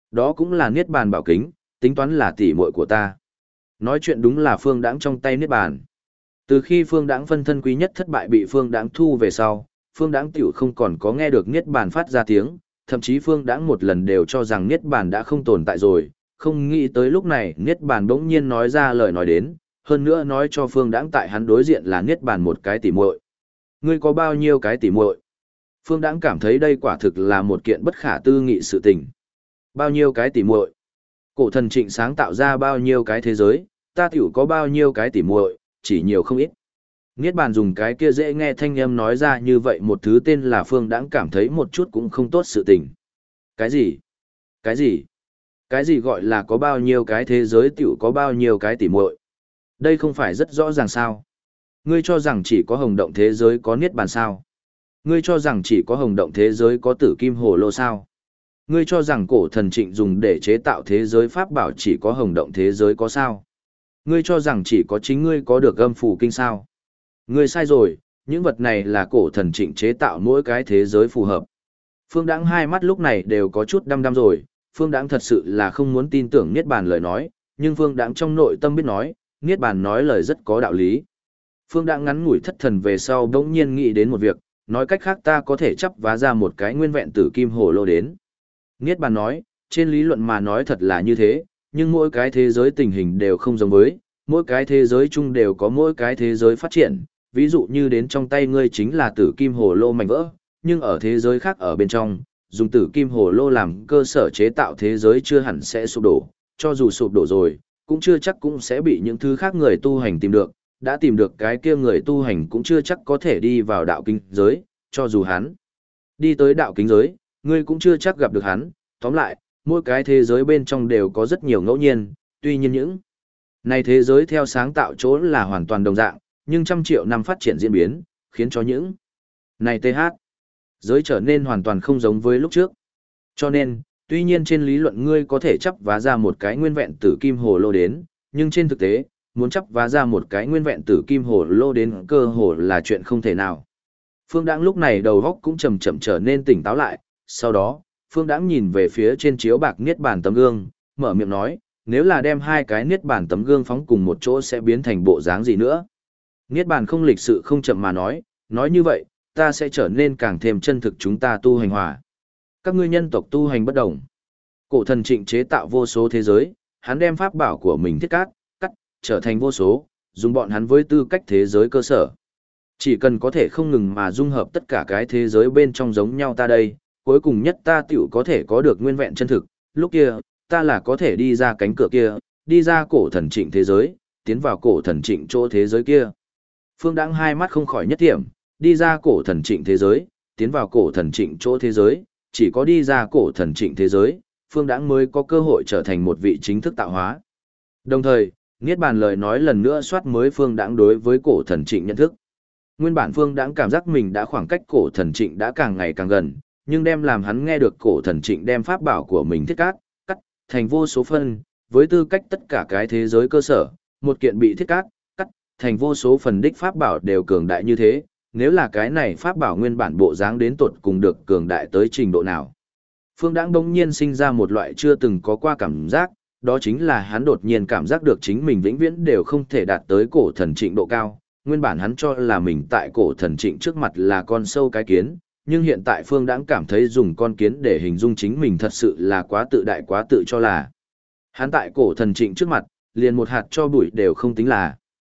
Đó cũng là niết bàn bảo kính, tính toán là tỷ muội của ta. Nói chuyện đúng là Phương Đãng trong tay niết bàn. Từ khi Phương Đãng phân thân quý nhất thất bại bị Phương Đãng thu về sau, Phương Đãng tiểu không còn có nghe được niết bàn phát ra tiếng, thậm chí Phương Đãng một lần đều cho rằng niết bàn đã không tồn tại rồi, không nghĩ tới lúc này niết bàn bỗng nhiên nói ra lời nói đến, hơn nữa nói cho Phương Đãng tại hắn đối diện là niết bàn một cái tỷ muội. Ngươi có bao nhiêu cái tỷ muội? Phương Đãng cảm thấy đây quả thực là một kiện bất khả tư nghị sự tình. Bao nhiêu cái tỷ muội? Cổ thần Trịnh sáng tạo ra bao nhiêu cái thế giới, ta tiểu có bao nhiêu cái tỷ muội, chỉ nhiều không ít. Niết bàn dùng cái kia dễ nghe thanh âm nói ra như vậy một thứ tên là Phương Đãng cảm thấy một chút cũng không tốt sự tình. Cái gì? Cái gì? Cái gì gọi là có bao nhiêu cái thế giới tiểu có bao nhiêu cái tỷ muội? Đây không phải rất rõ ràng sao? Ngươi cho rằng chỉ có hồng động thế giới có niết bàn sao? Ngươi cho rằng chỉ có hồng động thế giới có tử kim hồ lô sao? Ngươi cho rằng cổ thần Trịnh dùng để chế tạo thế giới pháp bảo chỉ có hồng động thế giới có sao? Ngươi cho rằng chỉ có chính ngươi có được âm phủ kinh sao? Ngươi sai rồi, những vật này là cổ thần Trịnh chế tạo mỗi cái thế giới phù hợp. Phương Đãng hai mắt lúc này đều có chút đăm đăm rồi, Phương Đãng thật sự là không muốn tin tưởng Niết Bàn lời nói, nhưng Phương Đãng trong nội tâm biết nói, Niết Bàn nói lời rất có đạo lý. Phương Đãng ngắn ngủi thất thần về sau bỗng nhiên nghĩ đến một việc, nói cách khác ta có thể chắp vá ra một cái nguyên vẹn tử kim hồ lô đến. Niết Bàn nói, trên lý luận mà nói thật là như thế, nhưng mỗi cái thế giới tình hình đều không giống với, mỗi cái thế giới chung đều có mỗi cái thế giới phát triển, ví dụ như đến trong tay ngươi chính là tử kim hồ lô mảnh vỡ, nhưng ở thế giới khác ở bên trong, dùng tử kim hồ lô làm cơ sở chế tạo thế giới chưa hẳn sẽ sụp đổ, cho dù sụp đổ rồi, cũng chưa chắc cũng sẽ bị những thứ khác người tu hành tìm được, đã tìm được cái kia người tu hành cũng chưa chắc có thể đi vào đạo kinh giới, cho dù hắn đi tới đạo kính giới, ngươi cũng chưa chắc gặp được hắn, tóm lại, mỗi cái thế giới bên trong đều có rất nhiều ngẫu nhiên, tuy nhiên những này thế giới theo sáng tạo chỗ là hoàn toàn đồng dạng, nhưng trăm triệu năm phát triển diễn biến, khiến cho những này TH giới trở nên hoàn toàn không giống với lúc trước. Cho nên, tuy nhiên trên lý luận ngươi có thể chấp vá ra một cái nguyên vẹn tử kim hồ lô đến, nhưng trên thực tế, muốn chấp vá ra một cái nguyên vẹn tử kim hồ lô đến cơ hồ là chuyện không thể nào. Phương Đãng lúc này đầu óc cũng chậm chậm trở nên tỉnh táo lại, sau đó, Phương Đãng nhìn về phía trên chiếu bạc niết bàn tấm gương, mở miệng nói, nếu là đem hai cái niết bàn tấm gương phóng cùng một chỗ sẽ biến thành bộ dáng gì nữa. Niết bàn không lịch sự không chậm mà nói như vậy, ta sẽ trở nên càng thêm chân thực chúng ta tu hành hòa. Các ngươi nhân tộc tu hành bất đồng. Cổ thần Trịnh chế tạo vô số thế giới, hắn đem pháp bảo của mình thiết cắt, trở thành vô số, dùng bọn hắn với tư cách thế giới cơ sở. Chỉ cần có thể không ngừng mà dung hợp tất cả cái thế giới bên trong giống nhau ta đây, cuối cùng nhất ta tiểu có thể có được nguyên vẹn chân thực, lúc kia, ta là có thể đi ra cánh cửa kia, đi ra cổ thần Trịnh thế giới, tiến vào cổ thần Trịnh chỗ thế giới kia. Phương Đãng hai mắt không khỏi nhất thiểm, đi ra cổ thần Trịnh thế giới, tiến vào cổ thần Trịnh chỗ thế giới, chỉ có đi ra cổ thần Trịnh thế giới, Phương Đãng mới có cơ hội trở thành một vị chính thức tạo hóa. Đồng thời, Niết Bàn lời nói lần nữa soát mới Phương Đãng đối với cổ thần Trịnh nhận thức. Nguyên bản Phương Đãng cảm giác mình đã khoảng cách cổ thần Trịnh đã càng ngày càng gần, nhưng đem làm hắn nghe được cổ thần Trịnh đem pháp bảo của mình thiết cắt thành vô số phân, với tư cách tất cả cái thế giới cơ sở, một kiện bị thiết cắt thành vô số phần đích pháp bảo đều cường đại như thế, nếu là cái này pháp bảo nguyên bản bộ dáng đến tột cùng được cường đại tới trình độ nào. Phương Đãng bỗng nhiên sinh ra một loại chưa từng có qua cảm giác, đó chính là hắn đột nhiên cảm giác được chính mình vĩnh viễn đều không thể đạt tới cổ thần Trịnh độ cao. Nguyên bản hắn cho là mình tại cổ thần Trịnh trước mặt là con sâu cái kiến, nhưng hiện tại Phương Đãng cảm thấy dùng con kiến để hình dung chính mình thật sự là quá tự đại quá tự cho là. Hắn tại cổ thần Trịnh trước mặt, liền một hạt cho bụi đều không tính là.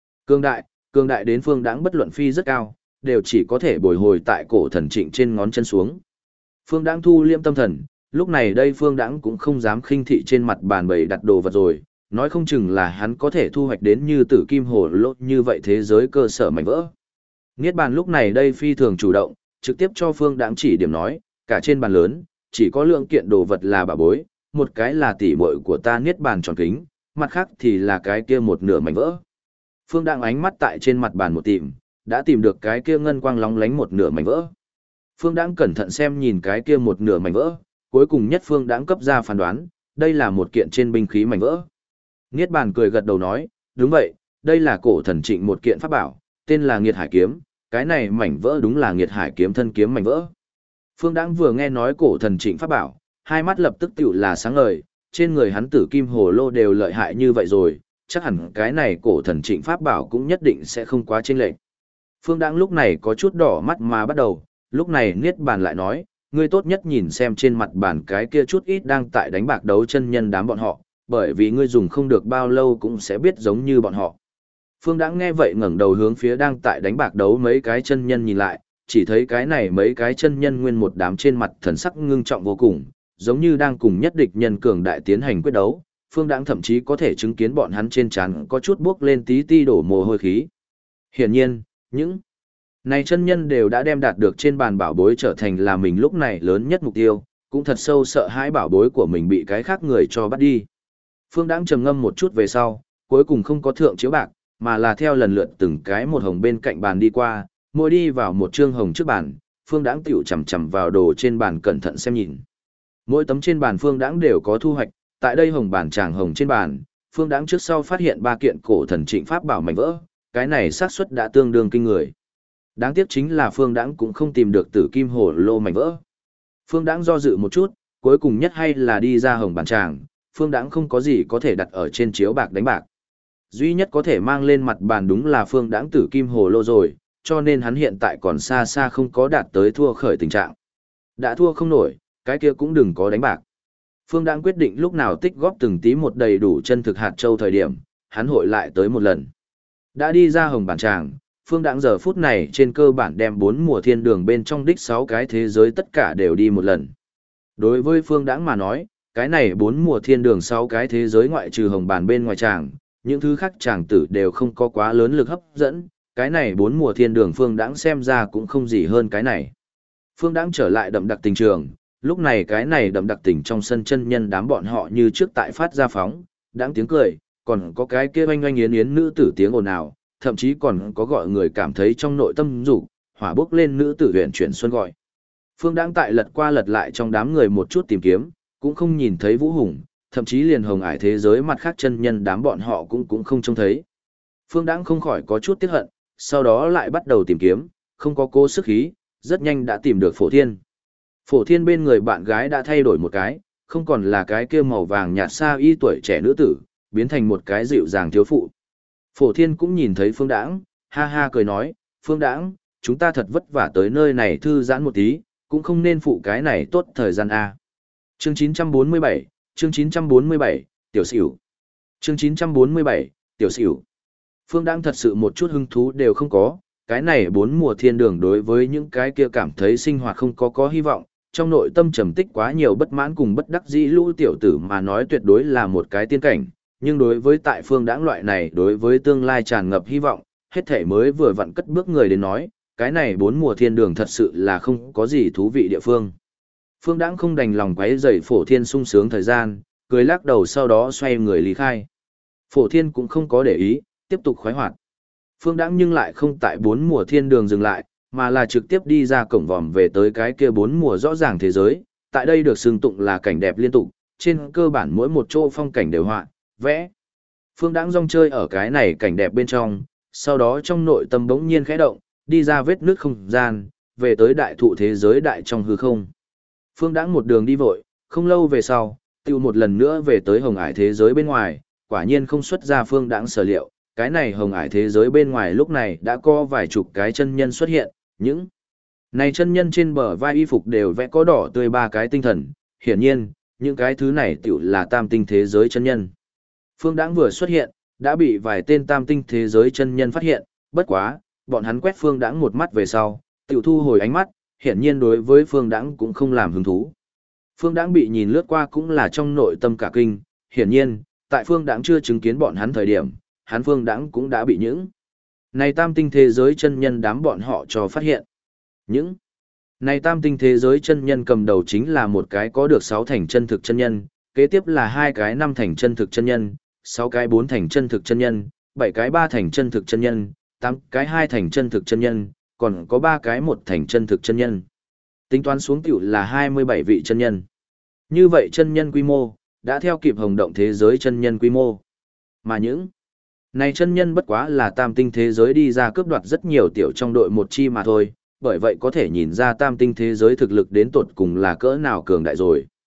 Cường đại đến Phương Đãng bất luận phi rất cao, đều chỉ có thể bồi hồi tại cổ thần Trịnh trên ngón chân xuống. Phương Đãng thu liêm tâm thần, lúc này đây Phương Đãng cũng không dám khinh thị trên mặt bàn bày đặt đồ vật rồi, nói không chừng là hắn có thể thu hoạch đến như tử kim hồ lô như vậy thế giới cơ sở mảnh vỡ. Niết bàn lúc này đây phi thường chủ động, trực tiếp cho Phương Đãng chỉ điểm nói, cả trên bàn lớn, chỉ có lượng kiện đồ vật là bà bối, một cái là tỷ muội của ta niết bàn tròn kính, mặt khác thì là cái kia một nửa mảnh vỡ. Phương Đãng ánh mắt tại trên mặt bàn một tìm, đã tìm được cái kia ngân quang lóng lánh một nửa mảnh vỡ. Phương Đãng cẩn thận xem nhìn cái kia một nửa mảnh vỡ, cuối cùng nhất Phương Đãng cấp ra phán đoán, đây là một kiện trên binh khí mảnh vỡ. Niết bàn cười gật đầu nói, đúng vậy, đây là cổ thần Trịnh một kiện pháp bảo, tên là Nghiệt Hải kiếm, cái này mảnh vỡ đúng là Nghiệt Hải kiếm thân kiếm mảnh vỡ. Phương Đãng vừa nghe nói cổ thần Trịnh pháp bảo, hai mắt lập tức tựu là sáng ngời, trên người hắn tử kim hồ lô đều lợi hại như vậy rồi, chắc hẳn cái này cổ thần trịnh pháp bảo cũng nhất định sẽ không quá chênh lệch. Phương Đãng lúc này có chút đỏ mắt mà bắt đầu, lúc này Niết Bàn lại nói, ngươi tốt nhất nhìn xem trên mặt bàn cái kia chút ít đang tại đánh bạc đấu chân nhân đám bọn họ, bởi vì ngươi dùng không được bao lâu cũng sẽ biết giống như bọn họ. Phương Đãng nghe vậy ngẩng đầu hướng phía đang tại đánh bạc đấu mấy cái chân nhân nhìn lại, chỉ thấy cái này mấy cái chân nhân nguyên một đám trên mặt thần sắc ngưng trọng vô cùng, giống như đang cùng nhất địch nhân cường đại tiến hành quyết đấu. Phương Đãng thậm chí có thể chứng kiến bọn hắn trên trán có chút bước lên tí ti đổ mồ hôi khí. Hiển nhiên, những này chân nhân đều đã đem đạt được trên bàn bảo bối trở thành là mình lúc này lớn nhất mục tiêu, cũng thật sâu sợ hãi bảo bối của mình bị cái khác người cho bắt đi. Phương Đãng trầm ngâm một chút về sau, cuối cùng không có thượng chiếu bạc, mà là theo lần lượt từng cái một hồng bên cạnh bàn đi qua, mỗi đi vào một trương hồng trước bàn, Phương Đãng tiểu chầm chầm vào đồ trên bàn cẩn thận xem nhìn. Mỗi tấm trên bàn Phương Đãng đều có thu hoạch, tại đây hồng bàn tràng hồng trên bàn, Phương Đãng trước sau phát hiện 3 kiện cổ thần trịnh pháp bảo mảnh vỡ, cái này xác suất đã tương đương kinh người. Đáng tiếc chính là Phương Đãng cũng không tìm được tử kim hồ lô mảnh vỡ. Phương Đãng do dự một chút, cuối cùng nhất hay là đi ra hồng bàn tràng, Phương Đãng không có gì có thể đặt ở trên chiếu bạc đánh bạc. Duy nhất có thể mang lên mặt bàn đúng là Phương Đãng tử kim hồ lô rồi, cho nên hắn hiện tại còn xa xa không có đạt tới thua khởi tình trạng. Đã thua không nổi, cái kia cũng đừng có đánh bạc. Phương Đãng quyết định lúc nào tích góp từng tí một đầy đủ chân thực hạt châu thời điểm, hắn hội lại tới một lần. Đã đi ra hồng bản tràng, Phương Đãng giờ phút này trên cơ bản đem 4 mùa thiên đường bên trong đích 6 cái thế giới tất cả đều đi một lần. Đối với Phương Đãng mà nói, cái này 4 mùa thiên đường 6 cái thế giới ngoại trừ hồng bản bên ngoài tràng, những thứ khác tràng tử đều không có quá lớn lực hấp dẫn, cái này 4 mùa thiên đường Phương Đãng xem ra cũng không gì hơn cái này. Phương Đãng trở lại đậm đặc tình trường, lúc này cái này đậm đặc tình trong sân chân nhân đám bọn họ như trước tại phát ra phóng, Đãng tiếng cười, còn có cái kia oanh oanh yến yến nữ tử tiếng ồn ào, thậm chí còn có gọi người cảm thấy trong nội tâm dục hỏa bốc lên nữ tử huyền chuyển xuân gọi. Phương Đãng tại lật qua lật lại trong đám người một chút tìm kiếm, cũng không nhìn thấy Vũ Hùng, thậm chí liền hồng ải thế giới mặt khác chân nhân đám bọn họ cũng không trông thấy. Phương Đãng không khỏi có chút tiếc hận, sau đó lại bắt đầu tìm kiếm, không có cố sức khí, rất nhanh đã tìm được Phổ Thiên. Phổ Thiên bên người bạn gái đã thay đổi một cái, không còn là cái kia màu vàng nhạt sa y tuổi trẻ nữ tử, biến thành một cái dịu dàng thiếu phụ. Phổ Thiên cũng nhìn thấy Phương Đãng, ha ha cười nói, Phương Đãng, chúng ta thật vất vả tới nơi này thư giãn một tí, cũng không nên phụ cái này tốt thời gian a. Chương 947, chương 947, tiểu xỉu. Chương 947, tiểu xỉu. Phương Đãng thật sự một chút hứng thú đều không có, cái này 4 mùa thiên đường đối với những cái kia cảm thấy sinh hoạt không có hy vọng, trong nội tâm trầm tích quá nhiều bất mãn cùng bất đắc dĩ lũ tiểu tử mà nói tuyệt đối là một cái tiên cảnh, nhưng đối với tại Phương Đãng loại này đối với tương lai tràn ngập hy vọng, hết thể mới vừa vặn cất bước người đến nói, cái này 4 mùa thiên đường thật sự là không có gì thú vị địa phương. Phương Đãng không đành lòng quấy rầy Phổ Thiên sung sướng thời gian, cười lắc đầu sau đó xoay người lý khai. Phổ Thiên cũng không có để ý, tiếp tục khoái hoạt. Phương Đãng nhưng lại không tại 4 mùa thiên đường dừng lại, mà là trực tiếp đi ra cổng vòm về tới cái kia 4 mùa rõ ràng thế giới, tại đây được xưng tụng là cảnh đẹp liên tục, trên cơ bản mỗi một chỗ phong cảnh đều họa, vẽ. Phương Đãng rong chơi ở cái này cảnh đẹp bên trong, sau đó trong nội tâm bỗng nhiên khẽ động, đi ra vết nước không gian, về tới đại thụ thế giới đại trong hư không. Phương Đãng một đường đi vội, không lâu về sau, tiêu một lần nữa về tới hồng ải thế giới bên ngoài, quả nhiên không xuất ra Phương Đãng sở liệu, cái này hồng ải thế giới bên ngoài lúc này đã có vài chục cái chân nhân xuất hiện, những này chân nhân trên bờ vai y phục đều vẽ có đỏ tươi 3 cái tinh thần, hiển nhiên, những cái thứ này tiểu là tam tinh thế giới chân nhân. Phương Đãng vừa xuất hiện, đã bị vài tên tam tinh thế giới chân nhân phát hiện, bất quá, bọn hắn quét Phương Đãng một mắt về sau, tiểu thu hồi ánh mắt, hiển nhiên đối với Phương Đãng cũng không làm hứng thú. Phương Đãng bị nhìn lướt qua cũng là trong nội tâm cả kinh, hiển nhiên, tại Phương Đãng chưa chứng kiến bọn hắn thời điểm, hắn Phương Đãng cũng đã bị những này tam tinh thế giới chân nhân đám bọn họ cho phát hiện. Những này tam tinh thế giới chân nhân cầm đầu chính là một cái có được 6 thành chân thực chân nhân, kế tiếp là 2 cái 5 thành chân thực chân nhân, 6 cái 4 thành chân thực chân nhân, 7 cái 3 thành chân thực chân nhân, 8 cái 2 thành chân thực chân nhân, còn có 3 cái 1 thành chân thực chân nhân. Tính toán xuống tiểu là 27 vị chân nhân. Như vậy chân nhân quy mô, đã theo kịp hồng động thế giới chân nhân quy mô. Mà những này chân nhân bất quá là tam tinh thế giới đi ra cướp đoạt rất nhiều tiểu trong đội một chi mà thôi, bởi vậy có thể nhìn ra tam tinh thế giới thực lực đến tột cùng là cỡ nào cường đại rồi.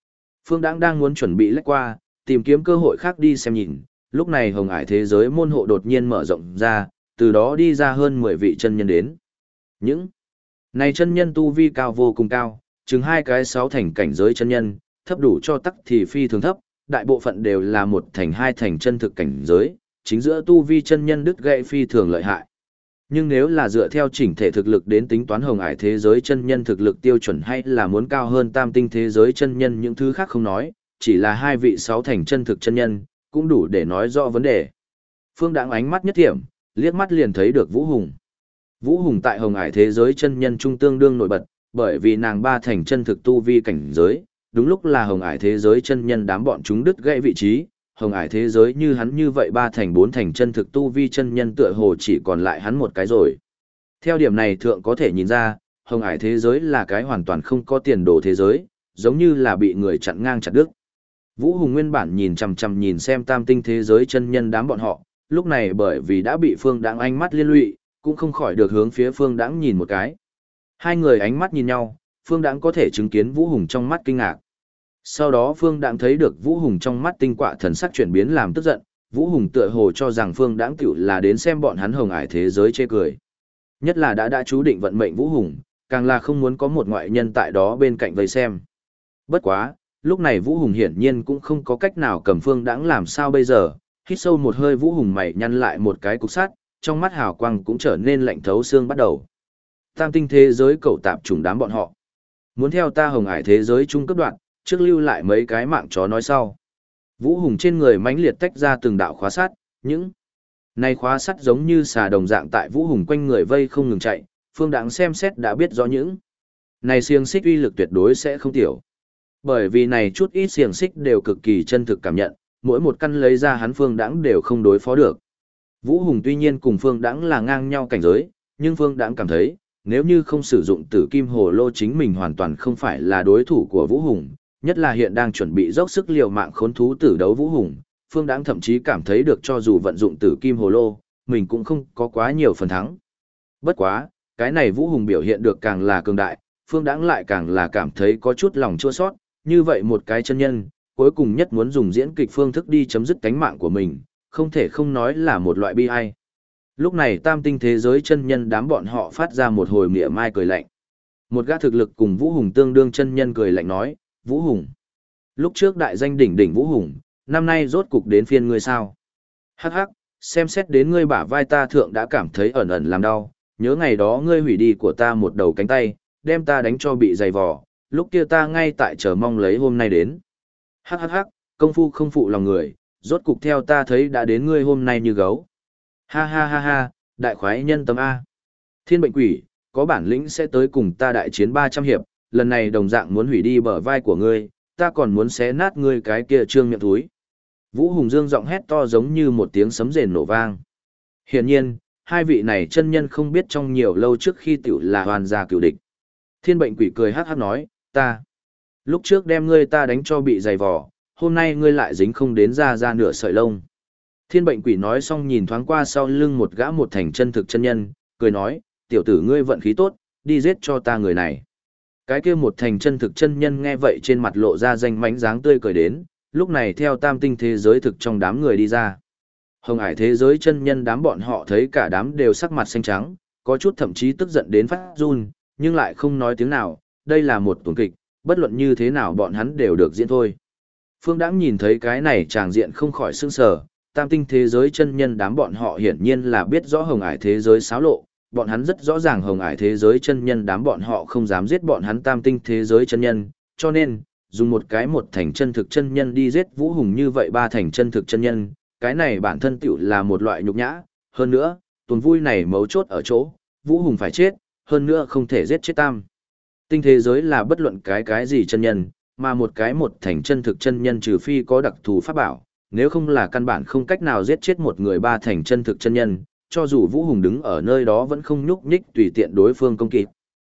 Phương Đãng đang muốn chuẩn bị lách qua, tìm kiếm cơ hội khác đi xem nhìn, lúc này hồng ải thế giới môn hộ đột nhiên mở rộng ra, từ đó đi ra hơn 10 vị chân nhân đến. Những này chân nhân tu vi cao vô cùng cao, chừng 2 cái 6 thành cảnh giới chân nhân, thấp đủ cho tắc thì phi thường thấp, đại bộ phận đều là 1 thành 2 thành chân thực cảnh giới, chính giữa tu vi chân nhân đứt gãy phi thường lợi hại. Nhưng nếu là dựa theo chỉnh thể thực lực đến tính toán hồng ải thế giới chân nhân thực lực tiêu chuẩn hay là muốn cao hơn tam tinh thế giới chân nhân những thứ khác không nói, chỉ là 2 vị 6 thành chân thực chân nhân, cũng đủ để nói rõ vấn đề. Phương Đãng ánh mắt nhất thiểm, liếc mắt liền thấy được Vũ Hùng. Vũ Hùng tại hồng ải thế giới chân nhân trung tương đương nổi bật, bởi vì nàng 3 thành chân thực tu vi cảnh giới, đúng lúc là hồng ải thế giới chân nhân đám bọn chúng đứt gãy vị trí. Hồng ải thế giới như hắn như vậy 3 thành 4 thành chân thực tu vi chân nhân tựa hồ chỉ còn lại hắn một cái rồi. Theo điểm này thượng có thể nhìn ra, hồng ải thế giới là cái hoàn toàn không có tiền đồ thế giới, giống như là bị người chặn ngang chặt đứt. Vũ Hùng nguyên bản nhìn chằm chằm nhìn xem tam tinh thế giới chân nhân đám bọn họ, lúc này bởi vì đã bị Phương Đãng ánh mắt liên lụy, cũng không khỏi được hướng phía Phương Đãng nhìn một cái. Hai người ánh mắt nhìn nhau, Phương Đãng có thể chứng kiến Vũ Hùng trong mắt kinh ngạc. Sau đó Phương Đãng thấy được Vũ Hùng trong mắt tinh quạ thần sắc chuyển biến làm tức giận, Vũ Hùng tựa hồ cho rằng Phương Đãng tiểu là đến xem bọn hắn hồng ải thế giới chê cười. Nhất là đã chú định vận mệnh Vũ Hùng, càng là không muốn có một ngoại nhân tại đó bên cạnh vây xem. Bất quá, lúc này Vũ Hùng hiển nhiên cũng không có cách nào cầm Phương Đãng làm sao bây giờ, hít sâu một hơi Vũ Hùng mày nhăn lại một cái cục sắt, trong mắt hào quang cũng trở nên lạnh thấu xương bắt đầu. Tam tinh thế giới cậu tạp trùng đám bọn họ. Muốn theo ta hồng ải thế giới trung cấp đoạn, trước lưu lại mấy cái mạng chó nói sau. Vũ Hùng trên người mãnh liệt tách ra từng đạo khóa sắt, những này khóa sắt giống như xà đồng dạng tại Vũ Hùng quanh người vây không ngừng chạy, Phương Đãng xem xét đã biết rõ những này xiềng xích uy lực tuyệt đối sẽ không tiểu. Bởi vì này chút ít xiềng xích đều cực kỳ chân thực cảm nhận, mỗi một căn lấy ra hắn Phương Đãng đều không đối phó được. Vũ Hùng tuy nhiên cùng Phương Đãng là ngang nhau cảnh giới, nhưng Phương Đãng cảm thấy, nếu như không sử dụng Tử Kim Hồ Lô chính mình hoàn toàn không phải là đối thủ của Vũ Hùng, nhất là hiện đang chuẩn bị dốc sức liều mạng khốn thú tử đấu Vũ Hùng, Phương Đãng thậm chí cảm thấy được cho dù vận dụng Tử Kim Hồ Lô, mình cũng không có quá nhiều phần thắng. Bất quá, cái này Vũ Hùng biểu hiện được càng là cường đại, Phương Đãng lại càng là cảm thấy có chút lòng chua xót, như vậy một cái chân nhân, cuối cùng nhất muốn dùng diễn kịch phương thức đi chấm dứt cánh mạng của mình, không thể không nói là một loại bi ai. Lúc này tam tinh thế giới chân nhân đám bọn họ phát ra một hồi mỉa mai cười lạnh. Một gã thực lực cùng Vũ Hùng tương đương chân nhân cười lạnh nói, Vũ Hùng. Lúc trước đại danh đỉnh đỉnh Vũ Hùng, năm nay rốt cục đến phiên ngươi sao? Hắc hắc, xem xét đến ngươi bả vai ta thượng đã cảm thấy ẩn ẩn làm đau, nhớ ngày đó ngươi hủy đi của ta một đầu cánh tay, đem ta đánh cho bị dày vò, lúc kia ta ngay tại chờ mong lấy hôm nay đến. Hắc hắc hắc, công phu không phụ lòng người, rốt cục theo ta thấy đã đến ngươi hôm nay như gấu. Ha ha ha ha, đại khoái nhân tâm A. Thiên bệnh quỷ, có bản lĩnh sẽ tới cùng ta đại chiến 300 hiệp, lần này đồng dạng muốn hủy đi bờ vai của ngươi, ta còn muốn xé nát ngươi cái kia trương miệng thúi. Vũ Hùng Dương giọng hét to giống như một tiếng sấm rền nổ vang. Hiển nhiên, hai vị này chân nhân không biết trong nhiều lâu trước khi tiểu là hoàn gia cựu địch. Thiên bệnh quỷ cười hát hát nói, ta. Lúc trước đem ngươi ta đánh cho bị dày vò, hôm nay ngươi lại dính không đến ra nửa sợi lông. Thiên bệnh quỷ nói xong nhìn thoáng qua sau lưng một gã một thành chân thực chân nhân, cười nói, tiểu tử ngươi vận khí tốt, đi giết cho ta người này. Cái kia một thành chân thực chân nhân nghe vậy trên mặt lộ ra danh mánh dáng tươi cười đến, lúc này theo tam tinh thế giới thực trong đám người đi ra. Hồng ải thế giới chân nhân đám bọn họ thấy cả đám đều sắc mặt xanh trắng, có chút thậm chí tức giận đến phát run, nhưng lại không nói tiếng nào, đây là một tuần kịch, bất luận như thế nào bọn hắn đều được diễn thôi. Phương Đãng nhìn thấy cái này tràng diện không khỏi sững sờ, tam tinh thế giới chân nhân đám bọn họ hiển nhiên là biết rõ hồng ải thế giới xáo lộ, bọn hắn rất rõ ràng hồng ải thế giới chân nhân đám bọn họ không dám giết bọn hắn tam tinh thế giới chân nhân, cho nên, dùng một cái một thành chân thực chân nhân đi giết Vũ Hùng như vậy ba thành chân thực chân nhân, cái này bản thân tiểu là một loại nhục nhã, hơn nữa, tuần vui này mấu chốt ở chỗ, Vũ Hùng phải chết, hơn nữa không thể giết chết tam. Tinh thế giới là bất luận cái gì chân nhân, mà một cái một thành chân thực chân nhân trừ phi có đặc thù pháp bảo, nếu không là căn bản không cách nào giết chết một người ba thành chân thực chân nhân, cho dù Vũ Hùng đứng ở nơi đó vẫn không nhúc nhích tùy tiện đối phương công kích.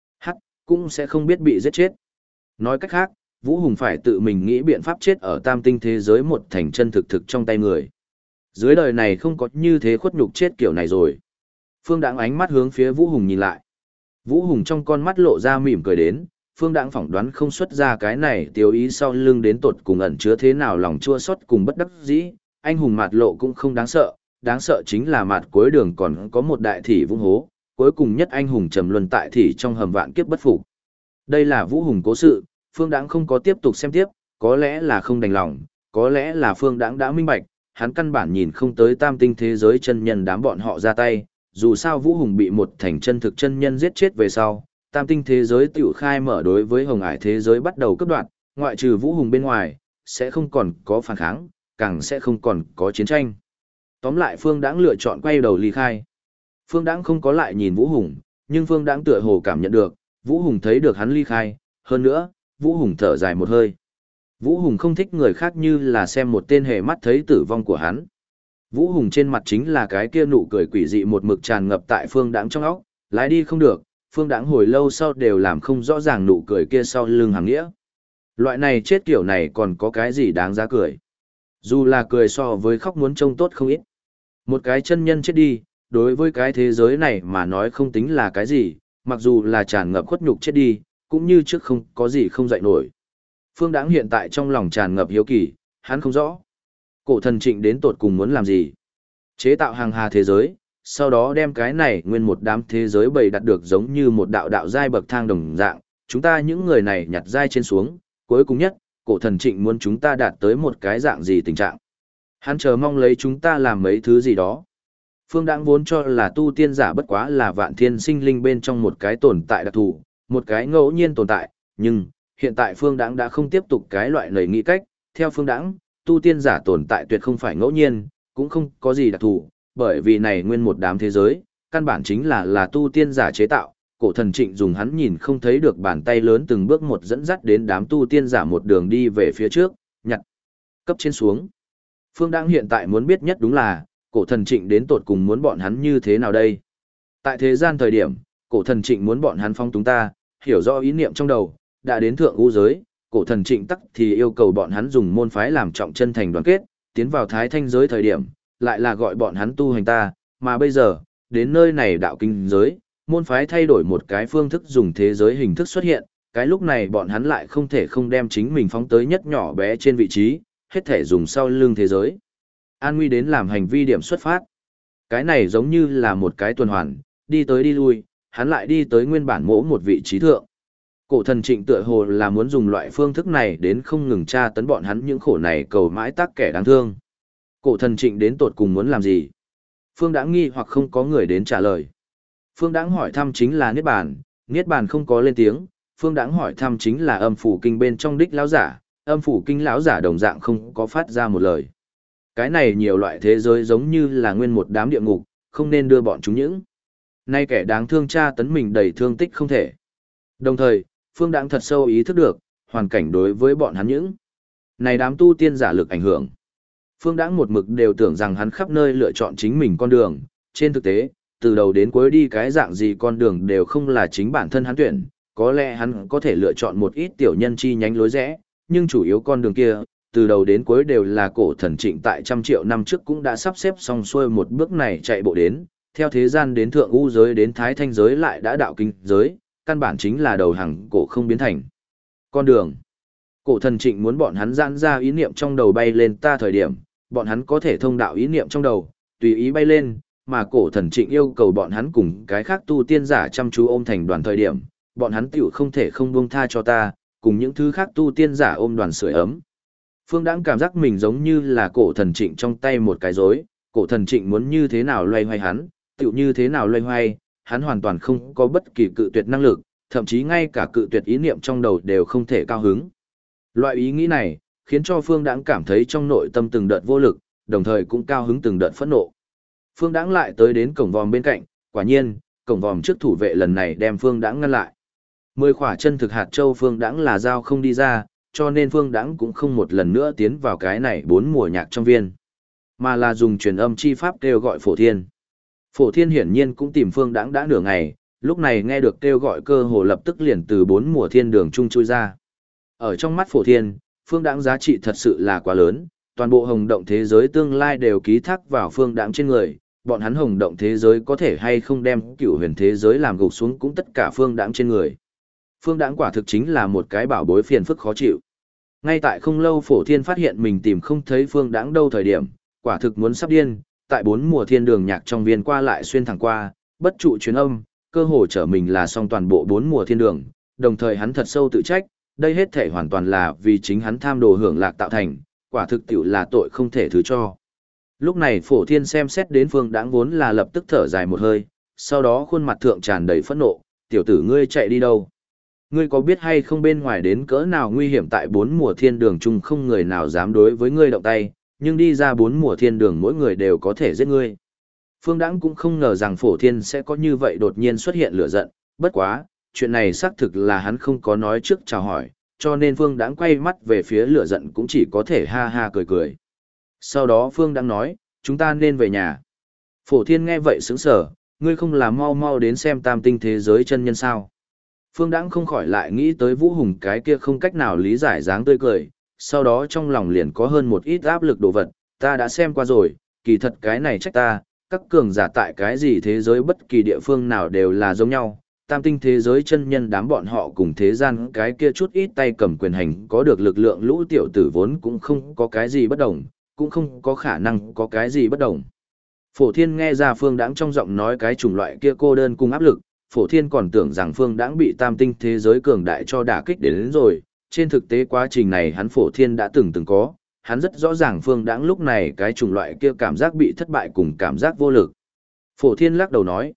Cũng sẽ không biết bị giết chết. Nói cách khác, Vũ Hùng phải tự mình nghĩ biện pháp chết ở tam tinh thế giới một thành chân thực thực trong tay người. Dưới đời này không có như thế khuất nhục chết kiểu này rồi. Phương Đãng ánh mắt hướng phía Vũ Hùng nhìn lại. Vũ Hùng trong con mắt lộ ra mỉm cười đến, Phương Đãng phỏng đoán không xuất ra cái này tiêu ý sau lưng đến tột cùng ẩn chứa thế nào lòng chua xót cùng bất đắc dĩ, anh hùng mạt lộ cũng không đáng sợ chính là mạt cuối đường còn có một đại thị vũng hố, cuối cùng nhất anh hùng trầm luân tại thị trong hầm vạn kiếp bất phục. Đây là Vũ Hùng cố sự, Phương Đãng không có tiếp tục xem tiếp, có lẽ là không đành lòng, có lẽ là Phương Đãng đã minh bạch, hắn căn bản nhìn không tới tam tinh thế giới chân nhân đám bọn họ ra tay, dù sao Vũ Hùng bị một thành chân thực chân nhân giết chết về sau, tam tinh thế giới tiểu khai mở đối với hồng ải thế giới bắt đầu cấp đoạn, ngoại trừ Vũ Hùng bên ngoài, sẽ không còn có phản kháng, càng sẽ không còn có chiến tranh. Tóm lại Phương Đãng lựa chọn quay đầu ly khai. Phương Đãng không có lại nhìn Vũ Hùng, nhưng Phương Đãng tựa hồ cảm nhận được, Vũ Hùng thấy được hắn ly khai, hơn nữa, Vũ Hùng thở dài một hơi. Vũ Hùng không thích người khác như là xem một tên hề mắt thấy tử vong của hắn. Vũ Hùng trên mặt chính là cái kia nụ cười quỷ dị một mực tràn ngập tại Phương Đãng trong óc, lái đi không được, Phương Đãng hồi lâu sau đều làm không rõ ràng nụ cười kia sau lưng hàng nghĩa. Loại này chết kiểu này còn có cái gì đáng giá cười. Dù là cười so với khóc muốn trông tốt không ít. Một cái chân nhân chết đi, đối với cái thế giới này mà nói không tính là cái gì, mặc dù là tràn ngập khuất nhục chết đi, cũng như trước không có gì không dậy nổi. Phương Đãng hiện tại trong lòng tràn ngập hiếu kỳ, hắn không rõ. Cổ thần Trịnh đến tột cùng muốn làm gì? Chế tạo hàng hà thế giới, sau đó đem cái này nguyên một đám thế giới bày đặt được giống như một đạo đạo giai bậc thang đồng dạng, chúng ta những người này nhặt giai trên xuống, cuối cùng nhất, cổ thần Trịnh muốn chúng ta đạt tới một cái dạng gì tình trạng. Hắn chờ mong lấy chúng ta làm mấy thứ gì đó. Phương Đãng vốn cho là tu tiên giả bất quá là vạn thiên sinh linh bên trong một cái tồn tại đặc thù, một cái ngẫu nhiên tồn tại, nhưng hiện tại Phương Đãng đã không tiếp tục cái loại lời nghĩ cách, theo Phương Đãng, tu tiên giả tồn tại tuyệt không phải ngẫu nhiên, cũng không có gì đặc thù, bởi vì này nguyên một đám thế giới, căn bản chính là tu tiên giả chế tạo, cổ thần Trịnh dùng hắn nhìn không thấy được bàn tay lớn từng bước một dẫn dắt đến đám tu tiên giả một đường đi về phía trước, nhặt cấp trên xuống. Phương Đãng hiện tại muốn biết nhất đúng là, cổ thần Trịnh đến tột cùng muốn bọn hắn như thế nào đây? Tại thế gian thời điểm, cổ thần Trịnh muốn bọn hắn phong túng ta, hiểu rõ ý niệm trong đầu, đã đến thượng u giới, cổ thần Trịnh tắc thì yêu cầu bọn hắn dùng môn phái làm trọng chân thành đoàn kết, tiến vào thái thanh giới thời điểm, lại là gọi bọn hắn tu hành ta, mà bây giờ, đến nơi này đạo kinh giới, môn phái thay đổi một cái phương thức dùng thế giới hình thức xuất hiện, cái lúc này bọn hắn lại không thể không đem chính mình phóng tới nhất nhỏ bé trên vị trí, hết thể dùng sau lưng thế giới. An nguy đến làm hành vi điểm xuất phát. Cái này giống như là một cái tuần hoàn, đi tới đi lui, hắn lại đi tới nguyên bản mỗ một vị trí thượng. Cổ thần Trịnh tựa hồ là muốn dùng loại phương thức này đến không ngừng tra tấn bọn hắn những khổ này cầu mãi tắc kẻ đáng thương. Cổ thần Trịnh đến tột cùng muốn làm gì? Phương Đãng nghi hoặc không có người đến trả lời. Phương Đãng hỏi thăm chính là Niết Bàn không có lên tiếng, Phương Đãng hỏi thăm chính là âm phủ kinh bên trong đích lão giả, âm phủ kinh lão giả đồng dạng không có phát ra một lời. Cái này nhiều loại thế giới giống như là nguyên một đám địa ngục, không nên đưa bọn chúng những. Nay kẻ đáng thương tra tấn mình đầy thương tích không thể. Đồng thời, Phương Đãng thật sâu ý thức được, hoàn cảnh đối với bọn hắn những. Này đám tu tiên giả lực ảnh hưởng. Phương Đãng một mực đều tưởng rằng hắn khắp nơi lựa chọn chính mình con đường, trên thực tế, từ đầu đến cuối đi cái dạng gì con đường đều không là chính bản thân hắn tuyển, có lẽ hắn có thể lựa chọn một ít tiểu nhân chi nhánh lối rẽ, nhưng chủ yếu con đường kia, từ đầu đến cuối đều là cổ thần Trịnh tại trăm triệu năm trước cũng đã sắp xếp xong xuôi một bước này chạy bộ đến, theo thế gian đến thượng u giới đến thái thanh giới lại đã đạo kinh giới, căn bản chính là đầu hàng cổ không biến thành. Con đường. Cổ thần Trịnh muốn bọn hắn giãn ra ý niệm trong đầu bay lên ta thời điểm, bọn hắn có thể thông đạo ý niệm trong đầu, tùy ý bay lên, mà cổ thần Trịnh yêu cầu bọn hắn cùng cái khác tu tiên giả chăm chú ôm thành đoàn thời điểm, bọn hắn tiểu không thể không buông tha cho ta, cùng những thứ khác tu tiên giả ôm đoàn sưởi ấm. Phương Đãng cảm giác mình giống như là cổ thần Trịnh trong tay một cái rối, cổ thần Trịnh muốn như thế nào loay hoay hắn, tiểu như thế nào loay hoay, hắn hoàn toàn không có bất kỳ cự tuyệt năng lực, thậm chí ngay cả cự tuyệt ý niệm trong đầu đều không thể cao hứng. Loại ý nghĩ này, khiến cho Phương Đãng cảm thấy trong nội tâm từng đợt vô lực, đồng thời cũng cao hứng từng đợt phẫn nộ. Phương Đãng lại tới đến cổng vòm bên cạnh, quả nhiên, cổng vòm trước thủ vệ lần này đem Phương Đãng ngăn lại. 10 khỏa chân thực hạt châu Phương Đãng là giao không đi ra, cho nên Phương Đãng cũng không một lần nữa tiến vào cái này 4 mùa nhạc trong viên, mà là dùng truyền âm chi pháp kêu gọi Phổ Thiên. Phổ Thiên hiển nhiên cũng tìm Phương Đãng đã nửa ngày, lúc này nghe được kêu gọi cơ hồ lập tức liền từ 4 mùa thiên đường trung chui ra. Ở trong mắt Phổ Thiên, Phương Đãng giá trị thật sự là quá lớn, toàn bộ hồng động thế giới tương lai đều ký thác vào Phương Đãng trên người, bọn hắn hồng động thế giới có thể hay không đem cửu huyền thế giới làm gục xuống cũng tất cả Phương Đãng trên người. Phương Đãng quả thực chính là một cái bảo bối phiền phức khó chịu. Ngay tại không lâu Phổ Thiên phát hiện mình tìm không thấy Phương Đãng đâu thời điểm, quả thực muốn sắp điên, tại 4 mùa thiên đường nhạc trong viên qua lại xuyên thẳng qua, bất trụ truyền âm, cơ hồ trở mình là xong toàn bộ 4 mùa thiên đường, đồng thời hắn thật sâu tự trách, đây hết thể hoàn toàn là vì chính hắn tham đồ hưởng lạc tạo thành, quả thực tiểu là tội không thể thứ cho. Lúc này Phổ Thiên xem xét đến Phương Đãng vốn là lập tức thở dài một hơi, sau đó khuôn mặt thượng tràn đầy phẫn nộ, tiểu tử ngươi chạy đi đâu? Ngươi có biết hay không bên ngoài đến cỡ nào nguy hiểm tại 4 mùa thiên đường chung không người nào dám đối với ngươi động tay, nhưng đi ra 4 mùa thiên đường mỗi người đều có thể giết ngươi. Phương Đãng cũng không ngờ rằng Phổ Thiên sẽ có như vậy đột nhiên xuất hiện lửa giận, bất quá, chuyện này xác thực là hắn không có nói trước chào hỏi, cho nên Phương Đãng quay mắt về phía lửa giận cũng chỉ có thể ha ha cười cười. Sau đó Phương Đãng nói, chúng ta nên về nhà. Phổ Thiên nghe vậy sững sờ, ngươi không là mau mau đến xem tam tinh thế giới chân nhân sao? Phương Đãng không khỏi lại nghĩ tới Vũ Hùng cái kia không cách nào lý giải dáng tươi cười, sau đó trong lòng liền có hơn một ít áp lực đồ vật, ta đã xem qua rồi, kỳ thật cái này trách ta, các cường giả tại cái gì thế giới bất kỳ địa phương nào đều là giống nhau, tam tinh thế giới chân nhân đám bọn họ cùng thế gian cái kia chút ít tay cầm quyền hành có được lực lượng lũ tiểu tử vốn cũng không có cái gì bất đồng, cũng không có khả năng có cái gì bất đồng. Phổ Thiên nghe ra Phương Đãng trong giọng nói cái chủng loại kia cô đơn cùng áp lực, Phổ Thiên còn tưởng rằng Phương Đãng bị tam tinh thế giới cường đại cho đả kích đến rồi, trên thực tế quá trình này hắn Phổ Thiên đã từng có, hắn rất rõ ràng Phương Đãng lúc này cái chủng loại kia cảm giác bị thất bại cùng cảm giác vô lực. Phổ Thiên lắc đầu nói,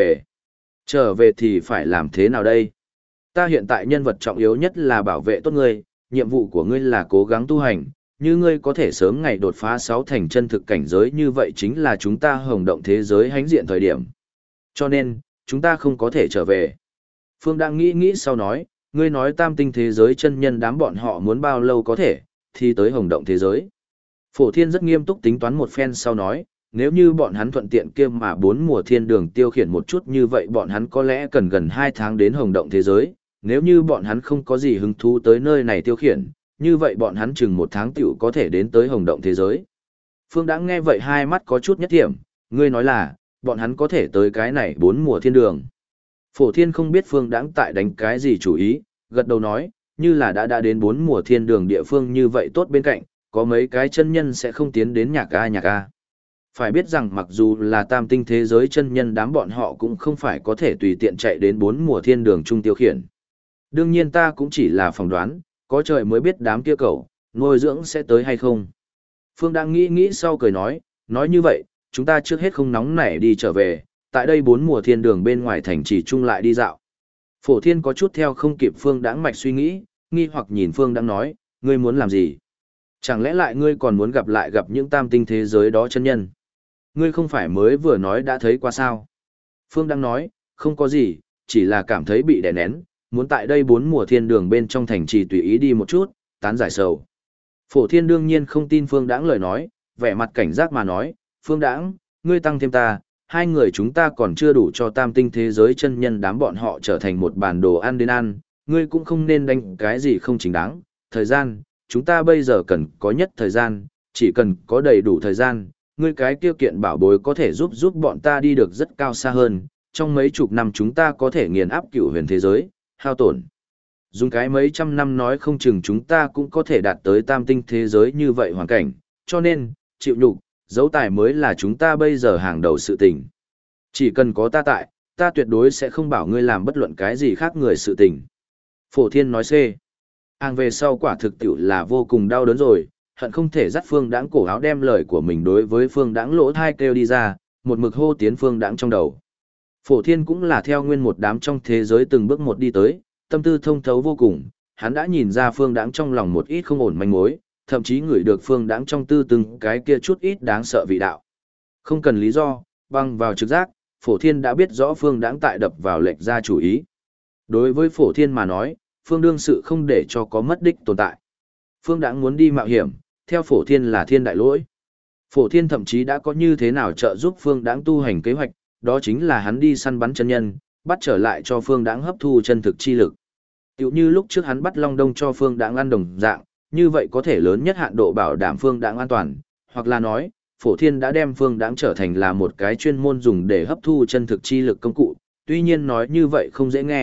trở về thì phải làm thế nào đây? Ta hiện tại nhân vật trọng yếu nhất là bảo vệ tốt ngươi, nhiệm vụ của ngươi là cố gắng tu hành, như ngươi có thể sớm ngày đột phá 6 thành chân thực cảnh giới như vậy chính là chúng ta hồng động thế giới hãnh diện thời điểm. Cho nên, chúng ta không có thể trở về. Phương đang nghĩ sau nói, ngươi nói tam tinh thế giới chân nhân đám bọn họ muốn bao lâu có thể, thì tới hồng động thế giới. Phổ Thiên rất nghiêm túc tính toán một phen sau nói, nếu như bọn hắn thuận tiện kia mà 4 mùa thiên đường tiêu khiển một chút như vậy bọn hắn có lẽ cần gần 2 tháng đến hồng động thế giới, nếu như bọn hắn không có gì hứng thú tới nơi này tiêu khiển, như vậy bọn hắn chừng 1 tháng tiểu có thể đến tới hồng động thế giới. Phương đã nghe vậy hai mắt có chút nhất thiểm, ngươi nói là, bọn hắn có thể tới cái này 4 mùa thiên đường. Phổ Thiên không biết Phương Đãng tại đánh cái gì chủ ý, gật đầu nói, như là đã đến 4 mùa thiên đường địa phương như vậy tốt bên cạnh, có mấy cái chân nhân sẽ không tiến đến nhạc a. Phải biết rằng mặc dù là tam tinh thế giới chân nhân đám bọn họ cũng không phải có thể tùy tiện chạy đến 4 mùa thiên đường trung tiêu khiển. Đương nhiên ta cũng chỉ là phỏng đoán, có trời mới biết đám kia cậu, nuôi dưỡng sẽ tới hay không. Phương đang nghĩ sau cười nói như vậy, chúng ta trước hết không nóng nảy đi trở về, tại đây 4 mùa thiên đường bên ngoài thành trì chung lại đi dạo. Phổ Thiên có chút theo không kịp Phương Đãng mạch suy nghĩ, nghi hoặc nhìn Phương Đãng nói, ngươi muốn làm gì? Chẳng lẽ lại ngươi còn muốn gặp những tam tinh thế giới đó chân nhân? Ngươi không phải mới vừa nói đã thấy qua sao? Phương Đãng nói, không có gì, chỉ là cảm thấy bị đè nén, muốn tại đây 4 mùa thiên đường bên trong thành trì tùy ý đi một chút, tán giải sầu. Phổ Thiên đương nhiên không tin Phương Đãng lời nói, vẻ mặt cảnh giác mà nói, Phương Đãng, ngươi tăng thêm ta, hai người chúng ta còn chưa đủ cho tam tinh thế giới chân nhân đám bọn họ trở thành một bản đồ ăn đến ăn, ngươi cũng không nên đánh cái gì không chính đáng, thời gian, chúng ta bây giờ cần có nhất thời gian, chỉ cần có đầy đủ thời gian, ngươi cái tiêu kiện bảo bối có thể giúp bọn ta đi được rất cao xa hơn, trong mấy chục năm chúng ta có thể nghiền áp cửu huyền thế giới, hao tổn. Dùng cái mấy trăm năm nói không chừng chúng ta cũng có thể đạt tới tam tinh thế giới như vậy hoàn cảnh, cho nên, chịu nhục, dấu tài mới là chúng ta bây giờ hàng đầu sự tình. Chỉ cần có ta tại, ta tuyệt đối sẽ không bảo ngươi làm bất luận cái gì khác người sự tình. Phổ Thiên nói xê. Hàng về sau quả thực tiểu là vô cùng đau đớn rồi, hận không thể dắt Phương Đãng cổ áo đem lời của mình đối với Phương Đãng lỗ thai kêu đi ra, một mực hô tiến Phương Đãng trong đầu. Phổ Thiên cũng là theo nguyên một đám trong thế giới từng bước một đi tới, tâm tư thông thấu vô cùng, hắn đã nhìn ra Phương Đãng trong lòng một ít không ổn manh mối, thậm chí ngửi được Phương Đãng trong tư từng cái kia chút ít đáng sợ vị đạo. Không cần lý do, băng vào trực giác, Phổ Thiên đã biết rõ Phương Đãng tại đập vào lệch ra chủ ý. Đối với Phổ Thiên mà nói, Phương đương sự không để cho có mất đích tồn tại. Phương Đãng muốn đi mạo hiểm, theo Phổ Thiên là thiên đại lỗi. Phổ Thiên thậm chí đã có như thế nào trợ giúp Phương Đãng tu hành kế hoạch, đó chính là hắn đi săn bắn chân nhân, bắt trở lại cho Phương Đãng hấp thu chân thực chi lực. Tựu như lúc trước hắn bắt Long Đông cho Phương Đãng ăn đồng dạng, như vậy có thể lớn nhất hạn độ bảo đảm Phương Đãng an toàn, hoặc là nói, Phổ Thiên đã đem Phương Đãng trở thành là một cái chuyên môn dùng để hấp thu chân thực chi lực công cụ, tuy nhiên nói như vậy không dễ nghe,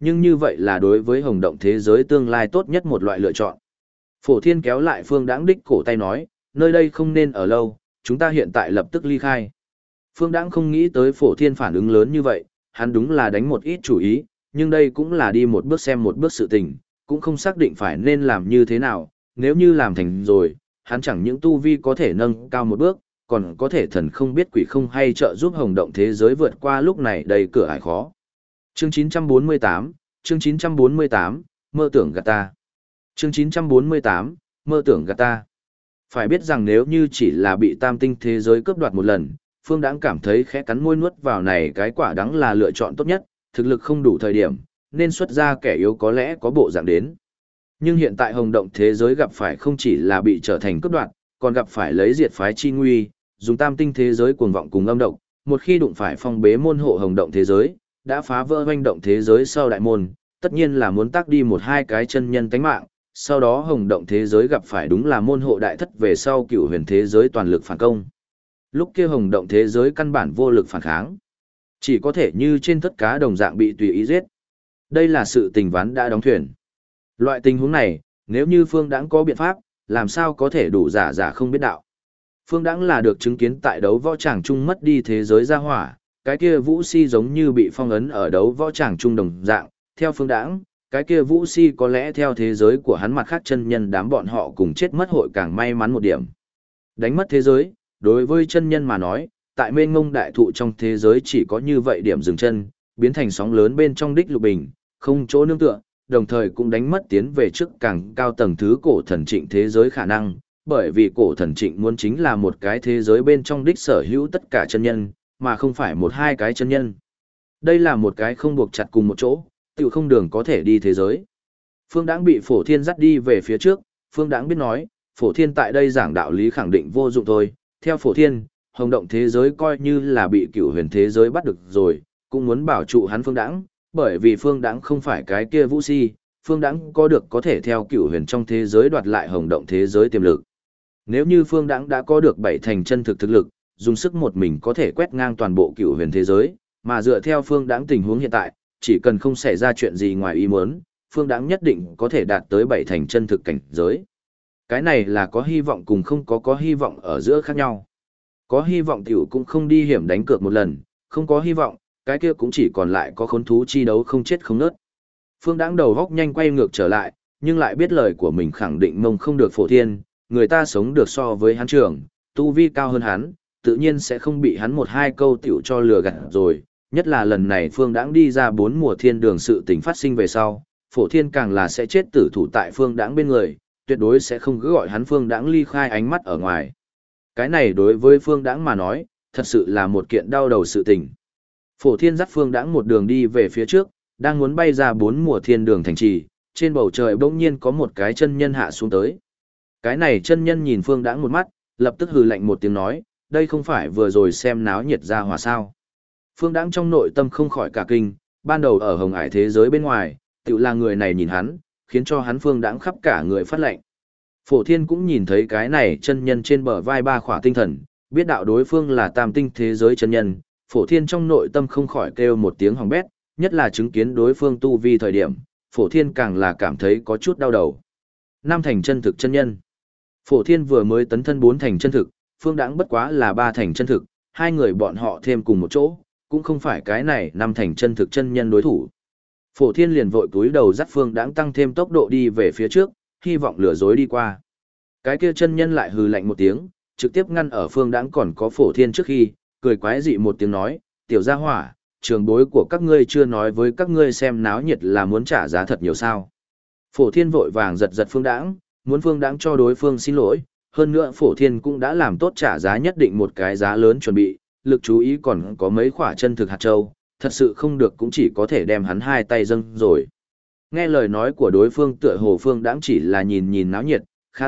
nhưng như vậy là đối với hồng động thế giới tương lai tốt nhất một loại lựa chọn. Phổ Thiên kéo lại Phương Đãng đích cổ tay nói, nơi đây không nên ở lâu, chúng ta hiện tại lập tức ly khai. Phương Đãng không nghĩ tới Phổ Thiên phản ứng lớn như vậy, hắn đúng là đánh một ít chủ ý, nhưng đây cũng là đi một bước xem một bước sự tình, cũng không xác định phải nên làm như thế nào, nếu như làm thành rồi, hắn chẳng những tu vi có thể nâng cao một bước, còn có thể thần không biết quỷ không hay trợ giúp hồng động thế giới vượt qua lúc này đầy cửa ải khó. Chương 948, chương 948, mơ tưởng gạt ta. Chương 948, mơ tưởng gạt ta. Phải biết rằng nếu như chỉ là bị tam tinh thế giới cướp đoạt một lần, Phương Đãng cảm thấy khẽ cắn môi nuốt vào này cái quả đắng là lựa chọn tốt nhất, thực lực không đủ thời điểm, nên xuất ra kẻ yếu có lẽ có bộ dạng đến. Nhưng hiện tại hồng động thế giới gặp phải không chỉ là bị trở thành cướp đoạt, còn gặp phải lấy diệt phái chi nguy, dùng tam tinh thế giới cuồng vọng cùng âm độc, một khi đụng phải phong bế môn hộ hồng động thế giới, đã phá vỡ hoành động thế giới sau đại môn, tất nhiên là muốn tác đi một hai cái chân nhân tánh mạng, sau đó hồng động thế giới gặp phải đúng là môn hộ đại thất về sau cửu huyền thế giới toàn lực phản công. Lúc kia hồng động thế giới căn bản vô lực phản kháng, chỉ có thể như trên tất cá đồng dạng bị tùy ý giết. Đây là sự tình ván đã đóng thuyền. Loại tình huống này, nếu như Phương Đãng có biện pháp, làm sao có thể đủ giả không biết đạo. Phương Đãng là được chứng kiến tại đấu võ tràng trung mất đi thế giới ra hỏa, cái kia Vũ Si giống như bị phong ấn ở đấu võ tràng trung đồng dạng, theo Phương Đãng, cái kia Vũ Si có lẽ theo thế giới của hắn mặt khác chân nhân đám bọn họ cùng chết mất hội càng may mắn một điểm. Đánh mất thế giới, đối với chân nhân mà nói, tại mênh ngông đại thụ trong thế giới chỉ có như vậy điểm dừng chân, biến thành sóng lớn bên trong đích lục bình, không chỗ nương tựa, đồng thời cũng đánh mất tiến về trước càng cao tầng thứ cổ thần trịnh thế giới khả năng, bởi vì cổ thần trịnh muốn chính là một cái thế giới bên trong đích sở hữu tất cả chân nhân, mà không phải một hai cái chân nhân. Đây là một cái không buộc chặt cùng một chỗ, tự không đường có thể đi thế giới. Phương Đãng bị Phổ Thiên dắt đi về phía trước, Phương Đãng biết nói, Phổ Thiên tại đây giảng đạo lý khẳng định vô dụng thôi, theo Phổ Thiên, hồng động thế giới coi như là bị cửu huyền thế giới bắt được rồi, cũng muốn bảo trụ hắn Phương Đãng, bởi vì Phương Đãng không phải cái kia Vũ Si, Phương Đãng có được có thể theo cửu huyền trong thế giới đoạt lại hồng động thế giới tiềm lực. Nếu như Phương Đãng đã có được bảy thành chân thực thực lực, dùng sức một mình có thể quét ngang toàn bộ cửu huyền thế giới, mà dựa theo Phương Đãng tình huống hiện tại, chỉ cần không xảy ra chuyện gì ngoài ý muốn, Phương Đãng nhất định có thể đạt tới bảy thành chân thực cảnh giới. Cái này là có hy vọng cùng không có hy vọng ở giữa khác nhau. Có hy vọng tiểu cũng không đi hiểm đánh cược một lần, không có hy vọng, cái kia cũng chỉ còn lại có khốn thú chi đấu không chết không nớt. Phương Đãng đầu góc nhanh quay ngược trở lại, nhưng lại biết lời của mình khẳng định mông không được Phổ Thiên, người ta sống được so với hắn trưởng, tu vi cao hơn hắn, tự nhiên sẽ không bị hắn một hai câu tiểu cho lừa gạt rồi, nhất là lần này Phương Đãng đi ra 4 mùa thiên đường sự tình phát sinh về sau, Phổ Thiên càng là sẽ chết tử thủ tại Phương Đãng bên người, tuyệt đối sẽ không cứ gọi hắn Phương Đãng ly khai ánh mắt ở ngoài. Cái này đối với Phương Đãng mà nói, thật sự là một kiện đau đầu sự tình. Phổ Thiên dắt Phương Đãng một đường đi về phía trước, đang muốn bay ra 4 mùa thiên đường thành trì, trên bầu trời bỗng nhiên có một cái chân nhân hạ xuống tới. Cái này chân nhân nhìn Phương Đãng một mắt, lập tức hừ lạnh một tiếng nói, đây không phải vừa rồi xem náo nhiệt ra hòa sao. Phương Đãng trong nội tâm không khỏi cả kinh, ban đầu ở hồng ải thế giới bên ngoài, tự là người này nhìn hắn, khiến cho hắn Phương Đãng khắp cả người phát lạnh. Phổ Thiên cũng nhìn thấy cái này chân nhân trên bờ vai ba khỏa tinh thần, biết đạo đối phương là tam tinh thế giới chân nhân, Phổ Thiên trong nội tâm không khỏi kêu một tiếng hỏng bét, nhất là chứng kiến đối phương tu vi thời điểm, Phổ Thiên càng là cảm thấy có chút đau đầu. Năm thành chân thực chân nhân. Phổ Thiên vừa mới tấn thân 4 thành chân thực, Phương Đãng bất quá là 3 thành chân thực, hai người bọn họ thêm cùng một chỗ, cũng không phải cái này 5 thành chân thực chân nhân đối thủ. Phổ Thiên liền vội cúi đầu dắt Phương Đãng tăng thêm tốc độ đi về phía trước, hy vọng lừa dối đi qua. Cái kia chân nhân lại hừ lạnh một tiếng, trực tiếp ngăn ở Phương Đãng còn có Phổ Thiên trước khi, cười quái dị một tiếng nói, tiểu gia hỏa, trường bối của các ngươi chưa nói với các ngươi xem náo nhiệt là muốn trả giá thật nhiều sao. Phổ Thiên vội vàng giật giật Phương Đãng, muốn Phương Đãng cho đối phương xin lỗi, hơn nữa Phổ Thiên cũng đã làm tốt trả giá nhất định một cái giá lớn chuẩn bị, lực chú ý còn có mấy khỏa chân thực hạt châu, thật sự không được cũng chỉ có thể đem hắn hai tay dâng rồi. Nghe lời nói của đối phương tựa hồ Phương Đãng chỉ là nhìn nhìn náo nhiệt,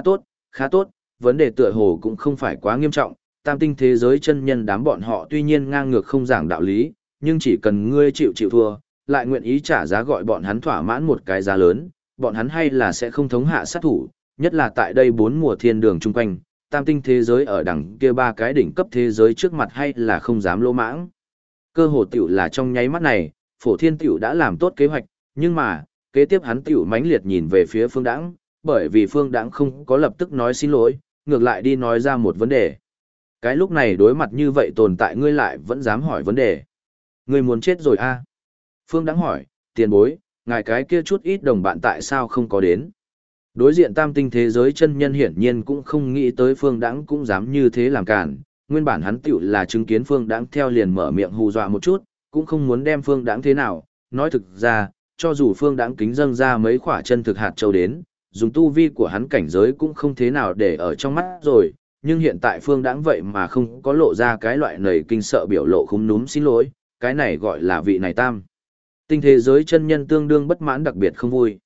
khá tốt, vấn đề tựa hồ cũng không phải quá nghiêm trọng, tam tinh thế giới chân nhân đám bọn họ tuy nhiên ngang ngược không giảng đạo lý, nhưng chỉ cần ngươi chịu thua, lại nguyện ý trả giá gọi bọn hắn thỏa mãn một cái giá lớn, bọn hắn hay là sẽ không thống hạ sát thủ, nhất là tại đây 4 mùa thiên đường chung quanh, tam tinh thế giới ở đằng kia 3 cái đỉnh cấp thế giới trước mặt hay là không dám lỗ mãng. Cơ hồ tiểu là trong nháy mắt này, Phổ Thiên tiểu đã làm tốt kế hoạch, Nhưng mà, kế tiếp hắn tiểu mãnh liệt nhìn về phía Phương Đãng, bởi vì Phương Đãng không có lập tức nói xin lỗi, ngược lại đi nói ra một vấn đề. Cái lúc này đối mặt như vậy tồn tại ngươi lại vẫn dám hỏi vấn đề. Ngươi muốn chết rồi a? Phương Đãng hỏi, tiền bối, ngài cái kia chút ít đồng bạn tại sao không có đến? Đối diện tam tinh thế giới chân nhân hiển nhiên cũng không nghĩ tới Phương Đãng cũng dám như thế làm cản, nguyên bản hắn tiểu là chứng kiến Phương Đãng theo liền mở miệng hù dọa một chút, cũng không muốn đem Phương Đãng thế nào, nói thực ra, cho dù Phương Đãng kính dâng ra mấy quả chân thực hạt châu đến, dùng tu vi của hắn cảnh giới cũng không thế nào để ở trong mắt rồi, nhưng hiện tại Phương Đãng vậy mà không có lộ ra cái loại nầy kinh sợ biểu lộ khúm núm xin lỗi, cái này gọi là vị này tam. Tinh thế giới chân nhân tương đương bất mãn đặc biệt không vui.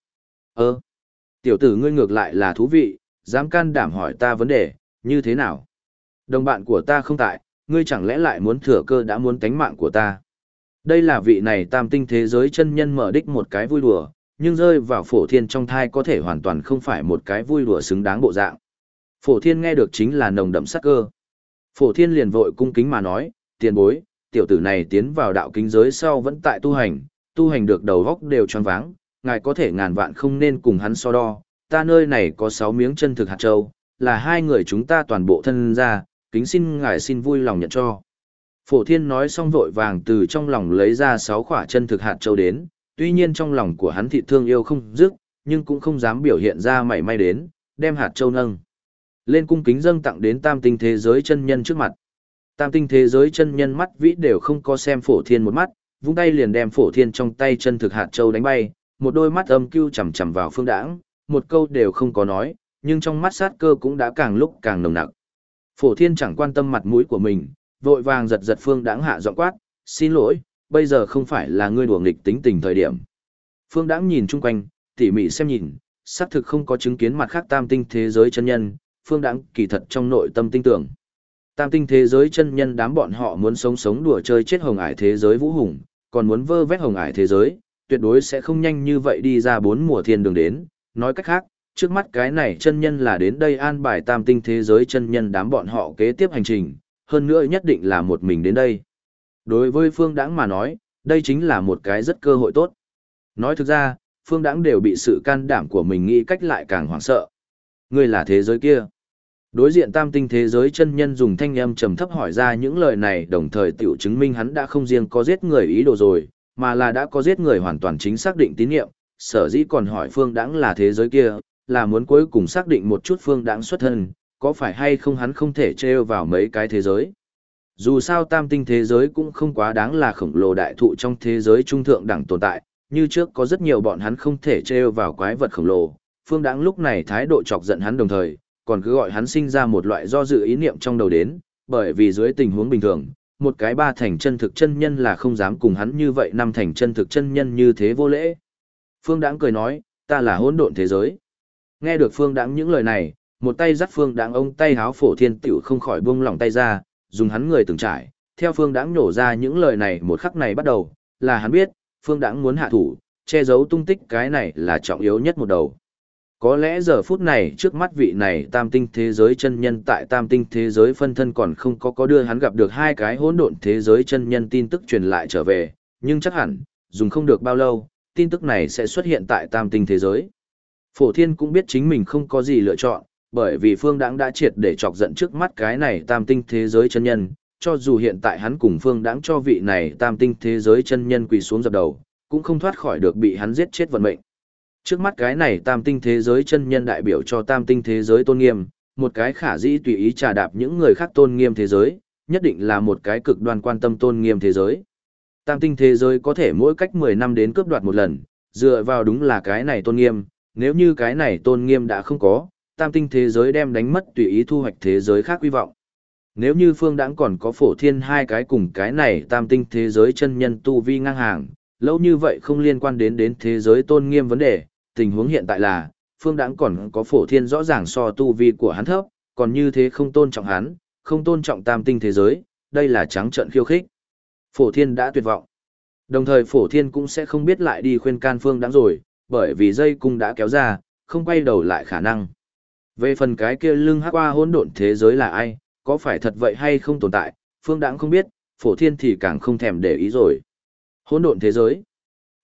Tiểu tử ngươi ngược lại là thú vị, dám can đảm hỏi ta vấn đề, như thế nào? Đồng bạn của ta không tại, ngươi chẳng lẽ lại muốn thừa cơ đã muốn tánh mạng của ta? Đây là vị này tam tinh thế giới chân nhân mở đích một cái vui đùa, nhưng rơi vào Phổ Thiên trong thai có thể hoàn toàn không phải một cái vui đùa xứng đáng bộ dạng. Phổ Thiên nghe được chính là nồng đậm sát cơ. Phổ Thiên liền vội cung kính mà nói, tiền bối, tiểu tử này tiến vào đạo kính giới sau vẫn tại tu hành được đầu góc đều choáng váng, ngài có thể ngàn vạn không nên cùng hắn so đo, ta nơi này có 6 miếng chân thực hạt châu, là hai người chúng ta toàn bộ thân ra, kính xin ngài xin vui lòng nhận cho. Phổ Thiên nói xong vội vàng từ trong lòng lấy ra 6 quả chân thực hạt châu đến, tuy nhiên trong lòng của hắn thị thương yêu không dứt, nhưng cũng không dám biểu hiện ra mảy may đến, đem hạt châu nâng lên cung kính dâng tặng đến tam tinh thế giới chân nhân trước mặt. Tam tinh thế giới chân nhân mắt vĩ đều không có xem Phổ Thiên một mắt, vung tay liền đem Phổ Thiên trong tay chân thực hạt châu đánh bay, một đôi mắt âm cưu chằm chằm vào Phương Đãng, một câu đều không có nói, nhưng trong mắt sát cơ cũng đã càng lúc càng nồng nặc. Phổ Thiên chẳng quan tâm mặt mũi của mình, vội vàng giật giật Phương Đãng hạ giọng quát, xin lỗi, bây giờ không phải là ngươi đùa nghịch tính tình thời điểm. Phương Đãng nhìn chung quanh, tỉ mỉ xem nhìn, xác thực không có chứng kiến mặt khác tam tinh thế giới chân nhân, Phương Đãng kỳ thật trong nội tâm tin tưởng. Tam tinh thế giới chân nhân đám bọn họ muốn sống sống đùa chơi chết hồng ải thế giới vũ hùng, còn muốn vơ vét hồng ải thế giới, tuyệt đối sẽ không nhanh như vậy đi ra 4 mùa thiên đường đến. Nói cách khác, trước mắt cái này chân nhân là đến đây an bài tam tinh thế giới chân nhân đám bọn họ kế tiếp hành trình, hơn nữa nhất định là một mình đến đây. Đối với Phương Đãng mà nói, đây chính là một cái rất cơ hội tốt. Nói thực ra, Phương Đãng đều bị sự can đảm của mình nghĩ cách lại càng hoảng sợ. Ngươi là thế giới kia. Đối diện tam tinh thế giới chân nhân dùng thanh âm trầm thấp hỏi ra những lời này, đồng thời tiểu chứng minh hắn đã không riêng có giết người ý đồ rồi, mà là đã có giết người hoàn toàn chính xác định tín nhiệm, sở dĩ còn hỏi Phương Đãng là thế giới kia, là muốn cuối cùng xác định một chút Phương Đãng xuất thân, có phải hay không hắn không thể trêu vào mấy cái thế giới. Dù sao tam tinh thế giới cũng không quá đáng là khổng lồ đại thụ trong thế giới trung thượng đẳng tồn tại, như trước có rất nhiều bọn hắn không thể trêu vào quái vật khổng lồ. Phương Đãng lúc này thái độ chọc giận hắn đồng thời, còn cứ gọi hắn sinh ra một loại do dự ý niệm trong đầu đến, bởi vì dưới tình huống bình thường, một cái 3 thành chân thực chân nhân là không dám cùng hắn như vậy 5 thành chân thực chân nhân như thế vô lễ. Phương Đãng cười nói, ta là hỗn độn thế giới. Nghe được Phương Đãng những lời này, một tay dắt Phương Đãng ông tay háo Phổ Thiên tiểu không khỏi buông lỏng tay ra, dùng hắn người từng trải, theo Phương Đãng nổ ra những lời này một khắc này bắt đầu, là hắn biết, Phương Đãng muốn hạ thủ, che giấu tung tích cái này là trọng yếu nhất một đầu. Có lẽ giờ phút này trước mắt vị này tam tinh thế giới chân nhân tại tam tinh thế giới phân thân còn không có đưa hắn gặp được 2 cái hỗn độn thế giới chân nhân tin tức truyền lại trở về, nhưng chắc hẳn, dùng không được bao lâu, tin tức này sẽ xuất hiện tại tam tinh thế giới. Phổ Thiên cũng biết chính mình không có gì lựa chọn, bởi vì Phương Đãng đã triệt để chọc giận trước mắt cái này tam tinh thế giới chân nhân, cho dù hiện tại hắn cùng Phương Đãng cho vị này tam tinh thế giới chân nhân quỳ xuống dập đầu, cũng không thoát khỏi được bị hắn giết chết vận mệnh. Trước mắt cái này tam tinh thế giới chân nhân đại biểu cho tam tinh thế giới tôn nghiêm, một cái khả dĩ tùy ý trà đạp những người khác tôn nghiêm thế giới, nhất định là một cái cực đoan quan tâm tôn nghiêm thế giới. Tam tinh thế giới có thể mỗi cách 10 năm đến cướp đoạt một lần, dựa vào đúng là cái này tôn nghiêm, nếu như cái này tôn nghiêm đã không có, tam tinh thế giới đem đánh mất tùy ý thu hoạch thế giới khác hy vọng. Nếu như Phương Đãng còn có Phổ Thiên 2 cái cùng cái này tam tinh thế giới chân nhân tu vi ngang hàng, lâu như vậy không liên quan đến thế giới tôn nghiêm vấn đề, tình huống hiện tại là, Phương Đãng còn có Phổ Thiên rõ ràng so tu vi của hắn thấp, còn như thế không tôn trọng hắn, không tôn trọng tam tinh thế giới, đây là trắng trợn khiêu khích. Phổ Thiên đã tuyệt vọng. Đồng thời Phổ Thiên cũng sẽ không biết lại đi khuyên can Phương Đãng rồi, bởi vì dây cung đã kéo ra, không quay đầu lại khả năng. Về phần cái kia lưng hắc qua hỗn độn thế giới là ai, có phải thật vậy hay không tồn tại, Phương Đãng không biết, Phổ Thiên thì càng không thèm để ý rồi. Hỗn độn thế giới.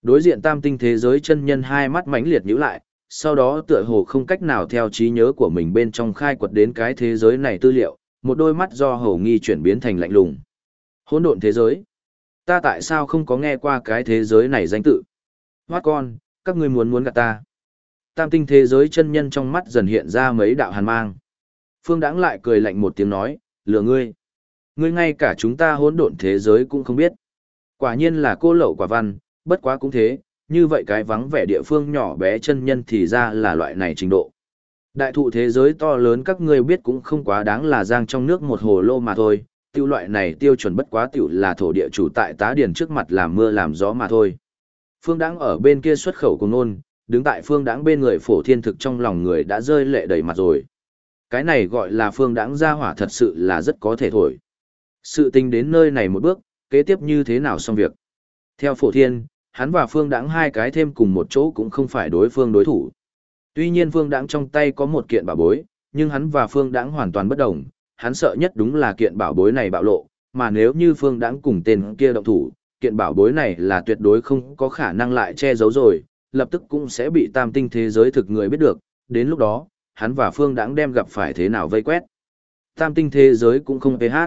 Đối diện tam tinh thế giới chân nhân hai mắt mãnh liệt nhíu lại, sau đó tựa hồ không cách nào theo trí nhớ của mình bên trong khai quật đến cái thế giới này tư liệu, một đôi mắt do hầu nghi chuyển biến thành lạnh lùng. Hỗn độn thế giới. Ta tại sao không có nghe qua cái thế giới này danh tự? Hoát con, các ngươi muốn gạt ta. Tam tinh thế giới chân nhân trong mắt dần hiện ra mấy đạo hàn mang. Phương Đãng lại cười lạnh một tiếng nói, lừa ngươi. Ngươi ngay cả chúng ta hỗn độn thế giới cũng không biết. Quả nhiên là cô lậu quả văn, bất quá cũng thế, như vậy cái vắng vẻ địa phương nhỏ bé chân nhân thì ra là loại này trình độ. Đại thụ thế giới to lớn các ngươi biết cũng không quá đáng là giang trong nước một hồ lô mà thôi, tiêu loại này tiêu chuẩn bất quá tiểu là thổ địa chủ tại tá điển trước mặt làm mưa làm gió mà thôi. Phương Đãng ở bên kia xuất khẩu cùng nôn, đứng tại Phương Đãng bên người Phổ Thiên Thực trong lòng người đã rơi lệ đầy mặt rồi. Cái này gọi là Phương Đãng ra hỏa thật sự là rất có thể thổi. Sự tình đến nơi này một bước, kế tiếp như thế nào xong việc. Theo Phổ Thiên, hắn và Phương Đãng hai cái thêm cùng một chỗ cũng không phải đối phương đối thủ. Tuy nhiên Phương Đãng trong tay có một kiện bảo bối, nhưng hắn và Phương Đãng hoàn toàn bất đồng, hắn sợ nhất đúng là kiện bảo bối này bạo lộ, mà nếu như Phương Đãng cùng tên kia động thủ, kiện bảo bối này là tuyệt đối không có khả năng lại che giấu rồi, lập tức cũng sẽ bị tam tinh thế giới thực người biết được, đến lúc đó, hắn và Phương Đãng đem gặp phải thế nào vây quét. Tam tinh thế giới cũng không PH.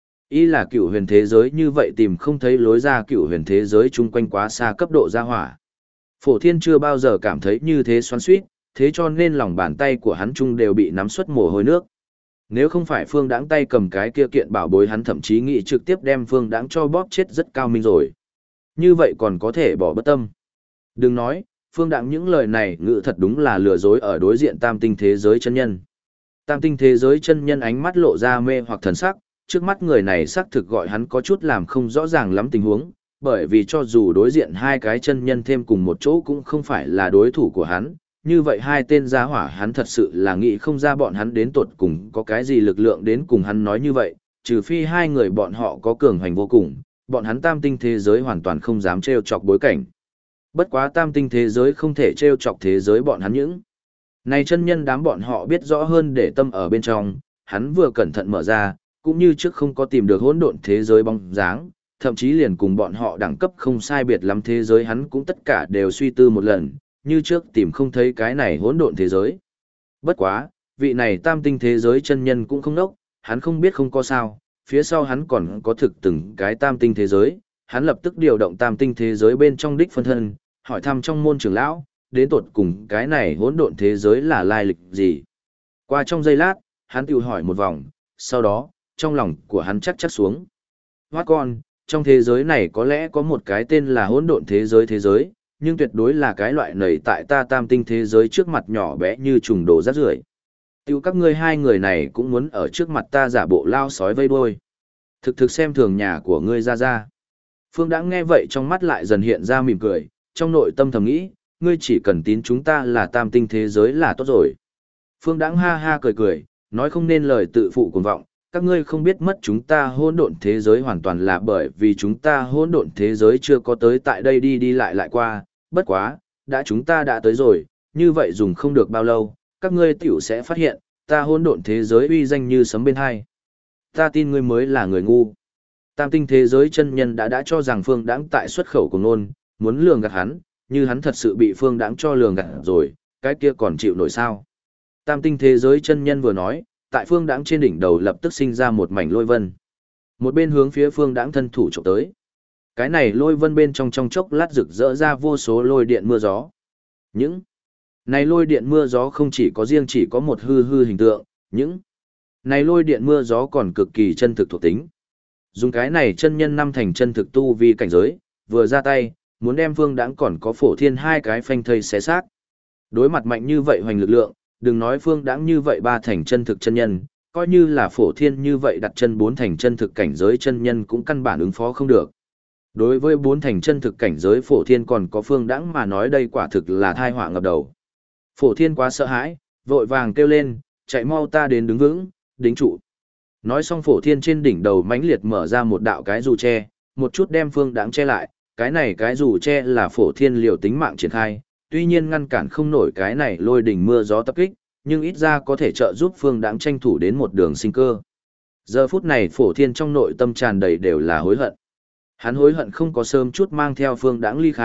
Ý là cựu huyền thế giới như vậy tìm không thấy lối ra cựu huyền thế giới chung quanh quá xa cấp độ ra hỏa. Phổ Thiên chưa bao giờ cảm thấy như thế xoắn xuýt, thế cho nên lòng bàn tay của hắn chung đều bị nắm xuất mồ hôi nước. Nếu không phải Phương Đãng tay cầm cái kia kiện bảo bối hắn thậm chí nghĩ trực tiếp đem Phương Đãng cho bóp chết rất cao minh rồi. Như vậy còn có thể bỏ bất tâm. Đừng nói, Phương Đãng những lời này ngữ thật đúng là lừa dối ở đối diện tam tinh thế giới chân nhân. Tam tinh thế giới chân nhân ánh mắt lộ ra mê hoặc thần sắc, trước mắt người này xác thực gọi hắn có chút làm không rõ ràng lắm tình huống, bởi vì cho dù đối diện hai cái chân nhân thêm cùng một chỗ cũng không phải là đối thủ của hắn, như vậy hai tên gia hỏa hắn thật sự là nghĩ không ra bọn hắn đến tột cùng có cái gì lực lượng đến cùng hắn nói như vậy, trừ phi hai người bọn họ có cường hành vô cùng, bọn hắn tam tinh thế giới hoàn toàn không dám trêu chọc bối cảnh. Bất quá tam tinh thế giới không thể trêu chọc thế giới bọn hắn những. Này chân nhân đám bọn họ biết rõ hơn để tâm ở bên trong, hắn vừa cẩn thận mở ra, cũng như trước không có tìm được hỗn độn thế giới bóng dáng, thậm chí liền cùng bọn họ đẳng cấp không sai biệt lắm thế giới hắn cũng tất cả đều suy tư một lần, như trước tìm không thấy cái này hỗn độn thế giới. Bất quá, vị này tam tinh thế giới chân nhân cũng không đốc, hắn không biết không có sao, phía sau hắn còn có thực từng cái tam tinh thế giới, hắn lập tức điều động tam tinh thế giới bên trong đích phân thân, hỏi thăm trong môn trưởng lão, đến tột cùng cái này hỗn độn thế giới là lai lịch gì. Qua trong giây lát, hắn tự hỏi một vòng, sau đó, trong lòng của hắn chắc xuống. Hoát con, trong thế giới này có lẽ có một cái tên là hỗn độn thế giới, nhưng tuyệt đối là cái loại nầy tại ta tam tinh thế giới trước mặt nhỏ bé như trùng đồ rác rưởi. Tiêu các ngươi hai người này cũng muốn ở trước mặt ta giả bộ lao sói vây đuôi. Thực xem thường nhà của ngươi ra. Phương Đãng nghe vậy trong mắt lại dần hiện ra mỉm cười, trong nội tâm thầm nghĩ, ngươi chỉ cần tín chúng ta là tam tinh thế giới là tốt rồi. Phương Đãng ha ha cười, nói không nên lời tự phụ cuồng vọng, các ngươi không biết mất chúng ta hỗn độn thế giới hoàn toàn là bởi vì chúng ta hỗn độn thế giới chưa có tới tại đây đi lại qua, bất quá, đã chúng ta đã tới rồi, như vậy dùng không được bao lâu, các ngươi tiểu sẽ phát hiện, ta hỗn độn thế giới uy danh như sấm bên hai. Ta tin ngươi mới là người ngu. Tam tinh thế giới chân nhân đã cho rằng Phương Đãng tại xuất khẩu của nôn, muốn lường gạt hắn, như hắn thật sự bị Phương Đãng cho lường gạt rồi, cái kia còn chịu nổi sao. Tam tinh thế giới chân nhân vừa nói, tại Phương Đãng trên đỉnh đầu lập tức sinh ra một mảnh lôi vân. Một bên hướng phía Phương Đãng thân thủ chụp tới. Cái này lôi vân bên trong chốc lát rực rỡ ra vô số lôi điện mưa gió. Những này lôi điện mưa gió không chỉ có riêng chỉ có một hư hình tượng, những này lôi điện mưa gió còn cực kỳ chân thực thuộc tính. Dùng cái này chân nhân năm thành chân thực tu vi cảnh giới, vừa ra tay, muốn đem Phương Đãng còn có Phổ Thiên hai cái phanh thây xé xác. Đối mặt mạnh như vậy hoành lực lượng, đừng nói Phương Đãng như vậy ba thành chân thực chân nhân, coi như là Phổ Thiên như vậy đặt chân bốn thành chân thực cảnh giới chân nhân cũng căn bản ứng phó không được. Đối với bốn thành chân thực cảnh giới Phổ Thiên còn có Phương Đãng mà nói đây quả thực là tai họa ngập đầu. Phổ Thiên quá sợ hãi, vội vàng kêu lên, chạy mau ta đến đứng vững, đính trụ. Nói xong Phổ Thiên trên đỉnh đầu mãnh liệt mở ra một đạo cái dù che, một chút đem Phương Đãng che lại, cái này cái dù che là Phổ Thiên liều tính mạng triển khai, tuy nhiên ngăn cản không nổi cái này lôi đỉnh mưa gió tập kích, nhưng ít ra có thể trợ giúp Phương Đãng tranh thủ đến một đường sinh cơ. Giờ phút này Phổ Thiên trong nội tâm tràn đầy đều là hối hận. Hắn hối hận không có sớm chút mang theo Phương Đãng ly khai,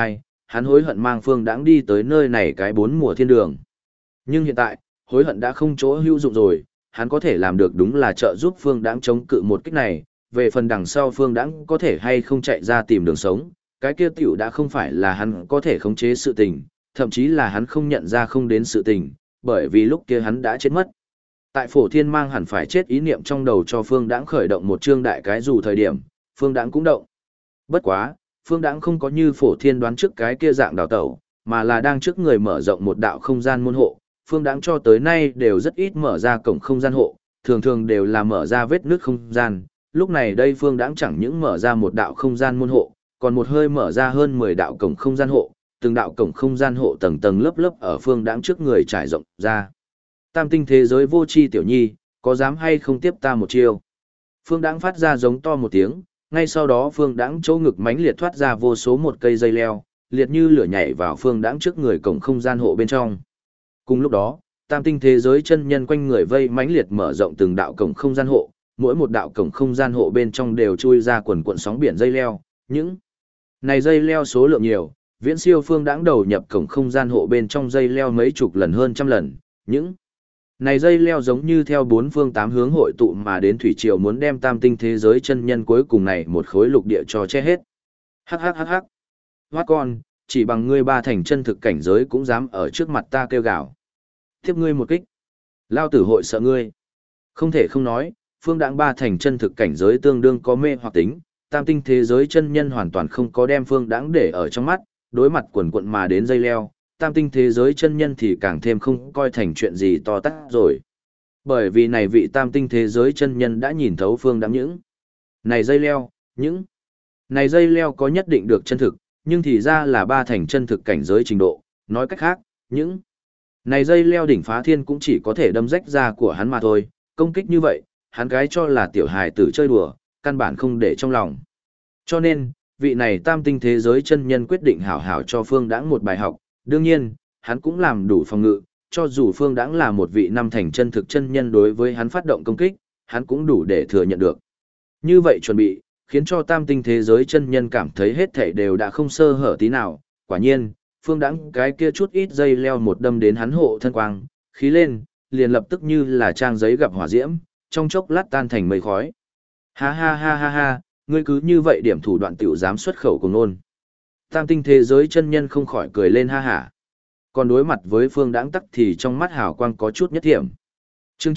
hắn hối hận mang Phương Đãng đi tới nơi này cái 4 mùa thiên đường. Nhưng hiện tại, hối hận đã không chỗ hữu dụng rồi, hắn có thể làm được đúng là trợ giúp Phương Đãng chống cự một kích này, về phần đằng sau Phương Đãng có thể hay không chạy ra tìm đường sống, cái kia tiểu đã không phải là hắn có thể khống chế sự tình, thậm chí là hắn không nhận ra không đến sự tình, bởi vì lúc kia hắn đã chết mất. Tại Phổ Thiên mang hẳn phải chết ý niệm trong đầu cho Phương Đãng khởi động một chương đại cái dù thời điểm, Phương Đãng cũng động. Bất quá, Phương Đãng không có như Phổ Thiên đoán trước cái kia dạng đào tẩu, mà là đang trước người mở rộng một đạo không gian môn hộ. Phương Đãng cho tới nay đều rất ít mở ra cổng không gian hộ, thường thường đều là mở ra vết nứt không gian. Lúc này đây Phương Đãng chẳng những mở ra một đạo không gian môn hộ, còn một hơi mở ra hơn 10 đạo cổng không gian hộ, từng đạo cổng không gian hộ tầng tầng lớp lớp ở Phương Đãng trước người trải rộng ra. Tam tinh thế giới vô tri tiểu nhi, có dám hay không tiếp ta một chiêu? Phương Đãng phát ra giống to một tiếng, ngay sau đó Phương Đãng chỗ ngực mãnh liệt thoát ra vô số một cây dây leo, liệt như lửa nhảy vào Phương Đãng trước người cổng không gian hộ bên trong. Cùng lúc đó, tam tinh thế giới chân nhân quanh người vây mãnh liệt mở rộng từng đạo cổng không gian hộ, mỗi một đạo cổng không gian hộ bên trong đều chui ra quần cuộn sóng biển dây leo, những này dây leo số lượng nhiều, viễn siêu Phương Đãng đầu nhập cổng không gian hộ bên trong dây leo mấy chục lần hơn trăm lần, những này dây leo giống như theo bốn phương tám hướng hội tụ mà đến thủy triều muốn đem tam tinh thế giới chân nhân cuối cùng này một khối lục địa cho che hết. Hắc hắc hắc hắc. Hoát con, chỉ bằng ngươi 3 thành chân thực cảnh giới cũng dám ở trước mặt ta kêu gào. Tiếp ngươi một kích. Lao tử hội sợ ngươi. Không thể không nói, Phương Đãng 3 thành chân thực cảnh giới tương đương có mê hoặc tính, tam tinh thế giới chân nhân hoàn toàn không có đem Phương Đãng để ở trong mắt, đối mặt quần quận mà đến dây leo, tam tinh thế giới chân nhân thì càng thêm không coi thành chuyện gì to tát rồi. Bởi vì này vị tam tinh thế giới chân nhân đã nhìn thấu Phương Đãng những này dây leo, những này dây leo có nhất định được chân thực, nhưng thì ra là 3 thành chân thực cảnh giới trình độ, nói cách khác, những này dây leo đỉnh phá thiên cũng chỉ có thể đâm rách da của hắn mà thôi, công kích như vậy, hắn cái cho là tiểu hài tử chơi đùa, căn bản không để trong lòng. Cho nên, vị này tam tinh thế giới chân nhân quyết định hảo hảo cho Phương Đãng một bài học, đương nhiên, hắn cũng làm đủ phòng ngự, cho dù Phương Đãng là một vị 5 thành chân thực chân nhân đối với hắn phát động công kích, hắn cũng đủ để thừa nhận được. Như vậy chuẩn bị, khiến cho tam tinh thế giới chân nhân cảm thấy hết thảy đều đã không sơ hở tí nào, quả nhiên, Phương Đãng cái kia chút ít dây leo một đâm đến hắn hộ thân quang, khí lên, liền lập tức như là trang giấy gặp hỏa diễm, trong chốc lát tan thành mây khói. Ha ha ha ha ha, ngươi cứ như vậy điểm thủ đoạn tiểu dám xuất khẩu cùng nôn. Tam tinh thế giới chân nhân không khỏi cười lên ha hả. Còn đối mặt với Phương Đãng tắc thì trong mắt hào quang có chút nhất thiểm. Chương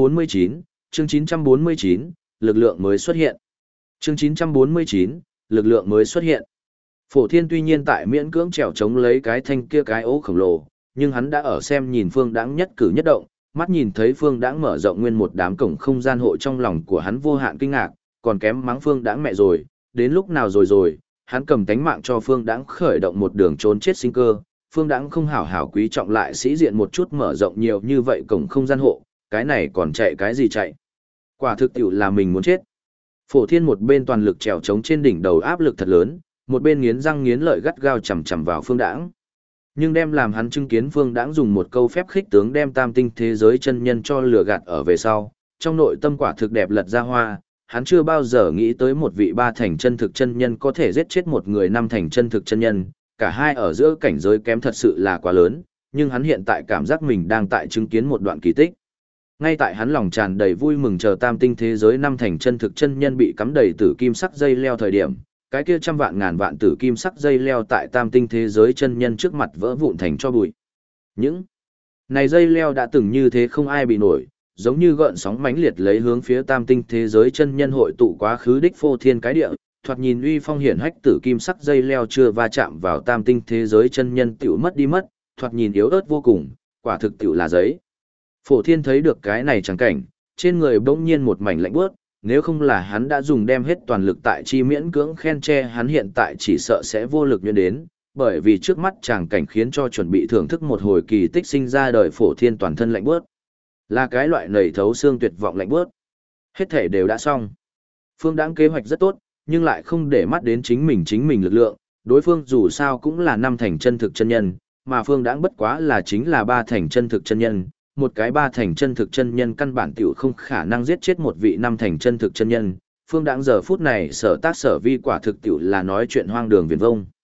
949, lực lượng mới xuất hiện. Chương 949, lực lượng mới xuất hiện. Phổ Thiên tuy nhiên tại miễn cưỡng trèo chống lấy cái thanh kia cái ố khổng lồ, nhưng hắn đã ở xem nhìn Phương Đãng nhất cử nhất động, mắt nhìn thấy Phương Đãng mở rộng nguyên một đám cổng không gian hộ trong lòng của hắn vô hạn kinh ngạc, còn kém mắng Phương Đãng mẹ rồi, đến lúc nào rồi, hắn cầm tánh mạng cho Phương Đãng khởi động một đường trốn chết sinh cơ, Phương Đãng không hảo hảo quý trọng lại sĩ diện một chút mở rộng nhiều như vậy cổng không gian hộ, cái này còn chạy cái gì chạy. Quả thực tiểu là mình muốn chết. Phổ Thiên một bên toàn lực trèo chống trên đỉnh đầu áp lực thật lớn, một bên nghiến răng nghiến lợi gắt gao chằm chằm vào Phương Đãng. Nhưng đem làm hắn chứng kiến Phương Đãng dùng một câu phép khích tướng đem tam tinh thế giới chân nhân cho lừa gạt ở về sau, trong nội tâm quả thực đẹp lật ra hoa, hắn chưa bao giờ nghĩ tới một vị 3 thành chân thực chân nhân có thể giết chết một người 5 thành chân thực chân nhân, cả hai ở giữa cảnh giới kém thật sự là quá lớn, nhưng hắn hiện tại cảm giác mình đang tại chứng kiến một đoạn kỳ tích. Ngay tại hắn lòng tràn đầy vui mừng chờ tam tinh thế giới 5 thành chân thực chân nhân bị cắm đầy tử kim sắc dây leo thời điểm, cái kia trăm vạn ngàn vạn tử kim sắc dây leo tại tam tinh thế giới chân nhân trước mặt vỡ vụn thành cho bụi. Những này dây leo đã từng như thế không ai bị nổi, giống như gợn sóng mãnh liệt lấy hướng phía tam tinh thế giới chân nhân hội tụ quá khứ đích phô thiên cái địa, thoạt nhìn uy phong hiển hách tử kim sắc dây leo chưa va chạm vào tam tinh thế giới chân nhân tiểu mất đi mất, thoạt nhìn yếu ớt vô cùng, quả thực tiểu là giấy. Phổ Thiên thấy được cái này chẳng cảnh, trên người bỗng nhiên một mảnh lạnh buốt, nếu không là hắn đã dùng đem hết toàn lực tại chi miễn cưỡng khen che hắn hiện tại chỉ sợ sẽ vô lực nhuyễn đến, bởi vì trước mắt chàng cảnh khiến cho chuẩn bị thưởng thức một hồi kỳ tích sinh ra đời Phổ Thiên toàn thân lạnh buốt. Là cái loại nảy thấu xương tuyệt vọng lạnh buốt. Hết thể đều đã xong. Phương Đãng kế hoạch rất tốt, nhưng lại không để mắt đến chính mình lực lượng, đối phương dù sao cũng là 5 thành chân thực chân nhân, mà Phương Đãng bất quá là chính là 3 thành chân thực chân nhân, một cái 3 thành chân thực chân nhân căn bản tiểu không khả năng giết chết một vị 5 thành chân thực chân nhân. Phương Đãng giờ phút này sở tác sở vi quả thực tiểu là nói chuyện hoang đường viển vông.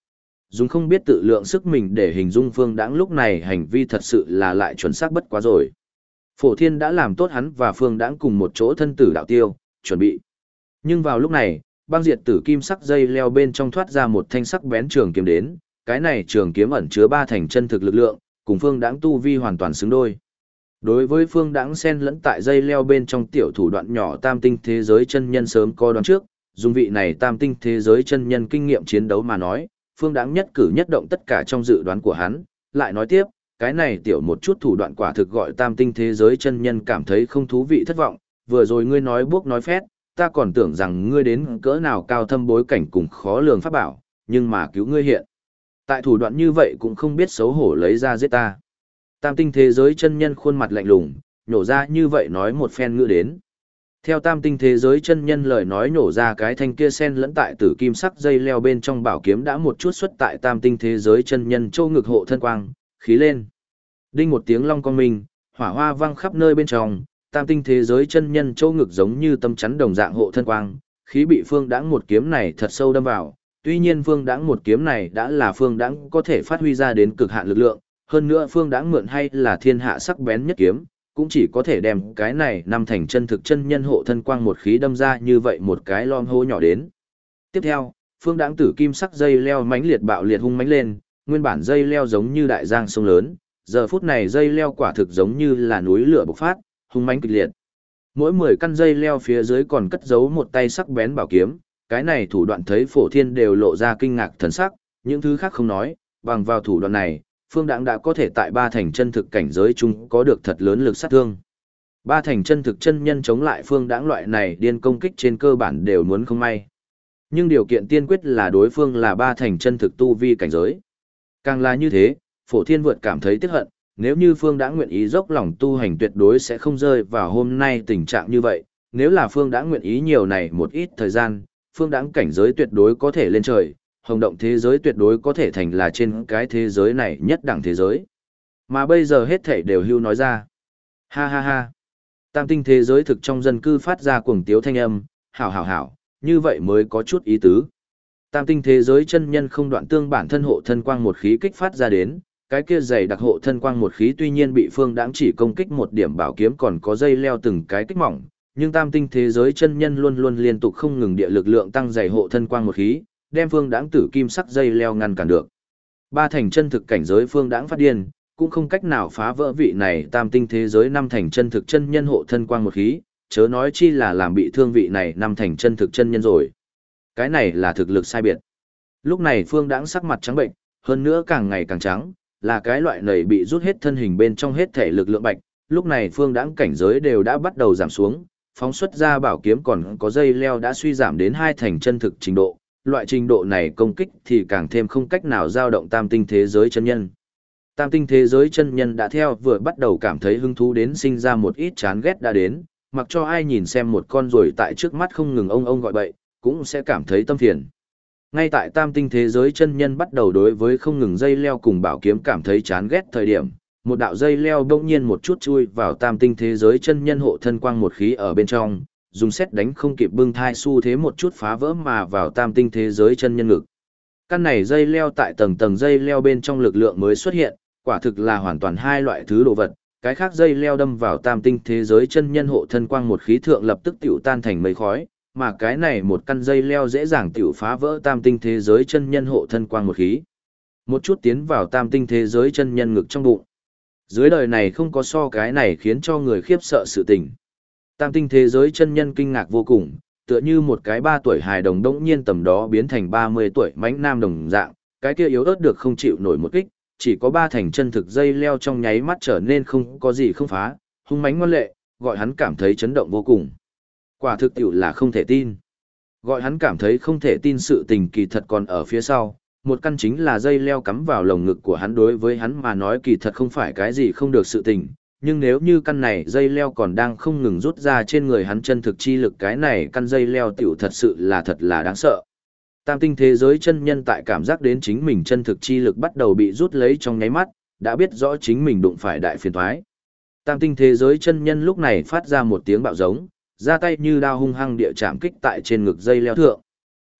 dùng không biết tự lượng sức mình để hình dung Phương Đãng lúc này hành vi thật sự là lại chuẩn xác bất quá rồi. Phổ Thiên đã làm tốt hắn và Phương Đãng cùng một chỗ thân tử đạo tiêu, chuẩn bị. Nhưng vào lúc này, băng diệt tử kim sắc dây leo bên trong thoát ra một thanh sắc bén trường kiếm đến, cái này trường kiếm ẩn chứa ba thành chân thực lực lượng, cùng Phương Đãng tu vi hoàn toàn xứng đôi. Đối với Phương Đãng xen lẫn tại dây leo bên trong tiểu thủ đoạn nhỏ tam tinh thế giới chân nhân sớm có đoán trước, dùng vị này tam tinh thế giới chân nhân kinh nghiệm chiến đấu mà nói, Phương Đãng nhất cử nhất động tất cả trong dự đoán của hắn, lại nói tiếp, cái này tiểu một chút thủ đoạn quả thực gọi tam tinh thế giới chân nhân cảm thấy không thú vị thất vọng, vừa rồi ngươi nói buốc nói phét, ta còn tưởng rằng ngươi đến cỡ nào cao thâm bối cảnh cùng khó lường pháp bảo, nhưng mà cứu ngươi hiện. Tại thủ đoạn như vậy cũng không biết xấu hổ lấy ra giết ta. Tam tinh thế giới chân nhân khuôn mặt lạnh lùng, nhổ ra như vậy nói một phen ngữ đến. Theo tam tinh thế giới chân nhân lời nói nhổ ra cái thanh kia sen lẫn tại tử kim sắc dây leo bên trong bảo kiếm đã một chút xuất tại tam tinh thế giới chân nhân châu ngực hộ thân quang, khí lên. Đinh một tiếng long cong minh, hỏa hoa vang khắp nơi bên trong, tam tinh thế giới chân nhân châu ngực giống như tâm chắn đồng dạng hộ thân quang, khí bị Phương Đãng một kiếm này thật sâu đâm vào. Tuy nhiên Phương Đãng một kiếm này đã là Phương Đãng có thể phát huy ra đến cực hạn lực lượng, hơn nữa Phương Đãng mượn hay là thiên hạ sắc bén nhất kiếm, cũng chỉ có thể đem cái này năm thành chân thực chân nhân hộ thân quang một khí đâm ra như vậy một cái lom hô nhỏ đến. Tiếp theo, Phương Đãng tử kim sắc dây leo mãnh liệt bạo liệt hung mãnh lên, nguyên bản dây leo giống như đại giang sông lớn, giờ phút này dây leo quả thực giống như là núi lửa bộc phát, hung mãnh kịch liệt. Mỗi 10 căn dây leo phía dưới còn cất giấu một tay sắc bén bảo kiếm, cái này thủ đoạn thấy Phổ Thiên đều lộ ra kinh ngạc thần sắc, những thứ khác không nói, bằng vào thủ đoạn này, Phương Đãng đã có thể tại ba thành chân thực cảnh giới chung có được thật lớn lực sát thương. Ba thành chân thực chân nhân chống lại Phương Đãng loại này điên công kích trên cơ bản đều muốn không may. Nhưng điều kiện tiên quyết là đối phương là ba thành chân thực tu vi cảnh giới. Càng là như thế, Phổ Thiên vượt cảm thấy tiếc hận, nếu như Phương Đãng nguyện ý dốc lòng tu hành tuyệt đối sẽ không rơi vào hôm nay tình trạng như vậy, nếu là Phương Đãng nguyện ý nhiều này một ít thời gian, Phương Đãng cảnh giới tuyệt đối có thể lên trời, hồng động thế giới tuyệt đối có thể thành là trên cái thế giới này nhất đẳng thế giới. Mà bây giờ hết thảy đều hưu nói ra. Ha ha ha. Tam tinh thế giới thực trong dân cư phát ra cuồng tiếu thanh âm, hảo hảo hảo, như vậy mới có chút ý tứ. Tam tinh thế giới chân nhân không đoạn tương bản thân hộ thân quang một khí kích phát ra đến, cái kia dày đặc hộ thân quang một khí tuy nhiên bị Phương Đãng chỉ công kích một điểm bảo kiếm còn có dây leo từng cái kích mỏng, nhưng tam tinh thế giới chân nhân luôn luôn liên tục không ngừng địa lực lượng tăng dày hộ thân quang một khí, đem Phương Đãng tử kim sắc dây leo ngăn cản được. Ba thành chân thực cảnh giới Phương Đãng phát điên, cũng không cách nào phá vỡ vị này tam tinh thế giới năm thành chân thực chân nhân hộ thân quang một khí, chớ nói chi là làm bị thương vị này năm thành chân thực chân nhân rồi. Cái này là thực lực sai biệt. Lúc này Phương Đãng sắc mặt trắng bệnh, hơn nữa càng ngày càng trắng, là cái loại nảy bị rút hết thân hình bên trong hết thể lực lượng bạch, lúc này Phương Đãng cảnh giới đều đã bắt đầu giảm xuống, phóng xuất ra bảo kiếm còn có dây leo đã suy giảm đến hai thành chân thực trình độ, loại trình độ này công kích thì càng thêm không cách nào dao động tam tinh thế giới chân nhân. Tam tinh thế giới chân nhân đã theo vừa bắt đầu cảm thấy hứng thú đến sinh ra một ít chán ghét đã đến, mặc cho ai nhìn xem một con ruồi tại trước mắt không ngừng ông gọi bậy, cũng sẽ cảm thấy tâm phiền. Ngay tại tam tinh thế giới chân nhân bắt đầu đối với không ngừng dây leo cùng bảo kiếm cảm thấy chán ghét thời điểm, một đạo dây leo bỗng nhiên một chút chui vào tam tinh thế giới chân nhân hộ thân quang một khí ở bên trong, dùng xét đánh không kịp bưng thai xu thế một chút phá vỡ mà vào tam tinh thế giới chân nhân ngực. Căn này dây leo tại tầng tầng dây leo bên trong lực lượng mới xuất hiện, quả thực là hoàn toàn hai loại thứ đồ vật, cái khác dây leo đâm vào tam tinh thế giới chân nhân hộ thân quang một khí thượng lập tức tiểu tan thành mây khói, mà cái này một căn dây leo dễ dàng tiểu phá vỡ tam tinh thế giới chân nhân hộ thân quang một khí. Một chút tiến vào tam tinh thế giới chân nhân ngực trong bụng. Dưới đời này không có so cái này khiến cho người khiếp sợ sự tình. Tam tinh thế giới chân nhân kinh ngạc vô cùng, tựa như một cái 3 tuổi hài đồng đống nhiên tầm đó biến thành 30 tuổi mãnh nam đồng dạng, cái kia yếu ớt được không chịu nổi một kích, chỉ có 3 thành chân thực dây leo trong nháy mắt trở nên không có gì không phá, hung mãnh ngoan lệ, gọi hắn cảm thấy chấn động vô cùng. Quả thực tiểu là không thể tin. Gọi hắn cảm thấy không thể tin sự tình kỳ thật còn ở phía sau, một căn chính là dây leo cắm vào lồng ngực của hắn đối với hắn mà nói kỳ thật không phải cái gì không được sự tình, nhưng nếu như căn này dây leo còn đang không ngừng rút ra trên người hắn chân thực chi lực cái này căn dây leo tiểu thật sự là thật là đáng sợ. Tam tinh thế giới chân nhân tại cảm giác đến chính mình chân thực chi lực bắt đầu bị rút lấy trong nháy mắt, đã biết rõ chính mình đụng phải đại phiền toái. Tam tinh thế giới chân nhân lúc này phát ra một tiếng bạo giống, ra tay như đao hung hăng địa chạm kích tại trên ngực dây leo thượng.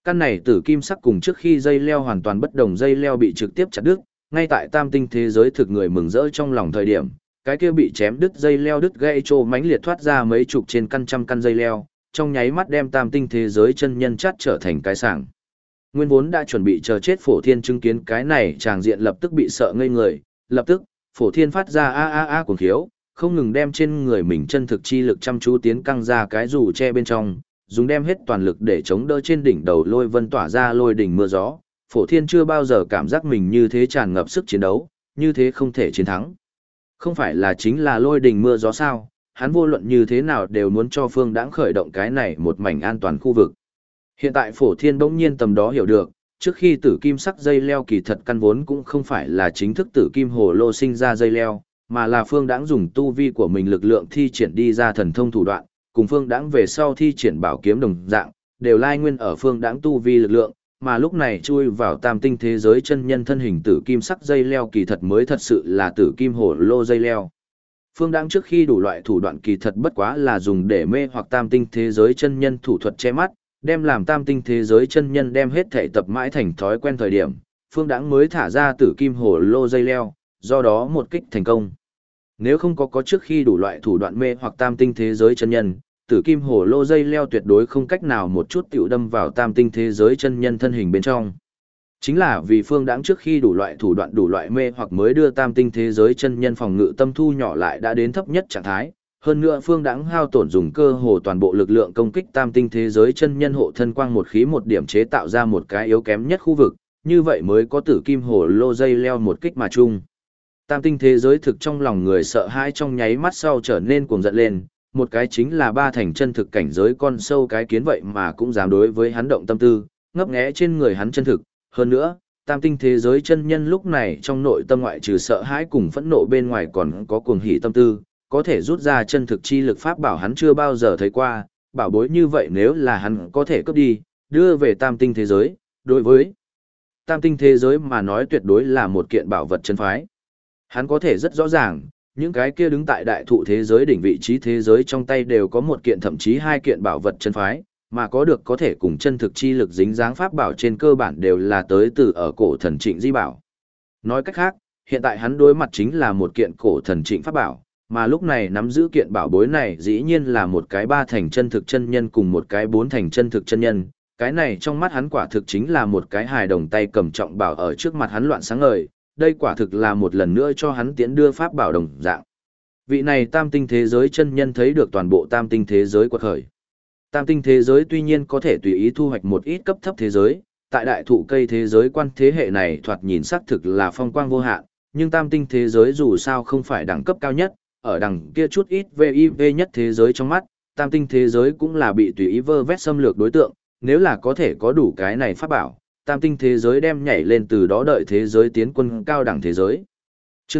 Căn này tử kim sắc cùng trước khi dây leo hoàn toàn bất đồng, dây leo bị trực tiếp chặt đứt, ngay tại tam tinh thế giới thực người mừng rỡ trong lòng thời điểm, cái kia bị chém đứt dây leo đứt gãy trô mãnh liệt thoát ra mấy chục trên căn trăm căn dây leo, trong nháy mắt đem tam tinh thế giới chân nhân chát trở thành cái sảng. Nguyên vốn đã chuẩn bị chờ chết Phổ Thiên chứng kiến cái này tràng diện lập tức bị sợ ngây người, lập tức, Phổ Thiên phát ra a a a cuồng khiếu, không ngừng đem trên người mình chân thực chi lực chăm chú tiến căng ra cái dù che bên trong, dùng đem hết toàn lực để chống đỡ trên đỉnh đầu lôi vân tỏa ra lôi đỉnh mưa gió. Phổ Thiên chưa bao giờ cảm giác mình như thế tràn ngập sức chiến đấu, như thế không thể chiến thắng. Không phải là chính là lôi đỉnh mưa gió sao, hắn vô luận như thế nào đều muốn cho Phương Đãng khởi động cái này một mảnh an toàn khu vực. Hiện tại Phổ Thiên bỗng nhiên tầm đó hiểu được, trước khi tử kim sắc dây leo kỳ thật căn vốn cũng không phải là chính thức tử kim hồ lô sinh ra dây leo, mà là Phương Đãng dùng tu vi của mình lực lượng thi triển đi ra thần thông thủ đoạn, cùng Phương Đãng về sau thi triển bảo kiếm đồng dạng, đều lai nguyên ở Phương Đãng tu vi lực lượng, mà lúc này chui vào tam tinh thế giới chân nhân thân hình tử kim sắc dây leo kỳ thật mới thật sự là tử kim hồ lô dây leo. Phương Đãng trước khi đủ loại thủ đoạn kỳ thật bất quá là dùng để mê hoặc tam tinh thế giới chân nhân thủ thuật che mắt, đem làm tam tinh thế giới chân nhân đem hết thể tập mãi thành thói quen thời điểm, Phương Đãng mới thả ra tử kim hồ lô dây leo, do đó một kích thành công. Nếu không có trước khi đủ loại thủ đoạn mê hoặc tam tinh thế giới chân nhân, tử kim hồ lô dây leo tuyệt đối không cách nào một chút tiểu đâm vào tam tinh thế giới chân nhân thân hình bên trong. Chính là vì Phương Đãng trước khi đủ loại thủ đoạn đủ loại mê hoặc mới đưa tam tinh thế giới chân nhân phòng ngự tâm thu nhỏ lại đã đến thấp nhất trạng thái. Hơn nữa Phương Đãng hao tổn dùng cơ hồ toàn bộ lực lượng công kích tam tinh thế giới chân nhân hộ thân quang một khí một điểm chế tạo ra một cái yếu kém nhất khu vực, như vậy mới có tử kim hồ lô dây leo một kích mà chung. Tam tinh thế giới thực trong lòng người sợ hãi trong nháy mắt sau trở nên cuồng giận lên, một cái chính là ba thành chân thực cảnh giới con sâu cái kiến vậy mà cũng dám đối với hắn động tâm tư, ngấp nghé trên người hắn chân thực. Hơn nữa, tam tinh thế giới chân nhân lúc này trong nội tâm ngoại trừ sợ hãi cùng phẫn nộ bên ngoài còn có cuồng hỉ tâm tư, có thể rút ra chân thực chi lực pháp bảo hắn chưa bao giờ thấy qua, bảo bối như vậy nếu là hắn có thể cướp đi, đưa về tam tinh thế giới, đối với tam tinh thế giới mà nói tuyệt đối là một kiện bảo vật chân phái. Hắn có thể rất rõ ràng, những cái kia đứng tại đại thụ thế giới đỉnh vị trí thế giới trong tay đều có một kiện thậm chí hai kiện bảo vật chân phái, mà có được có thể cùng chân thực chi lực dính dáng pháp bảo trên cơ bản đều là tới từ ở cổ thần Trịnh Di Bảo. Nói cách khác, hiện tại hắn đối mặt chính là một kiện cổ thần Trịnh pháp bảo, mà lúc này nắm giữ kiện bảo bối này dĩ nhiên là một cái ba thành chân thực chân nhân cùng một cái bốn thành chân thực chân nhân. Cái này trong mắt hắn quả thực chính là một cái hài đồng tay cầm trọng bảo ở trước mặt hắn loạn sáng ngời, đây quả thực là một lần nữa cho hắn tiễn đưa pháp bảo đồng dạng. Vị này tam tinh thế giới chân nhân thấy được toàn bộ tam tinh thế giới quật khởi. Tam tinh thế giới tuy nhiên có thể tùy ý thu hoạch một ít cấp thấp thế giới, tại đại thụ cây thế giới quan thế hệ này thoạt nhìn xác thực là phong quang vô hạn, nhưng tam tinh thế giới dù sao không phải đẳng cấp cao nhất, ở đằng kia chút ít VIV nhất thế giới trong mắt, tam tinh thế giới cũng là bị tùy ý vơ vét xâm lược đối tượng, nếu là có thể có đủ cái này pháp bảo, tam tinh thế giới đem nhảy lên từ đó đợi thế giới tiến quân cao đẳng thế giới. Chương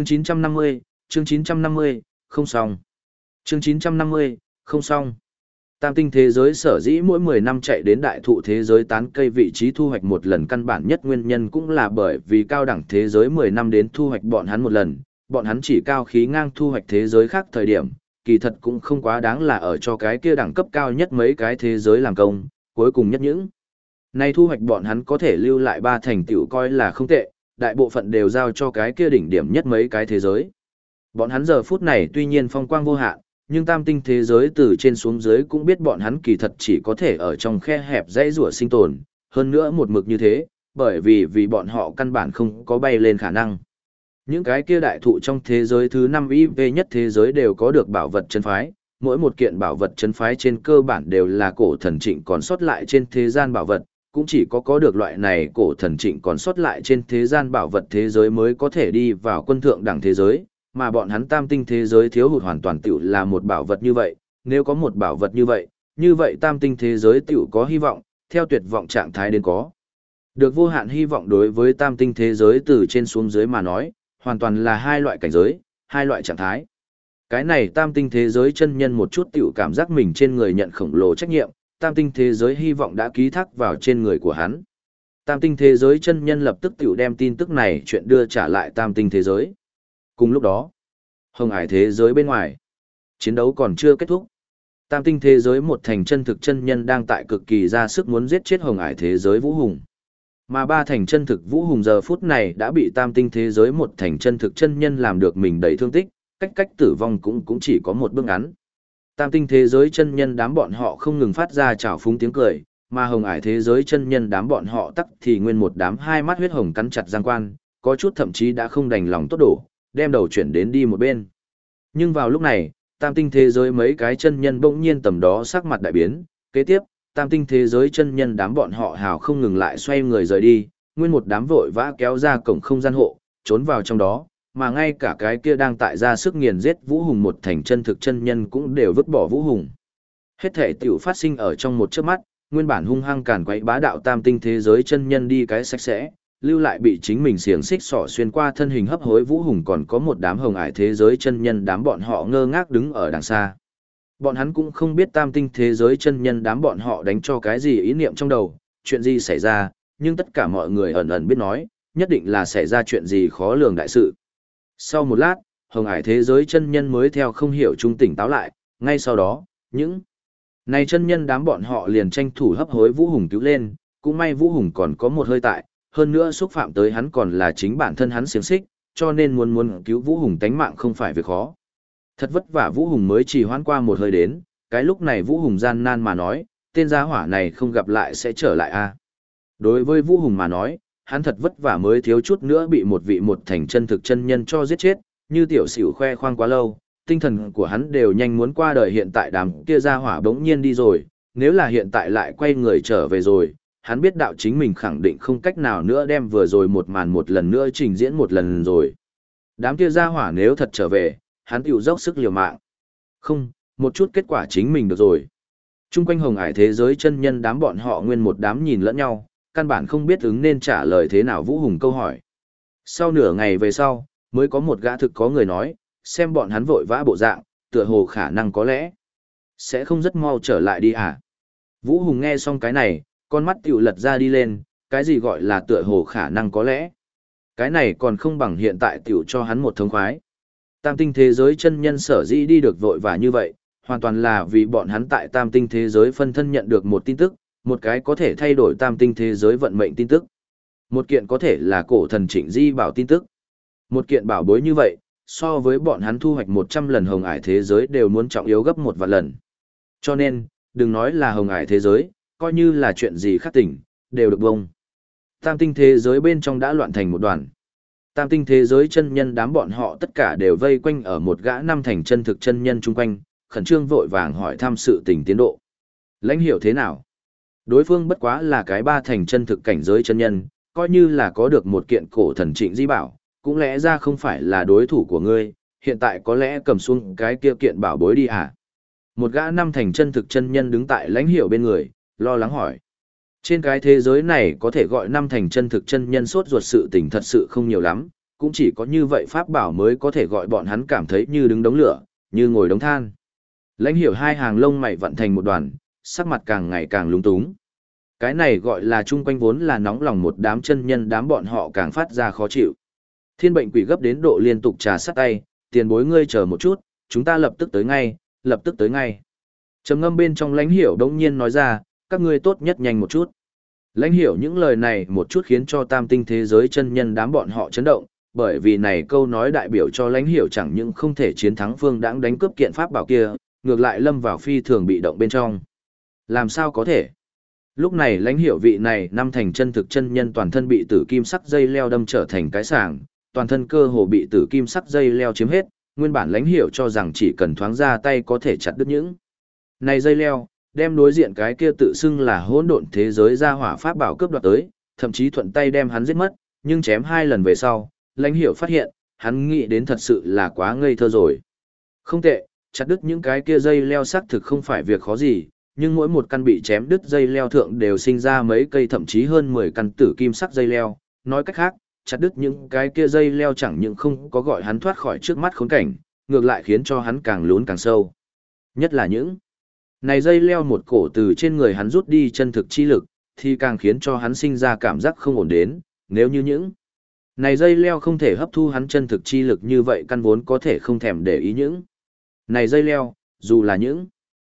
950, không xong. Chương 950, không xong. Tam tinh thế giới sở dĩ mỗi 10 năm chạy đến đại thụ thế giới tán cây vị trí thu hoạch một lần căn bản nhất nguyên nhân cũng là bởi vì cao đẳng thế giới 10 năm đến thu hoạch bọn hắn một lần, bọn hắn chỉ cao khí ngang thu hoạch thế giới khác thời điểm, kỳ thật cũng không quá đáng là ở cho cái kia đẳng cấp cao nhất mấy cái thế giới làm công, cuối cùng nhất những. Nay thu hoạch bọn hắn có thể lưu lại ba thành tựu coi là không tệ, đại bộ phận đều giao cho cái kia đỉnh điểm nhất mấy cái thế giới. Bọn hắn giờ phút này tuy nhiên phong quang vô hạn, nhưng tam tinh thế giới từ trên xuống dưới cũng biết bọn hắn kỳ thật chỉ có thể ở trong khe hẹp dãy rủa sinh tồn, hơn nữa một mực như thế, bởi vì bọn họ căn bản không có bay lên khả năng. Những cái kia đại thụ trong thế giới thứ 5 IV nhất thế giới đều có được bảo vật chân phái, mỗi một kiện bảo vật chân phái trên cơ bản đều là cổ thần Trịnh còn sót lại trên thế gian bảo vật, cũng chỉ có được loại này cổ thần Trịnh còn sót lại trên thế gian bảo vật thế giới mới có thể đi vào quân thượng đẳng thế giới, mà bọn hắn tam tinh thế giới thiếu hụt hoàn toàn tiểu là một bảo vật như vậy, nếu có một bảo vật như vậy tam tinh thế giới tiểu có hy vọng, theo tuyệt vọng trạng thái đến có. Được vô hạn hy vọng đối với tam tinh thế giới từ trên xuống dưới mà nói, hoàn toàn là hai loại cảnh giới, hai loại trạng thái. Cái này tam tinh thế giới chân nhân một chút tiểu cảm giác mình trên người nhận khổng lồ trách nhiệm, tam tinh thế giới hy vọng đã ký thác vào trên người của hắn. Tam tinh thế giới chân nhân lập tức tiểu đem tin tức này chuyện đưa trả lại tam tinh thế giới. Cùng lúc đó, hồng hải thế giới bên ngoài, chiến đấu còn chưa kết thúc. Tam tinh thế giới một thành chân thực chân nhân đang tại cực kỳ ra sức muốn giết chết hồng ải thế giới vũ hùng. Mà ba thành chân thực vũ hùng giờ phút này đã bị tam tinh thế giới một thành chân thực chân nhân làm được mình đầy thương tích, cách tử vong cũng chỉ có một bước ngắn. Tam tinh thế giới chân nhân đám bọn họ không ngừng phát ra trào phúng tiếng cười, mà hồng ải thế giới chân nhân đám bọn họ tắc thì nguyên một đám hai mắt huyết hồng cắn chặt giang quan, có chút thậm chí đã không đành lòng tốt đổ, đem đầu chuyển đến đi một bên. Nhưng vào lúc này, tam tinh thế giới mấy cái chân nhân bỗng nhiên tầm đó sắc mặt đại biến, kế tiếp, tam tinh thế giới chân nhân đám bọn họ hào không ngừng lại xoay người rời đi, nguyên một đám vội vã kéo ra cổng không gian hộ, trốn vào trong đó, mà ngay cả cái kia đang tại ra sức nghiền giết Vũ Hùng một thành chân thực chân nhân cũng đều vứt bỏ Vũ Hùng. Hết thể tiểu phát sinh ở trong một chớp mắt, nguyên bản hung hăng càn quấy bá đạo tam tinh thế giới chân nhân đi cái sạch sẽ, lưu lại bị chính mình xiềng xích sỏ xuyên qua thân hình hấp hối Vũ Hùng, còn có một đám hồng ải thế giới chân nhân đám bọn họ ngơ ngác đứng ở đằng xa. Bọn hắn cũng không biết tam tinh thế giới chân nhân đám bọn họ đánh cho cái gì ý niệm trong đầu, chuyện gì xảy ra, nhưng tất cả mọi người ẩn ẩn biết nói, nhất định là xảy ra chuyện gì khó lường đại sự. Sau một lát, hồng ải thế giới chân nhân mới theo không hiểu trung tỉnh táo lại, ngay sau đó, những này chân nhân đám bọn họ liền tranh thủ hấp hối Vũ Hùng cứu lên, cũng may Vũ Hùng còn có một hơi tại, hơn nữa xúc phạm tới hắn còn là chính bản thân hắn xiềng xích, cho nên muốn cứu Vũ Hùng tánh mạng không phải việc khó. Thật vất vả Vũ Hùng mới trì hoãn qua một hơi đến, cái lúc này Vũ Hùng gian nan mà nói, tên gia hỏa này không gặp lại sẽ trở lại a. Đối với Vũ Hùng mà nói, hắn thật vất vả mới thiếu chút nữa bị một vị một thành chân thực chân nhân cho giết chết, như tiểu xỉu khoe khoang quá lâu, tinh thần của hắn đều nhanh muốn qua đời, hiện tại đám kia gia hỏa bỗng nhiên đi rồi, nếu là hiện tại lại quay người trở về rồi, hắn biết đạo chính mình khẳng định không cách nào nữa đem vừa rồi một màn một lần nữa trình diễn một lần rồi. Đám kia gia hỏa nếu thật trở về, hắn tiểu dốc sức liều mạng. Không, một chút kết quả chính mình được rồi. Trung quanh hồng ải thế giới chân nhân đám bọn họ nguyên một đám nhìn lẫn nhau, căn bản không biết ứng nên trả lời thế nào Vũ Hùng câu hỏi. Sau nửa ngày về sau, mới có một gã thực có người nói, xem bọn hắn vội vã bộ dạng, tựa hồ khả năng có lẽ sẽ không rất mau trở lại đi à. Vũ Hùng nghe xong cái này, con mắt tiểu lật ra đi lên, cái gì gọi là tựa hồ khả năng có lẽ. Cái này còn không bằng hiện tại tiểu cho hắn một thống khoái. Tam tinh thế giới chân nhân sở dĩ đi được vội vã như vậy, hoàn toàn là vì bọn hắn tại tam tinh thế giới phân thân nhận được một tin tức, một cái có thể thay đổi tam tinh thế giới vận mệnh tin tức. Một kiện có thể là cổ thần Trịnh Di bảo tin tức. Một kiện bảo bối như vậy, so với bọn hắn thu hoạch 100 lần hồng ải thế giới đều muốn trọng yếu gấp một vạn lần. Cho nên, đừng nói là hồng ải thế giới, coi như là chuyện gì khác tỉnh, đều được bông. Tam tinh thế giới bên trong đã loạn thành một đoàn. Tam tinh thế giới chân nhân đám bọn họ tất cả đều vây quanh ở một gã năm thành chân thực chân nhân chung quanh, khẩn trương vội vàng hỏi thăm sự tình tiến độ. Lãnh hiểu thế nào? Đối phương bất quá là cái ba thành chân thực cảnh giới chân nhân, coi như là có được một kiện cổ thần Trịnh Di bảo, cũng lẽ ra không phải là đối thủ của ngươi, hiện tại có lẽ cầm xuống cái kia kiện bảo bối đi à? Một gã năm thành chân thực chân nhân đứng tại Lãnh hiểu bên người, lo lắng hỏi. Trên cái thế giới này có thể gọi năm thành chân thực chân nhân sốt ruột sự tình thật sự không nhiều lắm, cũng chỉ có như vậy pháp bảo mới có thể gọi bọn hắn cảm thấy như đứng đống lửa, như ngồi đống than. Lãnh hiểu hai hàng lông mày vận thành một đoàn, sắc mặt càng ngày càng lúng túng. Cái này gọi là chung quanh vốn là nóng lòng một đám chân nhân, đám bọn họ càng phát ra khó chịu. Thiên bệnh quỷ gấp đến độ liên tục trà sắt tay, tiền bối ngươi chờ một chút, chúng ta lập tức tới ngay, lập tức tới ngay. Trầm ngâm bên trong Lãnh hiểu đống nhiên nói ra, các ngươi tốt nhất nhanh một chút. Lãnh hiểu những lời này một chút khiến cho tam tinh thế giới chân nhân đám bọn họ chấn động, bởi vì này câu nói đại biểu cho Lãnh hiểu chẳng những không thể chiến thắng Phương Đãng đánh cướp kiện pháp bảo kia, ngược lại lâm vào phi thường bị động bên trong. Làm sao có thể? Lúc này Lãnh hiểu vị này năm thành chân thực chân nhân toàn thân bị tử kim sắc dây leo đâm trở thành cái sàng, toàn thân cơ hồ bị tử kim sắc dây leo chiếm hết, nguyên bản Lãnh hiểu cho rằng chỉ cần thoáng ra tay có thể chặt đứt những này dây leo, đem đối diện cái kia tự xưng là hỗn độn thế giới ra hỏa pháp bảo cướp đoạt tới, thậm chí thuận tay đem hắn giết mất, nhưng chém hai lần về sau, Lãnh hiểu phát hiện, hắn nghĩ đến thật sự là quá ngây thơ rồi. Không tệ, chặt đứt những cái kia dây leo xác thực không phải việc khó gì, nhưng mỗi một căn bị chém đứt dây leo thượng đều sinh ra mấy cây thậm chí hơn 10 căn tử kim sắc dây leo, nói cách khác, chặt đứt những cái kia dây leo chẳng những không có gọi hắn thoát khỏi trước mắt khốn cảnh, ngược lại khiến cho hắn càng lún càng sâu. Nhất là những này dây leo một cổ từ trên người hắn rút đi chân thực chi lực, thì càng khiến cho hắn sinh ra cảm giác không ổn đến, nếu như những này dây leo không thể hấp thu hắn chân thực chi lực như vậy căn vốn có thể không thèm để ý những này dây leo, dù là những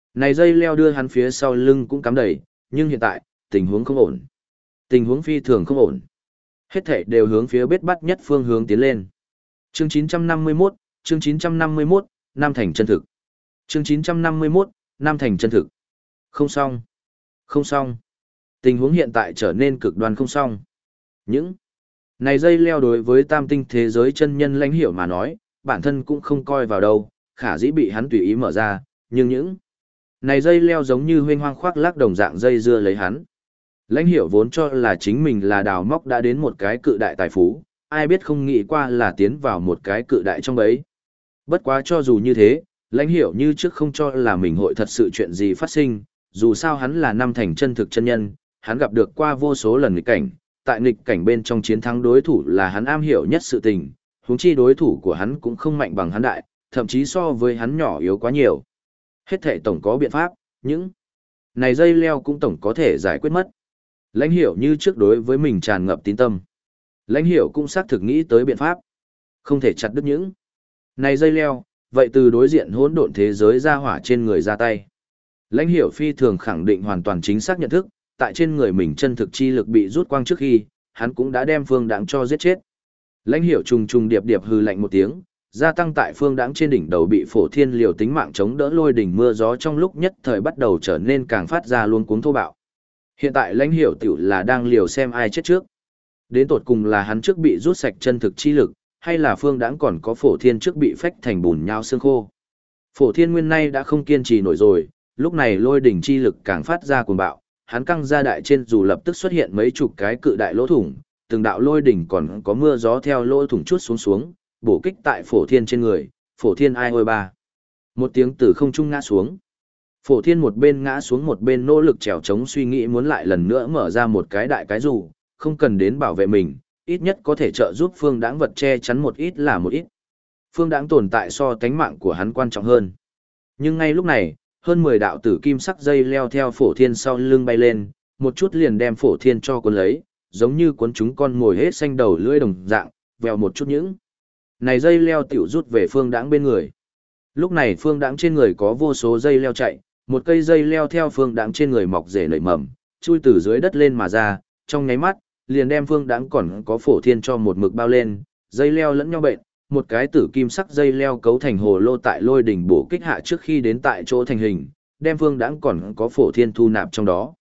Này dây leo đưa hắn phía sau lưng cũng cắm đầy, nhưng hiện tại, tình huống không ổn. Tình huống phi thường không ổn. Hết thảy đều hướng phía bết bắt nhất phương hướng tiến lên. Chương 951, chương 951, Nam Thành chân thực. Chương 951, Nam Thành chân thực. Không xong. Không xong. Tình huống hiện tại trở nên cực đoan không xong. Những này dây leo đối với tam tinh thế giới chân nhân lãnh hiểu mà nói, bản thân cũng không coi vào đâu, khả dĩ bị hắn tùy ý mở ra, nhưng những này dây leo giống như huynh hoang khoác lác đồng dạng dây dưa lấy hắn. Lãnh hiểu vốn cho là chính mình là đào móc đã đến một cái cự đại tài phú, ai biết không nghĩ qua là tiến vào một cái cự đại trong bấy. Bất quá cho dù như thế, lãnh hiểu như trước không cho là mình hội thật sự chuyện gì phát sinh, dù sao hắn là năm thành chân thực chân nhân, hắn gặp được qua vô số lần nghịch cảnh, tại nghịch cảnh bên trong chiến thắng đối thủ là hắn am hiểu nhất sự tình, huống chi đối thủ của hắn cũng không mạnh bằng hắn đại, thậm chí so với hắn nhỏ yếu quá nhiều. Hết thảy tổng có biện pháp, những này dây leo cũng tổng có thể giải quyết mất. Lãnh hiểu như trước đối với mình tràn ngập tín tâm. Lãnh hiểu cũng xác thực nghĩ tới biện pháp. Không thể chặt đứt những này dây leo, vậy từ đối diện hỗn độn thế giới ra hỏa trên người ra tay. Lãnh hiểu phi thường khẳng định hoàn toàn chính xác nhận thức, tại trên người mình chân thực chi lực bị rút quang trước khi, hắn cũng đã đem Phương Đãng cho giết chết. Lãnh hiểu trùng trùng điệp điệp hừ lạnh một tiếng, gia tăng tại Phương Đãng trên đỉnh đầu bị Phổ Thiên liều tính mạng chống đỡ lôi đỉnh mưa gió trong lúc nhất thời bắt đầu trở nên càng phát ra luống cuống thô bạo. Hiện tại Lãnh hiểu tiểu là đang liều xem ai chết trước. Đến tột cùng là hắn trước bị rút sạch chân thực chi lực, hay là Phương Đãng còn có Phổ Thiên trước bị phách thành bùn nhão xương khô. Phổ Thiên nguyên nay đã không kiên trì nổi rồi, lúc này lôi đỉnh chi lực càng phát ra cuồng bạo, hắn căng ra đại trên dù lập tức xuất hiện mấy chục cái cự đại lỗ thủng, từng đạo lôi đỉnh còn có mưa gió theo lỗ thủng chút xuống xuống, bổ kích tại Phổ Thiên trên người, Phổ Thiên ai ôi ba. Một tiếng từ không trung ngã xuống. Phổ Thiên một bên ngã xuống một bên nỗ lực trèo chống suy nghĩ muốn lại lần nữa mở ra một cái đại cái dù, không cần đến bảo vệ mình, ít nhất có thể trợ giúp Phương Đãng vật che chắn một ít là một ít. Phương Đãng tồn tại so tánh mạng của hắn quan trọng hơn. Nhưng ngay lúc này, hơn 10 đạo tử kim sắc dây leo theo Phổ Thiên sau lưng bay lên, một chút liền đem Phổ Thiên cho cuốn lấy, giống như cuốn chúng con ngồi hết xanh đầu lưỡi đồng dạng, vèo một chút những này dây leo tiểu rút về Phương Đãng bên người. Lúc này Phương Đãng trên người có vô số dây leo chạy, một cây dây leo theo Phương Đãng trên người mọc rễ nảy mầm, chui từ dưới đất lên mà ra, trong nháy mắt, liền đem Phương Đãng còn có Phổ Thiên cho một mực bao lên, dây leo lẫn nhau bệnh, một cái tử kim sắc dây leo cấu thành hồ lô tại lôi đỉnh bổ kích hạ trước khi đến tại chỗ thành hình, đem Phương Đãng còn có Phổ Thiên thu nạp trong đó.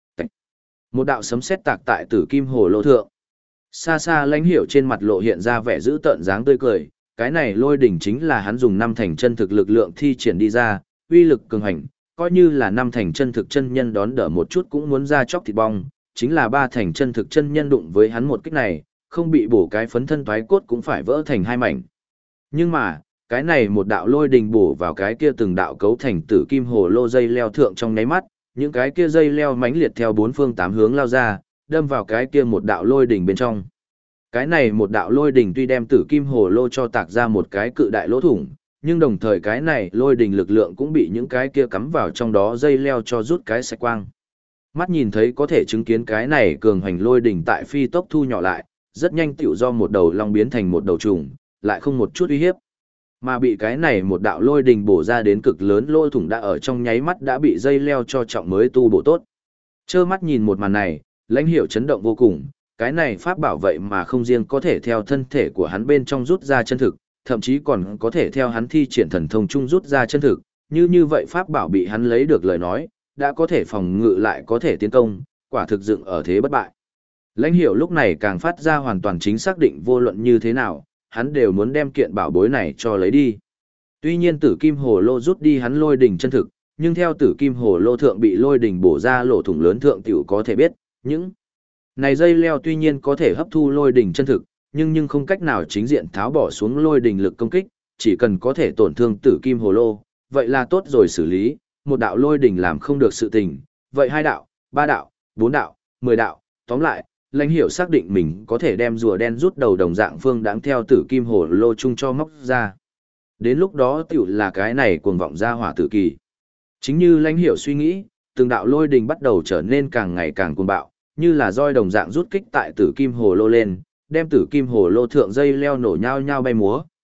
Một đạo sấm sét tạc tại tử kim hồ lô thượng. Xa xa Lãnh hiểu trên mặt lộ hiện ra vẻ dữ tợn dáng tươi cười, cái này lôi đỉnh chính là hắn dùng năm thành chân thực lực lượng thi triển đi ra, uy lực cường hành, coi như là năm thành chân thực chân nhân đón đỡ một chút cũng muốn ra chóc thịt bong, chính là ba thành chân thực chân nhân đụng với hắn một kích này, không bị bổ cái phấn thân toái cốt cũng phải vỡ thành hai mảnh. Nhưng mà, cái này một đạo lôi đình bổ vào cái kia từng đạo cấu thành tử kim hồ lô dây leo thượng trong nháy mắt, những cái kia dây leo mãnh liệt theo bốn phương tám hướng lao ra, đâm vào cái kia một đạo lôi đỉnh bên trong. Cái này một đạo lôi đỉnh tuy đem tử kim hồ lô cho tạc ra một cái cự đại lỗ thủng, nhưng đồng thời cái này lôi đỉnh lực lượng cũng bị những cái kia cắm vào trong đó dây leo cho rút cái sạch quang. Mắt nhìn thấy có thể chứng kiến cái này cường hành lôi đỉnh tại phi tốc thu nhỏ lại, rất nhanh tiểu do một đầu long biến thành một đầu trùng, lại không một chút uy hiếp. Mà bị cái này một đạo lôi đỉnh bổ ra đến cực lớn lỗ thủng đã ở trong nháy mắt đã bị dây leo cho trọng mới tu bổ tốt. Chơ mắt nhìn một màn này, Lãnh hiểu chấn động vô cùng, cái này pháp bảo vậy mà không riêng có thể theo thân thể của hắn bên trong rút ra chân thực, thậm chí còn có thể theo hắn thi triển thần thông chung rút ra chân thực, như vậy pháp bảo bị hắn lấy được lời nói, đã có thể phòng ngự lại có thể tiến công, quả thực dựng ở thế bất bại. Lãnh hiểu lúc này càng phát ra hoàn toàn chính xác định vô luận như thế nào, hắn đều muốn đem kiện bảo bối này cho lấy đi. Tuy nhiên tử kim hồ lô rút đi hắn lôi đỉnh chân thực, nhưng theo tử kim hồ lô thượng bị lôi đỉnh bổ ra lỗ thủng lớn thượng tiểu có thể biết, những này dây leo tuy nhiên có thể hấp thu lôi đỉnh chân thực, nhưng không cách nào chính diện tháo bỏ xuống lôi đỉnh lực công kích, chỉ cần có thể tổn thương tử kim hồ lô, vậy là tốt rồi xử lý, một đạo lôi đỉnh làm không được sự tình, vậy hai đạo, ba đạo, bốn đạo, 10 đạo, tóm lại, Lãnh hiểu xác định mình có thể đem rùa đen rút đầu đồng dạng Phương Đãng theo tử kim hồ lô chung cho móc ra. Đến lúc đó tiểu là cái này cuồng vọng ra hỏa tử kỳ. Chính như Lãnh hiểu suy nghĩ, từng đạo lôi đình bắt đầu trở nên càng ngày càng cuồng bạo, như là roi đồng dạng rút kích tại tử kim hồ lô lên, đem tử kim hồ lô thượng dây leo nổ nhao nhao bay múa,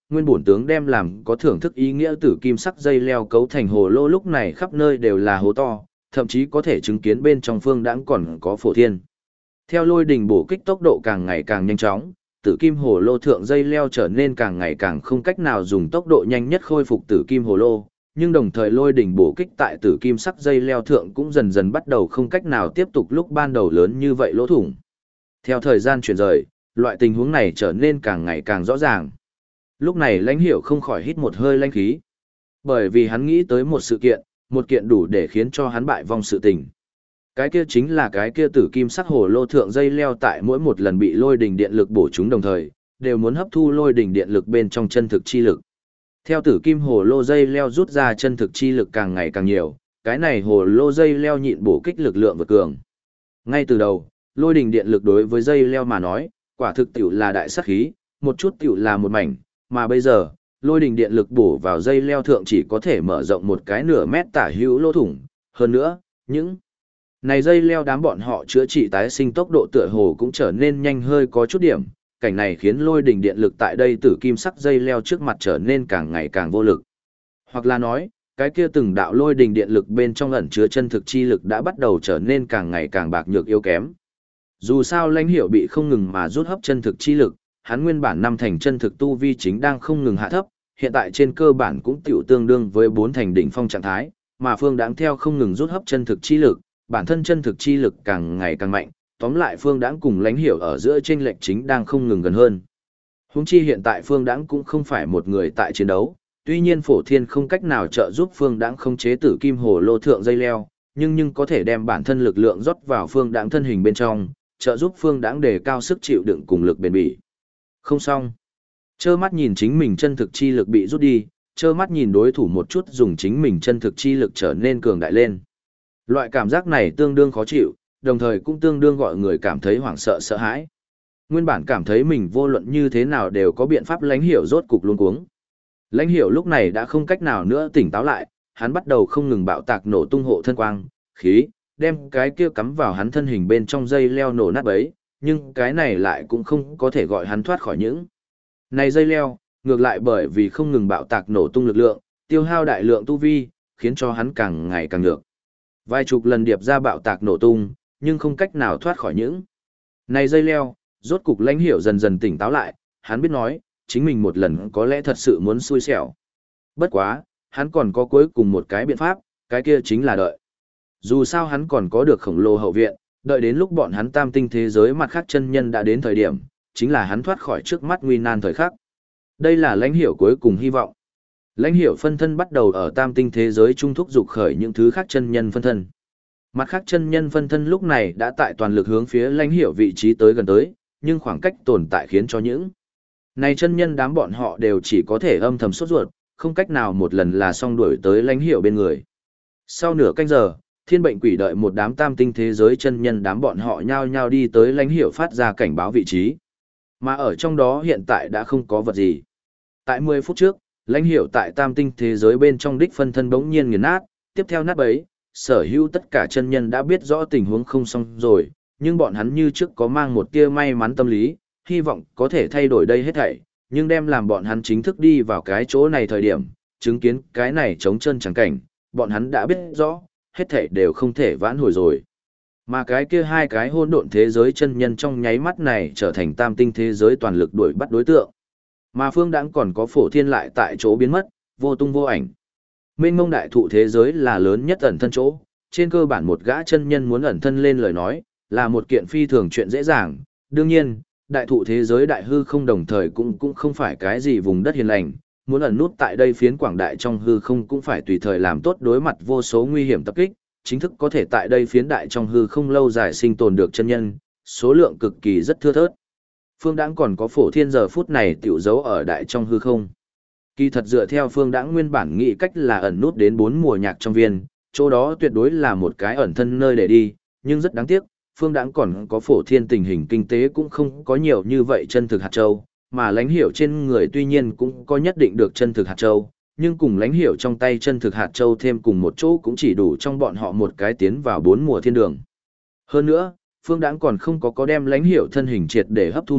nguyên bổn tướng đem làm có thưởng thức ý nghĩa tử kim sắc dây leo cấu thành hồ lô lúc này khắp nơi đều là hố to, thậm chí có thể chứng kiến bên trong phương đãng còn có phổ thiên. Theo lôi đỉnh bổ kích tốc độ càng ngày càng nhanh chóng, tử kim hồ lô thượng dây leo trở nên càng ngày càng không cách nào dùng tốc độ nhanh nhất khôi phục tử kim hồ lô, nhưng đồng thời lôi đỉnh bổ kích tại tử kim sắc dây leo thượng cũng dần dần bắt đầu không cách nào tiếp tục lúc ban đầu lớn như vậy lỗ thủng. Theo thời gian chuyển rời, loại tình huống này trở nên càng ngày càng rõ ràng. Lúc này Lãnh Hiểu không khỏi hít một hơi lãnh khí. Bởi vì hắn nghĩ tới một kiện đủ để khiến cho hắn bại vong sự tình. Cái kia chính là cái kia tử kim sắc hồ lô thượng dây leo tại mỗi một lần bị lôi đỉnh điện lực bổ chúng đồng thời, đều muốn hấp thu lôi đỉnh điện lực bên trong chân thực chi lực. Theo tử kim hồ lô dây leo rút ra chân thực chi lực càng ngày càng nhiều, cái này hồ lô dây leo nhịn bổ kích lực lượng vượt cường. Ngay từ đầu, lôi đỉnh điện lực đối với dây leo mà nói, quả thực tiểu là đại sát khí, một chút tiểu là một mảnh, mà bây giờ, lôi đỉnh điện lực bổ vào dây leo thượng chỉ có thể mở rộng một cái nửa mét tả hữu lỗ thủng. Hơn nữa, những này dây leo đám bọn họ chữa trị tái sinh tốc độ tựa hồ cũng trở nên nhanh hơi có chút điểm, cảnh này khiến lôi đỉnh điện lực tại đây tử kim sắc dây leo trước mặt trở nên càng ngày càng vô lực. Hoặc là nói, cái kia từng đạo lôi đỉnh điện lực bên trong ẩn chứa chân thực chi lực đã bắt đầu trở nên càng ngày càng bạc nhược yếu kém. Dù sao Lãnh Hiểu bị không ngừng mà rút hấp chân thực chi lực, hắn nguyên bản năm thành chân thực tu vi chính đang không ngừng hạ thấp, hiện tại trên cơ bản cũng tiểu tương đương với 4 thành đỉnh phong trạng thái, mà Phương Đãng theo không ngừng rút hấp chân thực chi lực, bản thân chân thực chi lực càng ngày càng mạnh, tóm lại Phương Đãng cùng Lãnh Hiểu ở giữa chênh lệch chính đang không ngừng gần hơn. Huống chi hiện tại Phương Đãng cũng không phải một người tại chiến đấu, tuy nhiên Phổ Thiên không cách nào trợ giúp Phương Đãng khống chế tử kim hồ lô thượng dây leo, nhưng có thể đem bản thân lực lượng rót vào Phương Đãng thân hình bên trong, trợ giúp Phương Đãng đề cao sức chịu đựng cùng lực bền bỉ. Không xong. Trơ mắt nhìn chính mình chân thực chi lực bị rút đi, trơ mắt nhìn đối thủ một chút dùng chính mình chân thực chi lực trở nên cường đại lên. Loại cảm giác này tương đương khó chịu, đồng thời cũng tương đương gọi người cảm thấy hoảng sợ sợ hãi. Nguyên bản cảm thấy mình vô luận như thế nào đều có biện pháp Lãnh Hiểu rốt cục luống cuống. Lãnh Hiểu lúc này đã không cách nào nữa tỉnh táo lại, hắn bắt đầu không ngừng bạo tạc nổ tung hộ thân quang, khí, đem cái kia cắm vào hắn thân hình bên trong dây leo nổ nát bấy, nhưng cái này lại cũng không có thể gọi hắn thoát khỏi những này dây leo, ngược lại bởi vì không ngừng bạo tạc nổ tung lực lượng, tiêu hao đại lượng tu vi, khiến cho hắn càng ngày càng nhược. Vài chục lần điệp ra bạo tạc nổ tung, nhưng không cách nào thoát khỏi những này dây leo, rốt cục Lãnh Hiểu dần dần tỉnh táo lại, hắn biết nói, chính mình một lần có lẽ thật sự muốn xui xẻo. Bất quá, hắn còn có cuối cùng một cái biện pháp, cái kia chính là đợi. Dù sao hắn còn có được khổng lồ hậu viện, đợi đến lúc bọn hắn tam tinh thế giới mặt khác chân nhân đã đến thời điểm, chính là hắn thoát khỏi trước mắt nguy nan thời khắc. Đây là Lãnh Hiểu cuối cùng hy vọng. Lãnh Hiểu phân thân bắt đầu ở tam tinh thế giới trung thúc dục khởi những thứ khác chân nhân phân thân. Mặt khác chân nhân phân thân lúc này đã tại toàn lực hướng phía Lãnh Hiểu vị trí tới gần tới, nhưng khoảng cách tồn tại khiến cho những này chân nhân đám bọn họ đều chỉ có thể âm thầm sốt ruột, không cách nào một lần là xong đuổi tới Lãnh Hiểu bên người. Sau nửa canh giờ, Thiên Bệnh Quỷ đợi một đám tam tinh thế giới chân nhân đám bọn họ nhao nhao đi tới Lãnh Hiểu phát ra cảnh báo vị trí. Mà ở trong đó hiện tại đã không có vật gì. Tại 10 phút trước, Lãnh Hiểu tại tam tinh thế giới bên trong đích phân thân bỗng nhiên nghiền nát, tiếp theo nát bấy, sở hữu tất cả chân nhân đã biết rõ tình huống không xong rồi, nhưng bọn hắn như trước có mang một tia may mắn tâm lý, hy vọng có thể thay đổi đây hết thảy, nhưng đem làm bọn hắn chính thức đi vào cái chỗ này thời điểm, chứng kiến cái này trống chân chẳng cảnh, bọn hắn đã biết rõ, hết thảy đều không thể vãn hồi rồi. Mà cái kia hai cái hỗn độn thế giới chân nhân trong nháy mắt này trở thành tam tinh thế giới toàn lực đuổi bắt đối tượng. Mà Phương Đãng còn có Phổ Thiên lại tại chỗ biến mất, vô tung vô ảnh. Mênh mông đại thụ thế giới là lớn nhất ẩn thân chỗ, trên cơ bản một gã chân nhân muốn ẩn thân lên lời nói, là một kiện phi thường chuyện dễ dàng. Đương nhiên, đại thụ thế giới đại hư không đồng thời cũng không phải cái gì vùng đất hiền lành, muốn ẩn nút tại đây phiến quảng đại trong hư không cũng phải tùy thời làm tốt đối mặt vô số nguy hiểm tập kích, chính thức có thể tại đây phiến đại trong hư không lâu dài sinh tồn được chân nhân, số lượng cực kỳ rất thưa thớt. Phương Đãng còn có Phổ Thiên giờ phút này tiểu giấu ở đại trong hư không. Kỳ thật dựa theo Phương Đãng nguyên bản nghĩ cách là ẩn nút đến 4 mùa nhạc trong viên, chỗ đó tuyệt đối là một cái ẩn thân nơi để đi, nhưng rất đáng tiếc, Phương Đãng còn có Phổ Thiên tình hình kinh tế cũng không có nhiều như vậy chân thực hạt châu, mà Lãnh Hiểu trên người tuy nhiên cũng có nhất định được chân thực hạt châu, nhưng cùng Lãnh Hiểu trong tay chân thực hạt châu thêm cùng một chỗ cũng chỉ đủ trong bọn họ một cái tiến vào 4 mùa thiên đường. Hơn nữa, Phương Đãng còn không có đem Lãnh Hiểu thân hình triệt để hấp thu mất,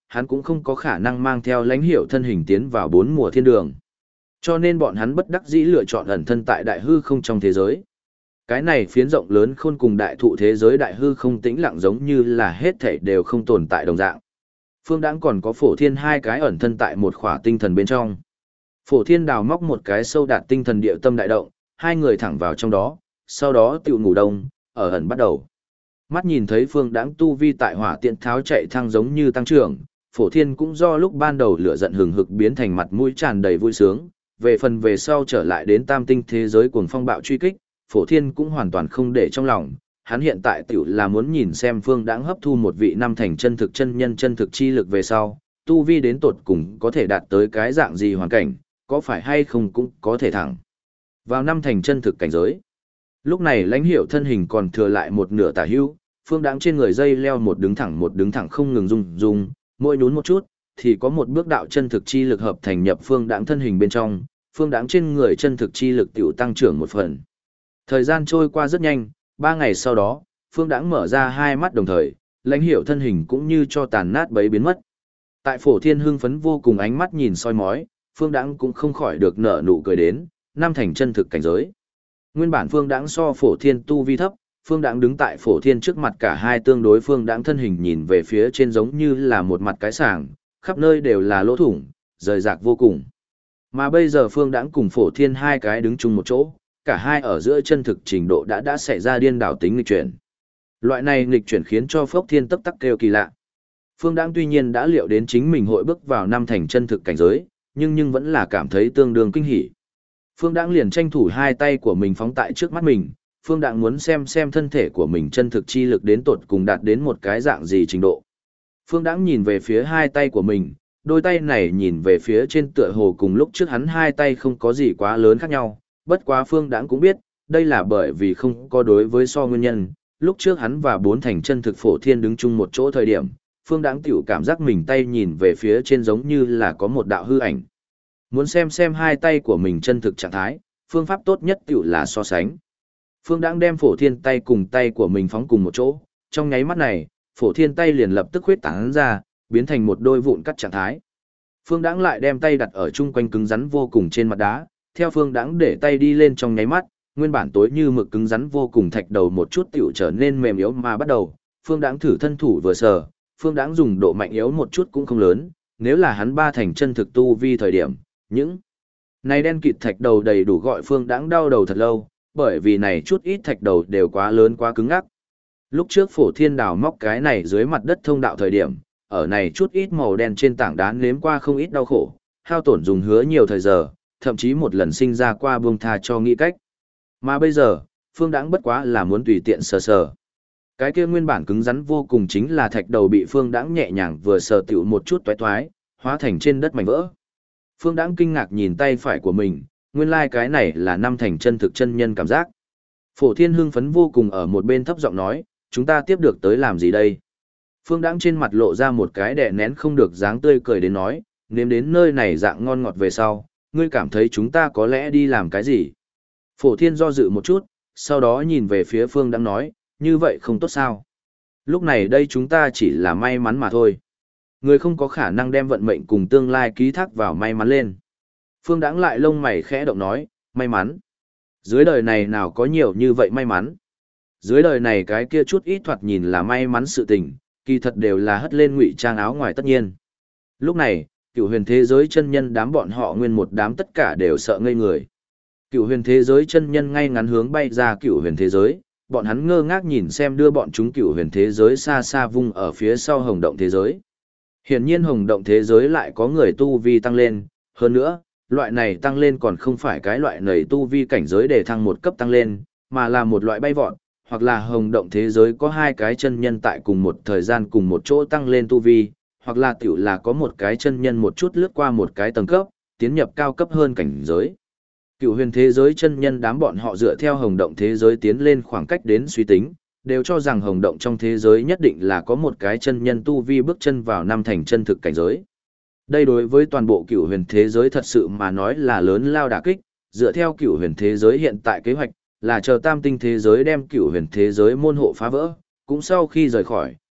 hắn cũng không có khả năng mang theo lãnh hiểu thân hình tiến vào 4 mùa thiên đường. Cho nên bọn hắn bất đắc dĩ lựa chọn ẩn thân tại đại hư không trong thế giới. Cái này phiến rộng lớn khôn cùng đại thụ thế giới đại hư không tĩnh lặng giống như là hết thảy đều không tồn tại đồng dạng. Phương Đãng còn có Phổ Thiên hai cái ẩn thân tại một khỏa tinh thần bên trong. Phổ Thiên đào móc một cái sâu đạt tinh thần địa tâm đại động, hai người thẳng vào trong đó, sau đó tiểu ngủ đông, ở ẩn bắt đầu. Mắt nhìn thấy Phương Đãng tu vi tại hỏa tiện tháo chạy thăng giống như tăng trưởng, Phổ Thiên cũng do lúc ban đầu lửa giận hừng hực biến thành mặt mũi tràn đầy vui sướng, về phần về sau trở lại đến tam tinh thế giới cuồng phong bạo truy kích, Phổ Thiên cũng hoàn toàn không để trong lòng, hắn hiện tại tiểu là muốn nhìn xem Phương Đãng hấp thu một vị năm thành chân thực chân nhân chân thực chi lực về sau, tu vi đến tột cùng có thể đạt tới cái dạng gì hoàn cảnh, có phải hay không cũng có thể thẳng vào năm thành chân thực cảnh giới. Lúc này Lãnh Hiểu thân hình còn thừa lại một nửa tả hữu, Phương Đãng trên người dây leo một đứng thẳng không ngừng rung, mỗi nhún một chút thì có một bước đạo chân thực chi lực hợp thành nhập Phương Đãng thân hình bên trong, Phương Đãng trên người chân thực chi lực tiểu tăng trưởng một phần. Thời gian trôi qua rất nhanh, 3 ngày sau đó, Phương Đãng mở ra hai mắt đồng thời, Lãnh Hiểu thân hình cũng như cho tàn nát bấy biến mất. Tại Phổ Thiên hưng phấn vô cùng ánh mắt nhìn soi mói, Phương Đãng cũng không khỏi được nở nụ cười đến, năm thành chân thực cảnh giới. Nguyên bản Phương Đãng so Phổ Thiên tu vi thấp, Phương Đãng đứng tại Phổ Thiên trước mặt cả hai tương đối, Phương Đãng thân hình nhìn về phía trên giống như là một mặt cái sàng, khắp nơi đều là lỗ thủng, rời rạc vô cùng. Mà bây giờ Phương Đãng cùng Phổ Thiên hai cái đứng chung một chỗ, cả hai ở giữa chân thực trình độ đã xảy ra điên đảo tính nghịch chuyển. Loại này nghịch chuyển khiến cho Phốc Thiên tấp tắc kêu kỳ lạ. Phương Đãng tuy nhiên đã liệu đến chính mình hội bước vào năm thành chân thực cảnh giới, nhưng vẫn là cảm thấy tương đương kinh hỉ. Phương Đãng liền tranh thủ hai tay của mình phóng tại trước mắt mình, Phương Đãng muốn xem thân thể của mình chân thực chi lực đến tột cùng đạt đến một cái dạng gì trình độ. Phương Đãng nhìn về phía hai tay của mình, đôi tay này nhìn về phía trên tựa hồ cùng lúc trước hắn hai tay không có gì quá lớn khác nhau, bất quá Phương Đãng cũng biết, đây là bởi vì không có đối với so nguyên nhân, lúc trước hắn và 4 thành chân thực Phổ Thiên đứng chung một chỗ thời điểm, Phương Đãng tiểu cảm giác mình tay nhìn về phía trên giống như là có một đạo hư ảnh. Muốn xem hai tay của mình chân thực trạng thái, phương pháp tốt nhất tiểu là so sánh. Phương Đãng đem Phổ Thiên tay cùng tay của mình phóng cùng một chỗ, trong nháy mắt này, Phổ Thiên tay liền lập tức huyết tán ra, biến thành một đôi vụn cắt trạng thái. Phương Đãng lại đem tay đặt ở chung quanh cứng rắn vô cùng trên mặt đá, theo Phương Đãng để tay đi lên trong nháy mắt, nguyên bản tối như mực cứng rắn vô cùng thạch đầu một chút tiểu trở nên mềm yếu mà bắt đầu. Phương Đãng thử thân thủ vừa sờ, Phương Đãng dùng độ mạnh yếu một chút cũng không lớn, nếu là hắn 3 thành chân thực tu vi thời điểm, những này đen kịt thạch đầu đầy đủ gọi Phương Đãng đau đầu thật lâu, bởi vì này chút ít thạch đầu đều quá lớn quá cứng ngắc. Lúc trước Phổ Thiên đào móc cái này dưới mặt đất thông đạo thời điểm, ở này chút ít màu đen trên tảng đá nếm qua không ít đau khổ, hao tổn dùng hứa nhiều thời giờ, thậm chí một lần sinh ra qua buông tha cho nghĩ cách. Mà bây giờ, Phương Đãng bất quá là muốn tùy tiện sờ sờ. Cái kia nguyên bản cứng rắn vô cùng chính là thạch đầu bị Phương Đãng nhẹ nhàng vừa sờ tiểu một chút toái toái, hóa thành trên đất mảnh vỡ. Phương Đãng kinh ngạc nhìn tay phải của mình, nguyên lai cái này là năm thành chân thực chân nhân cảm giác. Phổ Thiên hưng phấn vô cùng ở một bên thấp giọng nói, chúng ta tiếp được tới làm gì đây? Phương Đãng trên mặt lộ ra một cái đè nén không được dáng tươi cười đến nói, nếm đến nơi này dạng ngon ngọt về sau, ngươi cảm thấy chúng ta có lẽ đi làm cái gì? Phổ Thiên do dự một chút, sau đó nhìn về phía Phương Đãng nói, như vậy không tốt sao? Lúc này đây chúng ta chỉ là may mắn mà thôi. Người không có khả năng đem vận mệnh cùng tương lai ký thác vào may mắn lên. Phương Đãng lại lông mày khẽ động nói, may mắn. Dưới đời này nào có nhiều như vậy may mắn. Dưới đời này cái kia chút ít thoạt nhìn là may mắn sự tình, kỳ thật đều là hất lên ngụy trang áo ngoài tất nhiên. Lúc này, Cửu Huyền thế giới chân nhân đám bọn họ nguyên một đám tất cả đều sợ ngây người. Cửu Huyền thế giới chân nhân ngay ngắn hướng bay ra Cửu Huyền thế giới, bọn hắn ngơ ngác nhìn xem đưa bọn chúng Cửu Huyền thế giới xa xa vung ở phía sau Hồng Động thế giới. Hiển nhiên Hồng Động thế giới lại có người tu vi tăng lên, hơn nữa, loại này tăng lên còn không phải cái loại nầy tu vi cảnh giới để thăng một cấp tăng lên, mà là một loại bay vọt, hoặc là Hồng Động thế giới có hai cái chân nhân tại cùng một thời gian cùng một chỗ tăng lên tu vi, hoặc là tiểu là có một cái chân nhân một chút lướt qua một cái tầng cấp, tiến nhập cao cấp hơn cảnh giới. Cửu Huyền thế giới chân nhân đám bọn họ dựa theo Hồng Động thế giới tiến lên khoảng cách đến suy tính, đều cho rằng Hồng Động trong thế giới nhất định là có một cái chân nhân tu vi bước chân vào năm thành chân thực cảnh giới. Đây đối với toàn bộ Cửu Huyền thế giới thật sự mà nói là lớn lao đả kích, dựa theo Cửu Huyền thế giới hiện tại kế hoạch, là chờ tam tinh thế giới đem Cửu Huyền thế giới môn hộ phá vỡ, cũng sau khi rời khỏi,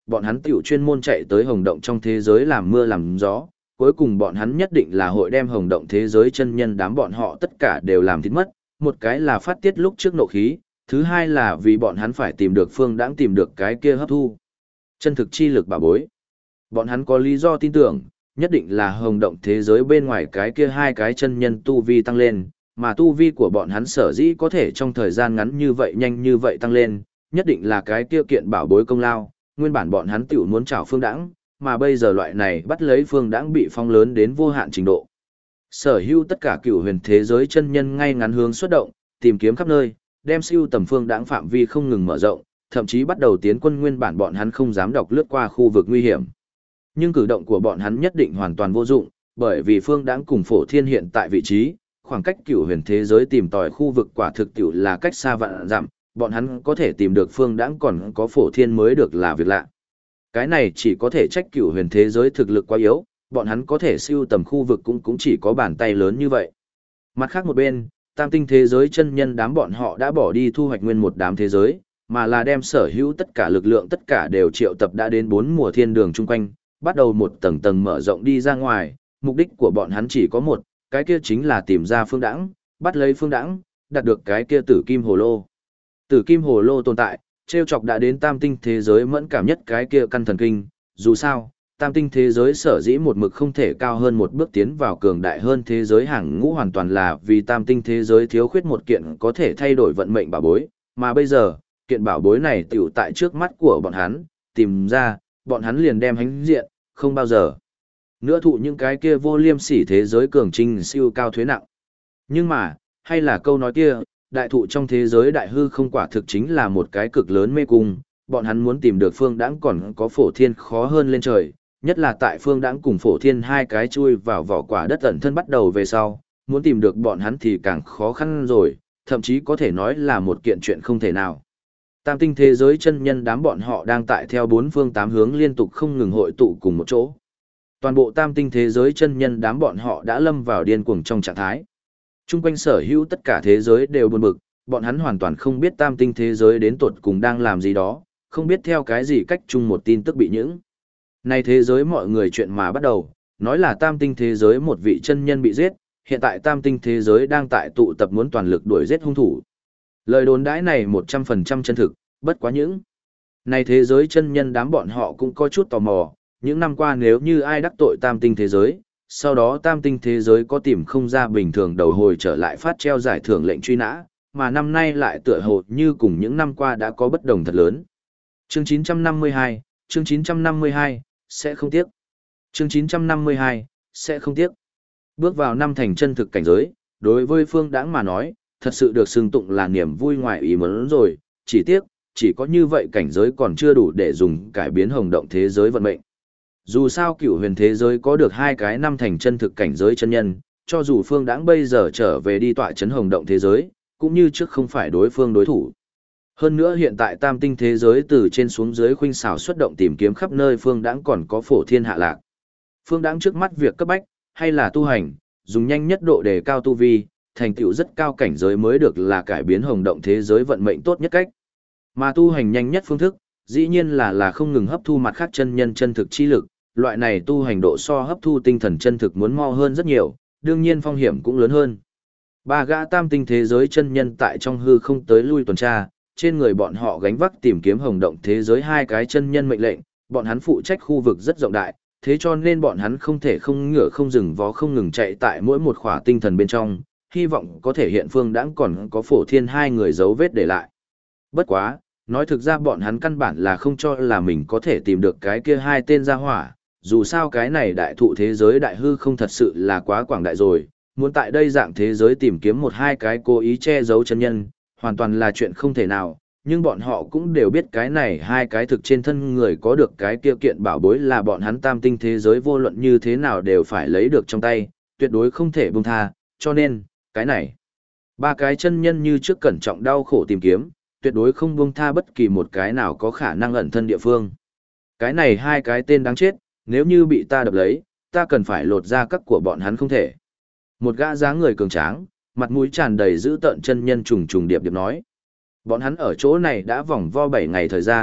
bọn hắn tiểu chuyên môn chạy tới hồng động trong thế giới làm mưa làm gió, cuối cùng bọn hắn nhất định là hội đem hồng động thế giới chân nhân đám bọn họ tất cả đều làm thịt mất, một cái là phát tiết lúc trước nộ khí, thứ hai là vì bọn hắn phải tìm được Phương Đãng tìm được cái kia hấp thu chân thực chi lực bảo bối. Bọn hắn có lý do tin tưởng, nhất định là hồng động thế giới bên ngoài cái kia hai cái chân nhân tu vi tăng lên, mà tu vi của bọn hắn sở dĩ có thể trong thời gian ngắn như vậy nhanh như vậy tăng lên, nhất định là cái kia kiện bảo bối công lao, nguyên bản bọn hắn tiểu muốn trảo Phương Đãng, mà bây giờ loại này bắt lấy Phương Đãng bị phong lớn đến vô hạn trình độ. Sở hữu tất cả cửu huyền thế giới chân nhân ngay ngắn hướng xuất động, tìm kiếm khắp nơi, đem siêu tầm Phương Đãng phạm vi không ngừng mở rộng, thậm chí bắt đầu tiến quân nguyên bản bọn hắn không dám đọc lướt qua khu vực nguy hiểm. Nhưng cử động của bọn hắn nhất định hoàn toàn vô dụng, bởi vì Phương Đãng cùng Phổ Thiên hiện tại vị trí, khoảng cách cửu huyền thế giới tìm tòi khu vực quả thực tiểu là cách xa vạn dặm, bọn hắn có thể tìm được Phương Đãng còn có Phổ Thiên mới được là việc lạ. Cái này chỉ có thể trách cửu huyền thế giới thực lực quá yếu, bọn hắn có thể siêu tầm khu vực cũng chỉ có bàn tay lớn như vậy. Mặt khác một bên, tam tinh thế giới chân nhân đám bọn họ đã bỏ đi thu hoạch nguyên một đám thế giới, mà là đem sở hữu tất cả lực lượng tất cả đều triệu tập đã đến 4 mùa thiên đường chung quanh, bắt đầu một tầng tầng mở rộng đi ra ngoài, mục đích của bọn hắn chỉ có một, cái kia chính là tìm ra Phương Đãng, bắt lấy Phương Đãng, đạt được cái kia tử kim hồ lô. Tử kim hồ lô tồn tại, trêu chọc đã đến tam tinh thế giới mẫn cảm nhất cái kia căn thần kinh, dù sao, tam tinh thế giới sở dĩ một mực không thể cao hơn một bước tiến vào cường đại hơn thế giới hàng ngũ hoàn toàn là vì tam tinh thế giới thiếu khuyết một kiện có thể thay đổi vận mệnh bảo bối, mà bây giờ, kiện bảo bối này tiểu tại trước mắt của bọn hắn, tìm ra, bọn hắn liền đem hánh diện, không bao giờ nữa thụ những cái kia vô liêm sỉ thế giới cường trinh siêu cao thuế nặng. Nhưng mà, hay là câu nói kia, đại thụ trong thế giới đại hư không quả thực chính là một cái cực lớn mê cung, bọn hắn muốn tìm được Phương Đãng còn có Phổ Thiên khó hơn lên trời, nhất là tại Phương Đãng cùng Phổ Thiên hai cái chui vào vỏ quả đất ẩn thân bắt đầu về sau, muốn tìm được bọn hắn thì càng khó khăn rồi, thậm chí có thể nói là một kiện chuyện không thể nào. Tam tinh thế giới chân nhân đám bọn họ đang tại theo bốn phương tám hướng liên tục không ngừng hội tụ cùng một chỗ. Toàn bộ tam tinh thế giới chân nhân đám bọn họ đã lâm vào điên cuồng trong trạng thái. Trung quanh sở hữu tất cả thế giới đều buồn bực, bọn hắn hoàn toàn không biết tam tinh thế giới đến tuột cùng đang làm gì đó, không biết theo cái gì cách chung một tin tức bị những. Này thế giới mọi người chuyện mà bắt đầu, nói là tam tinh thế giới một vị chân nhân bị giết, hiện tại tam tinh thế giới đang tại tụ tập muốn toàn lực đuổi giết hung thủ. Lời đồn đãi này 100% chân thực, bất quá những. Này thế giới chân nhân đám bọn họ cũng có chút tò mò, những năm qua nếu như ai đắc tội tam tinh thế giới, sau đó tam tinh thế giới có tìm không ra bình thường đầu hồi trở lại phát treo giải thưởng lệnh truy nã, mà năm nay lại tựa hồ như cùng những năm qua đã có bất đồng thật lớn. Chương 952, chương 952, sẽ không tiếc. Chương 952, sẽ không tiếc. Bước vào năm thành chân thực cảnh giới, đối với Phương Đãng mà nói, thật sự được xưng tụng là niềm vui ngoài ý muốn rồi, chỉ tiếc, chỉ có như vậy cảnh giới còn chưa đủ để dùng cải biến hồng động thế giới vận mệnh. Dù sao cửu huyền thế giới có được hai cái năm thành chân thực cảnh giới chân nhân, cho dù Phương Đãng bây giờ trở về đi tọa chấn hồng động thế giới, cũng như trước không phải đối phương đối thủ. Hơn nữa hiện tại tam tinh thế giới từ trên xuống dưới khuynh xảo xuất động tìm kiếm khắp nơi Phương Đãng còn có Phổ Thiên hạ lạc. Phương Đãng trước mắt việc cấp bách, hay là tu hành, dùng nhanh nhất độ đề cao tu vi, thành tựu rất cao cảnh giới mới được là cải biến hồng động thế giới vận mệnh tốt nhất cách. Mà tu hành nhanh nhất phương thức, dĩ nhiên là không ngừng hấp thu mặt khác chân nhân chân thực chi lực, loại này tu hành độ so hấp thu tinh thần chân thực muốn mau hơn rất nhiều, đương nhiên phong hiểm cũng lớn hơn. Ba gã tam tinh thế giới chân nhân tại trong hư không tới lui tuần tra, trên người bọn họ gánh vác tìm kiếm hồng động thế giới hai cái chân nhân mệnh lệnh, bọn hắn phụ trách khu vực rất rộng đại, thế cho nên bọn hắn không thể không ngựa không dừng vó không ngừng chạy tại mỗi một khỏa tinh thần bên trong, hy vọng có thể hiện Phương Đãng còn có Phổ Thiên hai người dấu vết để lại. Bất quá, nói thực ra bọn hắn căn bản là không cho là mình có thể tìm được cái kia hai tên gia hỏa, dù sao cái này đại thụ thế giới đại hư không thật sự là quá quảng đại rồi, muốn tại đây dạng thế giới tìm kiếm một hai cái cố ý che giấu chân nhân, hoàn toàn là chuyện không thể nào, nhưng bọn họ cũng đều biết cái này hai cái thực trên thân người có được cái kia kiện bảo bối là bọn hắn tam tinh thế giới vô luận như thế nào đều phải lấy được trong tay, tuyệt đối không thể buông tha, cho nên, cái này, ba cái chân nhân như trước cẩn trọng đau khổ tìm kiếm, tuyệt đối không buông tha bất kỳ một cái nào có khả năng ẩn thân địa phương. Cái này hai cái tên đáng chết, nếu như bị ta đập lấy, ta cần phải lột ra các của bọn hắn không thể. Một gã dáng người cường tráng, mặt mũi tràn đầy dữ tợn chân nhân trùng trùng điệp điệp nói. Bọn hắn ở chỗ này đã vòng vo 7 ngày thời gian,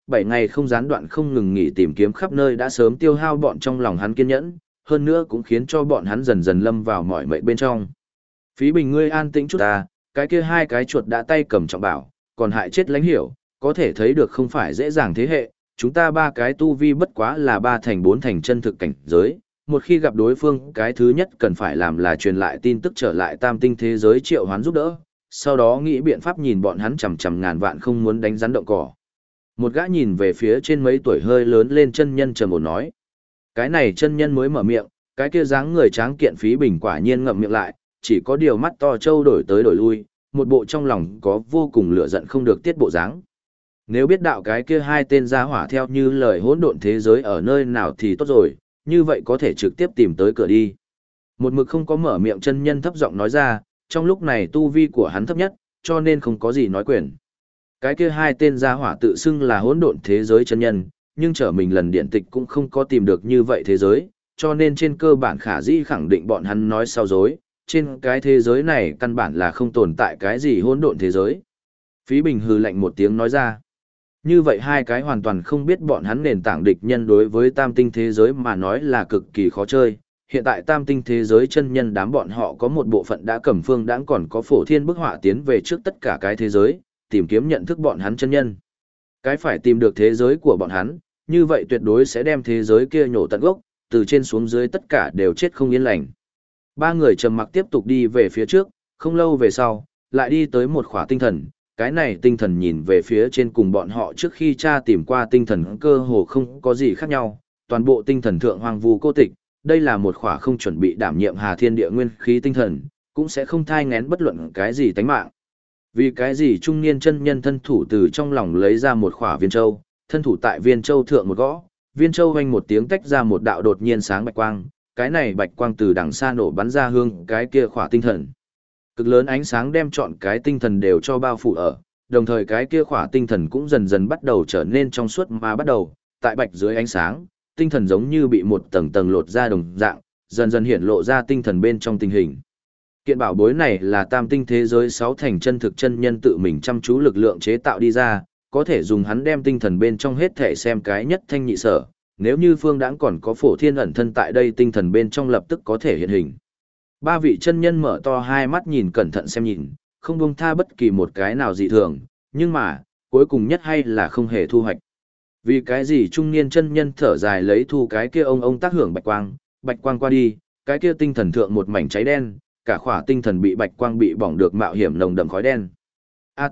7 ngày không gián đoạn không ngừng nghỉ tìm kiếm khắp nơi đã sớm tiêu hao bọn trong lòng hắn kiên nhẫn, hơn nữa cũng khiến cho bọn hắn dần dần lâm vào mỏi mệt bên trong. Phí Bình ngươi an tĩnh chút ta, cái kia hai cái chuột đã tay cầm trọng bảo, còn hại chết lãnh hiểu, có thể thấy được không phải dễ dàng thế hệ, chúng ta ba cái tu vi bất quá là 3 thành 4 thành chân thực cảnh giới, một khi gặp đối phương cái thứ nhất cần phải làm là truyền lại tin tức trở lại tam tinh thế giới triệu hoán giúp đỡ, sau đó nghĩ biện pháp nhìn bọn hắn chằm chằm ngàn vạn không muốn đánh rắn động cỏ. Một gã nhìn về phía trên mấy tuổi hơi lớn lên chân nhân trầm ổn nói. Cái này chân nhân mới mở miệng, cái kia dáng người tráng kiện Phí Bình quả nhiên ngậm miệng lại, chỉ có điều mắt to trâu đổi tới đổi lui, một bộ trong lòng có vô cùng lửa giận không được tiết bộ dáng. Nếu biết đạo cái kia hai tên gia hỏa theo như lời hỗn độn thế giới ở nơi nào thì tốt rồi, như vậy có thể trực tiếp tìm tới cửa đi. Một mực không có mở miệng chân nhân thấp giọng nói ra, trong lúc này tu vi của hắn thấp nhất, cho nên không có gì nói quyền. Cái kia hai tên gia hỏa tự xưng là hỗn độn thế giới chân nhân, nhưng trở mình lần điện tịch cũng không có tìm được như vậy thế giới, cho nên trên cơ bản khả dĩ khẳng định bọn hắn nói sau dối, trên cái thế giới này căn bản là không tồn tại cái gì hỗn độn thế giới. Phí Bình hừ lạnh một tiếng nói ra. Như vậy hai cái hoàn toàn không biết bọn hắn nền tảng địch nhân đối với tam tinh thế giới mà nói là cực kỳ khó chơi. Hiện tại tam tinh thế giới chân nhân đám bọn họ có một bộ phận đã cầm phương đãng còn có phổ thiên bức họa tiến về trước tất cả cái thế giới, tìm kiếm nhận thức bọn hắn chân nhân. Cái phải tìm được thế giới của bọn hắn, như vậy tuyệt đối sẽ đem thế giới kia nhổ tận gốc, từ trên xuống dưới tất cả đều chết không yên lành. Ba người trầm mặc tiếp tục đi về phía trước, không lâu về sau, lại đi tới một khỏa tinh thần. Cái này tinh thần nhìn về phía trên cùng bọn họ trước khi tra tìm qua tinh thần cơ hồ không có gì khác nhau, toàn bộ tinh thần thượng hoang vu cô tịch, đây là một khỏa không chuẩn bị đảm nhiệm Hà Thiên Địa nguyên khí tinh thần, cũng sẽ không thai ngén bất luận cái gì tánh mạng. Vì cái gì trung niên chân nhân thân thủ từ trong lòng lấy ra một khỏa viên châu, thân thủ tại viên châu thượng một gõ, viên châu vang một tiếng tách ra một đạo đột nhiên sáng bạch quang, cái này bạch quang từ đằng xa nổ bắn ra hương cái kia khỏa tinh thần. Cực lớn ánh sáng đem trọn cái tinh thần đều cho bao phủ ở, đồng thời cái kia khỏa tinh thần cũng dần dần bắt đầu trở nên trong suốt mà bắt đầu, tại bạch dưới ánh sáng, tinh thần giống như bị một tầng tầng lột ra đồng dạng, dần dần hiện lộ ra tinh thần bên trong tình hình. Kiện bảo bối này là tam tinh thế giới 6 thành chân thực chân nhân tự mình chăm chú lực lượng chế tạo đi ra, có thể dùng hắn đem tinh thần bên trong hết thể xem cái nhất thanh nhị sở, nếu như phương đãng còn có phổ thiên ẩn thân tại đây tinh thần bên trong lập tức có thể hiện hình. Ba vị chân nhân mở to hai mắt nhìn cẩn thận xem nhìn, không buông tha bất kỳ một cái nào dị thường, nhưng mà, cuối cùng nhất hay là không hề thu hoạch. Vì cái gì trung niên chân nhân thở dài lấy thu cái kia ông tác hưởng bạch quang qua đi, cái kia tinh thần thượng một mảnh cháy đen, cả khỏa tinh thần bị bạch quang bị bỏng được mạo hiểm nồng đậm khói đen. AT.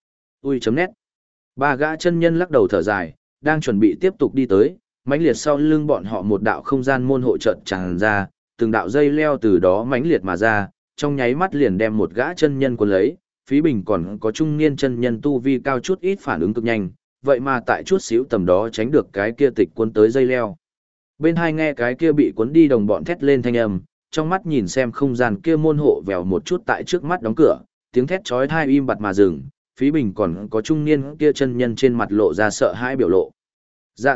Ui.net. Ba gã chân nhân lắc đầu thở dài, đang chuẩn bị tiếp tục đi tới, mãnh liệt sau lưng bọn họ một đạo không gian môn hộ chợt tràn ra, từng đạo dây leo từ đó mãnh liệt mà ra, trong nháy mắt liền đem một gã chân nhân cuốn lấy, Phí Bình còn có trung niên chân nhân tu vi cao chút ít phản ứng cực nhanh, vậy mà tại chút xíu tầm đó tránh được cái kia tịch cuốn tới dây leo. Bên hai nghe cái kia bị cuốn đi đồng bọn thét lên thanh âm, trong mắt nhìn xem không gian kia môn hộ vèo một chút tại trước mắt đóng cửa, tiếng thét chói tai im bặt mà dừng, Phí Bình còn có trung niên kia chân nhân trên mặt lộ ra sợ hãi biểu lộ. Dạ,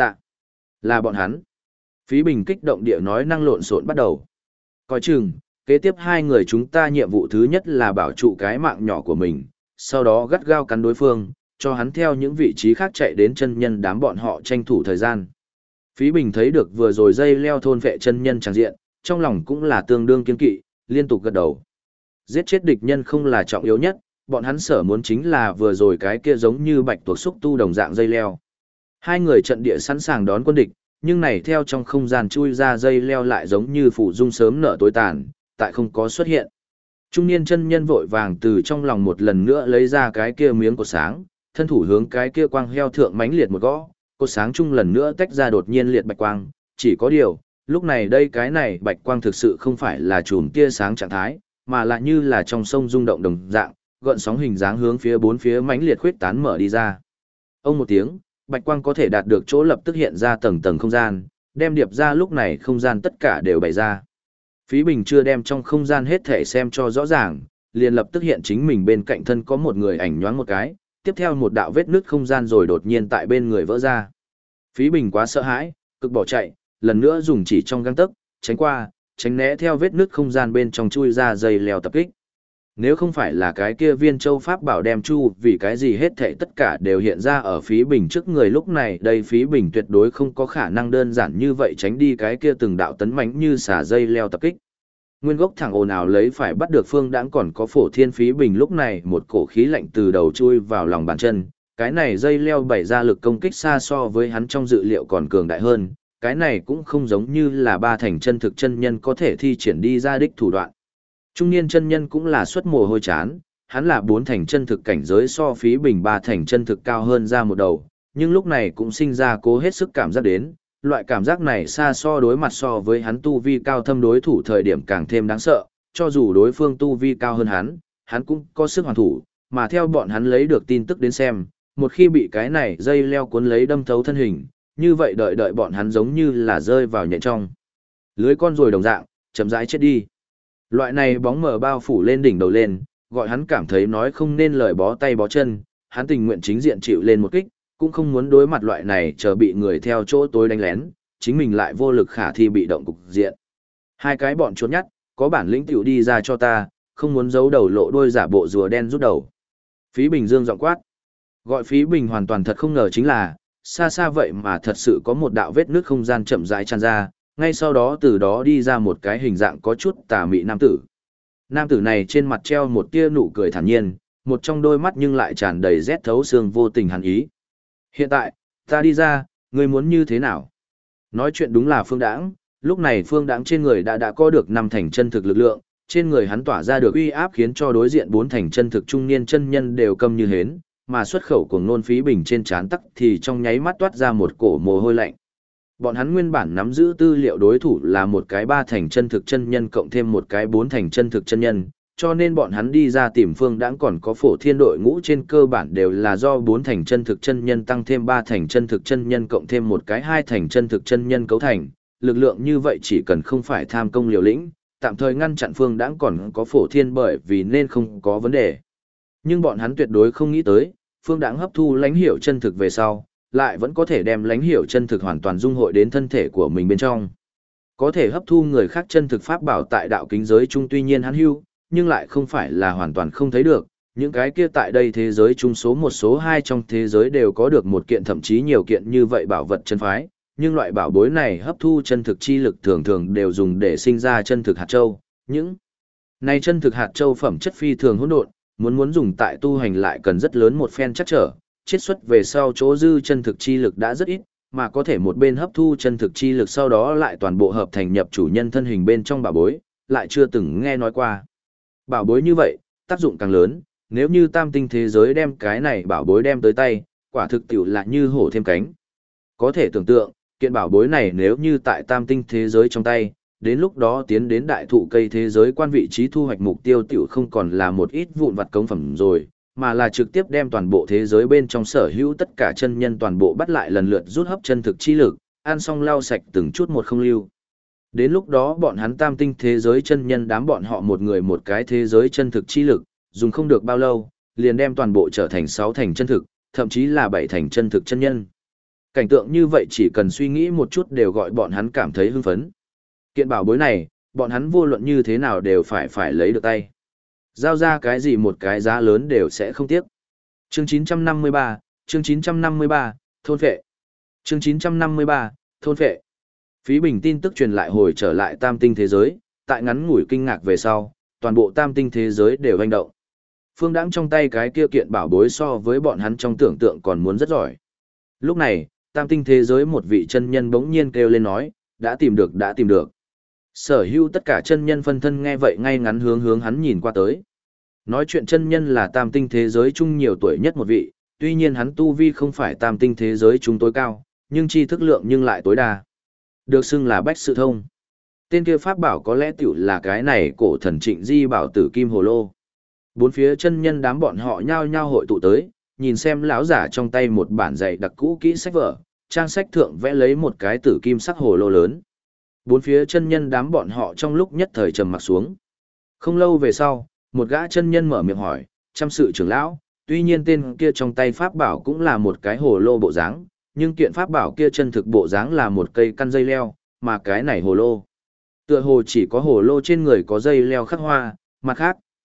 là bọn hắn. Phí Bình kích động địa nói năng lộn xộn bắt đầu. Coi chừng, kế tiếp hai người chúng ta nhiệm vụ thứ nhất là bảo trụ cái mạng nhỏ của mình, sau đó gắt gao cắn đối phương, cho hắn theo những vị trí khác chạy đến chân nhân đám bọn họ tranh thủ thời gian. Phí Bình thấy được vừa rồi dây leo thôn vệ chân nhân tràng diện, trong lòng cũng là tương đương kiên kỵ, liên tục gật đầu. Giết chết địch nhân không là trọng yếu nhất, bọn hắn sở muốn chính là vừa rồi cái kia giống như bạch tuộc xúc tu đồng dạng dây leo. Hai người trận địa sẵn sàng đón quân địch, nhưng này theo trong không gian chui ra dây leo lại giống như phủ dung sớm nở tối tàn, tại không có xuất hiện. Trung niên chân nhân vội vàng từ trong lòng một lần nữa lấy ra cái kia miếng cột sáng, thân thủ hướng cái kia quang heo thượng mãnh liệt một gõ, cột sáng chung lần nữa tách ra đột nhiên liệt bạch quang, chỉ có điều, lúc này đây cái này bạch quang thực sự không phải là chùm tia sáng trạng thái, mà là như là trong sông rung động đồng dạng, gợn sóng hình dáng hướng phía bốn phía mãnh liệt khuyết tán mở đi ra. Ông một tiếng, bạch quang có thể đạt được chỗ lập tức hiện ra tầng tầng không gian, đem điệp ra lúc này không gian tất cả đều bày ra. Phí Bình chưa đem trong không gian hết thể xem cho rõ ràng, liền lập tức hiện chính mình bên cạnh thân có một người ảnh nhoáng một cái, tiếp theo một đạo vết nứt không gian rồi đột nhiên tại bên người vỡ ra. Phí Bình quá sợ hãi, cực bỏ chạy, lần nữa dùng chỉ trong găng tấc, tránh qua, tránh né theo vết nứt không gian bên trong chui ra dây leo tập kích. Nếu không phải là cái kia viên châu pháp bảo đem chu vì cái gì hết thảy tất cả đều hiện ra ở Phí Bình trước người lúc này, đây Phí Bình tuyệt đối không có khả năng đơn giản như vậy tránh đi cái kia từng đạo tấn mãnh như xả dây leo tập kích. Nguyên gốc thẳng ồn ào lấy phải bắt được Phương Đãng còn có Phổ Thiên Phí Bình lúc này một cổ khí lạnh từ đầu chui vào lòng bàn chân, cái này dây leo bày ra lực công kích xa so với hắn trong dự liệu còn cường đại hơn, cái này cũng không giống như là ba thành chân thực chân nhân có thể thi triển đi ra đích thủ đoạn. Trung niên chân nhân cũng là xuất mồ hôi chán, hắn là 4 thành chân thực cảnh giới so Phí Bình 3 thành chân thực cao hơn ra một đầu, nhưng lúc này cũng sinh ra cố hết sức cảm giác đến, loại cảm giác này xa so đối mặt so với hắn tu vi cao thâm đối thủ thời điểm càng thêm đáng sợ, cho dù đối phương tu vi cao hơn hắn cũng có sức hoàn thủ, mà theo bọn hắn lấy được tin tức đến xem, một khi bị cái này dây leo cuốn lấy đâm thấu thân hình, như vậy đợi bọn hắn giống như là rơi vào nhện trong lưới con rồi đồng dạng, chậm rãi chết đi. Loại này bóng mờ bao phủ lên đỉnh đầu lên, gọi hắn cảm thấy nói không nên lời bó tay bó chân, hắn tình nguyện chính diện chịu lên một kích, cũng không muốn đối mặt loại này chờ bị người theo chỗ tối đánh lén, chính mình lại vô lực khả thi bị động cục diện. Hai cái bọn trốn nhắt, có bản lĩnh tiểu đi ra cho ta, không muốn giấu đầu lộ đuôi giả bộ rùa đen rút đầu. Phí Bình dương giọng quát. Gọi Phí Bình hoàn toàn thật không ngờ chính là, xa xa vậy mà thật sự có một đạo vết nước không gian chậm rãi tràn ra, ngay sau đó từ đó đi ra một cái hình dạng có chút tà mị nam tử. Nam tử này trên mặt treo một tia nụ cười thản nhiên, một trong đôi mắt nhưng lại tràn đầy rét thấu xương vô tình hàn ý. Hiện tại, ta đi ra, ngươi muốn như thế nào? Nói chuyện đúng là Phương Đãng, lúc này Phương Đãng trên người đã có được 5 thành chân thực lực lượng, trên người hắn tỏa ra được uy áp khiến cho đối diện 4 thành chân thực trung niên chân nhân đều câm như hến, mà xuất khẩu của nôn Phí Bình trên trán tắc thì trong nháy mắt toát ra một cổ mồ hôi lạnh. Bọn hắn nguyên bản nắm giữ tư liệu đối thủ là một cái 3 thành chân thực chân nhân cộng thêm một cái 4 thành chân thực chân nhân, cho nên bọn hắn đi ra tìm Phương Đãng còn có Phổ Thiên đội ngũ trên cơ bản đều là do 4 thành chân thực chân nhân tăng thêm 3 thành chân thực chân nhân cộng thêm một cái 2 thành chân thực chân nhân cấu thành, lực lượng như vậy chỉ cần không phải tham công liều lĩnh, tạm thời ngăn chặn Phương Đãng còn có Phổ Thiên bởi vì nên không có vấn đề. Nhưng bọn hắn tuyệt đối không nghĩ tới, Phương Đãng hấp thu lãnh hiểu chân thực về sau, lại vẫn có thể đem lãnh hiểu chân thực hoàn toàn dung hội đến thân thể của mình bên trong. Có thể hấp thu người khác chân thực pháp bảo tại đạo kính giới chung tuy nhiên hắn hưu, nhưng lại không phải là hoàn toàn không thấy được, những cái kia tại đây thế giới chung số 1 số 2 trong thế giới đều có được một kiện thậm chí nhiều kiện như vậy bảo vật chân phái, nhưng loại bảo bối này hấp thu chân thực chi lực thường thường đều dùng để sinh ra chân thực hạt châu, những này chân thực hạt châu phẩm chất phi thường hỗn độn, muốn dùng tại tu hành lại cần rất lớn một phen chắc trở, chiết xuất về sau chỗ dư chân thực chi lực đã rất ít, mà có thể một bên hấp thu chân thực chi lực sau đó lại toàn bộ hợp thành nhập chủ nhân thân hình bên trong bảo bối, lại chưa từng nghe nói qua. Bảo bối như vậy, tác dụng càng lớn, nếu như tam tinh thế giới đem cái này bảo bối đem tới tay, quả thực tiểu là như hổ thêm cánh. Có thể tưởng tượng, kiện bảo bối này nếu như tại tam tinh thế giới trong tay, đến lúc đó tiến đến đại thụ cây thế giới quan vị trí thu hoạch mục tiêu tiểu không còn là một ít vụn vặt công phẩm rồi, mà là trực tiếp đem toàn bộ thế giới bên trong sở hữu tất cả chân nhân toàn bộ bắt lại lần lượt rút hấp chân thực chi lực, ăn xong lau sạch từng chút một không lưu. Đến lúc đó bọn hắn tam tinh thế giới chân nhân đám bọn họ một người một cái thế giới chân thực chi lực, dùng không được bao lâu, liền đem toàn bộ trở thành 6 thành chân thực, thậm chí là 7 thành chân thực chân nhân. Cảnh tượng như vậy chỉ cần suy nghĩ một chút đều gọi bọn hắn cảm thấy hưng phấn. Kiện bảo bối này, bọn hắn vô luận như thế nào đều phải lấy được tay. Giao ra cái gì một cái giá lớn đều sẽ không tiếc. Chương 953, chương 953, thôn phệ. Chương 953, thôn phệ. Phí Bình tin tức truyền lại hồi trở lại tam tinh thế giới, tại ngắn ngủi kinh ngạc về sau, toàn bộ tam tinh thế giới đều hoành động. Phương Đãng trong tay cái kia kiện bảo bối so với bọn hắn trong tưởng tượng còn muốn rất giỏi. Lúc này, tam tinh thế giới một vị chân nhân bỗng nhiên kêu lên nói, đã tìm được. Sở hữu tất cả chân nhân phân thân nghe vậy ngay ngắn hướng hắn nhìn qua tới. Nói chuyện chân nhân là tam tinh thế giới chung nhiều tuổi nhất một vị, tuy nhiên hắn tu vi không phải tam tinh thế giới chung tối cao, nhưng tri thức lượng nhưng lại tối đa. Được xưng là Bách Sự Thông. Tên kia pháp bảo có lẽ tiểu là cái này cổ thần Trịnh Di bảo tử kim hồ lô. Bốn phía chân nhân đám bọn họ nhao nhao hội tụ tới, nhìn xem lão giả trong tay một bản dạy đặc cũ kỹ sách vở, trang sách thượng vẽ lấy một cái tử kim sắc hồ lô lớn. Bốn phía chân nhân đám bọn họ trong lúc nhất thời trầm mặc xuống. Không lâu về sau, một gã chân nhân mở miệng hỏi, chăm sự trưởng lão, tuy nhiên tên kia trong tay pháp bảo cũng là một cái hồ lô bộ dáng, nhưng kiện pháp bảo kia chân thực bộ dáng là một cây căn dây leo, mà cái này hồ lô. Tựa hồ chỉ có hồ lô trên người có dây leo khắc hoa, mặt khác,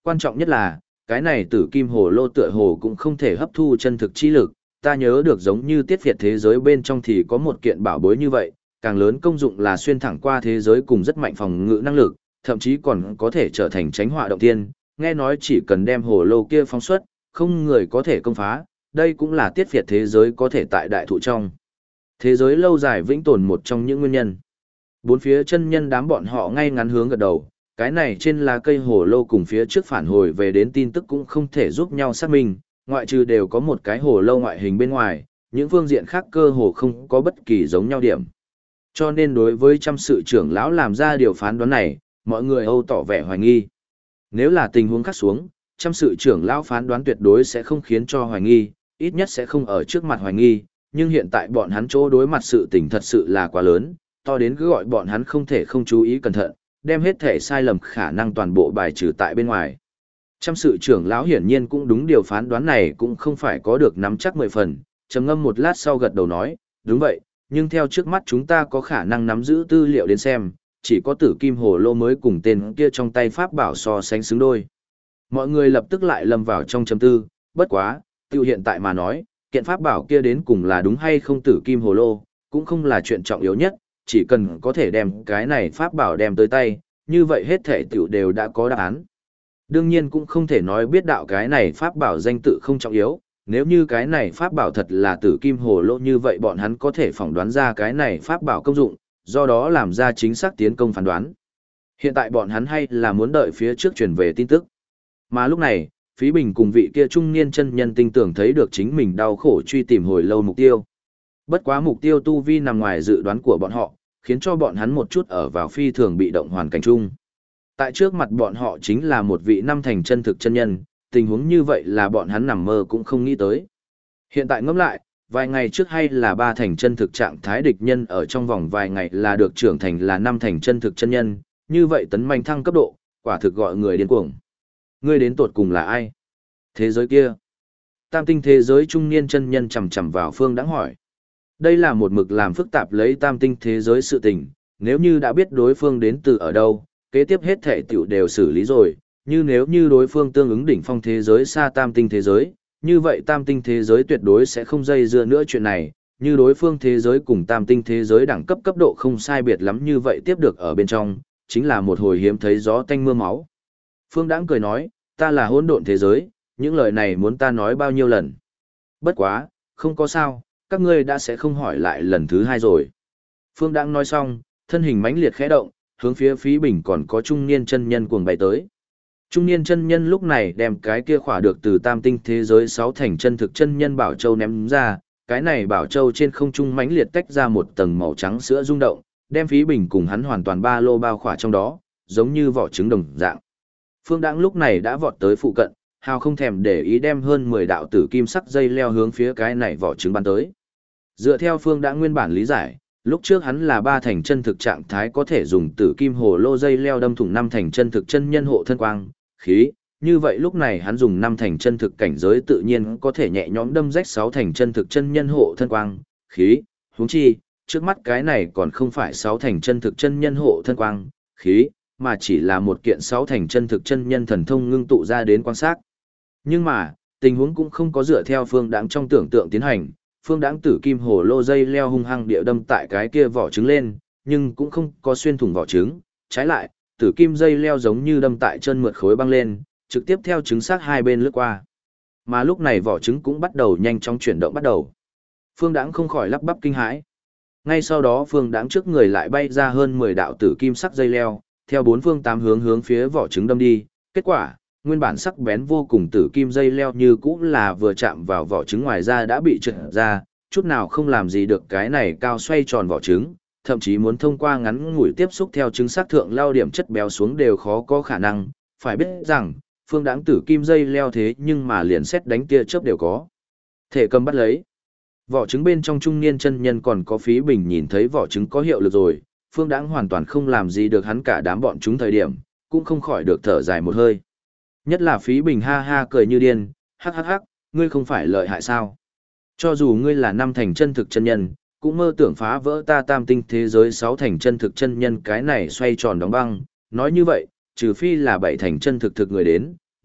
Quan trọng nhất là, cái này tử kim hồ lô tựa hồ cũng không thể hấp thu chân thực chi lực, ta nhớ được giống như tiết Việt thế giới bên trong thì có một kiện bảo bối như vậy, càng lớn công dụng là xuyên thẳng qua thế giới cùng rất mạnh phòng ngự năng lực, thậm chí còn có thể trở thành tránh họa động thiên, nghe nói chỉ cần đem hồ lô kia phóng xuất, không người có thể công phá, đây cũng là tiết Việt thế giới có thể tại đại thụ trong. Thế giới lâu dài vĩnh tồn một trong những nguyên nhân. Bốn phía chân nhân đám bọn họ ngay ngắn hướng gật đầu, cái này trên lá cây hồ lô cùng phía trước phản hồi về đến tin tức cũng không thể giúp nhau xác minh, ngoại trừ đều có một cái hồ lô ngoại hình bên ngoài, những phương diện khác cơ hồ không có bất kỳ giống nhau điểm. Cho nên đối với trăm sự trưởng lão làm ra điều phán đoán này, mọi người âu tỏ vẻ hoài nghi. Nếu là tình huống khác xuống, trăm sự trưởng lão phán đoán tuyệt đối sẽ không khiến cho hoài nghi, ít nhất sẽ không ở trước mặt hoài nghi, nhưng hiện tại bọn hắn chỗ đối mặt sự tình thật sự là quá lớn, to đến cứ gọi bọn hắn không thể không chú ý cẩn thận, đem hết thể sai lầm khả năng toàn bộ bài trừ tại bên ngoài. Trăm sự trưởng lão hiển nhiên cũng đúng điều phán đoán này cũng không phải có được nắm chắc 10 phần, trầm ngâm một lát sau gật đầu nói, đúng vậy, nhưng theo trước mắt chúng ta có khả năng nắm giữ tư liệu đến xem, chỉ có tử kim hồ lô mới cùng tên kia trong tay pháp bảo so sánh xứng đôi. Mọi người lập tức lại lâm vào trong trầm tư, bất quá, tiêu hiện tại mà nói, kiện pháp bảo kia đến cùng là đúng hay không tử kim hồ lô, cũng không là chuyện trọng yếu nhất, chỉ cần có thể đem cái này pháp bảo đem tới tay, như vậy hết thể tiểu đều đã có đáp án. Đương nhiên cũng không thể nói biết đạo cái này pháp bảo danh tự không trọng yếu, nếu như cái này pháp bảo thật là tử kim hồ lô như vậy bọn hắn có thể phỏng đoán ra cái này pháp bảo công dụng, do đó làm ra chính xác tiến công phán đoán. Hiện tại bọn hắn hay là muốn đợi phía trước truyền về tin tức. Mà lúc này, Phí Bình cùng vị kia trung niên chân nhân tinh tưởng thấy được chính mình đau khổ truy tìm hồi lâu mục tiêu. Bất quá mục tiêu tu vi nằm ngoài dự đoán của bọn họ, khiến cho bọn hắn một chút ở vào phi thường bị động hoàn cảnh chung. Tại trước mặt bọn họ chính là một vị năm thành chân thực chân nhân, tình huống như vậy là bọn hắn nằm mơ cũng không nghĩ tới. Hiện tại ngẫm lại, vài ngày trước hay là ba thành chân thực trạng thái địch nhân ở trong vòng vài ngày là được trưởng thành là năm thành chân thực chân nhân, như vậy tấn manh thăng cấp độ, quả thực gọi người điên cuồng. Ngươi đến tột cùng là ai? Thế giới kia. Tam tinh thế giới trung niên chân nhân chầm chầm vào Phương Đãng hỏi. Đây là một mực làm phức tạp lấy tam tinh thế giới sự tình, nếu như đã biết đối phương đến từ ở đâu, kế tiếp hết thể tiểu đều xử lý rồi, như nếu như đối phương tương ứng đỉnh phong thế giới xa tam tinh thế giới, như vậy tam tinh thế giới tuyệt đối sẽ không dây dưa nữa chuyện này, như đối phương thế giới cùng tam tinh thế giới đẳng cấp cấp độ không sai biệt lắm như vậy tiếp được ở bên trong, chính là một hồi hiếm thấy gió tanh mưa máu. Phương Đãng cười nói, ta là hỗn độn thế giới, những lời này muốn ta nói bao nhiêu lần. Bất quá, không có sao, các ngươi đã sẽ không hỏi lại lần thứ hai rồi. Phương Đãng nói xong, thân hình mãnh liệt khẽ động, hướng phía Phí Bình còn có trung niên chân nhân cuồng bay tới. Trung niên chân nhân lúc này đem cái kia khỏa được từ tam tinh thế giới 6 thành chân thực chân nhân bảo châu ném ra, cái này bảo châu trên không trung mãnh liệt tách ra một tầng màu trắng sữa rung động, đem Phí Bình cùng hắn hoàn toàn ba lô bao khỏa trong đó, giống như vỏ trứng đồng dạng. Phương Đãng lúc này đã vọt tới phụ cận, hào không thèm để ý đem hơn 10 đạo tử kim sắc dây leo hướng phía cái này vỏ trứng bắn tới. Dựa theo Phương Đãng nguyên bản lý giải, lúc trước hắn là 3 thành chân thực trạng thái có thể dùng tử kim hồ lô dây leo đâm thủng 5 thành chân thực chân nhân hộ thân quang, khí, như vậy lúc này hắn dùng 5 thành chân thực cảnh giới tự nhiên có thể nhẹ nhõm đâm rách 6 thành chân thực chân nhân hộ thân quang, khí, huống chi, trước mắt cái này còn không phải 6 thành chân thực chân nhân hộ thân quang, khí, mà chỉ là một kiện 6 thành chân thực chân nhân thần thông ngưng tụ ra đến quan sát. Nhưng mà, tình huống cũng không có dựa theo Phương Đãng trong tưởng tượng tiến hành, Phương Đãng tử kim hồ lô dây leo hung hăng địa đâm tại cái kia vỏ trứng lên, nhưng cũng không có xuyên thủng vỏ trứng, trái lại, tử kim dây leo giống như đâm tại chân mượt khối băng lên, trực tiếp theo trứng xác hai bên lướt qua. Mà lúc này vỏ trứng cũng bắt đầu nhanh chóng chuyển động bắt đầu. Phương Đãng không khỏi lắp bắp kinh hãi. Ngay sau đó Phương Đãng trước người lại bay ra hơn 10 đạo tử kim sắc dây leo, theo bốn phương tám hướng hướng phía vỏ trứng đâm đi. Kết quả, nguyên bản sắc bén vô cùng tử kim dây leo như cũ là vừa chạm vào vỏ trứng ngoài ra đã bị trượt ra, chút nào không làm gì được cái này cao xoay tròn vỏ trứng, thậm chí muốn thông qua ngắn ngủi tiếp xúc theo trứng xác thượng lao điểm chất béo xuống đều khó có khả năng, phải biết rằng, Phương Đãng tử kim dây leo thế nhưng mà liền xét đánh tia chớp đều có thể cầm bắt lấy. Vỏ trứng bên trong trung niên chân nhân còn có Phí Bình nhìn thấy vỏ trứng có hiệu lực rồi, Phương Đãng hoàn toàn không làm gì được hắn cả đám bọn chúng thời điểm, cũng không khỏi được thở dài một hơi. Nhất là Phí Bình ha ha cười như điên, hắc hắc hắc, ngươi không phải lợi hại sao? Cho dù ngươi là 5 thành chân thực chân nhân, cũng mơ tưởng phá vỡ ta tam tinh thế giới 6 thành chân thực chân nhân cái này xoay tròn đóng băng, nói như vậy, trừ phi là 7 thành chân thực thực người đến,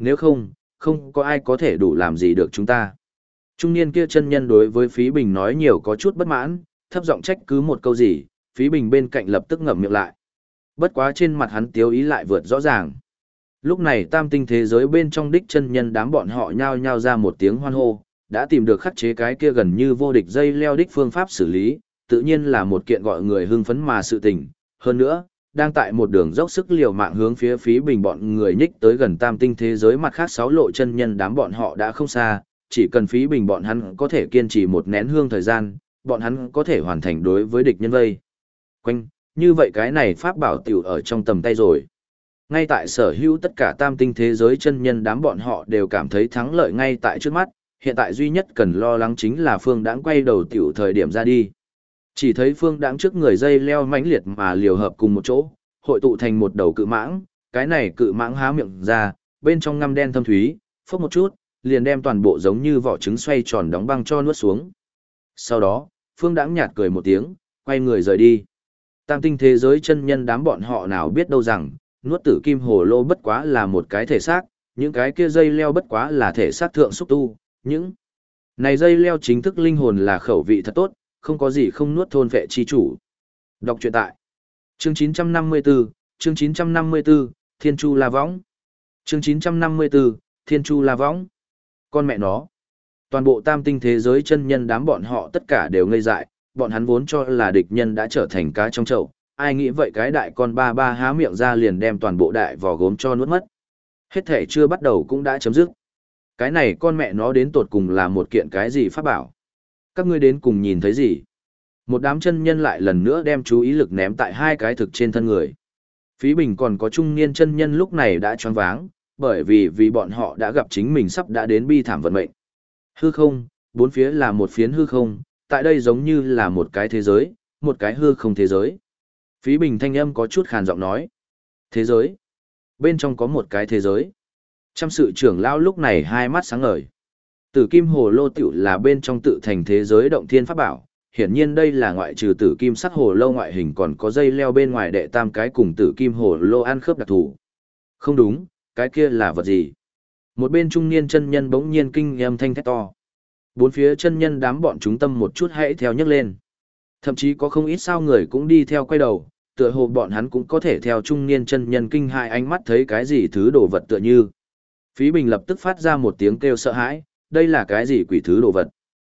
nếu không, không có ai có thể đủ làm gì được chúng ta. Trung niên kia chân nhân đối với Phí Bình nói nhiều có chút bất mãn, thấp giọng trách cứ một câu gì, Phí Bình bên cạnh lập tức ngậm miệng lại. Bất quá trên mặt hắn tiếu ý lại vượt rõ ràng. Lúc này tam tinh thế giới bên trong đích chân nhân đám bọn họ nhao nhao ra một tiếng hoan hô, đã tìm được khắc chế cái kia gần như vô địch dây leo đích phương pháp xử lý, tự nhiên là một kiện gọi người hưng phấn mà sự tình. Hơn nữa, đang tại một đường dốc sức liều mạng hướng phía Phí Bình bọn người nhích tới gần tam tinh thế giới mặt khác 6 lộ chân nhân đám bọn họ đã không xa, chỉ cần Phí Bình bọn hắn có thể kiên trì một nén hương thời gian, bọn hắn có thể hoàn thành đối với địch nhân vây quanh, như vậy cái này pháp bảo tiểu ở trong tầm tay rồi. Ngay tại sở hữu tất cả tam tinh thế giới chân nhân đám bọn họ đều cảm thấy thắng lợi ngay tại trước mắt, hiện tại duy nhất cần lo lắng chính là Phương Đãng quay đầu tiểu thời điểm ra đi. Chỉ thấy Phương Đãng trước người dây leo mãnh liệt mà liều hợp cùng một chỗ, hội tụ thành một đầu cự mãng, cái này cự mãng há miệng ra, bên trong ngăm đen thâm thúy, phốc một chút, liền đem toàn bộ giống như vỏ trứng xoay tròn đóng băng cho nuốt xuống. Sau đó, Phương Đãng nhạt cười một tiếng, quay người rời đi. Tam tinh thế giới chân nhân đám bọn họ nào biết đâu rằng, nuốt tử kim hồ lô bất quá là một cái thể xác, những cái kia dây leo bất quá là thể xác thượng xúc tu, những này dây leo chính thức linh hồn là khẩu vị thật tốt, không có gì không nuốt thôn vệ chi chủ. Đọc truyện tại chương 954, chương 954, Thiên Chu La Võng. Chương 954, Thiên Chu La Võng. Con mẹ nó. Toàn bộ tam tinh thế giới chân nhân đám bọn họ tất cả đều ngây dại, bọn hắn vốn cho là địch nhân đã trở thành cá trong chậu, ai nghĩ vậy cái đại con ba ba há miệng ra liền đem toàn bộ đại vỏ gốm cho nuốt mất. Hết thể chưa bắt đầu cũng đã chấm dứt. Cái này con mẹ nó đến tột cùng là một kiện cái gì pháp bảo? Các ngươi đến cùng nhìn thấy gì? Một đám chân nhân lại lần nữa đem chú ý lực ném tại hai cái thực trên thân người. Phí Bình còn có trung niên chân nhân lúc này đã choáng váng, bởi vì bọn họ đã gặp chính mình sắp đã đến bi thảm vận mệnh. Hư không, bốn phía là một phiến hư không, tại đây giống như là một cái thế giới, một cái hư không thế giới. Phí Bình thanh âm có chút khàn giọng nói. Thế giới? Bên trong có một cái thế giới. Trăm sự trưởng lão lúc này hai mắt sáng ngời. Tử kim hồ lô tiểu là bên trong tự thành thế giới động thiên pháp bảo. Hiển nhiên đây là ngoại trừ tử kim sắc hồ lô ngoại hình còn có dây leo bên ngoài đệ tam cái cùng tử kim hồ lô ăn khớp đặc thù. Không đúng, cái kia là vật gì? Một bên trung niên chân nhân bỗng nhiên kinh âm thanh thét to. Bốn phía chân nhân đám bọn chúng tâm một chút hãy theo nhấc lên. Thậm chí có không ít sao người cũng đi theo quay đầu, tựa hồ bọn hắn cũng có thể theo trung niên chân nhân kinh hại ánh mắt thấy cái gì thứ đồ vật tựa như. Phí Bình lập tức phát ra một tiếng kêu sợ hãi, đây là cái gì quỷ thứ đồ vật?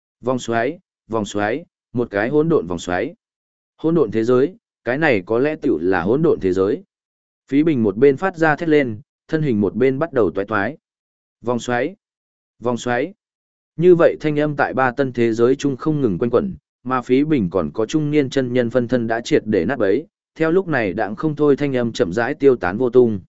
Vòng xoáy, một cái hỗn độn vòng xoáy. Hỗn độn thế giới, cái này có lẽ tiểu là hỗn độn thế giới. Phí Bình một bên phát ra thét lên, thân hình một bên bắt đầu toái toái. Vòng xoáy. Như vậy thanh âm tại ba tân thế giới chung không ngừng quanh quẩn, mà Phí Bình còn có trung niên chân nhân phân thân đã triệt để nát bấy, theo lúc này đặng không thôi thanh âm chậm rãi tiêu tán vô tung.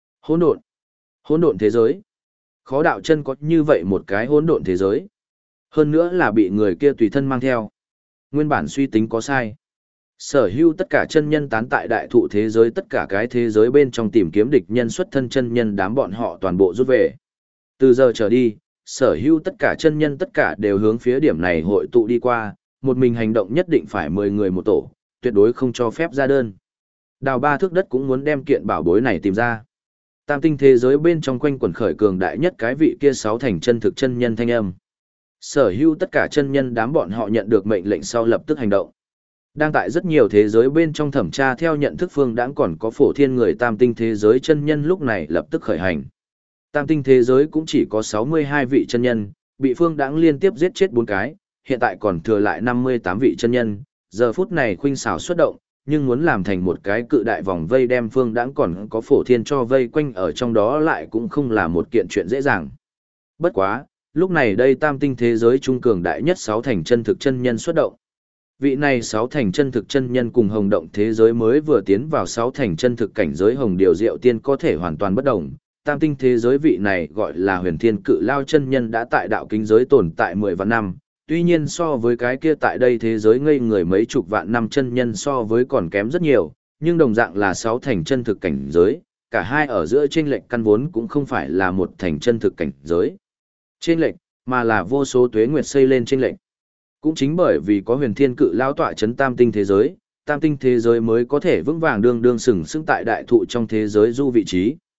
Hỗn độn thế giới. Khó đạo chân có như vậy một cái hỗn độn thế giới. Hơn nữa là bị người kia tùy thân mang theo. Nguyên bản suy tính có sai. Sở hữu tất cả chân nhân tán tại đại thụ thế giới, tất cả cái thế giới bên trong tìm kiếm địch nhân xuất thân chân nhân đám bọn họ toàn bộ rút về. Từ giờ trở đi, sở hữu tất cả chân nhân tất cả đều hướng phía điểm này hội tụ đi qua, một mình hành động nhất định phải 10 người một tổ, tuyệt đối không cho phép ra đơn. Đào 3 thước đất cũng muốn đem kiện bảo bối này tìm ra. Tam tinh thế giới bên trong quanh quần khởi cường đại nhất cái vị kia 6 thành chân thực chân nhân thanh âm. Sở hữu tất cả chân nhân đám bọn họ nhận được mệnh lệnh sau lập tức hành động. Đang tại rất nhiều thế giới bên trong thẩm tra theo nhận thức Phương Đãng còn có phổ thiên người tam tinh thế giới chân nhân lúc này lập tức khởi hành. Tam tinh thế giới cũng chỉ có 62 vị chân nhân, bị Phương Đãng liên tiếp giết chết 4 cái, hiện tại còn thừa lại 58 vị chân nhân, giờ phút này khuynh xảo xuất động, nhưng muốn làm thành một cái cự đại vòng vây đem Phương Đãng còn có phổ thiên cho vây quanh ở trong đó lại cũng không là một kiện chuyện dễ dàng. Bất quá, lúc này đây tam tinh thế giới trung cường đại nhất 6 thành chân thực chân nhân xuất động. Vị này 6 thành chân thực chân nhân cùng hồng động thế giới mới vừa tiến vào 6 thành chân thực cảnh giới hồng điều diệu tiên có thể hoàn toàn bất đồng. Tam tinh thế giới vị này gọi là huyền thiên cự lao chân nhân đã tại đạo kính giới tồn tại 10 vạn năm. Tuy nhiên so với cái kia tại đây thế giới ngây người mấy chục vạn năm chân nhân so với còn kém rất nhiều, nhưng đồng dạng là 6 thành chân thực cảnh giới, cả hai ở giữa chênh lệch căn vốn cũng không phải là một thành chân thực cảnh giới. Chênh lệch, mà là vô số tuế nguyệt xây lên chênh lệch. Cũng chính bởi vì có huyền thiên cự lao tọa chấn tam tinh thế giới mới có thể vững vàng đương đương sừng sững tại đại thụ trong thế giới du vị trí.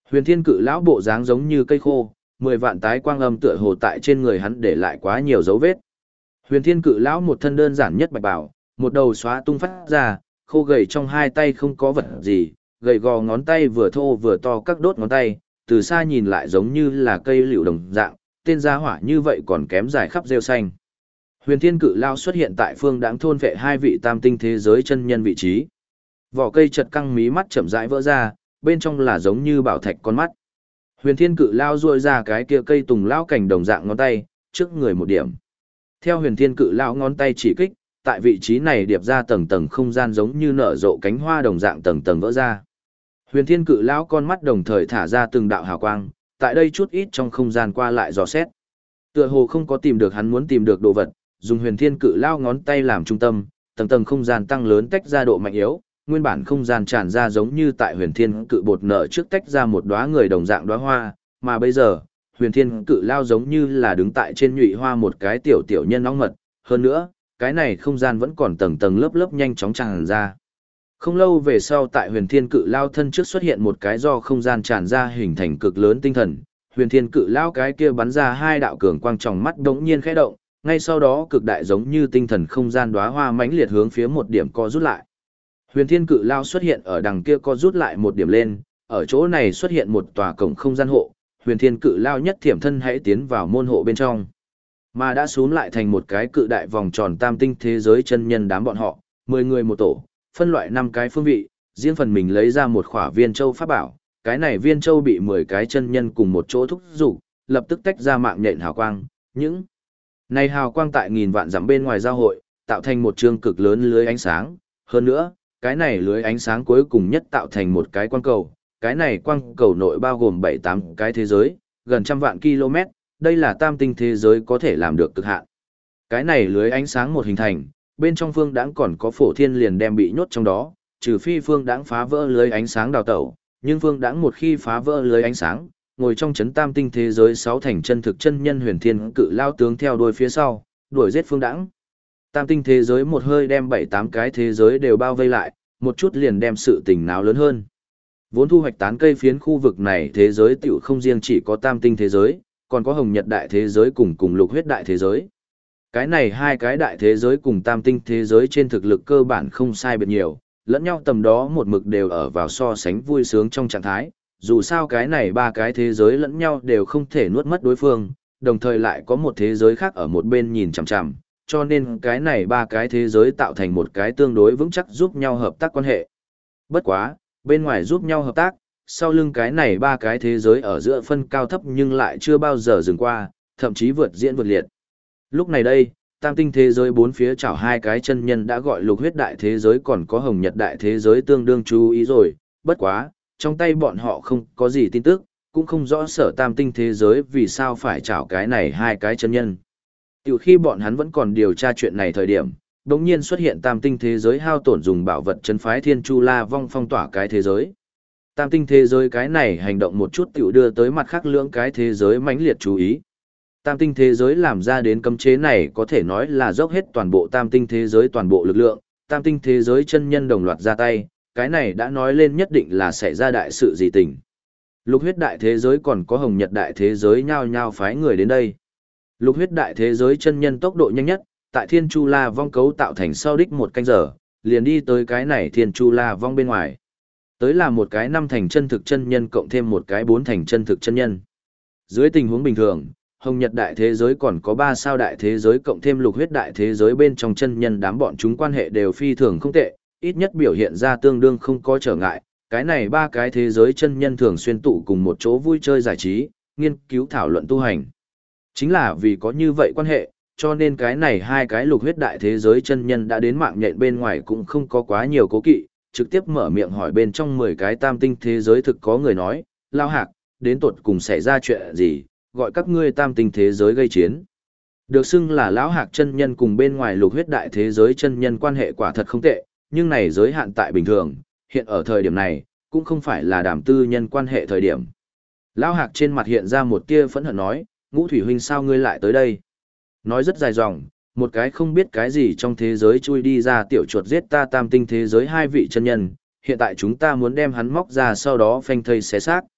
Huyền Thiên Cự lão bộ dáng giống như cây khô, 10 vạn tái quang âm tựa hồ tại trên người hắn để lại quá nhiều dấu vết. Huyền Thiên Cự lão một thân đơn giản nhất bạch bào, một đầu xóa tung phát ra, khô gầy trong hai tay không có vật gì, gầy gò ngón tay vừa thô vừa to các đốt ngón tay, từ xa nhìn lại giống như là cây liễu đồng dạng, tên gia hỏa như vậy còn kém dài khắp rêu xanh. Huyền Thiên Cự lão xuất hiện tại phương đãng thôn vệ hai vị tam tinh thế giới chân nhân vị trí. Vỏ cây chật căng mí mắt chậm rãi vỡ ra, bên trong là giống như bảo thạch con mắt. Huyền Thiên Cự lao duỗi ra cái kia cây tùng lao cảnh đồng dạng ngón tay, trước người một điểm. Theo Huyền Thiên Cự lao ngón tay chỉ kích, tại vị trí này điệp ra tầng tầng không gian giống như nở rộ cánh hoa đồng dạng tầng tầng vỡ ra. Huyền Thiên Cự lão con mắt đồng thời thả ra từng đạo hào quang, tại đây chút ít trong không gian qua lại dò xét. Tựa hồ không có tìm được hắn muốn tìm được đồ vật, dùng Huyền Thiên Cự lao ngón tay làm trung tâm, tầng tầng không gian tăng lớn tách ra độ mạnh yếu, nguyên bản không gian tràn ra giống như tại Huyền Thiên Cự bột nở trước tách ra một đóa người đồng dạng đóa hoa, mà bây giờ, Huyền Thiên Cự lao giống như là đứng tại trên nhụy hoa một cái tiểu tiểu nhân nóng mật, hơn nữa, cái này không gian vẫn còn tầng tầng lớp lớp nhanh chóng tràn ra. Không lâu về sau tại Huyền Thiên Cự lao thân trước xuất hiện một cái do không gian tràn ra hình thành cực lớn tinh thần, Huyền Thiên Cự lao cái kia bắn ra hai đạo cường quang tròng mắt đống nhiên khẽ động, ngay sau đó cực đại giống như tinh thần không gian đóa hoa mãnh liệt hướng phía một điểm co rút lại. Huyền Thiên Cự lao xuất hiện ở đằng kia co rút lại một điểm lên, ở chỗ này xuất hiện một tòa cổng không gian hộ, Huyền Thiên Cự lao nhất thiểm thân hãy tiến vào môn hộ bên trong. Mà đã xuống lại thành một cái cự đại vòng tròn tam tinh thế giới chân nhân đám bọn họ, 10 người một tổ, phân loại 5 cái phương vị, riêng phần mình lấy ra một khỏa viên châu pháp bảo, cái này viên châu bị 10 cái chân nhân cùng một chỗ thúc dục, lập tức tách ra mạng nhện hào quang, những này hào quang tại nghìn vạn dặm bên ngoài giao hội, tạo thành một trường cực lớn lưới ánh sáng, hơn nữa, cái này lưới ánh sáng cuối cùng nhất tạo thành một cái quang cầu, cái này quang cầu nội bao gồm 7-8 cái thế giới, gần trăm vạn km, đây là tam tinh thế giới có thể làm được cực hạn. Cái này lưới ánh sáng một hình thành, bên trong phương đãng còn có phổ thiên liền đem bị nhốt trong đó, trừ phi phương đãng phá vỡ lưới ánh sáng đào tẩu, nhưng phương đãng một khi phá vỡ lưới ánh sáng, ngồi trong chấn tam tinh thế giới 6 thành chân thực chân nhân Huyền Thiên Cự lao tướng theo đuôi phía sau, đuổi giết phương đãng. Tam tinh thế giới một hơi đem 7-8 cái thế giới đều bao vây lại, một chút liền đem sự tình náo lớn hơn. Vốn thu hoạch tán cây phiến khu vực này thế giới tiểu không riêng chỉ có tam tinh thế giới, còn có hồng nhật đại thế giới cùng lục huyết đại thế giới. Cái này hai cái đại thế giới cùng tam tinh thế giới trên thực lực cơ bản không sai biệt nhiều, lẫn nhau tầm đó một mực đều ở vào so sánh vui sướng trong trạng thái, dù sao cái này ba cái thế giới lẫn nhau đều không thể nuốt mất đối phương, đồng thời lại có một thế giới khác ở một bên nhìn chằm chằm, cho nên cái này ba cái thế giới tạo thành một cái tương đối vững chắc giúp nhau hợp tác quan hệ. Bất quá, bên ngoài giúp nhau hợp tác, sau lưng cái này ba cái thế giới ở giữa phân cao thấp nhưng lại chưa bao giờ dừng qua, thậm chí vượt diễn vượt liệt. Lúc này đây, tam tinh thế giới bốn phía chảo hai cái chân nhân đã gọi lục huyết đại thế giới còn có hồng nhật đại thế giới tương đương chú ý rồi, bất quá, trong tay bọn họ không có gì tin tức, cũng không rõ sở tam tinh thế giới vì sao phải chảo cái này hai cái chân nhân. Từ khi bọn hắn vẫn còn điều tra chuyện này thời điểm, đột nhiên xuất hiện tam tinh thế giới hao tổn dùng bảo vật chân phái Thiên Chu La Vong phong tỏa cái thế giới. Tam tinh thế giới cái này hành động một chút tiểu đưa tới mặt khác lưỡng cái thế giới mãnh liệt chú ý. Tam tinh thế giới làm ra đến cấm chế này có thể nói là dốc hết toàn bộ tam tinh thế giới toàn bộ lực lượng, tam tinh thế giới chân nhân đồng loạt ra tay, cái này đã nói lên nhất định là sẽ ra đại sự gì tình. Lục huyết đại thế giới còn có hồng nhật đại thế giới nhao nhao phái người đến đây. Lục huyết đại thế giới chân nhân tốc độ nhanh nhất, tại Thiên Chu La Vong cấu tạo thành sau đích một canh giờ, liền đi tới cái này Thiên Chu La Vong bên ngoài. Tới là một cái 5 thành chân thực chân nhân cộng thêm một cái 4 thành chân thực chân nhân. Dưới tình huống bình thường, hồng nhật đại thế giới còn có 3 sao đại thế giới cộng thêm lục huyết đại thế giới bên trong chân nhân đám bọn chúng quan hệ đều phi thường không tệ, ít nhất biểu hiện ra tương đương không có trở ngại. Cái này ba cái thế giới chân nhân thường xuyên tụ cùng một chỗ vui chơi giải trí, nghiên cứu thảo luận tu hành. Chính là vì có như vậy quan hệ, cho nên cái này hai cái lục huyết đại thế giới chân nhân đã đến mạng nhện bên ngoài cũng không có quá nhiều cố kỵ, trực tiếp mở miệng hỏi bên trong 10 cái tam tinh thế giới thực có người nói, Lao Hạc, đến tột cùng xảy ra chuyện gì, gọi các ngươi tam tinh thế giới gây chiến. Được xưng là Lão Hạc chân nhân cùng bên ngoài lục huyết đại thế giới chân nhân quan hệ quả thật không tệ, nhưng này giới hạn tại bình thường, hiện ở thời điểm này, cũng không phải là đàm tư nhân quan hệ thời điểm. Lão Hạc trên mặt hiện ra một tia phẫn hận nói, Ngũ Thủy huynh sao ngươi lại tới đây? Nói rất dài dòng, một cái không biết cái gì trong thế giới chui đi ra tiểu chuột giết ta tam tinh thế giới hai vị chân nhân, hiện tại chúng ta muốn đem hắn móc ra sau đó phanh thây xé xác.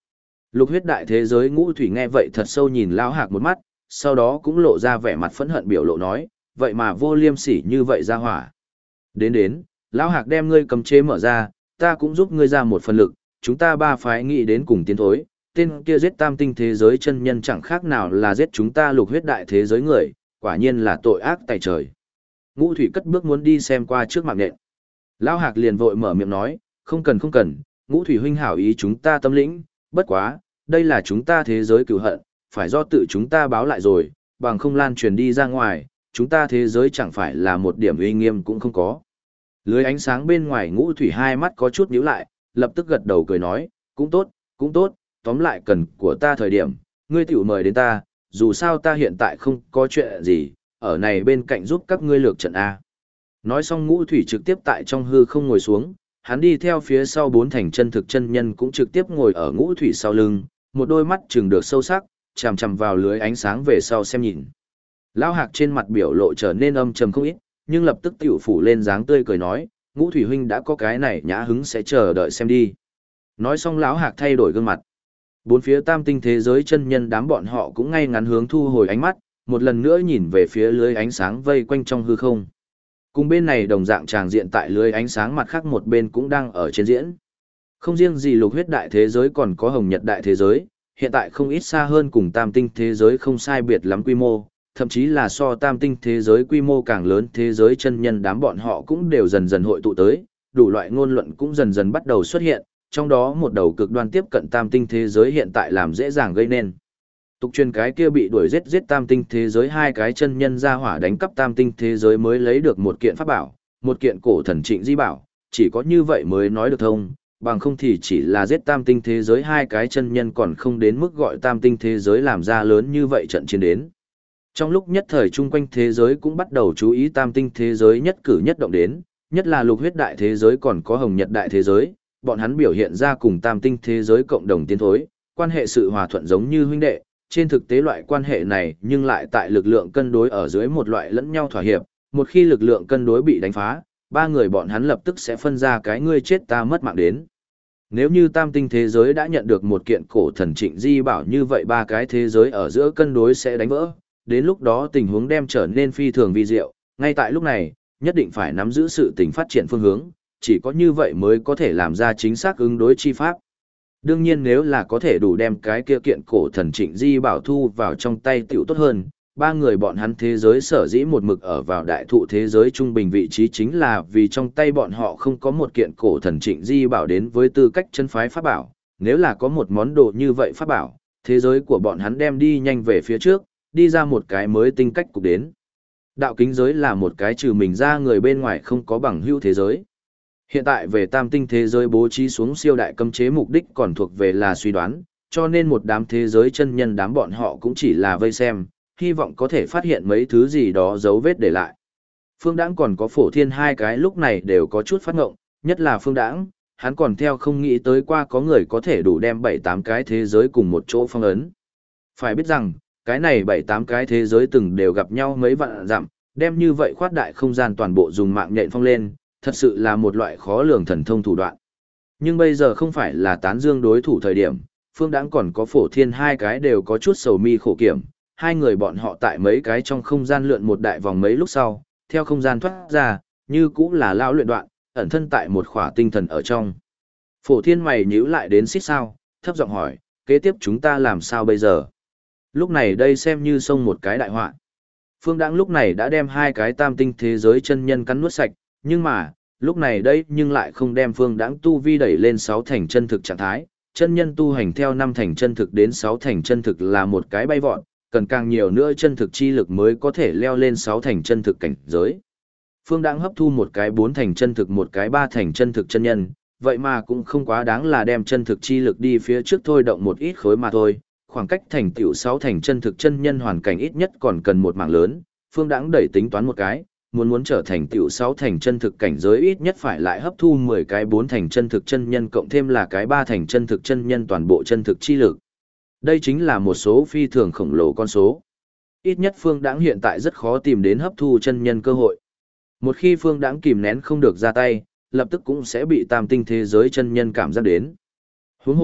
Lục huyết đại thế giới Ngũ Thủy nghe vậy thật sâu nhìn Lão Hạc một mắt, sau đó cũng lộ ra vẻ mặt phẫn hận biểu lộ nói, vậy mà vô liêm sỉ như vậy ra hỏa. Đến, Lão Hạc đem ngươi cấm chế mở ra, ta cũng giúp ngươi ra một phần lực, chúng ta ba phái nghĩ đến cùng tiến thối, tên kia giết tam tinh thế giới chân nhân chẳng khác nào là giết chúng ta lục huyết đại thế giới người, quả nhiên là tội ác tày trời. Ngũ Thủy cất bước muốn đi xem qua trước mạng nện. Lão Hạc liền vội mở miệng nói, không cần, Ngũ Thủy huynh hảo ý chúng ta tâm lĩnh, bất quá, đây là chúng ta thế giới cửu hận, phải do tự chúng ta báo lại rồi, bằng không lan truyền đi ra ngoài, chúng ta thế giới chẳng phải là một điểm uy nghiêm cũng không có. Lưới ánh sáng bên ngoài Ngũ Thủy hai mắt có chút nhíu lại, lập tức gật đầu cười nói, cũng tốt, tóm lại cần của ta thời điểm, ngươi tiểu mời đến ta, dù sao ta hiện tại không có chuyện gì, ở này bên cạnh giúp các ngươi lược trận A. Nói xong Ngũ Thủy trực tiếp tại trong hư không ngồi xuống, hắn đi theo phía sau bốn thành chân thực chân nhân cũng trực tiếp ngồi ở Ngũ Thủy sau lưng, một đôi mắt trừng được sâu sắc, chằm chằm vào lưới ánh sáng về sau xem nhìn. Lão Hạc trên mặt biểu lộ trở nên âm trầm không ít, nhưng lập tức tiểu phủ lên dáng tươi cười nói, Ngũ Thủy huynh đã có cái này nhã hứng sẽ chờ đợi xem đi. Nói xong Lão Hạc thay đổi gương mặt. Bốn phía tam tinh thế giới chân nhân đám bọn họ cũng ngay ngắn hướng thu hồi ánh mắt, một lần nữa nhìn về phía lưới ánh sáng vây quanh trong hư không. Cùng bên này đồng dạng tràng diện tại lưới ánh sáng mặt khác một bên cũng đang ở trên diễn. Không riêng gì lục huyết đại thế giới còn có hồng nhật đại thế giới, hiện tại không ít xa hơn cùng tam tinh thế giới không sai biệt lắm quy mô, thậm chí là so tam tinh thế giới quy mô càng lớn thế giới chân nhân đám bọn họ cũng đều dần dần hội tụ tới, đủ loại ngôn luận cũng dần dần bắt đầu xuất hiện, trong đó một đầu cực đoan tiếp cận tam tinh thế giới hiện tại làm dễ dàng gây nên. Tục truyền cái kia bị đuổi giết tam tinh thế giới hai cái chân nhân ra hỏa đánh cắp tam tinh thế giới mới lấy được một kiện pháp bảo, một kiện cổ thần trịnh di bảo, chỉ có như vậy mới nói được thông, bằng không thì chỉ là giết tam tinh thế giới hai cái chân nhân còn không đến mức gọi tam tinh thế giới làm ra lớn như vậy trận chiến đến. Trong lúc nhất thời chung quanh thế giới cũng bắt đầu chú ý tam tinh thế giới nhất cử nhất động đến, nhất là lục huyết đại thế giới còn có hồng nhật đại thế giới, bọn hắn biểu hiện ra cùng tam tinh thế giới cộng đồng tiến thối, quan hệ sự hòa thuận giống như huynh đệ, trên thực tế loại quan hệ này nhưng lại tại lực lượng cân đối ở dưới một loại lẫn nhau thỏa hiệp, một khi lực lượng cân đối bị đánh phá, ba người bọn hắn lập tức sẽ phân ra cái ngươi chết ta mất mạng đến. Nếu như tam tinh thế giới đã nhận được một kiện cổ thần trịnh di bảo như vậy ba cái thế giới ở giữa cân đối sẽ đánh vỡ, đến lúc đó tình huống đem trở nên phi thường vi diệu, ngay tại lúc này, nhất định phải nắm giữ sự tình phát triển phương hướng, chỉ có như vậy mới có thể làm ra chính xác ứng đối chi pháp. Đương nhiên nếu là có thể đủ đem cái kia kiện cổ thần trịnh di bảo thu vào trong tay tiểu tốt hơn, ba người bọn hắn thế giới sở dĩ một mực ở vào đại thụ thế giới trung bình vị trí chính là vì trong tay bọn họ không có một kiện cổ thần trịnh di bảo đến với tư cách chân phái pháp bảo, nếu là có một món đồ như vậy pháp bảo, thế giới của bọn hắn đem đi nhanh về phía trước, đi ra một cái mới tinh cách cục đến. Đạo kính giới là một cái trừ mình ra người bên ngoài không có bằng hữu thế giới. Hiện tại về tam tinh thế giới bố trí xuống siêu đại cấm chế mục đích còn thuộc về là suy đoán, cho nên một đám thế giới chân nhân đám bọn họ cũng chỉ là vây xem, hy vọng có thể phát hiện mấy thứ gì đó dấu vết để lại. Phương Đãng còn có Phổ Thiên hai cái lúc này đều có chút phát ngộng, nhất là Phương Đãng, hắn còn theo không nghĩ tới qua có người có thể đủ đem 7-8 cái thế giới cùng một chỗ phong ấn. Phải biết rằng, cái này 7-8 cái thế giới từng đều gặp nhau mấy vạn dặm, đem như vậy khoát đại không gian toàn bộ dùng mạng nhện phong lên, thật sự là một loại khó lường thần thông thủ đoạn. Nhưng bây giờ không phải là tán dương đối thủ thời điểm, Phương Đãng còn có Phổ Thiên hai cái đều có chút sầu mi khổ kiểm, hai người bọn họ tại mấy cái trong không gian lượn một đại vòng mấy lúc sau, theo không gian thoát ra, như cũng là lão luyện đoạn, ẩn thân tại một khỏa tinh thần ở trong. Phổ Thiên mày nhíu lại đến xít sao, thấp giọng hỏi, kế tiếp chúng ta làm sao bây giờ? Lúc này đây xem như xông một cái đại họa. Phương Đãng lúc này đã đem hai cái tam tinh thế giới chân nhân cắn nuốt sạch, nhưng mà, lúc này đây nhưng lại không đem Phương Đãng tu vi đẩy lên 6 thành chân thực trạng thái, chân nhân tu hành theo 5 thành chân thực đến 6 thành chân thực là một cái bay vọt, cần càng nhiều nữa chân thực chi lực mới có thể leo lên 6 thành chân thực cảnh giới. Phương Đãng hấp thu một cái 4 thành chân thực một cái 3 thành chân thực chân nhân, vậy mà cũng không quá đáng là đem chân thực chi lực đi phía trước thôi động một ít khối mà thôi, khoảng cách thành tựu 6 thành chân thực chân nhân hoàn cảnh ít nhất còn cần một mảng lớn, Phương Đãng đẩy tính toán một cái, muốn trở thành tựu 6 thành chân thực cảnh giới ít nhất phải lại hấp thu 10 cái 4 thành chân thực chân nhân cộng thêm là cái 3 thành chân thực chân nhân toàn bộ chân thực chi lực. Đây chính là một số phi thường khổng lồ con số. Ít nhất Phương Đãng hiện tại rất khó tìm đến hấp thu chân nhân cơ hội. Một khi Phương Đãng kìm nén không được ra tay, lập tức cũng sẽ bị tam tinh thế giới chân nhân cảm giác đến. Huống hồ,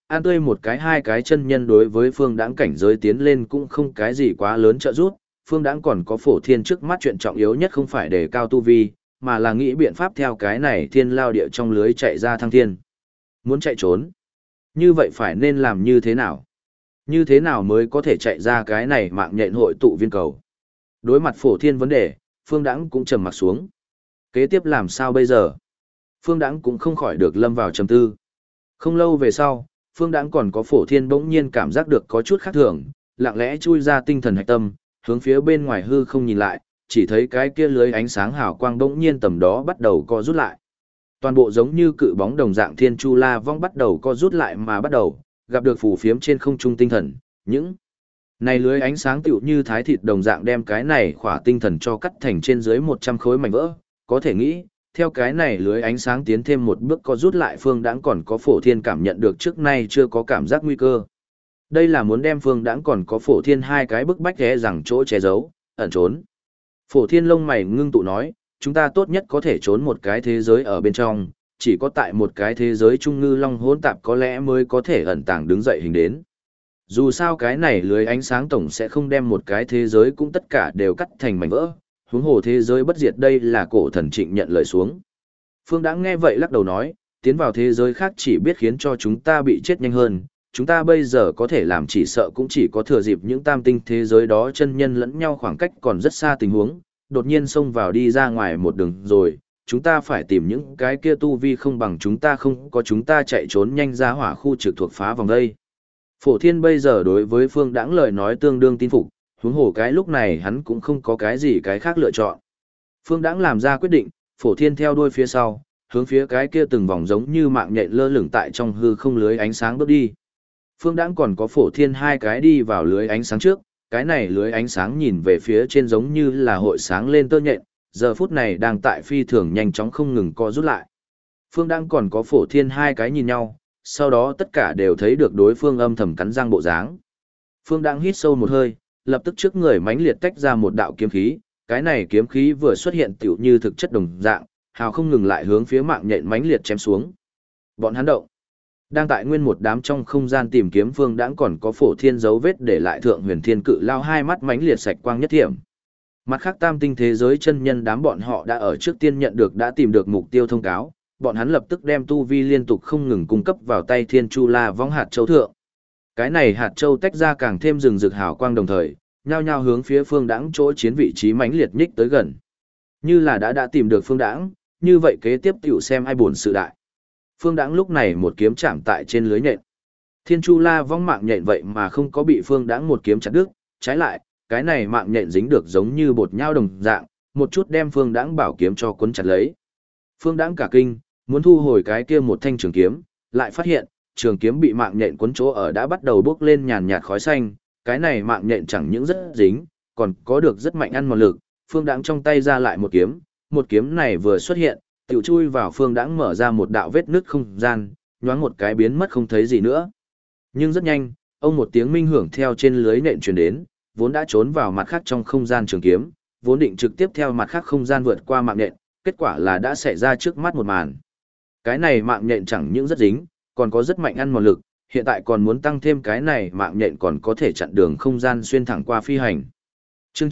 an tươi một cái hai cái chân nhân đối với phương đãng cảnh giới tiến lên cũng không cái gì quá lớn trợ giúp, phương đãng còn có phổ thiên trước mắt chuyện trọng yếu nhất không phải để cao tu vi, mà là nghĩ biện pháp theo cái này thiên lao địa trong lưới chạy ra thăng thiên. Muốn chạy trốn, như vậy phải nên làm như thế nào? Như thế nào mới có thể chạy ra cái này mạng nhện hội tụ viên cầu? Đối mặt phổ thiên vấn đề, phương đãng cũng trầm mặt xuống. Kế tiếp làm sao bây giờ? Phương đãng cũng không khỏi được lâm vào trầm tư. Không lâu về sau, phương đãng còn có phổ thiên bỗng nhiên cảm giác được có chút khác thường, lặng lẽ chui ra tinh thần hạch tâm, hướng phía bên ngoài hư không nhìn lại, chỉ thấy cái kia lưới ánh sáng hào quang bỗng nhiên tầm đó bắt đầu co rút lại. Toàn bộ giống như cự bóng đồng dạng thiên chu la vong bắt đầu co rút lại mà bắt đầu, gặp được phù phiếm trên không trung tinh thần, những này lưới ánh sáng tựu như thái thịt đồng dạng đem cái này khỏa tinh thần cho cắt thành trên dưới 100 khối mảnh vỡ, có thể nghĩ, theo cái này lưới ánh sáng tiến thêm một bước co rút lại phương đãng còn có phổ thiên cảm nhận được trước nay chưa có cảm giác nguy cơ. Đây là muốn đem phương đãng còn có phổ thiên hai cái bức bách ghé rằng chỗ che giấu, ẩn trốn. Phổ thiên lông mày ngưng tụ nói, chúng ta tốt nhất có thể trốn một cái thế giới ở bên trong, chỉ có tại một cái thế giới trung ngư long hỗn tạp có lẽ mới có thể ẩn tàng đứng dậy hình đến. Dù sao cái này lưới ánh sáng tổng sẽ không đem một cái thế giới cũng tất cả đều cắt thành mảnh vỡ, huống hồ thế giới bất diệt đây là cổ thần trịnh nhận lời xuống. Phương Đãng nghe vậy lắc đầu nói, tiến vào thế giới khác chỉ biết khiến cho chúng ta bị chết nhanh hơn, chúng ta bây giờ có thể làm chỉ sợ cũng chỉ có thừa dịp những tam tinh thế giới đó chân nhân lẫn nhau khoảng cách còn rất xa tình huống, đột nhiên xông vào đi ra ngoài một đường rồi, chúng ta phải tìm những cái kia tu vi không bằng chúng ta không có chúng ta chạy trốn nhanh ra hỏa khu trực thuộc phá vòng đây. Phổ Thiên bây giờ đối với Phương Đãng lời nói tương đương tin phục, huống hồ cái lúc này hắn cũng không có cái gì cái khác lựa chọn. Phương Đãng làm ra quyết định, Phổ Thiên theo đuôi phía sau, hướng phía cái kia từng vòng giống như mạng nhện lơ lửng tại trong hư không lưới ánh sáng bước đi. Phương Đãng còn có Phổ Thiên hai cái đi vào lưới ánh sáng trước, cái này lưới ánh sáng nhìn về phía trên giống như là hội sáng lên tơ nhện, giờ phút này đang tại phi thường nhanh chóng không ngừng co rút lại. Phương Đãng còn có Phổ Thiên hai cái nhìn nhau, sau đó tất cả đều thấy được đối phương âm thầm cắn răng bộ dáng. Phương Đãng hít sâu một hơi, lập tức trước người mãnh liệt tách ra một đạo kiếm khí, cái này kiếm khí vừa xuất hiện tựu như thực chất đồng dạng, hào không ngừng lại hướng phía mạng nhện mãnh liệt chém xuống. Bọn hắn động. Đang tại nguyên một đám trong không gian tìm kiếm Phương Đãng còn có Phổ Thiên dấu vết để lại thượng huyền thiên cự lao hai mắt mãnh liệt sạch quang nhất thiểm. Mặt khác tam tinh thế giới chân nhân đám bọn họ đã ở trước tiên nhận được đã tìm được mục tiêu thông cáo, bọn hắn lập tức đem tu vi liên tục không ngừng cung cấp vào tay Thiên Chu La Vong hạt châu thượng. Cái này hạt châu tách ra càng thêm rừng rực hào quang đồng thời, nhao nhao hướng phía Phương Đãng chỗ chiến vị trí mãnh liệt nhích tới gần. Như là đã tìm được Phương Đãng, như vậy kế tiếp tiểu xem ai buồn sự đại. Phương Đãng lúc này một kiếm chạm tại trên lưới nhện. Thiên Chu La Vong mạng nhện vậy mà không có bị Phương Đãng một kiếm chặt đứt, trái lại, cái này mạng nhện dính được giống như bột nhau đồng dạng, một chút đem Phương Đãng bảo kiếm cho cuốn chặt lấy. Phương Đãng cả kinh, muốn thu hồi cái kia một thanh trường kiếm, lại phát hiện, trường kiếm bị mạng nhện cuốn chỗ ở đã bắt đầu bốc lên nhàn nhạt khói xanh, cái này mạng nhện chẳng những rất dính, còn có được rất mạnh ăn mòn lực. Phương Đãng trong tay ra lại một kiếm này vừa xuất hiện, tiểu chui vào Phương Đãng mở ra một đạo vết nứt không gian, nhoáng một cái biến mất không thấy gì nữa. Nhưng rất nhanh, ông một tiếng minh hưởng theo trên lưới nện truyền đến, vốn đã trốn vào mặt khác trong không gian trường kiếm, vốn định trực tiếp theo mặt khác không gian vượt qua mạng nện, kết quả là đã xảy ra trước mắt một màn. Cái này mạng nện chẳng những rất dính, còn có rất mạnh ăn mòn lực, hiện tại còn muốn tăng thêm cái này mạng nện còn có thể chặn đường không gian xuyên thẳng qua phi hành. Chương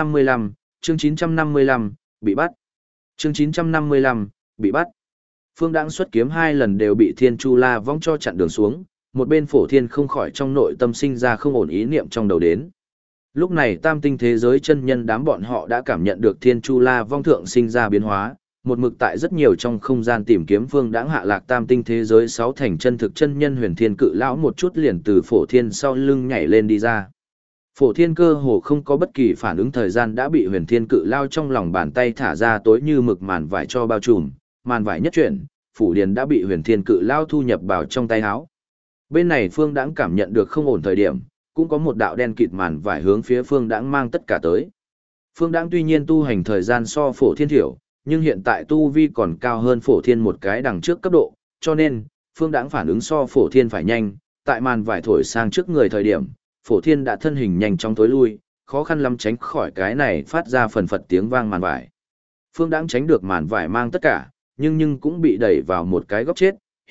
955, bị bắt. Chương 955, bị bắt. Phương Đãng xuất kiếm hai lần đều bị Thiên Chu La Vong cho chặn đường xuống, một bên Phổ Thiên không khỏi trong nội tâm sinh ra không ổn ý niệm trong đầu đến. Lúc này tam tinh thế giới chân nhân đám bọn họ đã cảm nhận được Thiên Chu La Vong thượng sinh ra biến hóa, một mực tại rất nhiều trong không gian tìm kiếm Phương Đãng hạ lạc tam tinh thế giới sáu thành chân thực chân nhân huyền thiên cự lão một chút liền từ Phổ Thiên sau lưng nhảy lên đi ra. Phổ Thiên cơ hồ không có bất kỳ phản ứng thời gian đã bị huyền thiên cự lao trong lòng bàn tay thả ra tối như mực màn vải cho bao trùm, màn vải nhất chuyển, phủ điền đã bị huyền thiên cự lao thu nhập vào trong tay áo. Bên này Phương Đãng cảm nhận được không ổn thời điểm, cũng có một đạo đen kịt màn vải hướng phía Phương Đãng mang tất cả tới. Phương Đãng tuy nhiên tu hành thời gian so Phổ Thiên thiểu, nhưng hiện tại tu vi còn cao hơn Phổ Thiên một cái đằng trước cấp độ, cho nên Phương Đãng phản ứng so Phổ Thiên phải nhanh, tại màn vải thổi sang trước người thời điểm, Phổ Thiên đã thân hình nhanh chóng tối lui, khó khăn lắm tránh khỏi cái này phát ra phần phật tiếng vang màn vải. Phương Đãng tránh được màn vải mang tất cả, nhưng cũng bị đẩy vào một cái góc chết,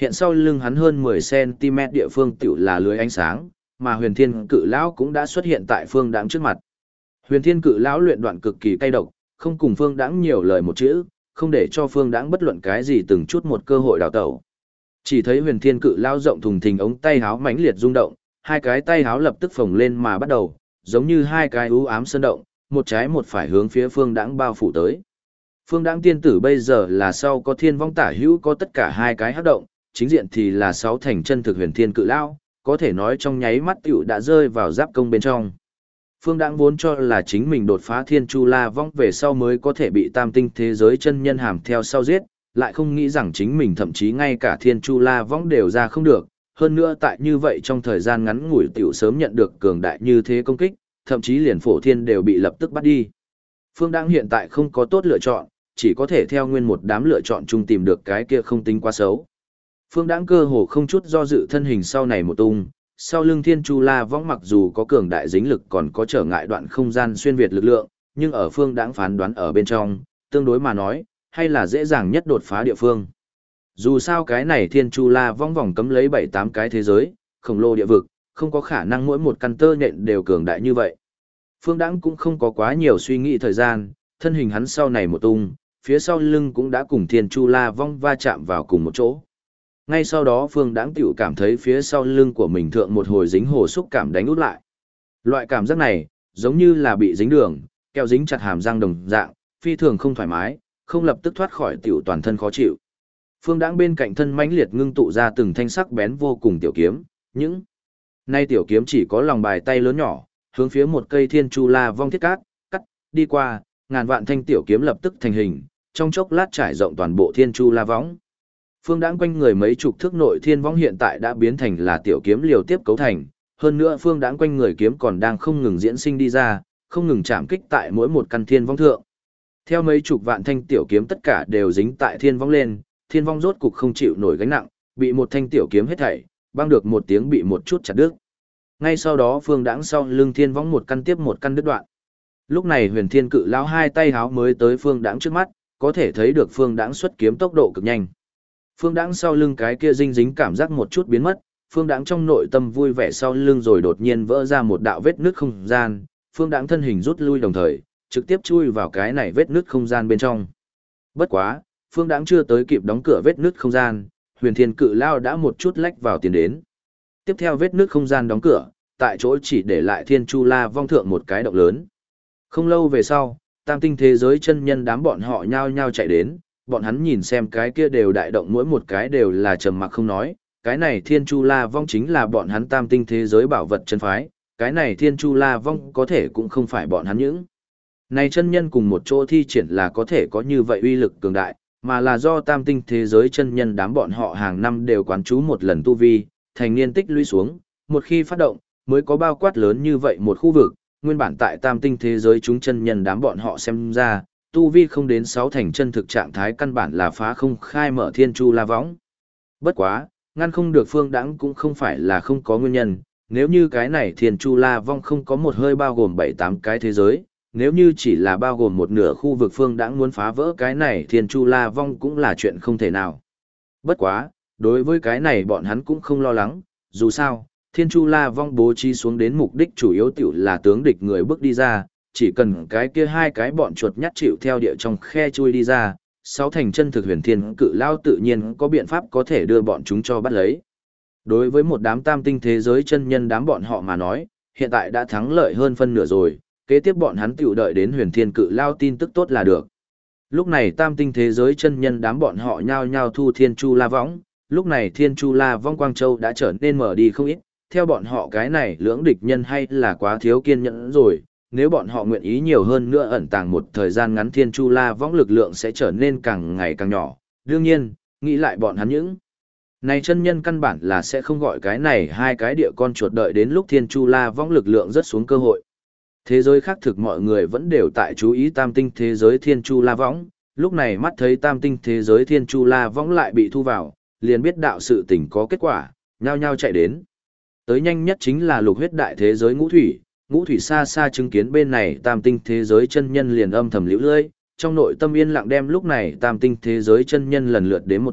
hiện sau lưng hắn hơn 10 cm địa phương tiểu là lưới ánh sáng, mà huyền thiên cự lão cũng đã xuất hiện tại phương đãng trước mặt. Huyền thiên cự lão luyện đoạn cực kỳ cay độc, không cùng phương đãng nhiều lời một chữ, không để cho phương đãng bất luận cái gì từng chút một cơ hội đào tẩu. Chỉ thấy huyền thiên cự lão rộng thùng thình ống tay háo mãnh liệt rung động, hai cái tay háo lập tức phồng lên mà bắt đầu, giống như hai cái u ám sơn động, một trái một phải hướng phía phương đãng bao phủ tới. Phương đãng tiên tử bây giờ là sau có thiên vong tả hữu có tất cả hai cái hắc động, chính diện thì là sáu thành chân thực huyền thiên cự lão, có thể nói trong nháy mắt tiểu đã rơi vào giáp công bên trong. Phương đãng vốn cho là chính mình đột phá thiên chu la vong về sau mới có thể bị tam tinh thế giới chân nhân hàm theo sau giết, lại không nghĩ rằng chính mình thậm chí ngay cả thiên chu la vong đều ra không được, hơn nữa tại như vậy trong thời gian ngắn ngủi tiểu sớm nhận được cường đại như thế công kích, thậm chí liền phổ thiên đều bị lập tức bắt đi. Phương đãng hiện tại không có tốt lựa chọn, chỉ có thể theo nguyên một đám lựa chọn chung tìm được cái kia không tính quá xấu. Phương đãng cơ hồ không chút do dự thân hình sau này một tung, sau lưng thiên chu la võng mặc dù có cường đại dính lực còn có trở ngại đoạn không gian xuyên việt lực lượng, nhưng ở phương đãng phán đoán ở bên trong, tương đối mà nói, hay là dễ dàng nhất đột phá địa phương. Dù sao cái này thiên chu la võng vòng cấm lấy 7-8 cái thế giới, khổng lồ địa vực, không có khả năng mỗi một căn tơ nhện đều cường đại như vậy. Phương đãng cũng không có quá nhiều suy nghĩ thời gian, thân hình hắn sau này một tung, phía sau lưng cũng đã cùng thiên chu la vong va chạm vào cùng một chỗ. Ngay sau đó Phương Đãng tiểu cảm thấy phía sau lưng của mình thượng một hồi dính hồ xúc cảm đánh út lại. Loại cảm giác này, giống như là bị dính đường, keo dính chặt hàm răng đồng dạng, phi thường không thoải mái, không lập tức thoát khỏi tiểu toàn thân khó chịu. Phương Đãng bên cạnh thân mãnh liệt ngưng tụ ra từng thanh sắc bén vô cùng tiểu kiếm, những nay tiểu kiếm chỉ có lòng bài tay lớn nhỏ, hướng phía một cây thiên chu la vong thiết cát, cắt đi qua, ngàn vạn thanh tiểu kiếm lập tức thành hình, trong chốc lát trải rộng toàn bộ thiên chu la võng. Phương đãng quanh người mấy chục thước nội thiên võng hiện tại đã biến thành là tiểu kiếm liều tiếp cấu thành, hơn nữa phương đãng quanh người kiếm còn đang không ngừng diễn sinh đi ra, không ngừng chạm kích tại mỗi một căn thiên võng thượng. Theo mấy chục vạn thanh tiểu kiếm tất cả đều dính tại thiên võng lên, thiên võng rốt cục không chịu nổi gánh nặng, bị một thanh tiểu kiếm hết thảy, băng được một tiếng bị một chút chặt đứt. Ngay sau đó phương đãng sau lưng thiên võng một căn tiếp một căn đứt đoạn. Lúc này huyền thiên cự lão hai tay háo mới tới phương đãng trước mắt, có thể thấy được phương đãng xuất kiếm tốc độ cực nhanh. Phương đãng sau lưng cái kia dinh dính cảm giác một chút biến mất, phương đãng trong nội tâm vui vẻ sau lưng rồi đột nhiên vỡ ra một đạo vết nứt không gian, phương đãng thân hình rút lui đồng thời, trực tiếp chui vào cái này vết nứt không gian bên trong. Bất quá, phương đãng chưa tới kịp đóng cửa vết nứt không gian, huyền thiên cự lao đã một chút lách vào tiền đến. Tiếp theo vết nứt không gian đóng cửa, tại chỗ chỉ để lại thiên chu la vong thượng một cái động lớn. Không lâu về sau, tam tinh thế giới chân nhân đám bọn họ nhao nhao chạy đến, bọn hắn nhìn xem cái kia đều đại động mỗi một cái đều là trầm mặc không nói, cái này thiên chu la vong chính là bọn hắn tam tinh thế giới bảo vật chân phái, cái này thiên chu la vong có thể cũng không phải bọn hắn những. Này chân nhân cùng một chỗ thi triển là có thể có như vậy uy lực cường đại, mà là do tam tinh thế giới chân nhân đám bọn họ hàng năm đều quán trú một lần tu vi, thành niên tích lũy xuống, một khi phát động, mới có bao quát lớn như vậy một khu vực, nguyên bản tại tam tinh thế giới chúng chân nhân đám bọn họ xem ra, tu vi không đến 6 thành chân thực trạng thái căn bản là phá không khai mở thiên chu la võng. Bất quá, ngăn không được phương đãng cũng không phải là không có nguyên nhân, nếu như cái này thiên chu la vong không có một hơi bao gồm 7-8 cái thế giới, nếu như chỉ là bao gồm một nửa khu vực phương đãng muốn phá vỡ cái này thiên chu la vong cũng là chuyện không thể nào. Bất quá, đối với cái này bọn hắn cũng không lo lắng, dù sao, thiên chu la vong bố trí xuống đến mục đích chủ yếu tiểu là tướng địch người bước đi ra, chỉ cần cái kia hai cái bọn chuột nhắt chịu theo địa trong khe chui đi ra, 6 thành chân thực huyền thiên cự lao tự nhiên có biện pháp có thể đưa bọn chúng cho bắt lấy. Đối với một đám tam tinh thế giới chân nhân đám bọn họ mà nói, hiện tại đã thắng lợi hơn phân nửa rồi, kế tiếp bọn hắn tiểu đợi đến huyền thiên cự lao tin tức tốt là được. Lúc này tam tinh thế giới chân nhân đám bọn họ nhao nhao thu thiên chu la võng, lúc này thiên chu la vong Quang Châu đã trở nên mở đi không ít, theo bọn họ cái này lưỡng địch nhân hay là quá thiếu kiên nhẫn rồi, nếu bọn họ nguyện ý nhiều hơn nữa ẩn tàng một thời gian ngắn thiên chu la võng lực lượng sẽ trở nên càng ngày càng nhỏ. Đương nhiên, nghĩ lại bọn hắn những này chân nhân căn bản là sẽ không gọi cái này hai cái địa con chuột đợi đến lúc thiên chu la võng lực lượng rất xuống cơ hội. Thế giới khác thực mọi người vẫn đều tại chú ý tam tinh thế giới thiên chu la võng, lúc này mắt thấy tam tinh thế giới thiên chu la võng lại bị thu vào, liền biết đạo sự tình có kết quả, nhao nhao chạy đến. Tới nhanh nhất chính là lục huyết đại thế giới ngũ thủy xa xa chứng kiến bên này tam tinh thế giới chân nhân liền âm thầm liễu lưỡi, trong nội tâm yên lặng đem lúc này tam tinh thế giới chân nhân lần lượt đến một chút,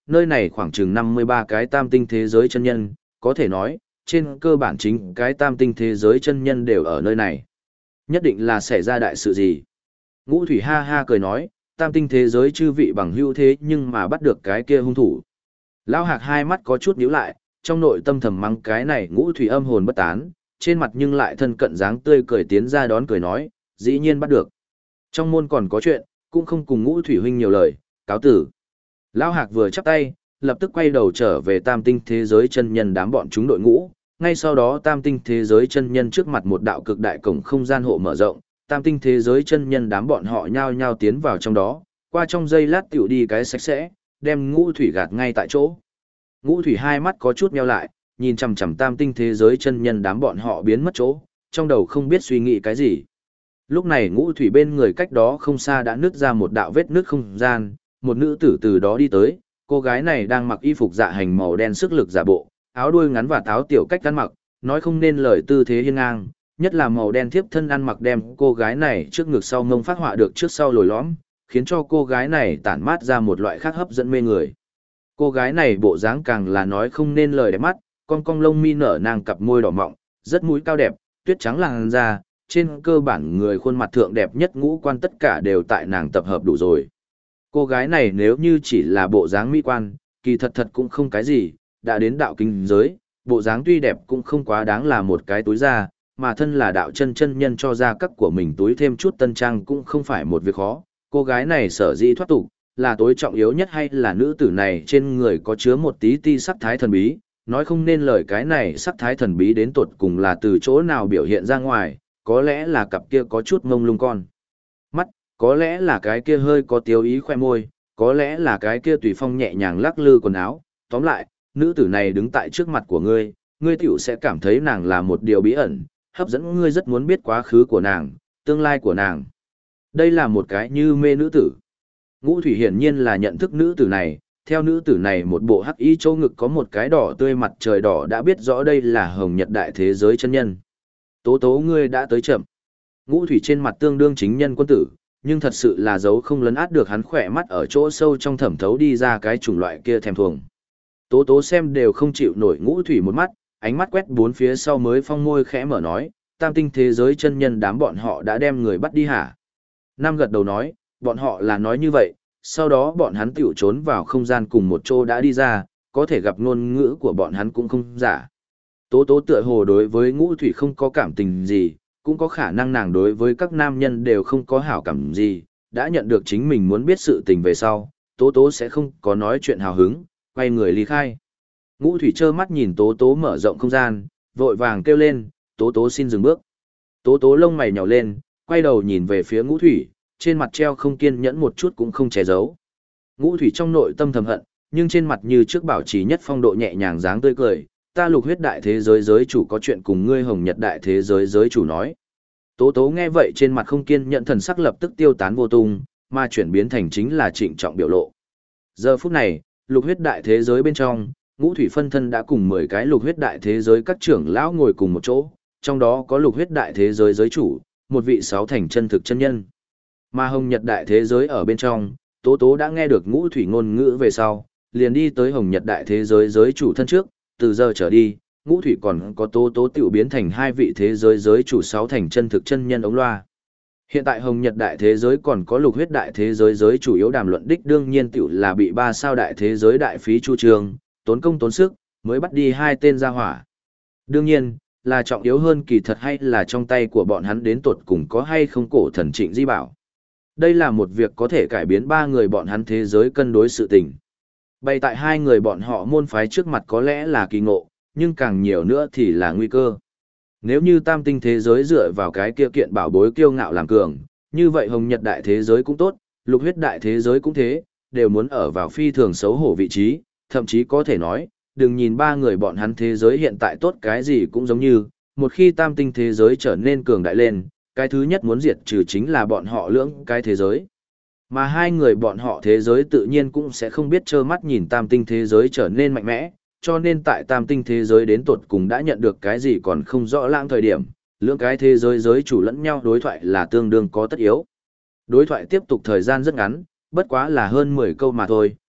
nơi này khoảng chừng 53 cái tam tinh thế giới chân nhân, có thể nói, trên cơ bản chính cái tam tinh thế giới chân nhân đều ở nơi này. Nhất định là xảy ra đại sự gì. Ngũ Thủy ha ha cười nói, tam tinh thế giới chư vị bằng hữu thế nhưng mà bắt được cái kia hung thủ. Lão Hạc hai mắt có chút nhíu lại, trong nội tâm thầm mắng cái này Ngũ Thủy âm hồn bất tán, trên mặt nhưng lại thân cận dáng tươi cười tiến ra đón cười nói, dĩ nhiên bắt được. Trong môn còn có chuyện, cũng không cùng Ngũ Thủy huynh nhiều lời, cáo tử. Lão Hạc vừa chắp tay, lập tức quay đầu trở về tam tinh thế giới chân nhân đám bọn chúng đội ngũ, ngay sau đó tam tinh thế giới chân nhân trước mặt một đạo cực đại cổng không gian hộ mở rộng, tam tinh thế giới chân nhân đám bọn họ nhao nhao tiến vào trong đó, qua trong giây lát tiểu đi cái sạch sẽ, đem Ngũ Thủy gạt ngay tại chỗ. Ngũ Thủy hai mắt có chút nheo lại, nhìn chằm chằm tam tinh thế giới chân nhân đám bọn họ biến mất chỗ, trong đầu không biết suy nghĩ cái gì. Lúc này Ngũ Thủy bên người cách đó không xa đã nứt ra một đạo vết nứt không gian, một nữ tử từ đó đi tới, cô gái này đang mặc y phục dạ hành màu đen sức lực giả bộ, áo đuôi ngắn và áo tiểu cách ăn mặc, nói không nên lời tư thế hiên ngang, nhất là màu đen thiếp thân ăn mặc đem cô gái này trước ngực sau mông phát họa được trước sau lồi lõm, khiến cho cô gái này tản mát ra một loại khác hấp dẫn mê người. Cô gái này bộ dáng càng là nói không nên lời đẹp mắt, cong cong lông mi nở nàng cặp môi đỏ mọng, rất mũi cao đẹp, tuyết trắng làn da, trên cơ bản người khuôn mặt thượng đẹp nhất ngũ quan tất cả đều tại nàng tập hợp đủ rồi. Cô gái này nếu như chỉ là bộ dáng mỹ quan, kỳ thật thật cũng không cái gì, đã đến đạo kinh giới, bộ dáng tuy đẹp cũng không quá đáng là một cái túi da, mà thân là đạo chân chân nhân cho ra các của mình túi thêm chút tân trang cũng không phải một việc khó. Cô gái này sở dĩ thoát tục, là tối trọng yếu nhất hay là nữ tử này trên người có chứa một tí ti sắc thái thần bí, nói không nên lời cái này sắc thái thần bí đến tột cùng là từ chỗ nào biểu hiện ra ngoài, có lẽ là cặp kia có chút ngông lung con mắt, có lẽ là cái kia hơi có tiêu ý khoe môi, có lẽ là cái kia tùy phong nhẹ nhàng lắc lư quần áo, tóm lại, nữ tử này đứng tại trước mặt của ngươi, ngươi tiểu sẽ cảm thấy nàng là một điều bí ẩn, hấp dẫn ngươi rất muốn biết quá khứ của nàng, tương lai của nàng. Đây là một cái như mê nữ tử. Ngũ Thủy hiển nhiên là nhận thức nữ tử này, theo nữ tử này một bộ hắc y châu ngực có một cái đỏ tươi mặt trời đỏ đã biết rõ đây là Hồng Nhật đại thế giới chân nhân. Tố tố ngươi đã tới chậm. Ngũ Thủy trên mặt tương đương chính nhân quân tử, nhưng thật sự là dấu không lấn át được hắn khỏe mắt ở chỗ sâu trong thẩm thấu đi ra cái chủng loại kia thèm thuồng. Tố tố xem đều không chịu nổi Ngũ Thủy một mắt, ánh mắt quét bốn phía sau mới phong môi khẽ mở nói, tam tinh thế giới chân nhân đám bọn họ đã đem người bắt đi hả? Nam gật đầu nói, bọn họ là nói như vậy, sau đó bọn hắn tiểu trốn vào không gian cùng một chỗ đã đi ra, có thể gặp ngôn ngữ của bọn hắn cũng không giả. Tố tố tựa hồ đối với Ngũ Thủy không có cảm tình gì, cũng có khả năng nàng đối với các nam nhân đều không có hảo cảm gì, đã nhận được chính mình muốn biết sự tình về sau, tố tố sẽ không có nói chuyện hào hứng, quay người ly khai. Ngũ Thủy trơ mắt nhìn tố tố mở rộng không gian, vội vàng kêu lên, tố tố xin dừng bước. Tố tố lông mày nhào lên, quay đầu nhìn về phía Ngũ Thủy, trên mặt treo không kiên nhẫn một chút cũng không che giấu. Ngũ Thủy trong nội tâm thầm hận, nhưng trên mặt như trước bảo trì nhất phong độ nhẹ nhàng dáng tươi cười, ta Lục Huyết đại thế giới giới chủ có chuyện cùng ngươi Hồng Nhật đại thế giới giới chủ nói. Tố tố nghe vậy trên mặt không kiên nhẫn thần sắc lập tức tiêu tán vô tung, mà chuyển biến thành chính là trịnh trọng biểu lộ. Giờ phút này, Lục Huyết đại thế giới bên trong, Ngũ Thủy phân thân đã cùng 10 cái Lục Huyết đại thế giới các trưởng lão ngồi cùng một chỗ, trong đó có Lục Huyết đại thế giới giới chủ, một vị 6 thành chân thực chân nhân. Mà Hồng Nhật đại thế giới ở bên trong, Tố tố đã nghe được Ngũ Thủy ngôn ngữ về sau, liền đi tới Hồng Nhật đại thế giới giới chủ thân trước, từ giờ trở đi, Ngũ Thủy còn có tố tố tiểu biến thành 2 vị thế giới giới chủ 6 thành chân thực chân nhân ống loa. Hiện tại Hồng Nhật đại thế giới còn có Lục Huyết đại thế giới giới chủ yếu đàm luận đích đương nhiên tiểu là bị 3 sao đại thế giới đại phí chu trường, tốn công tốn sức, mới bắt đi 2 tên gia hỏa. Đương nhiên, là trọng yếu hơn kỳ thật hay là trong tay của bọn hắn đến tột cùng có hay không cổ thần Trịnh Di Bảo. Đây là một việc có thể cải biến 3 người bọn hắn thế giới cân đối sự tình. Bày tại 2 người bọn họ môn phái trước mặt có lẽ là kỳ ngộ, nhưng càng nhiều nữa thì là nguy cơ. Nếu như tam tinh thế giới dựa vào cái kia kiện bảo bối kiêu ngạo làm cường, như vậy Hồng Nhật đại thế giới cũng tốt, Lục Huyết đại thế giới cũng thế, đều muốn ở vào phi thường xấu hổ vị trí, thậm chí có thể nói, đừng nhìn 3 người bọn hắn thế giới hiện tại tốt cái gì cũng giống như, một khi tam tinh thế giới trở nên cường đại lên, cái thứ nhất muốn diệt trừ chính là bọn họ lưỡng cái thế giới. Mà 2 người bọn họ thế giới tự nhiên cũng sẽ không biết trơ mắt nhìn tam tinh thế giới trở nên mạnh mẽ, cho nên tại tam tinh thế giới đến tột cùng đã nhận được cái gì còn không rõ lãng thời điểm, lưỡng cái thế giới giới chủ lẫn nhau đối thoại là tương đương có tất yếu. Đối thoại tiếp tục thời gian rất ngắn, bất quá là hơn 10 câu mà thôi,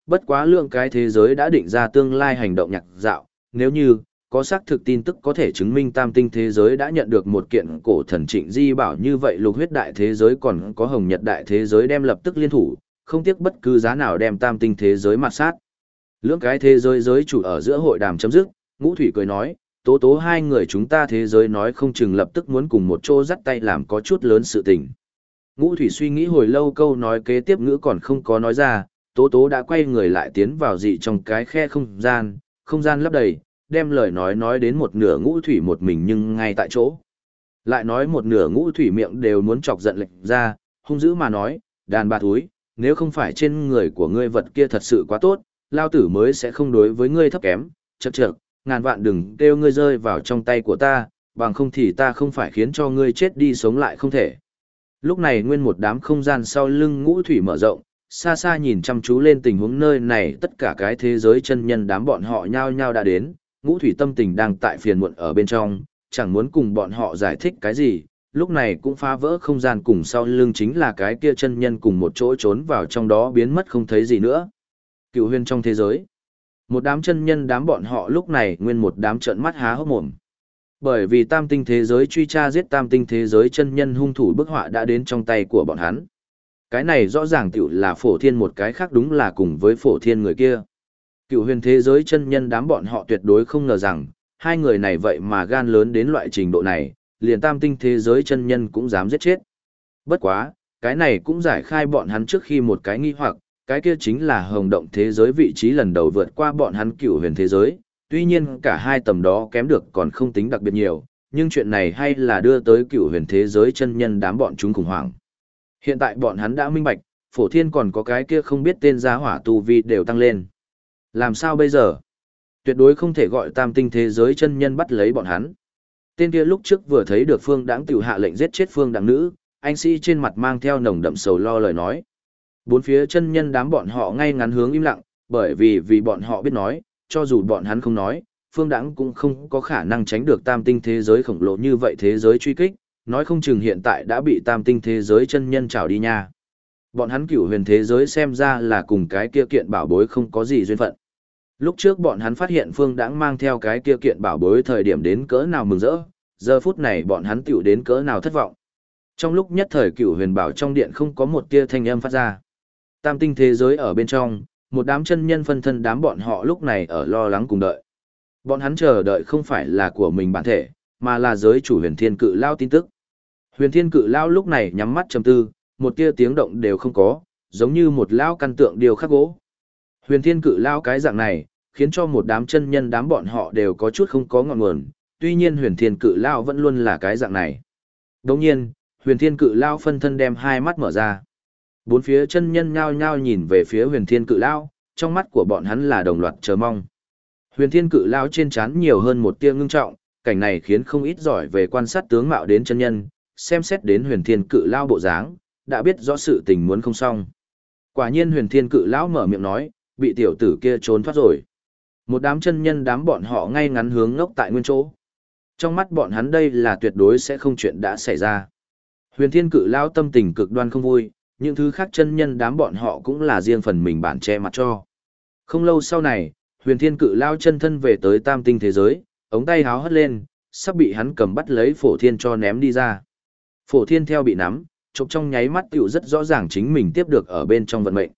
bất quá lượng cái thế giới đã định ra tương lai hành động nhạc dạo, nếu như có xác thực tin tức có thể chứng minh tam tinh thế giới đã nhận được một kiện cổ thần trịnh di bảo, như vậy lục huyết đại thế giới còn có hồng nhật đại thế giới đem lập tức liên thủ, không tiếc bất cứ giá nào đem tam tinh thế giới mặt sát. Lưỡng cái thế giới giới chủ ở giữa hội đàm chấm dứt, Ngũ Thủy cười nói, tố tố hai người chúng ta thế giới nói không chừng lập tức muốn cùng một chỗ dắt tay làm có chút lớn sự tình. Ngũ Thủy suy nghĩ hồi lâu, câu nói kế tiếp ngữ còn không có nói ra, tố tố đã quay người lại tiến vào dị trong cái khe không gian lấp đầy, đem lời nói đến một nửa Ngũ Thủy một mình nhưng ngay tại chỗ. Lại nói một nửa Ngũ Thủy miệng đều muốn chọc giận lệch ra, hung dữ mà nói, đàn bà thúi, nếu không phải trên người của ngươi vật kia thật sự quá tốt, lao tử mới sẽ không đối với ngươi thấp kém, chậc, ngàn vạn đừng kêu ngươi rơi vào trong tay của ta, bằng không thì ta không phải khiến cho ngươi chết đi sống lại không thể. Lúc này nguyên một đám không gian sau lưng Ngũ Thủy mở rộng, xa xa nhìn chăm chú lên tình huống nơi này, tất cả cái thế giới chân nhân đám bọn họ nhao nhao đã đến, Ngũ Thủy tâm tình đang tại phiền muộn ở bên trong, chẳng muốn cùng bọn họ giải thích cái gì, lúc này cũng phá vỡ không gian cùng sau lưng chính là cái kia chân nhân cùng một chỗ trốn vào trong đó biến mất không thấy gì nữa. Cựu huyền trong thế giới, một đám chân nhân đám bọn họ lúc này nguyên một đám trợn mắt há hốc mồm. Bởi vì tam tinh thế giới truy tra giết tam tinh thế giới chân nhân hung thủ bức họa đã đến trong tay của bọn hắn. Cái này rõ ràng tiểu là Phổ Thiên, một cái khác đúng là cùng với Phổ Thiên người kia. Cựu huyền thế giới chân nhân đám bọn họ tuyệt đối không ngờ rằng, hai người này vậy mà gan lớn đến loại trình độ này, liền tam tinh thế giới chân nhân cũng dám giết chết. Bất quá, cái này cũng giải khai bọn hắn trước khi một cái nghi hoặc, cái kia chính là hồng động thế giới vị trí lần đầu vượt qua bọn hắn cựu huyền thế giới, tuy nhiên cả hai tầm đó kém được còn không tính đặc biệt nhiều, nhưng chuyện này hay là đưa tới cựu huyền thế giới chân nhân đám bọn chúng khủng hoảng. Hiện tại bọn hắn đã minh bạch, Phổ Thiên còn có cái kia không biết tên giá hỏa tu vi đều tăng lên. Làm sao bây giờ? Tuyệt đối không thể gọi tam tinh thế giới chân nhân bắt lấy bọn hắn. Tên kia lúc trước vừa thấy được Phương Đãng tiểu hạ lệnh giết chết Phương Đãng nữ, anh sĩ trên mặt mang theo nồng đậm sầu lo lời nói. Bốn phía chân nhân đám bọn họ ngay ngắn hướng im lặng, bởi vì bọn họ biết nói, cho dù bọn hắn không nói, Phương Đãng cũng không có khả năng tránh được tam tinh thế giới khổng lồ như vậy thế giới truy kích, nói không chừng hiện tại đã bị tam tinh thế giới chân nhân trảo đi nha. Bọn hắn cửu huyền thế giới xem ra là cùng cái kia kiện bảo bối không có gì duyên phận. Lúc trước bọn hắn phát hiện Phương Đãng mang theo cái kia kiện bảo bối thời điểm đến cỡ nào mừng rỡ, giờ phút này bọn hắn tiểu đến cỡ nào thất vọng. Trong lúc nhất thời cửu huyền bảo trong điện không có một tia thanh âm phát ra. Tam tinh thế giới ở bên trong, một đám chân nhân phân thân đám bọn họ lúc này ở lo lắng cùng đợi. Bọn hắn chờ đợi không phải là của mình bản thể, mà là giới chủ huyền thiên cự lao tin tức. Huyền thiên cự lao lúc này nhắm mắt trầm tư, một tia tiếng động đều không có, giống như một lao căn tượng điều khắc gỗ. Huyền thiên cự lao cái dạng này, khiến cho một đám chân nhân đám bọn họ đều có chút không có ngọn nguồn, tuy nhiên huyền thiên cự lao vẫn luôn là cái dạng này. Đồng nhiên, huyền thiên cự lao phân thân đem hai mắt mở ra. Bốn phía chân nhân nhao nhao nhìn về phía huyền thiên cự lao, trong mắt của bọn hắn là đồng loạt chờ mong. Huyền thiên cự lao trên trán nhiều hơn một tia ngưng trọng, cảnh này khiến không ít giỏi về quan sát tướng mạo đến chân nhân, xem xét đến huyền thiên cự lao bộ dáng, đã biết rõ sự tình muốn không xong. Quả nhiên huyền thiên cự lão mở miệng nói, bị tiểu tử kia trốn thoát rồi. Một đám chân nhân đám bọn họ ngay ngắn hướng ngốc tại nguyên chỗ. Trong mắt bọn hắn đây là tuyệt đối sẽ không chuyện đã xảy ra. Huyền thiên cự lão tâm tình cực đoan không vui, những thứ khác chân nhân đám bọn họ cũng là riêng phần mình bản che mặt cho. Không lâu sau này, huyền thiên cự lão chân thân về tới tam tinh thế giới, ống tay háo hất lên, sắp bị hắn cầm bắt lấy Phổ Thiên cho ném đi ra. Phổ Thiên theo bị nắm, chộp trong nháy mắt tiểu rất rõ ràng chính mình tiếp được ở bên trong vận mệnh.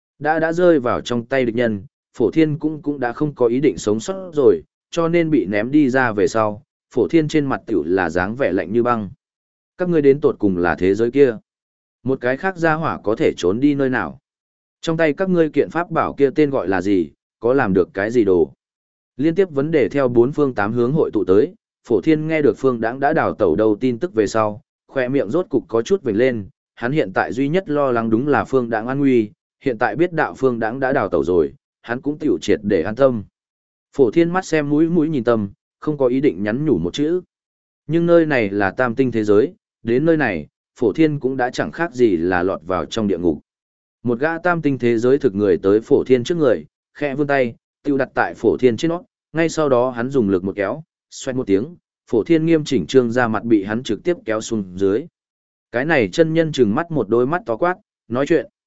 Đã rơi vào trong tay địch nhân, Phổ Thiên cũng đã không có ý định sống sót rồi, cho nên bị ném đi ra về sau, Phổ Thiên trên mặt tiểu là dáng vẻ lạnh như băng. Các ngươi đến tột cùng là thế giới kia. Một cái khác gia hỏa có thể trốn đi nơi nào? Trong tay các ngươi kiện pháp bảo kia tên gọi là gì, có làm được cái gì đồ? Liên tiếp vấn đề theo bốn phương tám hướng hội tụ tới, Phổ Thiên nghe được Phương Đãng đã đào tẩu đầu tin tức về sau, khoe miệng rốt cục có chút vểnh lên, hắn hiện tại duy nhất lo lắng đúng là Phương Đãng an nguy, hiện tại biết đạo Phương Đãng đã đào tẩu rồi, hắn cũng tiểu triệt để an tâm. Phổ Thiên mắt xem mũi nhìn tâm, không có ý định nhắn nhủ một chữ. Nhưng nơi này là tam tinh thế giới, đến nơi này, Phổ Thiên cũng đã chẳng khác gì là lọt vào trong địa ngục. Một gã tam tinh thế giới thực người tới Phổ Thiên trước người, khẽ vươn tay, tiêu đặt tại Phổ Thiên trên nót, ngay sau đó hắn dùng lực một kéo, xoẹt một tiếng, Phổ Thiên nghiêm chỉnh trương ra mặt bị hắn trực tiếp kéo xuống dưới. Cái này chân nhân trừng mắt một đôi mắt to quát, nói chuyện.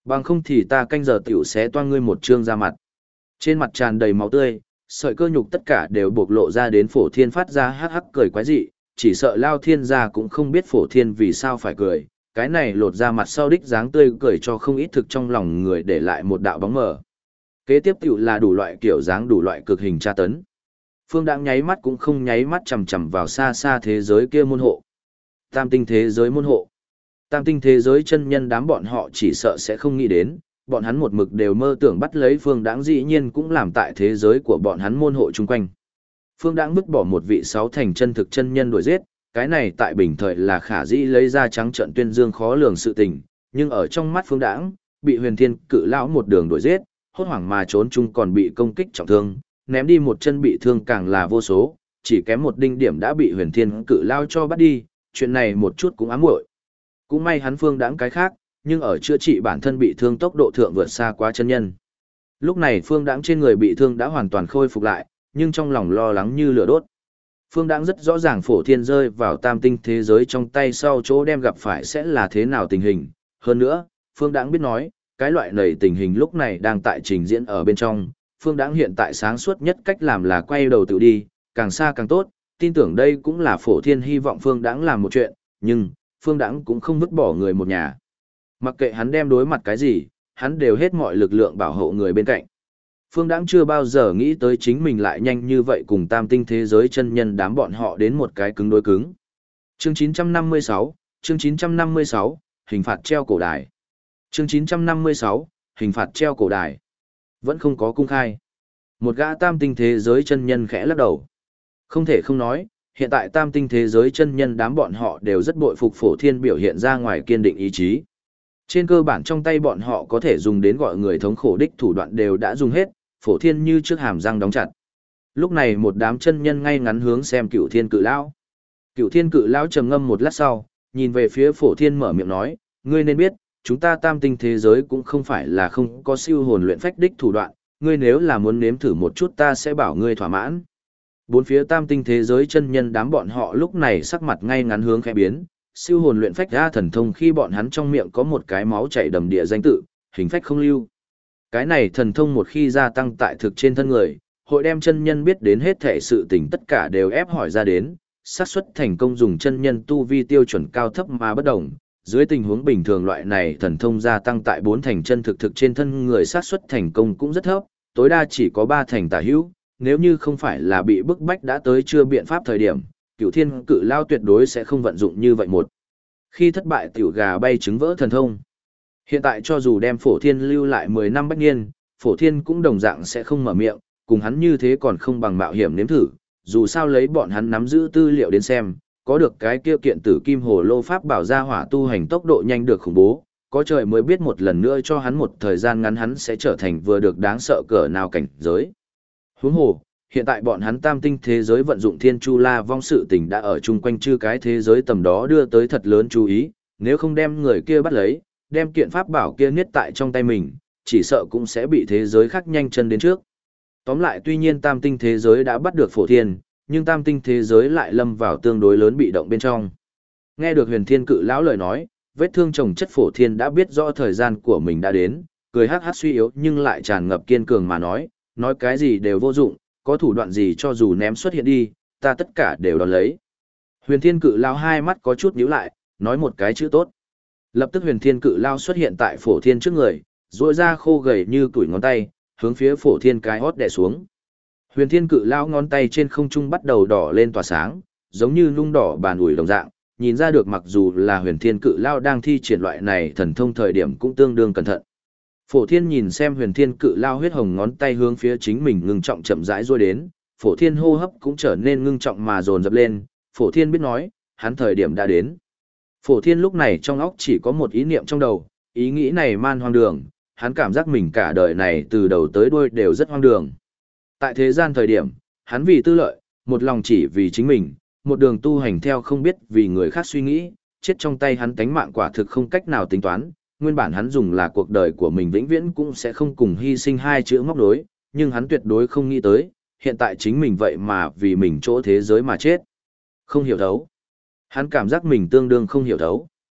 Bằng không thì ta canh giờ tiểu xé toang ngươi một trương ra mặt. Trên mặt tràn đầy máu tươi, sợi cơ nhục tất cả đều bộc lộ ra đến Phổ Thiên phát ra hắc hắc cười quái dị, chỉ sợ Lao Thiên gia cũng không biết Phổ Thiên vì sao phải cười, cái này lột ra mặt sau đích dáng tươi cười cho không ít thực trong lòng người để lại một đạo bóng mờ. Kế tiếp tiểu là đủ loại kiểu dáng đủ loại cực hình tra tấn. Phương Đãng nháy mắt cũng không nháy mắt chằm chằm vào xa xa thế giới kia môn hộ. Tam tinh thế giới môn hộ. Tam tinh thế giới chân nhân đám bọn họ chỉ sợ sẽ không nghĩ đến, bọn hắn một mực đều mơ tưởng bắt lấy Phương Đãng dĩ nhiên cũng làm tại thế giới của bọn hắn môn hộ chung quanh. Phương Đãng vứt bỏ một vị sáu thành chân thực chân nhân đuổi giết, cái này tại bình thời là khả dĩ lấy ra trắng trận tuyên dương khó lường sự tình, nhưng ở trong mắt Phương Đãng, bị Huyền Thiên Cự lão một đường đuổi giết, hốt hoảng mà trốn chung còn bị công kích trọng thương, ném đi một chân bị thương càng là vô số, chỉ kém một đinh điểm đã bị Huyền Thiên Cự lão cho bắt đi, chuyện này một chút cũng ám muội. Cũng may hắn Phương Đãng cái khác, nhưng ở chữa trị bản thân bị thương tốc độ thượng vượt xa quá chân nhân. Lúc này Phương Đãng trên người bị thương đã hoàn toàn khôi phục lại, nhưng trong lòng lo lắng như lửa đốt. Phương Đãng rất rõ ràng Phổ Thiên rơi vào tam tinh thế giới trong tay sau chỗ đem gặp phải sẽ là thế nào tình hình. Hơn nữa, Phương Đãng biết nói, cái loại này tình hình lúc này đang tại trình diễn ở bên trong. Phương Đãng hiện tại sáng suốt nhất cách làm là quay đầu tự đi, càng xa càng tốt. Tin tưởng đây cũng là Phổ Thiên hy vọng Phương Đãng làm một chuyện, nhưng Phương Đãng cũng không vứt bỏ người một nhà. Mặc kệ hắn đem đối mặt cái gì, hắn đều hết mọi lực lượng bảo hộ người bên cạnh. Phương Đãng chưa bao giờ nghĩ tới chính mình lại nhanh như vậy cùng tam tinh thế giới chân nhân đám bọn họ đến một cái cứng đối cứng. Chương 956, chương 956, hình phạt treo cổ đài. Chương 956, hình phạt treo cổ đài. Vẫn không có cung khai. Một gã tam tinh thế giới chân nhân khẽ lắc đầu. Không thể không nói, hiện tại tam tinh thế giới chân nhân đám bọn họ đều rất bội phục Phổ Thiên biểu hiện ra ngoài kiên định ý chí. Trên cơ bản trong tay bọn họ có thể dùng đến gọi người thống khổ đích thủ đoạn đều đã dùng hết, Phổ Thiên như trước hàm răng đóng chặt. Lúc này một đám chân nhân ngay ngắn hướng xem Cửu Thiên Cự lão. Cửu Thiên Cự lão trầm ngâm một lát sau, nhìn về phía Phổ Thiên mở miệng nói, ngươi nên biết, chúng ta tam tinh thế giới cũng không phải là không có siêu hồn luyện phách đích thủ đoạn, ngươi nếu là muốn nếm thử một chút ta sẽ bảo ngươi thỏa mãn. Bốn phía tam tinh thế giới chân nhân đám bọn họ lúc này sắc mặt ngay ngắn hướng khẽ biến, siêu hồn luyện phách ra thần thông khi bọn hắn trong miệng có một cái máu chảy đầm địa danh tự, hình phách không lưu. Cái này thần thông một khi gia tăng tại thực trên thân người, hội đem chân nhân biết đến hết thể sự tình tất cả đều ép hỏi ra đến, xác suất thành công dùng chân nhân tu vi tiêu chuẩn cao thấp mà bất đồng. Dưới tình huống bình thường loại này thần thông gia tăng tại 4 thành chân thực trên thân người xác suất thành công cũng rất thấp, tối đa chỉ có 3 thành tả hữu, nếu như không phải là bị bức bách đã tới chưa biện pháp thời điểm, Cửu Thiên Cự lão tuyệt đối sẽ không vận dụng như vậy một. Khi thất bại tiểu gà bay trứng vỡ thần thông. Hiện tại cho dù đem Phổ Thiên lưu lại 10 năm bách niên, Phổ Thiên cũng đồng dạng sẽ không mở miệng, cùng hắn như thế còn không bằng mạo hiểm nếm thử, dù sao lấy bọn hắn nắm giữ tư liệu đến xem, có được cái kia kiện tử kim hồ lô pháp bảo ra hỏa tu hành tốc độ nhanh được khủng bố, có trời mới biết một lần nữa cho hắn một thời gian ngắn hắn sẽ trở thành vừa được đáng sợ cỡ nào cảnh giới. Huống hồ, hiện tại bọn hắn tam tinh thế giới vận dụng thiên chu la vong sự tình đã ở chung quanh chư cái thế giới tầm đó đưa tới thật lớn chú ý, nếu không đem người kia bắt lấy, đem kiện pháp bảo kia niết tại trong tay mình, chỉ sợ cũng sẽ bị thế giới khác nhanh chân đến trước. Tóm lại tuy nhiên tam tinh thế giới đã bắt được Phổ Thiên, nhưng tam tinh thế giới lại lâm vào tương đối lớn bị động bên trong. Nghe được Huyền Thiên Cự lão lời nói, vết thương chồng chất Phổ Thiên đã biết rõ thời gian của mình đã đến, cười hắc hắc suy yếu nhưng lại tràn ngập kiên cường mà nói cái gì đều vô dụng, có thủ đoạn gì cho dù ném xuất hiện đi, ta tất cả đều đón lấy. Huyền Thiên Cự lão hai mắt có chút nhíu lại, nói một cái chữ tốt. Lập tức Huyền Thiên Cự lão xuất hiện tại Phổ Thiên trước người, duỗi ra khô gầy như tuổi ngón tay, hướng phía Phổ Thiên cái hót đè xuống. Huyền Thiên Cự lão ngón tay trên không trung bắt đầu đỏ lên tỏa sáng, giống như nung đỏ bàn ủi đồng dạng, nhìn ra được mặc dù là Huyền Thiên Cự lão đang thi triển loại này thần thông thời điểm cũng tương đương cẩn thận. Phổ Thiên nhìn xem Huyền Thiên Cự lão huyết hồng ngón tay hướng phía chính mình ngưng trọng chậm rãi duỗi đến, Phổ Thiên hô hấp cũng trở nên ngưng trọng mà dồn dập lên, Phổ Thiên biết nói, hắn thời điểm đã đến. Phổ Thiên lúc này trong óc chỉ có một ý niệm trong đầu, ý nghĩ này man hoang đường, hắn cảm giác mình cả đời này từ đầu tới đuôi đều rất hoang đường. Tại thế gian thời điểm, hắn vì tư lợi, một lòng chỉ vì chính mình, một đường tu hành theo không biết vì người khác suy nghĩ, chết trong tay hắn tánh mạng quả thực không cách nào tính toán, nguyên bản hắn dùng là cuộc đời của mình vĩnh viễn cũng sẽ không cùng hy sinh hai chữ móc đối, nhưng hắn tuyệt đối không nghĩ tới, hiện tại chính mình vậy mà vì mình chỗ thế giới mà chết. Không hiểu thấu. Hắn cảm giác mình tương đương không hiểu thấu.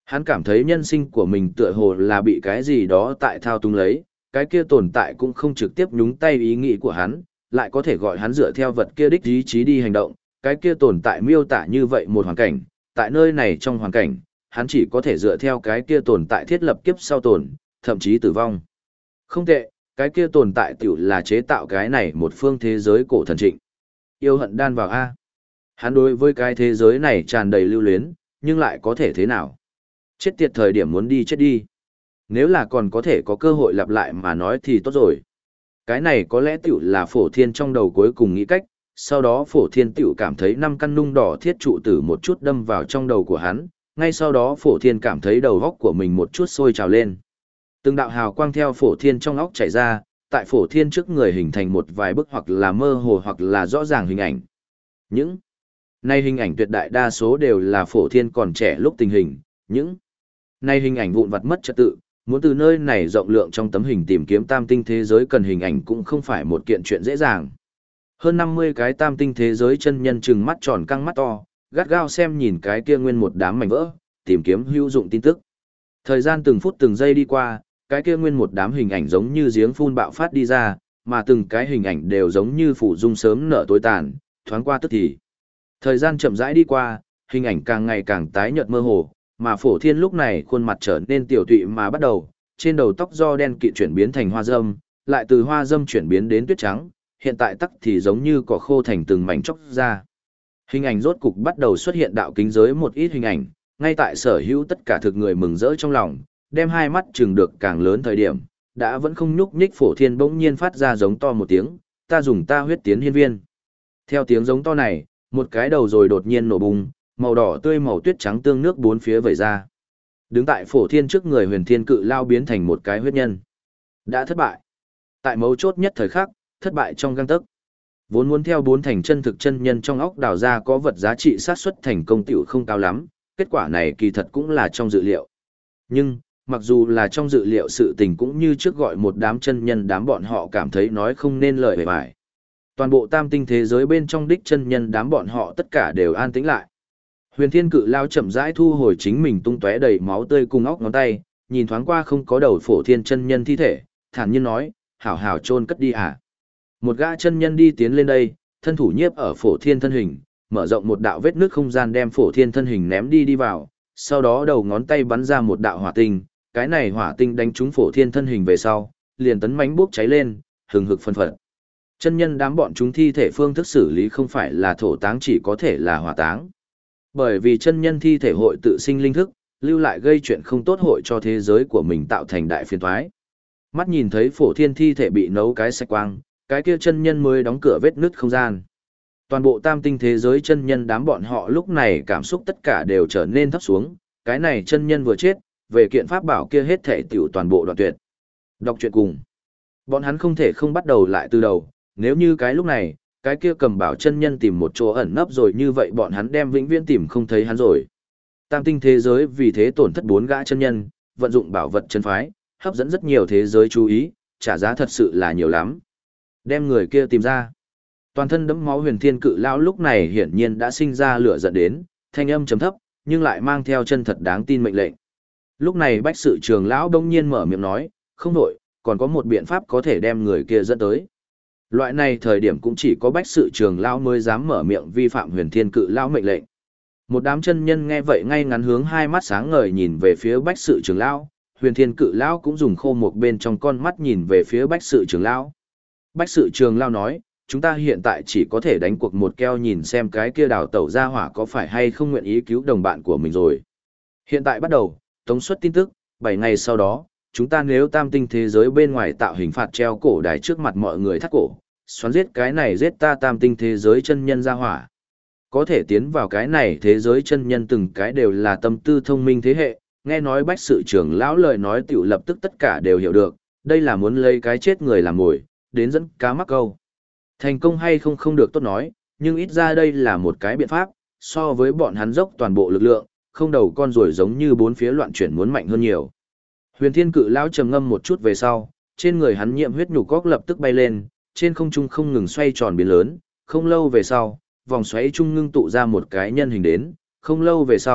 Hắn cảm thấy nhân sinh của mình tựa hồ là bị cái gì đó tại thao túng lấy, cái kia tồn tại cũng không trực tiếp nhúng tay ý nghĩ của hắn, lại có thể gọi hắn dựa theo vật kia đích ý chí đi hành động, cái kia tồn tại miêu tả như vậy một hoàn cảnh, tại nơi này trong hoàn cảnh, hắn chỉ có thể dựa theo cái kia tồn tại thiết lập kiếp sau tồn, thậm chí tử vong. Không tệ, cái kia tồn tại tiểu là chế tạo cái này một phương thế giới cổ thần trịnh. Yêu hận đan vào A. Hắn đối với cái thế giới này tràn đầy lưu luyến, nhưng lại có thể thế nào? Chết tiệt thời điểm muốn đi chết đi. Nếu là còn có thể có cơ hội lặp lại mà nói thì tốt rồi. Cái này có lẽ tiểu là phổ thiên trong đầu cuối cùng nghĩ cách, sau đó phổ thiên tiểu cảm thấy 5 căn nung đỏ thiết trụ tử một chút đâm vào trong đầu của hắn, ngay sau đó phổ thiên cảm thấy đầu góc của mình một chút sôi trào lên. Từng đạo hào quang theo phổ thiên trong óc chảy ra, tại phổ thiên trước người hình thành một vài bức hoặc là mơ hồ hoặc là rõ ràng hình ảnh. Những này hình ảnh tuyệt đại đa số đều là phổ thiên còn trẻ lúc tình hình, những này hình ảnh vụn vặt mất trật tự, muốn từ nơi này rộng lượng trong tấm hình tìm kiếm tam tinh thế giới cần hình ảnh cũng không phải một kiện chuyện dễ dàng. Hơn 50 cái tam tinh thế giới chân nhân trừng mắt tròn căng mắt to, gắt gao xem nhìn cái kia nguyên một đám mảnh vỡ, tìm kiếm hữu dụng tin tức. Thời gian từng phút từng giây đi qua, cái kia nguyên một đám hình ảnh giống như giếng phun bạo phát đi ra, mà từng cái hình ảnh đều giống như phủ dung sớm nở tối tàn, thoáng qua tức thì. Thời gian chậm rãi đi qua, hình ảnh càng ngày càng tái nhợt mơ hồ, mà phổ thiên lúc này khuôn mặt trở nên tiểu tụy mà bắt đầu, trên đầu tóc do đen kịt chuyển biến thành hoa râm, lại từ hoa râm chuyển biến đến tuyết trắng, hiện tại tắc thì giống như cỏ khô thành từng mảnh chóc ra. Hình ảnh rốt cục bắt đầu xuất hiện đạo kính giới một ít hình ảnh, ngay tại sở hữu tất cả thực người mừng rỡ trong lòng, đem hai mắt chừng được càng lớn thời điểm, đã vẫn không nhúc nhích phổ thiên bỗng nhiên phát ra giống to một tiếng, ta dùng ta huyết tiến hiên viên. Theo tiếng giống to này, một cái đầu rồi đột nhiên nổ bùng, màu đỏ tươi màu tuyết trắng tương nước bốn phía vẩy ra. Đứng tại phổ thiên trước người huyền thiên cự lao biến thành một cái huyết nhân. Đã thất bại. Tại mấu chốt nhất thời khắc, thất bại trong gang tấc. Vốn muốn theo 4 thành chân thực chân nhân trong óc đào ra có vật giá trị xác suất thành công tiểu không cao lắm, kết quả này kỳ thật cũng là trong dự liệu. Nhưng, mặc dù là trong dự liệu sự tình cũng như trước gọi một đám chân nhân đám bọn họ cảm thấy nói không nên lời về vải. Toàn bộ tam tinh thế giới bên trong đích chân nhân đám bọn họ tất cả đều an tĩnh lại. Huyền thiên cự lao chậm rãi thu hồi chính mình tung tóe đầy máu tươi cùng óc ngón tay, nhìn thoáng qua không có đầu phổ thiên chân nhân thi thể, thản nhiên nói, hảo hảo chôn cất đi à. Một gã chân nhân đi tiến lên đây, thân thủ nhiếp ở phổ thiên thân hình, mở rộng một đạo vết nước không gian đem phổ thiên thân hình ném đi vào, sau đó đầu ngón tay bắn ra một đạo hỏa tinh, cái này hỏa tinh đánh trúng phổ thiên thân hình về sau, liền tấn mãnh bốc cháy lên, hừng hực phân phật. Chân nhân đám bọn chúng thi thể phương thức xử lý không phải là thổ táng chỉ có thể là hỏa táng. Bởi vì chân nhân thi thể hội tự sinh linh thức, lưu lại gây chuyện không tốt hội cho thế giới của mình tạo thành đại phiền toái. Mắt nhìn thấy phổ thiên thi thể bị nấu cái sạch quang, cái kia chân nhân mới đóng cửa vết nứt không gian. Toàn bộ tam tinh thế giới chân nhân đám bọn họ lúc này cảm xúc tất cả đều trở nên thấp xuống, cái này chân nhân vừa chết, về kiện pháp bảo kia hết thể tiểu toàn bộ đoạn tuyệt. Đọc truyện cùng. Bọn hắn không thể không bắt đầu lại từ đầu, nếu như cái lúc này, cái kia cầm bảo chân nhân tìm một chỗ ẩn nấp rồi như vậy bọn hắn đem vĩnh viễn tìm không thấy hắn rồi. Tam tinh thế giới vì thế tổn thất 4 gã chân nhân, vận dụng bảo vật chân phái, hấp dẫn rất nhiều thế giới chú ý, trả giá thật sự là nhiều lắm. Đem người kia tìm ra. Toàn thân đẫm máu huyền thiên cự lão lúc này hiển nhiên đã sinh ra lửa giận đến, thanh âm trầm thấp, nhưng lại mang theo chân thật đáng tin mệnh lệnh. Lúc này bách sự trường lão đông nhiên mở miệng nói, không đổi, còn có một biện pháp có thể đem người kia dẫn tới. Loại này thời điểm cũng chỉ có bách sự trường lão mới dám mở miệng vi phạm huyền thiên cự lão mệnh lệnh. Một đám chân nhân nghe vậy ngay ngắn hướng hai mắt sáng ngời nhìn về phía bách sự trường lão, huyền thiên cự lão cũng dùng khô một bên trong con mắt nhìn về phía bách sự trường lão. Bách sự trường lão nói, chúng ta hiện tại chỉ có thể đánh cuộc một keo nhìn xem cái kia đào tẩu ra hỏa có phải hay không nguyện ý cứu đồng bạn của mình rồi. Hiện tại bắt đầu, tống xuất tin tức, 7 ngày sau đó, chúng ta nếu tam tinh thế giới bên ngoài tạo hình phạt treo cổ đài trước mặt mọi người thắt cổ, xoắn giết cái này giết ta tam tinh thế giới chân nhân ra hỏa. Có thể tiến vào cái này thế giới chân nhân từng cái đều là tâm tư thông minh thế hệ, nghe nói bách sự trưởng lão lời nói tiểu lập tức tất cả đều hiểu được, đây là muốn lấy cái chết người làm mồi, đến dẫn cá mắc câu. Thành công hay không không được tốt nói, nhưng ít ra đây là một cái biện pháp, so với bọn hắn dốc toàn bộ lực lượng, không đầu con rồi giống như bốn phía loạn chuyển muốn mạnh hơn nhiều. Huyền Thiên Cự lão trầm ngâm một chút về sau, trên người hắn nhiễm huyết nhục góc lập tức bay lên, trên không trung không ngừng xoay tròn biến lớn, không lâu về sau, vòng xoáy trung ngưng tụ ra một cái nhân hình đến, không lâu về sau,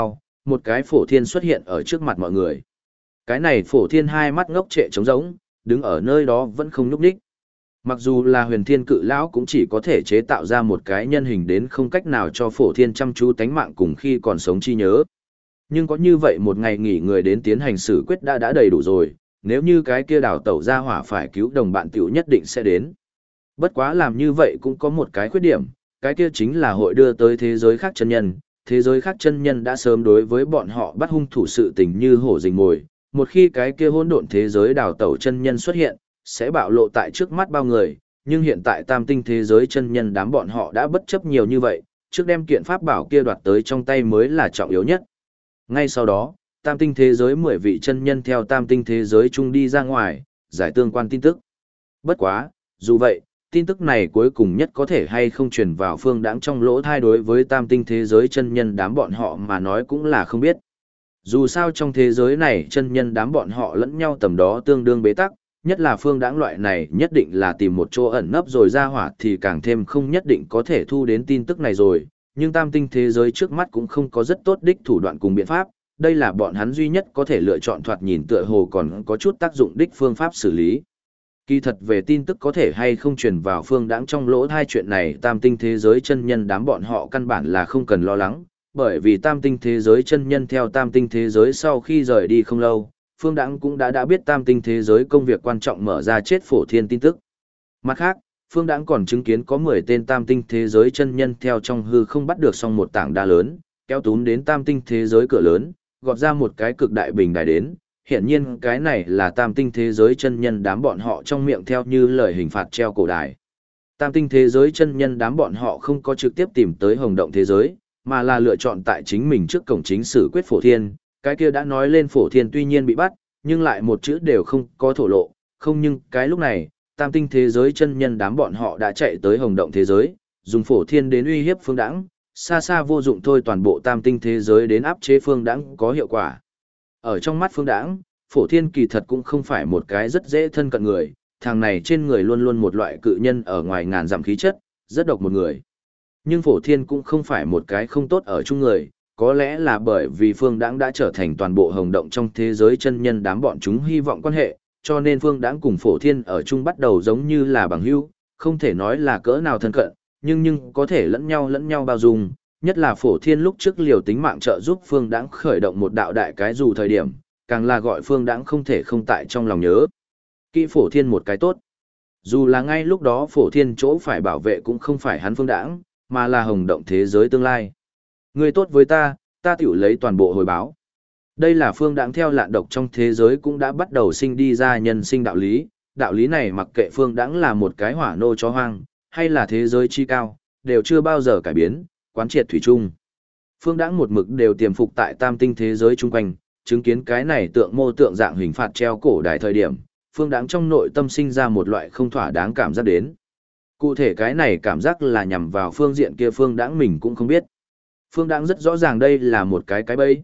một cái phổ thiên xuất hiện ở trước mặt mọi người. Cái này phổ thiên hai mắt ngốc trệ trống rỗng, đứng ở nơi đó vẫn không nhúc nhích. Mặc dù là huyền thiên cự lão cũng chỉ có thể chế tạo ra một cái nhân hình đến không cách nào cho phổ thiên chăm chú tánh mạng cùng khi còn sống chi nhớ. Nhưng có như vậy một ngày nghỉ người đến tiến hành xử quyết đã đầy đủ rồi, nếu như cái kia đào tẩu ra hỏa phải cứu đồng bạn tiểu nhất định sẽ đến. Bất quá làm như vậy cũng có một cái khuyết điểm, cái kia chính là hội đưa tới thế giới khác chân nhân. Thế giới khác chân nhân đã sớm đối với bọn họ bắt hung thủ sự tình như hổ rình mồi, một khi cái kia hỗn độn thế giới đào tẩu chân nhân xuất hiện, sẽ bạo lộ tại trước mắt bao người, nhưng hiện tại tam tinh thế giới chân nhân đám bọn họ đã bất chấp nhiều như vậy, trước đem kiện pháp bảo kia đoạt tới trong tay mới là trọng yếu nhất. Ngay sau đó, tam tinh thế giới 10 vị chân nhân theo tam tinh thế giới chung đi ra ngoài, giải tương quan tin tức. Bất quá, dù vậy, tin tức này cuối cùng nhất có thể hay không truyền vào phương đãng trong lỗ thai đối với tam tinh thế giới chân nhân đám bọn họ mà nói cũng là không biết. Dù sao trong thế giới này chân nhân đám bọn họ lẫn nhau tầm đó tương đương bế tắc, nhất là phương đãng loại này nhất định là tìm một chỗ ẩn nấp rồi ra hỏa thì càng thêm không nhất định có thể thu đến tin tức này rồi, nhưng tam tinh thế giới trước mắt cũng không có rất tốt đích thủ đoạn cùng biện pháp, đây là bọn hắn duy nhất có thể lựa chọn thoạt nhìn tựa hồ còn có chút tác dụng đích phương pháp xử lý. Kỳ thật về tin tức có thể hay không truyền vào phương đãng trong lỗ hai chuyện này tam tinh thế giới chân nhân đám bọn họ căn bản là không cần lo lắng, bởi vì tam tinh thế giới chân nhân theo tam tinh thế giới sau khi rời đi không lâu, phương đãng cũng đã biết tam tinh thế giới công việc quan trọng mở ra chết phổ thiên tin tức. Mặt khác, phương đãng còn chứng kiến có 10 tên tam tinh thế giới chân nhân theo trong hư không bắt được xong một tảng đá lớn, kéo túm đến tam tinh thế giới cửa lớn, gọt ra một cái cực đại bình đài đến. Hiển nhiên cái này là tam tinh thế giới chân nhân đám bọn họ trong miệng theo như lời hình phạt treo cổ đài. Tam tinh thế giới chân nhân đám bọn họ không có trực tiếp tìm tới hồng động thế giới, mà là lựa chọn tại chính mình trước cổng chính xử quyết phổ thiên. Cái kia đã nói lên phổ thiên tuy nhiên bị bắt, nhưng lại một chữ đều không có thổ lộ, không nhưng cái lúc này, tam tinh thế giới chân nhân đám bọn họ đã chạy tới hồng động thế giới, dùng phổ thiên đến uy hiếp phương đãng, xa xa vô dụng thôi toàn bộ tam tinh thế giới đến áp chế phương đãng có hiệu quả. Ở trong mắt phương đãng, phổ thiên kỳ thật cũng không phải một cái rất dễ thân cận người, thằng này trên người luôn luôn một loại cự nhân ở ngoài ngàn dặm khí chất, rất độc một người. Nhưng phổ thiên cũng không phải một cái không tốt ở chung người, có lẽ là bởi vì phương đãng đã trở thành toàn bộ hồng động trong thế giới chân nhân đám bọn chúng hy vọng quan hệ, cho nên phương đãng cùng phổ thiên ở chung bắt đầu giống như là bằng hữu, không thể nói là cỡ nào thân cận, nhưng có thể lẫn nhau bao dung. Nhất là phổ thiên lúc trước liều tính mạng trợ giúp phương đãng khởi động một đạo đại cái dù thời điểm, càng là gọi phương đãng không thể không tại trong lòng nhớ. Kỹ phổ thiên một cái tốt. Dù là ngay lúc đó phổ thiên chỗ phải bảo vệ cũng không phải hắn phương đãng, mà là hồng động thế giới tương lai. Người tốt với ta tiểu lấy toàn bộ hồi báo. Đây là phương đãng theo lạn độc trong thế giới cũng đã bắt đầu sinh đi ra nhân sinh đạo lý này mặc kệ phương đãng là một cái hỏa nô chó hoang, hay là thế giới chi cao, đều chưa bao giờ cải biến, quán triệt thủy chung. Phương đãng một mực đều tiềm phục tại tam tinh thế giới chung quanh, chứng kiến cái này tượng mô tượng dạng hình phạt treo cổ đài thời điểm, phương đãng trong nội tâm sinh ra một loại không thỏa đáng cảm giác đến. Cụ thể cái này cảm giác là nhằm vào phương diện kia phương đãng mình cũng không biết. Phương đãng rất rõ ràng đây là một cái bẫy,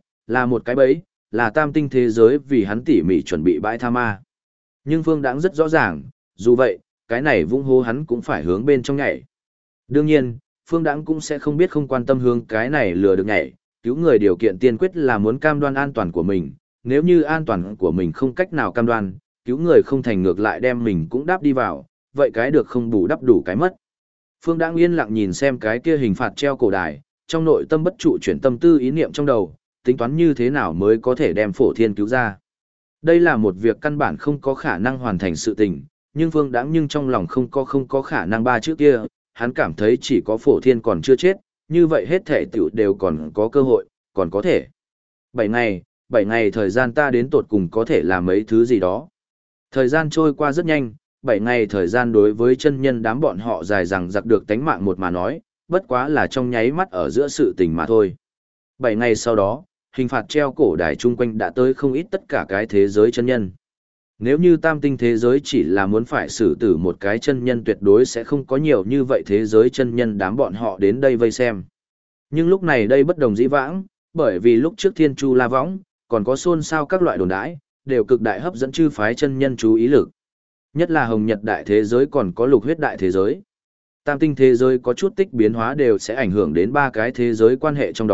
là tam tinh thế giới vì hắn tỉ mỉ chuẩn bị bãi tha ma. Nhưng phương đãng rất rõ ràng, dù vậy, cái này vung hô hắn cũng phải hướng bên trong nhảy. Đương nhiên, phương đãng cũng sẽ không biết không quan tâm hướng cái này lừa được nhảy, cứu người điều kiện tiên quyết là muốn cam đoan an toàn của mình, nếu như an toàn của mình không cách nào cam đoan, cứu người không thành ngược lại đem mình cũng đáp đi vào, vậy cái được không bù đắp đủ cái mất. Phương đãng yên lặng nhìn xem cái kia hình phạt treo cổ đài, trong nội tâm bất trụ chuyển tâm tư ý niệm trong đầu, tính toán như thế nào mới có thể đem phổ thiên cứu ra. Đây là một việc căn bản không có khả năng hoàn thành sự tình, nhưng phương đãng nhưng trong lòng không có khả năng ba chữ kia, hắn cảm thấy chỉ có phổ thiên còn chưa chết, như vậy hết thể tiểu đều còn có cơ hội, còn có thể. 7 ngày thời gian ta đến tột cùng có thể làm mấy thứ gì đó. Thời gian trôi qua rất nhanh, 7 ngày thời gian đối với chân nhân đám bọn họ dài rằng giặc được tánh mạng một mà nói, bất quá là trong nháy mắt ở giữa sự tình mà thôi. 7 ngày sau đó, hình phạt treo cổ đài chung quanh đã tới không ít tất cả cái thế giới chân nhân. Nếu như tam tinh thế giới chỉ là muốn phải xử tử một cái chân nhân tuyệt đối sẽ không có nhiều như vậy thế giới chân nhân đám bọn họ đến đây vây xem. Nhưng lúc này đây bất đồng dĩ vãng, bởi vì lúc trước thiên chu la võng, còn có xôn xao các loại đồn đãi, đều cực đại hấp dẫn chư phái chân nhân chú ý lực. Nhất là hồng nhật đại thế giới còn có lục huyết đại thế giới. Tam tinh thế giới có chút tích biến hóa đều sẽ ảnh hưởng đến ba cái thế giới quan hệ trong đó,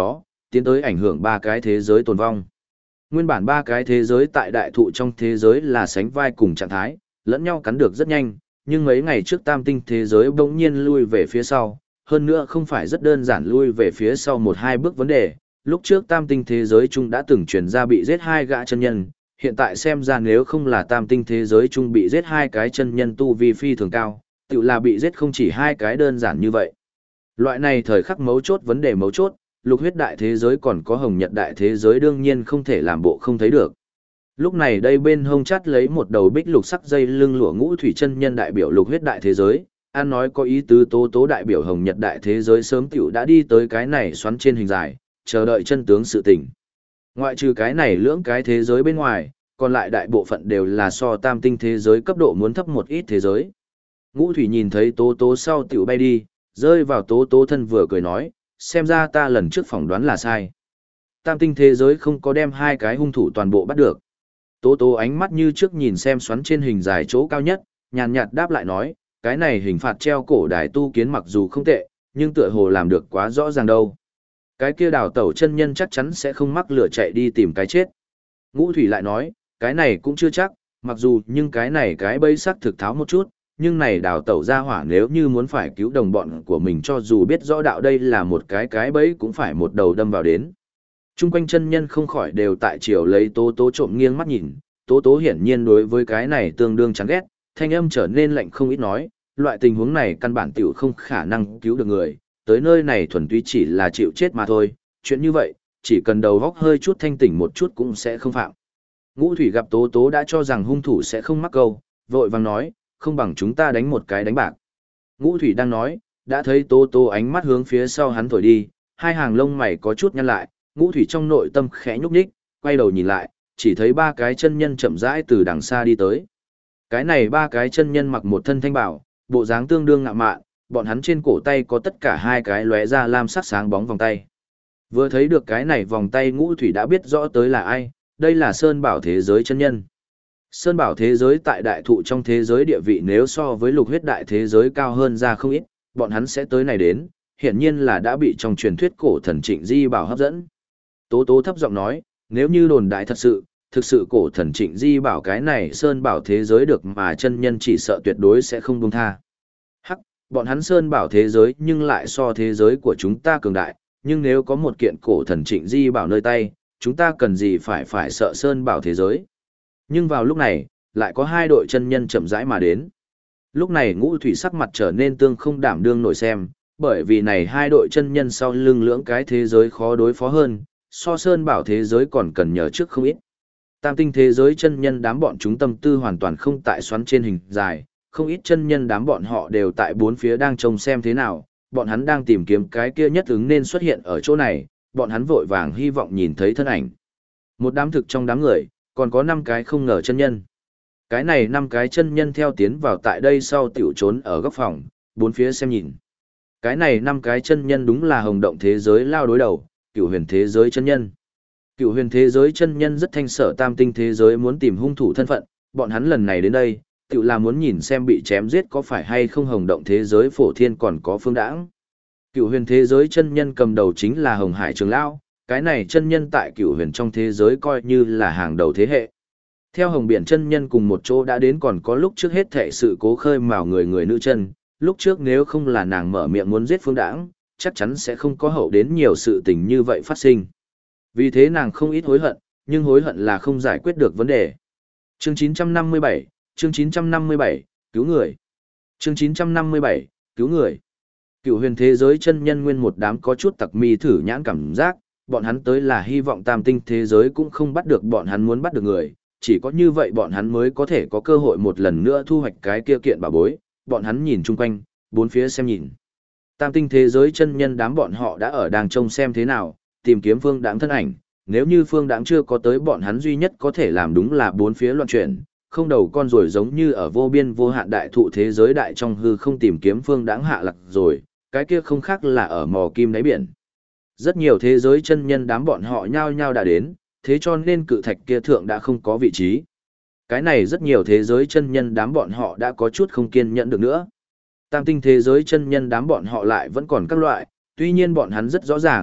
tiến tới ảnh hưởng ba cái thế giới tồn vong. Nguyên bản ba cái thế giới tại đại thụ trong thế giới là sánh vai cùng trạng thái, lẫn nhau cắn được rất nhanh, nhưng mấy ngày trước tam tinh thế giới bỗng nhiên lui về phía sau, hơn nữa không phải rất đơn giản lui về phía sau một hai bước vấn đề. Lúc trước tam tinh thế giới chung đã từng truyền ra bị giết hai gã chân nhân, hiện tại xem ra nếu không là tam tinh thế giới chung bị giết hai cái chân nhân tu vi phi thường cao, tự là bị giết không chỉ hai cái đơn giản như vậy. Loại này thời khắc mấu chốt vấn đề mấu chốt, lục huyết đại thế giới còn có hồng nhật đại thế giới đương nhiên không thể làm bộ không thấy được. Lúc này đây bên hông chắt lấy một đầu bích lục sắc dây lưng lụa ngũ thủy chân nhân đại biểu lục huyết đại thế giới, an nói có ý tứ tố tố đại biểu hồng nhật đại thế giới sớm tiểu đã đi tới cái này xoắn trên hình dài, chờ đợi chân tướng sự tình. Ngoại trừ cái này lưỡng cái thế giới bên ngoài, còn lại đại bộ phận đều là so tam tinh thế giới cấp độ muốn thấp một ít thế giới. Ngũ thủy nhìn thấy tố tố sau tiểu bay đi, rơi vào tố tố thân vừa cười nói, xem ra ta lần trước phỏng đoán là sai. Tam tinh thế giới không có đem hai cái hung thủ toàn bộ bắt được. Tố tố ánh mắt như trước nhìn xem xoắn trên hình dài chỗ cao nhất, nhàn nhạt đáp lại nói, cái này hình phạt treo cổ đài tu kiến mặc dù không tệ, nhưng tựa hồ làm được quá rõ ràng đâu. Cái kia đào tẩu chân nhân chắc chắn sẽ không mắc lửa chạy đi tìm cái chết. Ngũ thủy lại nói, cái này cũng chưa chắc, mặc dù nhưng cái này cái bẫy sắc thực tháo một chút, nhưng này đào tẩu ra hỏa nếu như muốn phải cứu đồng bọn của mình cho dù biết rõ đạo đây là một cái bẫy cũng phải một đầu đâm vào đến. Trung quanh chân nhân không khỏi đều tại chiều lấy tố tố trộm nghiêng mắt nhìn, tố tố hiển nhiên đối với cái này tương đương chán ghét, thanh âm trở nên lạnh không ít nói, loại tình huống này căn bản tiểu không khả năng cứu được người, tới nơi này thuần túy chỉ là chịu chết mà thôi, chuyện như vậy, chỉ cần đầu góc hơi chút thanh tỉnh một chút cũng sẽ không phạm. Ngũ thủy gặp tố tố đã cho rằng hung thủ sẽ không mắc câu, vội vàng nói, không bằng chúng ta đánh một cái đánh bạc. Ngũ thủy đang nói, đã thấy tố tố ánh mắt hướng phía sau hắn thổi đi, hai hàng lông mày có chút nhăn lại, ngũ thủy trong nội tâm khẽ nhúc nhích, quay đầu nhìn lại, chỉ thấy ba cái chân nhân chậm rãi từ đằng xa đi tới. Cái này ba cái chân nhân mặc một thân thanh bảo, bộ dáng tương đương ngạo mạn, bọn hắn trên cổ tay có tất cả hai cái lóe ra lam sắc sáng bóng vòng tay. Vừa thấy được cái này vòng tay ngũ thủy đã biết rõ tới là ai, đây là Sơn Bảo thế giới chân nhân. Sơn Bảo thế giới tại đại thụ trong thế giới địa vị nếu so với lục huyết đại thế giới cao hơn ra không ít, bọn hắn sẽ tới này đến, hiển nhiên là đã bị trong truyền thuyết cổ thần Trịnh Di Bảo hấp dẫn. Tố tố thấp giọng nói, nếu như đồn đại thật sự, thực sự cổ thần Trịnh Di Bảo cái này Sơn Bảo thế giới được mà chân nhân chỉ sợ tuyệt đối sẽ không buông tha. Hắc, bọn hắn Sơn Bảo thế giới nhưng lại so thế giới của chúng ta cường đại, nhưng nếu có một kiện cổ thần Trịnh Di Bảo nơi tay, chúng ta cần gì phải sợ Sơn Bảo thế giới. Nhưng vào lúc này, lại có hai đội chân nhân chậm rãi mà đến. Lúc này ngũ thủy sắc mặt trở nên tương không đảm đương nổi xem, bởi vì này hai đội chân nhân sau lưng lưỡng cái thế giới khó đối phó hơn, so Sơn Bảo thế giới còn cần nhờ trước không ít. Tam tinh thế giới chân nhân đám bọn chúng tâm tư hoàn toàn không tại xoắn trên hình dài, không ít chân nhân đám bọn họ đều tại bốn phía đang trông xem thế nào, bọn hắn đang tìm kiếm cái kia nhất ứng nên xuất hiện ở chỗ này, bọn hắn vội vàng hy vọng nhìn thấy thân ảnh. Một đám thực trong đám người, còn có 5 cái không ngờ chân nhân. Cái này 5 cái chân nhân theo tiến vào tại đây sau tiểu trốn ở góc phòng, bốn phía xem nhìn. Cái này 5 cái chân nhân đúng là hồng động thế giới lao đối đầu, cửu huyền thế giới chân nhân. Cửu huyền thế giới chân nhân rất thanh sở tam tinh thế giới muốn tìm hung thủ thân phận, bọn hắn lần này đến đây, tự là muốn nhìn xem bị chém giết có phải hay không hồng động thế giới phổ thiên còn có phương đãng. Cửu huyền thế giới chân nhân cầm đầu chính là Hồng Hải Trường Lão, cái này chân nhân tại cửu huyền trong thế giới coi như là hàng đầu thế hệ. Theo Hồng Biển chân nhân cùng một chỗ đã đến còn có lúc trước hết thệ sự cố khơi mào người nữ chân, lúc trước nếu không là nàng mở miệng muốn giết phương đãng, chắc chắn sẽ không có hậu đến nhiều sự tình như vậy phát sinh. Vì thế nàng không ít hối hận, nhưng hối hận là không giải quyết được vấn đề. Chương 957, chương 957, cứu người. Chương 957, cứu người. Cửu huyền thế giới chân nhân nguyên một đám có chút tặc mi thử nhãn cảm giác, bọn hắn tới là hy vọng tam tinh thế giới cũng không bắt được bọn hắn muốn bắt được người, chỉ có như vậy bọn hắn mới có thể có cơ hội một lần nữa thu hoạch cái kia kiện bảo bối, bọn hắn nhìn chung quanh, bốn phía xem nhìn. Tam tinh thế giới chân nhân đám bọn họ đã ở đang trông xem thế nào, tìm kiếm phương đãng thân ảnh, nếu như phương đãng chưa có tới bọn hắn duy nhất có thể làm đúng là bốn phía loạn chuyển, không đầu con rồi giống như ở vô biên vô hạn đại thụ thế giới đại trong hư không tìm kiếm phương đãng hạ lạc rồi, cái kia không khác là ở mò kim đáy biển. Rất nhiều thế giới chân nhân đám bọn họ nhao nhao đã đến, thế cho nên cự thạch kia thượng đã không có vị trí. Cái này rất nhiều thế giới chân nhân đám bọn họ đã có chút không kiên nhẫn được nữa. Tam tinh thế giới chân nhân đám bọn họ lại vẫn còn các loại, tuy nhiên bọn hắn rất rõ ràng,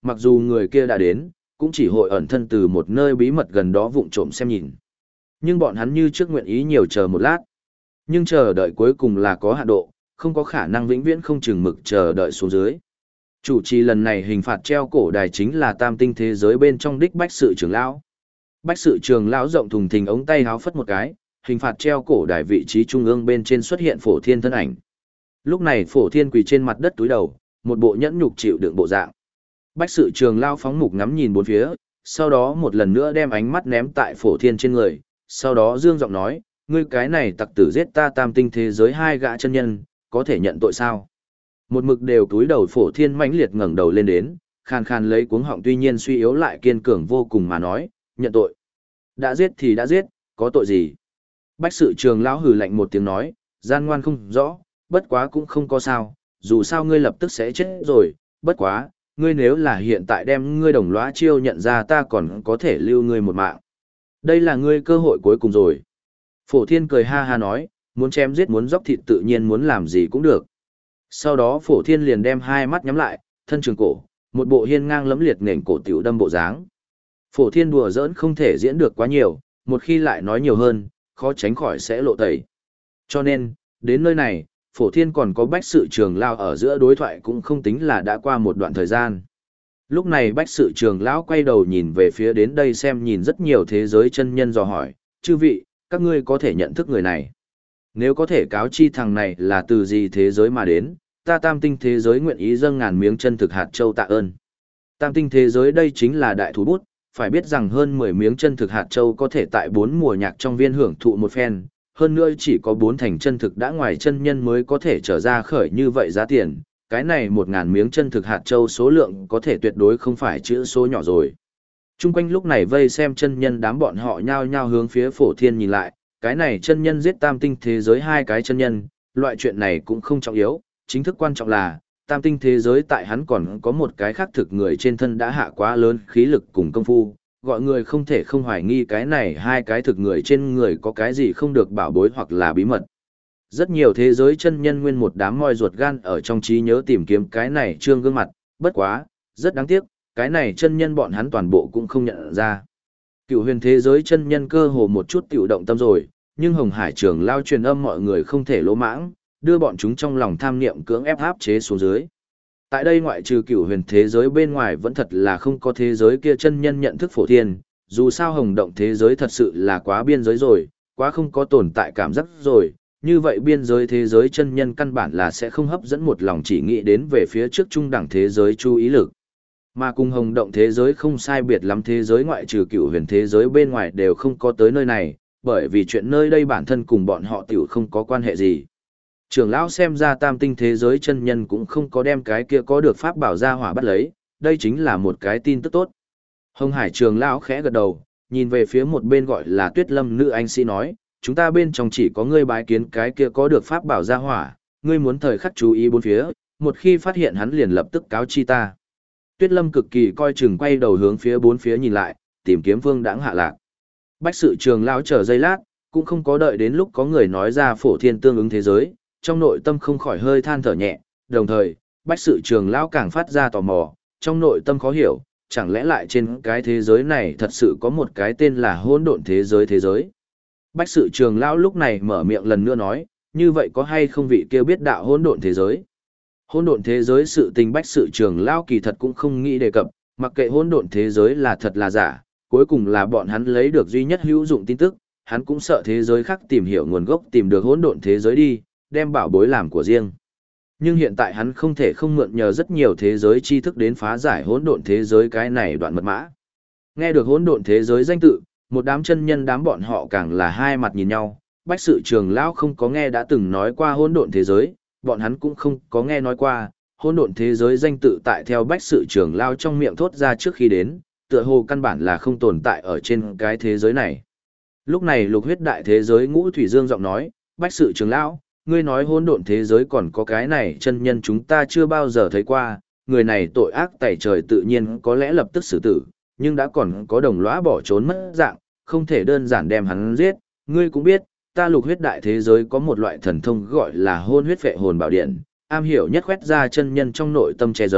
mặc dù người kia đã đến, cũng chỉ hội ẩn thân từ một nơi bí mật gần đó vụng trộm xem nhìn. Nhưng bọn hắn như trước nguyện ý nhiều chờ một lát. Nhưng chờ đợi cuối cùng là có hạn độ, không có khả năng vĩnh viễn không chừng mực chờ đợi xuống dưới. Chủ trì lần này hình phạt treo cổ đài chính là tam tinh thế giới bên trong đích bách sự trưởng lão. Bách sự trưởng lão rộng thùng thình ống tay háo phất một cái, hình phạt treo cổ đài vị trí trung ương bên trên xuất hiện Phổ Thiên thân ảnh. Lúc này Phổ Thiên quỳ trên mặt đất túi đầu, một bộ nhẫn nhục chịu đựng bộ dạng. Bách sự trưởng lão phóng mục ngắm nhìn bốn phía, sau đó một lần nữa đem ánh mắt ném tại Phổ Thiên trên người, sau đó dương giọng nói, ngươi cái này tặc tử giết ta tam tinh thế giới hai gã chân nhân, có thể nhận tội sao? Một mực đều túi đầu Phổ Thiên mãnh liệt ngẩng đầu lên đến, khàn khàn lấy cuống họng tuy nhiên suy yếu lại kiên cường vô cùng mà nói, nhận tội. Đã giết thì đã giết, có tội gì? Bách sự trường lão hừ lạnh một tiếng nói, gian ngoan không rõ, bất quá cũng không có sao, dù sao ngươi lập tức sẽ chết rồi, bất quá, ngươi nếu là hiện tại đem ngươi đồng lõa chiêu nhận ra ta còn có thể lưu ngươi một mạng. Đây là ngươi cơ hội cuối cùng rồi. Phổ Thiên cười ha ha nói, muốn chém giết muốn dốc thịt tự nhiên muốn làm gì cũng được. Sau đó Phổ Thiên liền đem hai mắt nhắm lại, thân trường cổ, một bộ hiên ngang lẫm liệt nền cổ tiểu đâm bộ dáng. Phổ Thiên đùa giỡn không thể diễn được quá nhiều, một khi lại nói nhiều hơn, khó tránh khỏi sẽ lộ tẩy. Cho nên, đến nơi này, Phổ Thiên còn có bách sự trường lao ở giữa đối thoại cũng không tính là đã qua một đoạn thời gian. Lúc này bách sự trường lão quay đầu nhìn về phía đến đây xem nhìn rất nhiều thế giới chân nhân dò hỏi, chư vị, các ngươi có thể nhận thức người này. Nếu có thể cáo chi thằng này là từ gì thế giới mà đến, ta tam tinh thế giới nguyện ý dâng ngàn miếng chân thực hạt châu tạ ơn. Tam tinh thế giới đây chính là đại thú bút, phải biết rằng hơn 10 miếng chân thực hạt châu có thể tại 4 mùa nhạc trong viên hưởng thụ một phen, hơn nữa chỉ có 4 thành chân thực đã ngoài chân nhân mới có thể trở ra khởi như vậy giá tiền, cái này 1000 miếng chân thực hạt châu số lượng có thể tuyệt đối không phải chữ số nhỏ rồi. Trung quanh lúc này vây xem chân nhân đám bọn họ nhao nhao hướng phía Phổ Thiên nhìn lại, cái này chân nhân giết tam tinh thế giới hai cái chân nhân, loại chuyện này cũng không trọng yếu, chính thức quan trọng là, tam tinh thế giới tại hắn còn có một cái khác thực người trên thân đã hạ quá lớn khí lực cùng công phu, gọi người không thể không hoài nghi cái này hai cái thực người trên người có cái gì không được bảo bối hoặc là bí mật. Rất nhiều thế giới chân nhân nguyên một đám moi ruột gan ở trong trí nhớ tìm kiếm cái này trương gương mặt, bất quá, rất đáng tiếc, cái này chân nhân bọn hắn toàn bộ cũng không nhận ra. Cựu huyền thế giới chân nhân cơ hồ một chút tiểu động tâm rồi, nhưng Hồng Hải Trường lao truyền âm mọi người không thể lỗ mãng, đưa bọn chúng trong lòng tham niệm cưỡng ép áp chế xuống dưới. Tại đây ngoại trừ cựu huyền thế giới bên ngoài vẫn thật là không có thế giới kia chân nhân nhận thức Phổ Thiên, dù sao hồng động thế giới thật sự là quá biên giới rồi, quá không có tồn tại cảm giác rồi, như vậy biên giới thế giới chân nhân căn bản là sẽ không hấp dẫn một lòng chỉ nghĩ đến về phía trước trung đẳng thế giới chú ý lực. Mà cùng hồng động thế giới không sai biệt lắm thế giới ngoại trừ cựu huyền thế giới bên ngoài đều không có tới nơi này, bởi vì chuyện nơi đây bản thân cùng bọn họ tiểu không có quan hệ gì. Trưởng lão xem ra tam tinh thế giới chân nhân cũng không có đem cái kia có được pháp bảo ra hỏa bắt lấy, đây chính là một cái tin tức tốt. Hồng Hải trưởng lão khẽ gật đầu, nhìn về phía một bên gọi là Tuyết Lâm nữ anh sĩ nói, chúng ta bên trong chỉ có ngươi bái kiến cái kia có được pháp bảo ra hỏa, ngươi muốn thời khắc chú ý bốn phía, một khi phát hiện hắn liền lập tức cáo chi ta. Tuyết Lâm cực kỳ coi chừng quay đầu hướng phía bốn phía nhìn lại, tìm kiếm Vương Đãng hạ lạc. Bách sự trường lão chờ giây lát, cũng không có đợi đến lúc có người nói ra Phổ Thiên tương ứng thế giới, trong nội tâm không khỏi hơi than thở nhẹ, đồng thời, bách sự trường lão càng phát ra tò mò, trong nội tâm khó hiểu, chẳng lẽ lại trên cái thế giới này thật sự có một cái tên là hỗn độn thế giới thế giới. Bách sự trường lão lúc này mở miệng lần nữa nói, như vậy có hay không vị kia biết đạo hỗn độn thế giới? Hỗn độn thế giới sự tình bách sự trường lão kỳ thật cũng không nghĩ đề cập, mặc kệ hỗn độn thế giới là thật là giả, cuối cùng là bọn hắn lấy được duy nhất hữu dụng tin tức, hắn cũng sợ thế giới khác tìm hiểu nguồn gốc tìm được hỗn độn thế giới đi, đem bảo bối làm của riêng. Nhưng hiện tại hắn không thể không mượn nhờ rất nhiều thế giới tri thức đến phá giải hỗn độn thế giới cái này đoạn mật mã. Nghe được hỗn độn thế giới danh tự, một đám chân nhân đám bọn họ càng là hai mặt nhìn nhau, bách sự trường lão không có nghe đã từng nói qua hỗn độn thế giới, bọn hắn cũng không có nghe nói qua, hỗn độn thế giới danh tự tại theo bách sự trường lão trong miệng thốt ra trước khi đến, tựa hồ căn bản là không tồn tại ở trên cái thế giới này. Lúc này lục huyết đại thế giới Ngũ Thủy Dương giọng nói, bách sự trường lão, ngươi nói hỗn độn thế giới còn có cái này chân nhân chúng ta chưa bao giờ thấy qua, người này tội ác tày trời tự nhiên có lẽ lập tức xử tử, nhưng đã còn có đồng lõa bỏ trốn mất dạng, không thể đơn giản đem hắn giết, ngươi cũng biết, ta lục huyết đại thế giới có một loại thần thông gọi là hôn huyết phệ hồn bảo điện, am hiểu nhất khoét ra chân nhân trong nội tâm che giấu,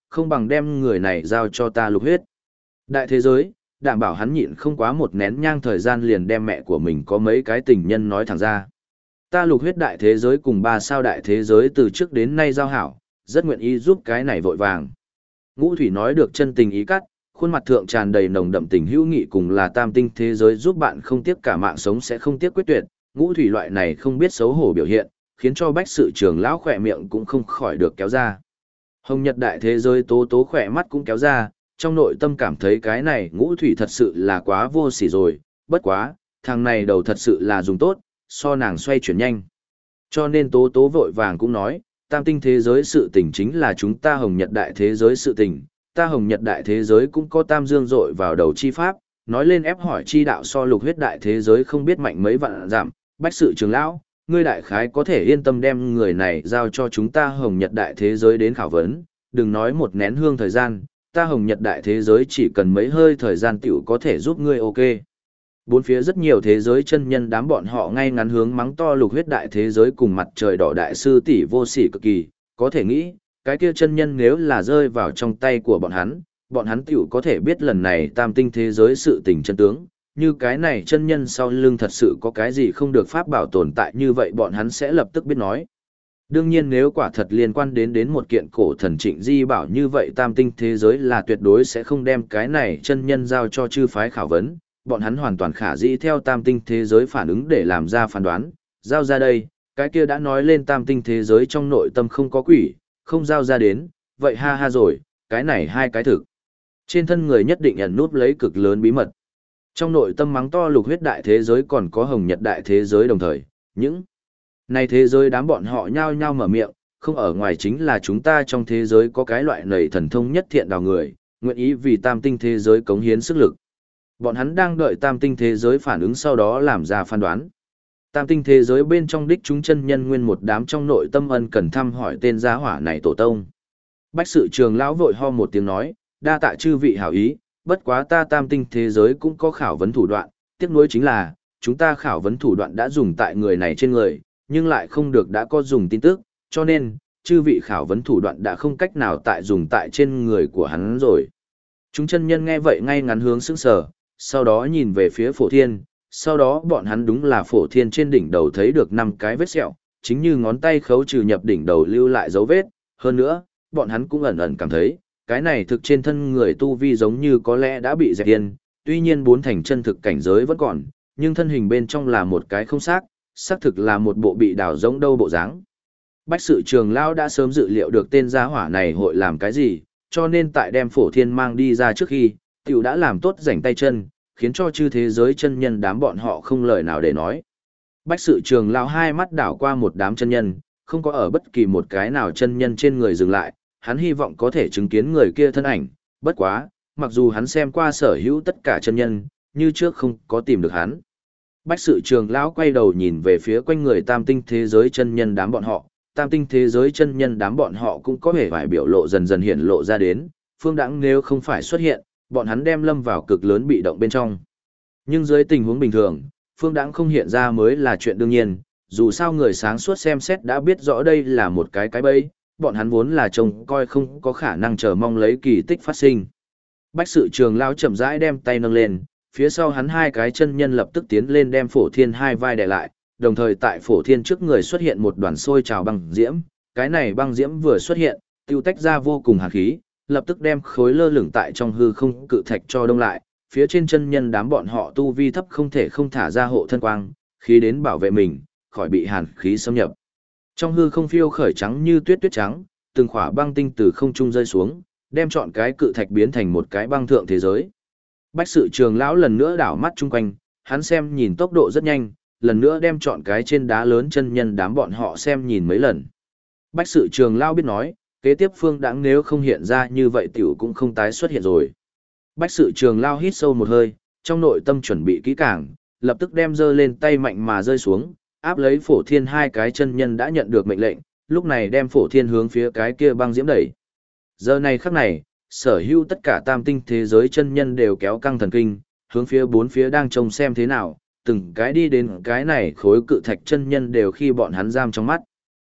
không bằng đem người này giao cho ta Lục Huyết. Đại thế giới, đảm bảo hắn nhịn không quá một nén nhang thời gian liền đem mẹ của mình có mấy cái tình nhân nói thẳng ra. Ta Lục Huyết đại thế giới cùng 3 sao đại thế giới từ trước đến nay giao hảo, rất nguyện ý giúp cái này vội vàng. Ngũ Thủy nói được chân tình ý cắt, khuôn mặt thượng tràn đầy nồng đậm tình hữu nghị cùng là tam tinh thế giới giúp bạn không tiếc cả mạng sống sẽ không tiếc quyết tuyệt. Ngũ Thủy loại này không biết xấu hổ biểu hiện, khiến cho Bách Sự Trường lão khỏe miệng cũng không khỏi được kéo ra. Hồng Nhật đại thế giới Tố Tố khỏe mắt cũng kéo ra, trong nội tâm cảm thấy cái này Ngũ Thủy thật sự là quá vô sỉ rồi, bất quá, thằng này đầu thật sự là dùng tốt, so nàng xoay chuyển nhanh. Cho nên Tố Tố vội vàng cũng nói, tam tinh thế giới sự tình chính là chúng ta Hồng Nhật đại thế giới sự tình, ta Hồng Nhật đại thế giới cũng có tam dương dội vào đầu chi pháp, nói lên ép hỏi chi đạo so Lục Huyết đại thế giới không biết mạnh mấy vạn giảm, Bách Sự Trường lão, ngươi đại khái có thể yên tâm đem người này giao cho chúng ta Hồng Nhật đại thế giới đến khảo vấn, đừng nói một nén hương thời gian, ta Hồng Nhật đại thế giới chỉ cần mấy hơi thời gian tiểu có thể giúp ngươi ok. Bốn phía rất nhiều thế giới chân nhân đám bọn họ ngay ngắn hướng mắng to Lục Huyết đại thế giới cùng Mặt Trời Đỏ đại sư tỷ vô sỉ cực kỳ, có thể nghĩ, cái kia chân nhân nếu là rơi vào trong tay của bọn hắn tiểu có thể biết lần này tam tinh thế giới sự tình chân tướng, như cái này chân nhân sau lưng thật sự có cái gì không được pháp bảo tồn tại như vậy bọn hắn sẽ lập tức biết nói. Đương nhiên nếu quả thật liên quan đến một kiện cổ thần Trịnh Di bảo như vậy tam tinh thế giới là tuyệt đối sẽ không đem cái này chân nhân giao cho chư phái khảo vấn, bọn hắn hoàn toàn khả dĩ theo tam tinh thế giới phản ứng để làm ra phán đoán, giao ra đây, cái kia đã nói lên tam tinh thế giới trong nội tâm không có quỷ, không giao ra đến, vậy ha ha rồi, cái này hai cái thực. Trên thân người nhất định ẩn núp lấy cực lớn bí mật. Trong nội tâm mắng to Lục Huyết đại thế giới còn có Hồng Nhật đại thế giới đồng thời, những này thế giới đám bọn họ nhao nhao mở miệng, không ở ngoài chính là chúng ta trong thế giới có cái loại nầy thần thông nhất thiện đào người, nguyện ý vì tam tinh thế giới cống hiến sức lực. Bọn hắn đang đợi tam tinh thế giới phản ứng sau đó làm ra phán đoán. Tam tinh thế giới bên trong đích chúng chân nhân nguyên một đám trong nội tâm ân cần thăm hỏi tên gia hỏa này tổ tông. Bách Sự Trường lão vội ho một tiếng nói, đa tạ chư vị hảo ý, bất quá ta tam tinh thế giới cũng có khảo vấn thủ đoạn, tiếc nuối chính là, chúng ta khảo vấn thủ đoạn đã dùng tại người này trên người, nhưng lại không được đã có dùng tin tức, cho nên, chư vị khảo vấn thủ đoạn đã không cách nào tại dùng tại trên người của hắn rồi. Chúng chân nhân nghe vậy ngay ngắn hướng sững sờ, sau đó nhìn về phía Phổ Thiên, sau đó bọn hắn đúng là Phổ Thiên trên đỉnh đầu thấy được 5 cái vết sẹo, chính như ngón tay khấu trừ nhập đỉnh đầu lưu lại dấu vết, hơn nữa, bọn hắn cũng ẩn ẩn cảm thấy, cái này thực trên thân người tu vi giống như có lẽ đã bị dẹp điên, tuy nhiên 4 thành chân thực cảnh giới vẫn còn, nhưng thân hình bên trong là một cái không xác thực là một bộ bị đào giống đâu bộ dáng. Bách Sự Trường lão đã sớm dự liệu được tên gia hỏa này hội làm cái gì, cho nên tại đem Phổ Thiên mang đi ra trước khi, tiểu đã làm tốt rảnh tay chân, khiến cho chư thế giới chân nhân đám bọn họ không lời nào để nói. Bách Sự Trường lão hai mắt đảo qua một đám chân nhân, không có ở bất kỳ một cái nào chân nhân trên người dừng lại, hắn hy vọng có thể chứng kiến người kia thân ảnh, bất quá, mặc dù hắn xem qua sở hữu tất cả chân nhân, như trước không có tìm được hắn. Bách Sự Trường lão quay đầu nhìn về phía quanh người tam tinh thế giới chân nhân đám bọn họ, tam tinh thế giới chân nhân đám bọn họ cũng có vẻ vài biểu lộ dần dần hiện lộ ra đến, Phương Đãng nếu không phải xuất hiện, bọn hắn đem lâm vào cực lớn bị động bên trong. Nhưng dưới tình huống bình thường, Phương Đãng không hiện ra mới là chuyện đương nhiên, dù sao người sáng suốt xem xét đã biết rõ đây là một cái bẫy, bọn hắn vốn là trông coi không có khả năng chờ mong lấy kỳ tích phát sinh. Bách Sự Trường lão chậm rãi đem tay nâng lên, phía sau hắn hai cái chân nhân lập tức tiến lên đem Phổ Thiên hai vai đè lại, đồng thời tại Phổ Thiên trước người xuất hiện một đoàn sôi trào băng diễm, cái này băng diễm vừa xuất hiện, tiêu tách ra vô cùng hàn khí, lập tức đem khối lơ lửng tại trong hư không cự thạch cho đông lại, phía trên chân nhân đám bọn họ tu vi thấp không thể không thả ra hộ thân quang, khí đến bảo vệ mình, khỏi bị hàn khí xâm nhập. Trong hư không phiêu khởi trắng như tuyết tuyết trắng, từng khỏa băng tinh từ không trung rơi xuống, đem trọn cái cự thạch biến thành một cái băng thượng thế giới. Bách Sự Trường lão lần nữa đảo mắt chung quanh, hắn xem nhìn tốc độ rất nhanh, lần nữa đem trọn cái trên đá lớn chân nhân đám bọn họ xem nhìn mấy lần. Bách Sự Trường lão biết nói, kế tiếp Phương Đãng nếu không hiện ra như vậy tiểu cũng không tái xuất hiện rồi. Bách Sự Trường lão hít sâu một hơi, trong nội tâm chuẩn bị kỹ càng, lập tức đem giơ lên tay mạnh mà rơi xuống, áp lấy Phổ Thiên hai cái chân nhân đã nhận được mệnh lệnh, lúc này đem Phổ Thiên hướng phía cái kia băng diễm đẩy. Giờ này khắc này, sở hữu tất cả tam tinh thế giới chân nhân đều kéo căng thần kinh, hướng phía bốn phía đang trông xem thế nào, từng cái đi đến cái này khối cự thạch chân nhân đều khi bọn hắn giam trong mắt.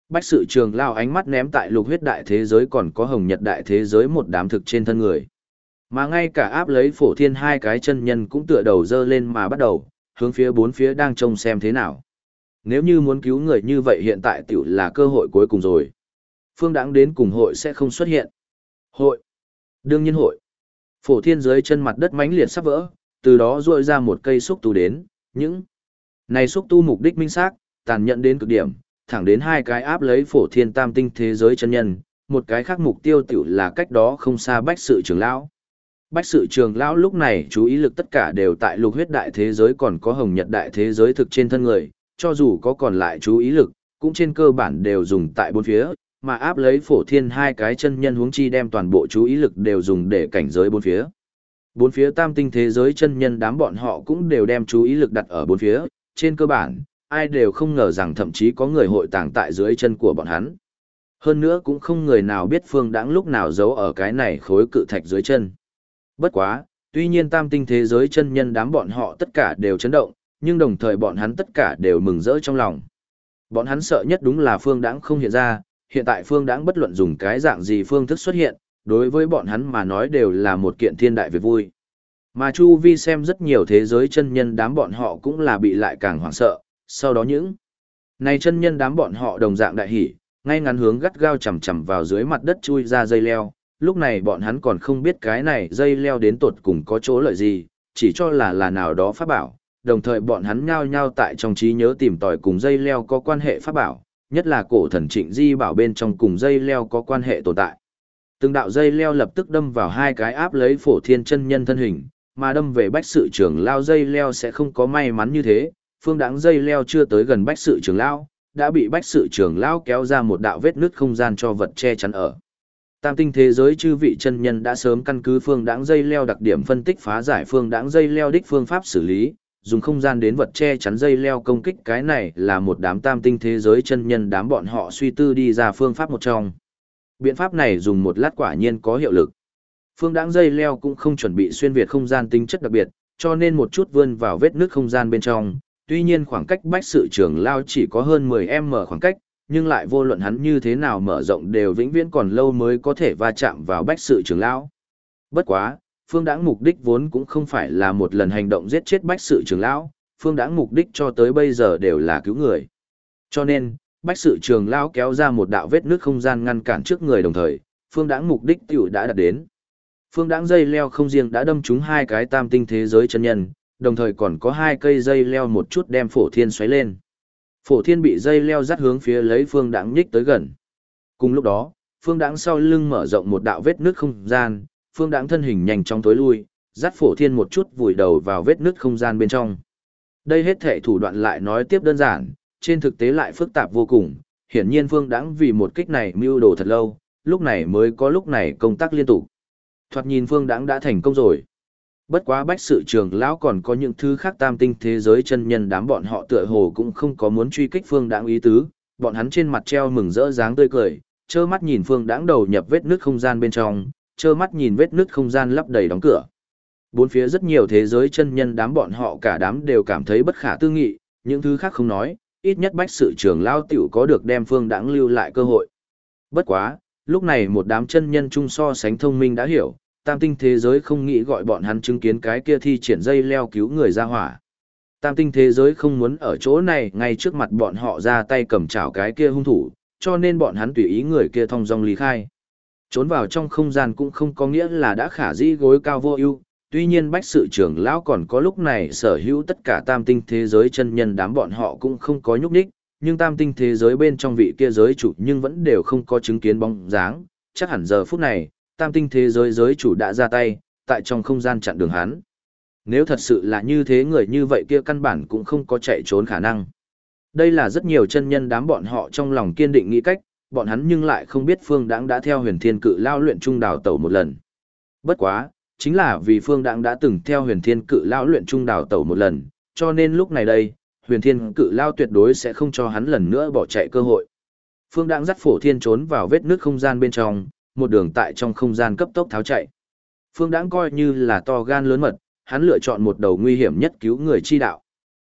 Bách sự trường lao ánh mắt ném tại lục huyết đại thế giới còn có hồng nhật đại thế giới một đám thực trên thân người. Mà ngay cả áp lấy phổ thiên hai cái chân nhân cũng tựa đầu dơ lên mà bắt đầu, hướng phía bốn phía đang trông xem thế nào. Nếu như muốn cứu người như vậy hiện tại tiểu là cơ hội cuối cùng rồi. Phương Đãng đến cùng hội sẽ không xuất hiện. Hội. Đương nhiên hội. Phổ thiên dưới chân mặt đất mãnh liệt sắp vỡ, từ đó duỗi ra một cây xúc tu đến, những này xúc tu mục đích minh xác, tàn nhẫn đến cực điểm, thẳng đến hai cái áp lấy phổ thiên tam tinh thế giới chân nhân, một cái khác mục tiêu tiểu là cách đó không xa bách sự trường lão. Bách sự trường lão lúc này chú ý lực tất cả đều tại lục huyết đại thế giới còn có hồng nhật đại thế giới thực trên thân người, cho dù có còn lại chú ý lực, cũng trên cơ bản đều dùng tại bốn phía, mà áp lấy phổ thiên hai cái chân nhân huống chi đem toàn bộ chú ý lực đều dùng để cảnh giới bốn phía. Bốn phía tam tinh thế giới chân nhân đám bọn họ cũng đều đem chú ý lực đặt ở bốn phía, trên cơ bản, ai đều không ngờ rằng thậm chí có người hội tàng tại dưới chân của bọn hắn. Hơn nữa cũng không người nào biết Phương Đãng lúc nào giấu ở cái này khối cự thạch dưới chân. Bất quá, tuy nhiên tam tinh thế giới chân nhân đám bọn họ tất cả đều chấn động, nhưng đồng thời bọn hắn tất cả đều mừng rỡ trong lòng. Bọn hắn sợ nhất đúng là Phương Đãng không hiện ra, hiện tại Phương Đãng bất luận dùng cái dạng gì phương thức xuất hiện, đối với bọn hắn mà nói đều là một kiện thiên đại việc vui. Mà Chu Vi xem rất nhiều thế giới chân nhân đám bọn họ cũng là bị lại càng hoảng sợ, sau đó những này chân nhân đám bọn họ đồng dạng đại hỉ, ngay ngắn hướng gắt gao chầm chầm vào dưới mặt đất chui ra dây leo, lúc này bọn hắn còn không biết cái này dây leo đến tột cùng có chỗ lợi gì, chỉ cho là nào đó pháp bảo, đồng thời bọn hắn nhao nhao tại trong trí nhớ tìm tòi cùng dây leo có quan hệ pháp bảo, nhất là cổ thần Trịnh Di bảo bên trong cùng dây leo có quan hệ tồn tại. Từng đạo dây leo lập tức đâm vào hai cái áp lấy phổ thiên chân nhân thân hình, mà đâm về bách sự trưởng lao dây leo sẽ không có may mắn như thế, Phương Đãng dây leo chưa tới gần bách sự trưởng lao, đã bị bách sự trưởng lao kéo ra một đạo vết nứt không gian cho vật che chắn ở. Tam tinh thế giới chư vị chân nhân đã sớm căn cứ Phương Đãng dây leo đặc điểm phân tích phá giải Phương Đãng dây leo đích phương pháp xử lý, dùng không gian đến vật che chắn dây leo công kích, cái này là một đám tam tinh thế giới chân nhân đám bọn họ suy tư đi ra phương pháp một trong. Biện pháp này dùng một lát quả nhiên có hiệu lực. Phương Đãng dây leo cũng không chuẩn bị xuyên việt không gian tính chất đặc biệt, cho nên một chút vươn vào vết nứt không gian bên trong, tuy nhiên khoảng cách bách sự trưởng lao chỉ có hơn 10m khoảng cách, nhưng lại vô luận hắn như thế nào mở rộng đều vĩnh viễn còn lâu mới có thể va chạm vào bách sự trưởng lão. Bất quá, Phương Đãng mục đích vốn cũng không phải là một lần hành động giết chết bách sự trưởng lão, Phương Đãng mục đích cho tới bây giờ đều là cứu người. Cho nên, bách sự trưởng lão kéo ra một đạo vết nứt không gian ngăn cản trước người đồng thời, Phương Đãng mục đích tiểu đã đạt đến. Phương Đãng dây leo không riêng đã đâm trúng hai cái tam tinh thế giới chân nhân, đồng thời còn có hai cây dây leo một chút đem Phổ Thiên xoáy lên. Phổ Thiên bị dây leo dắt hướng phía lấy Phương Đãng nhích tới gần. Cùng lúc đó, Phương Đãng sau lưng mở rộng một đạo vết nứt không gian, Phương Đãng thân hình nhanh chóng tối lui, dắt Phổ Thiên một chút vùi đầu vào vết nứt không gian bên trong. Đây hết thể thủ đoạn lại nói tiếp đơn giản, trên thực tế lại phức tạp vô cùng. Hiển nhiên Phương Đãng vì một kích này mưu đồ thật lâu, lúc này mới có lúc này công tác liên tục. Thoạt nhìn Phương Đãng đã thành công rồi. Bất quá bách sự trường lão còn có những thứ khác tam tinh thế giới chân nhân đám bọn họ tựa hồ cũng không có muốn truy kích Phương Đãng ý tứ, bọn hắn trên mặt treo mừng rỡ dáng tươi cười, trơ mắt nhìn Phương Đãng đầu nhập vết nứt không gian bên trong, trơ mắt nhìn vết nứt không gian lắp đầy đóng cửa. Bốn phía rất nhiều thế giới chân nhân đám bọn họ cả đám đều cảm thấy bất khả tư nghị, những thứ khác không nói, ít nhất bách sự trường lão tiểu có được đem Phương Đãng lưu lại cơ hội. Bất quá, lúc này một đám chân nhân chung so sánh thông minh đã hiểu, tam tinh thế giới không nghĩ gọi bọn hắn chứng kiến cái kia thi triển dây leo cứu người ra hỏa. Tam tinh thế giới không muốn ở chỗ này ngay trước mặt bọn họ ra tay cầm chảo cái kia hung thủ, cho nên bọn hắn tùy ý người kia thong dong lý khai. Trốn vào trong không gian cũng không có nghĩa là đã khả dĩ gối cao vô ưu. Tuy nhiên bách sự trưởng lão còn có lúc này sở hữu tất cả tam tinh thế giới chân nhân đám bọn họ cũng không có nhúc nhích, nhưng tam tinh thế giới bên trong vị kia giới chủ nhưng vẫn đều không có chứng kiến bóng dáng, chắc hẳn giờ phút này, tam tinh thế giới giới chủ đã ra tay, tại trong không gian chặn đường hắn. Nếu thật sự là như thế, người như vậy kia căn bản cũng không có chạy trốn khả năng. Đây là rất nhiều chân nhân đám bọn họ trong lòng kiên định nghĩ cách, bọn hắn nhưng lại không biết Phương Đãng đã theo Huyền Thiên Cự Lao luyện trung đào tẩu một lần. Bất quá, chính là vì Phương Đãng đã từng theo Huyền Thiên Cự Lao luyện trung đào tẩu một lần, cho nên lúc này đây, Huyền Thiên Cự Lao tuyệt đối sẽ không cho hắn lần nữa bỏ chạy cơ hội. Phương Đãng dắt Phổ Thiên trốn vào vết nước không gian bên trong, một đường tại trong không gian cấp tốc tháo chạy. Phương Đãng coi như là to gan lớn mật, hắn lựa chọn một đầu nguy hiểm nhất cứu người chi đạo.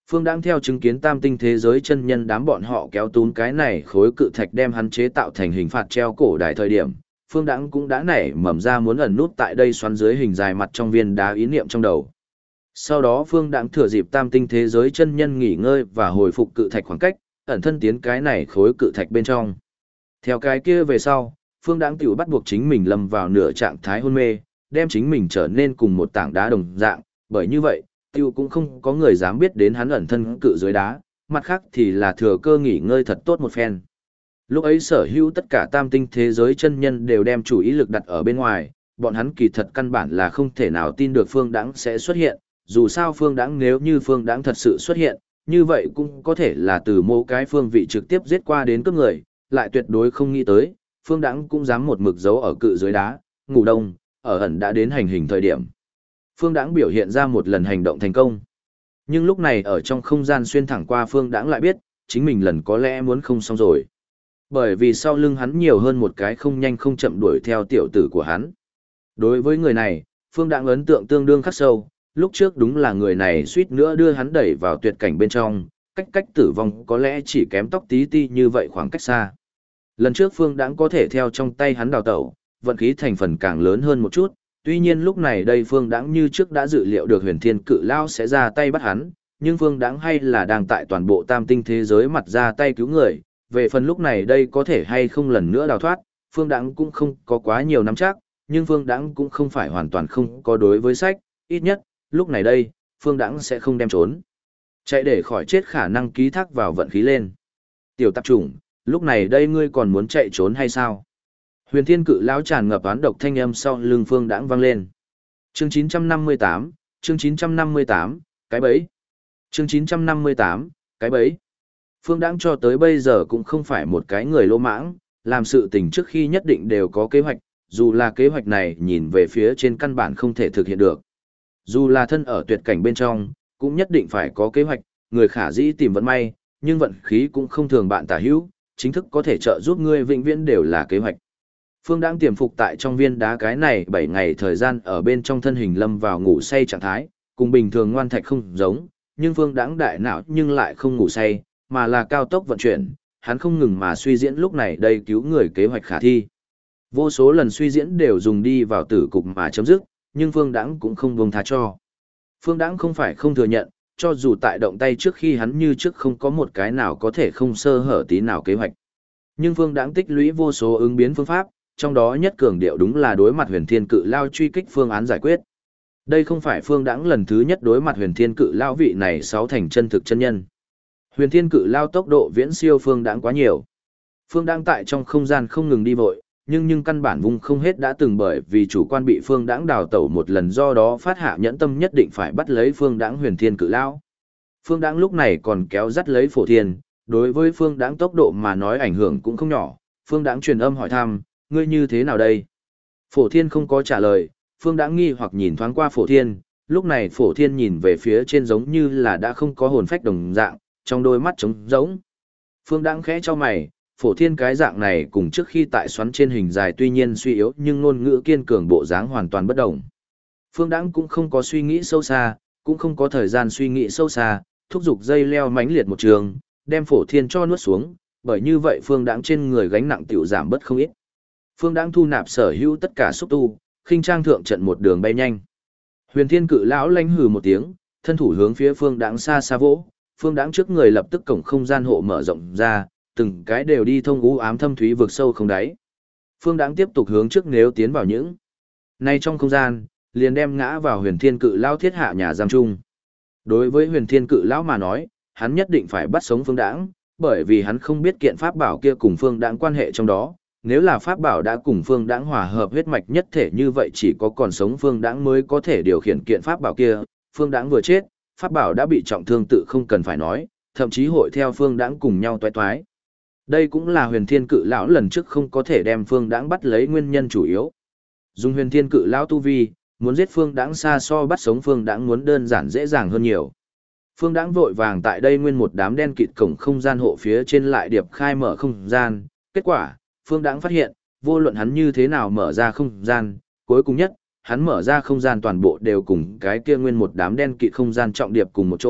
Phương Đãng theo chứng kiến tam tinh thế giới chân nhân đám bọn họ kéo tún cái này khối cự thạch đem hắn chế tạo thành hình phạt treo cổ đài thời điểm, Phương Đãng cũng đã nảy mầm ra muốn ẩn nút tại đây xoắn dưới hình dài mặt trong viên đá ý niệm trong đầu. Sau đó Phương Đãng thừa dịp tam tinh thế giới chân nhân nghỉ ngơi và hồi phục cự thạch khoảng cách, ẩn thân tiến cái này khối cự thạch bên trong. Theo cái kia về sau, Phương Đãng tiểu bắt buộc chính mình lâm vào nửa trạng thái hôn mê, đem chính mình trở nên cùng một tảng đá đồng dạng, bởi như vậy, tiêu cũng không có người dám biết đến hắn ẩn thân cự dưới đá, mặt khác thì là thừa cơ nghỉ ngơi thật tốt một phen. Lúc ấy sở hữu tất cả tam tinh thế giới chân nhân đều đem chủ ý lực đặt ở bên ngoài, bọn hắn kỳ thật căn bản là không thể nào tin được Phương Đãng sẽ xuất hiện, dù sao Phương Đãng nếu như Phương Đãng thật sự xuất hiện, như vậy cũng có thể là từ mỗi cái phương vị trực tiếp giết qua đến cướp người, lại tuyệt đối không nghĩ tới, Phương Đãng cũng dám một mực giấu ở cự dưới đá, ngủ đông, ở ẩn đã đến hành hình thời điểm. Phương Đãng biểu hiện ra một lần hành động thành công. Nhưng lúc này ở trong không gian xuyên thẳng qua Phương Đãng lại biết, chính mình lần có lẽ muốn không xong rồi. Bởi vì sau lưng hắn nhiều hơn một cái không nhanh không chậm đuổi theo tiểu tử của hắn. Đối với người này, Phương Đãng ấn tượng tương đương khắc sâu, lúc trước đúng là người này suýt nữa đưa hắn đẩy vào tuyệt cảnh bên trong, cách tử vong có lẽ chỉ kém tóc tí ti như vậy khoảng cách xa. Lần trước Phương Đãng có thể theo trong tay hắn đào tẩu, vận khí thành phần càng lớn hơn một chút, tuy nhiên lúc này đây Phương Đãng như trước đã dự liệu được Huyền Thiên Cự Lao sẽ ra tay bắt hắn, nhưng Phương Đãng hay là đang tại toàn bộ tam tinh thế giới mặt ra tay cứu người, về phần lúc này đây có thể hay không lần nữa đào thoát, Phương Đãng cũng không có quá nhiều nắm chắc, nhưng Phương Đãng cũng không phải hoàn toàn không có đối với sách, ít nhất, lúc này đây, Phương Đãng sẽ không đem trốn. Chạy để khỏi chết khả năng ký thác vào vận khí lên. Tiểu tạp chủng, lúc này đây ngươi còn muốn chạy trốn hay sao? Huyền Thiên Cự Lão tràn ngập oán độc thanh âm sau lưng Phương Đãng vang lên. Chương 958, chương 958, cái bẫy. Chương 958, cái bẫy. Phương Đãng cho tới bây giờ cũng không phải một cái người lỗ mãng, làm sự tình trước khi nhất định đều có kế hoạch, dù là kế hoạch này nhìn về phía trên căn bản không thể thực hiện được. Dù là thân ở tuyệt cảnh bên trong, cũng nhất định phải có kế hoạch, người khả dĩ tìm vận may, nhưng vận khí cũng không thường bạn tả hữu, chính thức có thể trợ giúp ngươi vĩnh viễn đều là kế hoạch. Phương Đãng tiềm phục tại trong viên đá cái này 7 ngày thời gian ở bên trong thân hình lâm vào ngủ say trạng thái, cùng bình thường ngoan thạch không giống, nhưng Phương Đãng đại não nhưng lại không ngủ say, mà là cao tốc vận chuyển, hắn không ngừng mà suy diễn lúc này đây cứu người kế hoạch khả thi. Vô số lần suy diễn đều dùng đi vào tử cục mà chấm dứt, nhưng Phương Đãng cũng không buông tha cho. Phương Đãng không phải không thừa nhận, cho dù tại động tay trước khi hắn như trước không có một cái nào có thể không sơ hở tí nào kế hoạch. Nhưng Phương Đãng tích lũy vô số ứng biến phương pháp, trong đó nhất cường điệu đúng là đối mặt Huyền Thiên Cự Lao truy kích phương án giải quyết. Đây không phải Phương Đãng lần thứ nhất đối mặt Huyền Thiên Cự Lao vị này sáu thành chân thực chân nhân. Huyền Thiên Cự Lao tốc độ viễn siêu Phương Đãng quá nhiều. Phương Đãng tại trong không gian không ngừng đi vội, nhưng căn bản vung không hết đã từng bởi vì chủ quan bị Phương Đãng đào tẩu một lần, do đó phát hạ nhẫn tâm nhất định phải bắt lấy Phương Đãng Huyền Thiên Cự Lao. Phương Đãng lúc này còn kéo dắt lấy Phổ Thiên, đối với Phương Đãng tốc độ mà nói ảnh hưởng cũng không nhỏ. Phương Đãng truyền âm hỏi thăm, ngươi như thế nào đây? Phổ Thiên không có trả lời, Phương Đãng nghi hoặc nhìn thoáng qua Phổ Thiên, lúc này Phổ Thiên nhìn về phía trên giống như là đã không có hồn phách đồng dạng, trong đôi mắt trống rỗng. Phương Đãng khẽ cho mày, Phổ Thiên cái dạng này cùng trước khi tại xoắn trên hình dài tuy nhiên suy yếu nhưng ngôn ngữ kiên cường bộ dáng hoàn toàn bất đồng. Phương Đãng cũng không có suy nghĩ sâu xa, cũng không có thời gian suy nghĩ sâu xa, thúc giục dây leo mãnh liệt một trường, đem Phổ Thiên cho nuốt xuống, bởi như vậy Phương Đãng trên người gánh nặng tiểu giảm bớt không ít. Phương Đãng thu nạp sở hữu tất cả xúc tu, khinh trang thượng trận một đường bay nhanh. Huyền Thiên Cự Lão lanh hừ một tiếng, thân thủ hướng phía Phương Đãng xa xa vỗ, Phương Đãng trước người lập tức cổng không gian hộ mở rộng ra, từng cái đều đi thông u ám thâm thúy vực sâu không đáy. Phương Đãng tiếp tục hướng trước nếu tiến vào những nay trong không gian, liền đem ngã vào Huyền Thiên Cự Lão thiết hạ nhà giam chung. Đối với Huyền Thiên Cự Lão mà nói, hắn nhất định phải bắt sống Phương Đãng, bởi vì hắn không biết kiện pháp bảo kia cùng Phương Đãng quan hệ trong đó. Nếu là pháp bảo đã cùng Phương Đãng hòa hợp huyết mạch nhất thể như vậy chỉ có còn sống Phương Đãng mới có thể điều khiển kiện pháp bảo kia. Phương Đãng vừa chết, pháp bảo đã bị trọng thương tự không cần phải nói, thậm chí hội theo Phương Đãng cùng nhau toái toái. Đây cũng là Huyền Thiên Cự Lão lần trước không có thể đem Phương Đãng bắt lấy nguyên nhân chủ yếu. Dùng Huyền Thiên Cự Lão tu vi, muốn giết Phương Đãng xa so bắt sống Phương Đãng muốn đơn giản dễ dàng hơn nhiều. Phương Đãng vội vàng tại đây nguyên một đám đen kịt cổng không gian hộ phía trên lại điệp khai mở không gian, kết quả, Phương Đãng phát hiện, vô luận hắn như thế nào mở ra không gian, cuối cùng nhất, hắn mở ra không gian toàn bộ đều cùng cái kia nguyên một đám đen kịt không gian trọng điệp cùng một chỗ,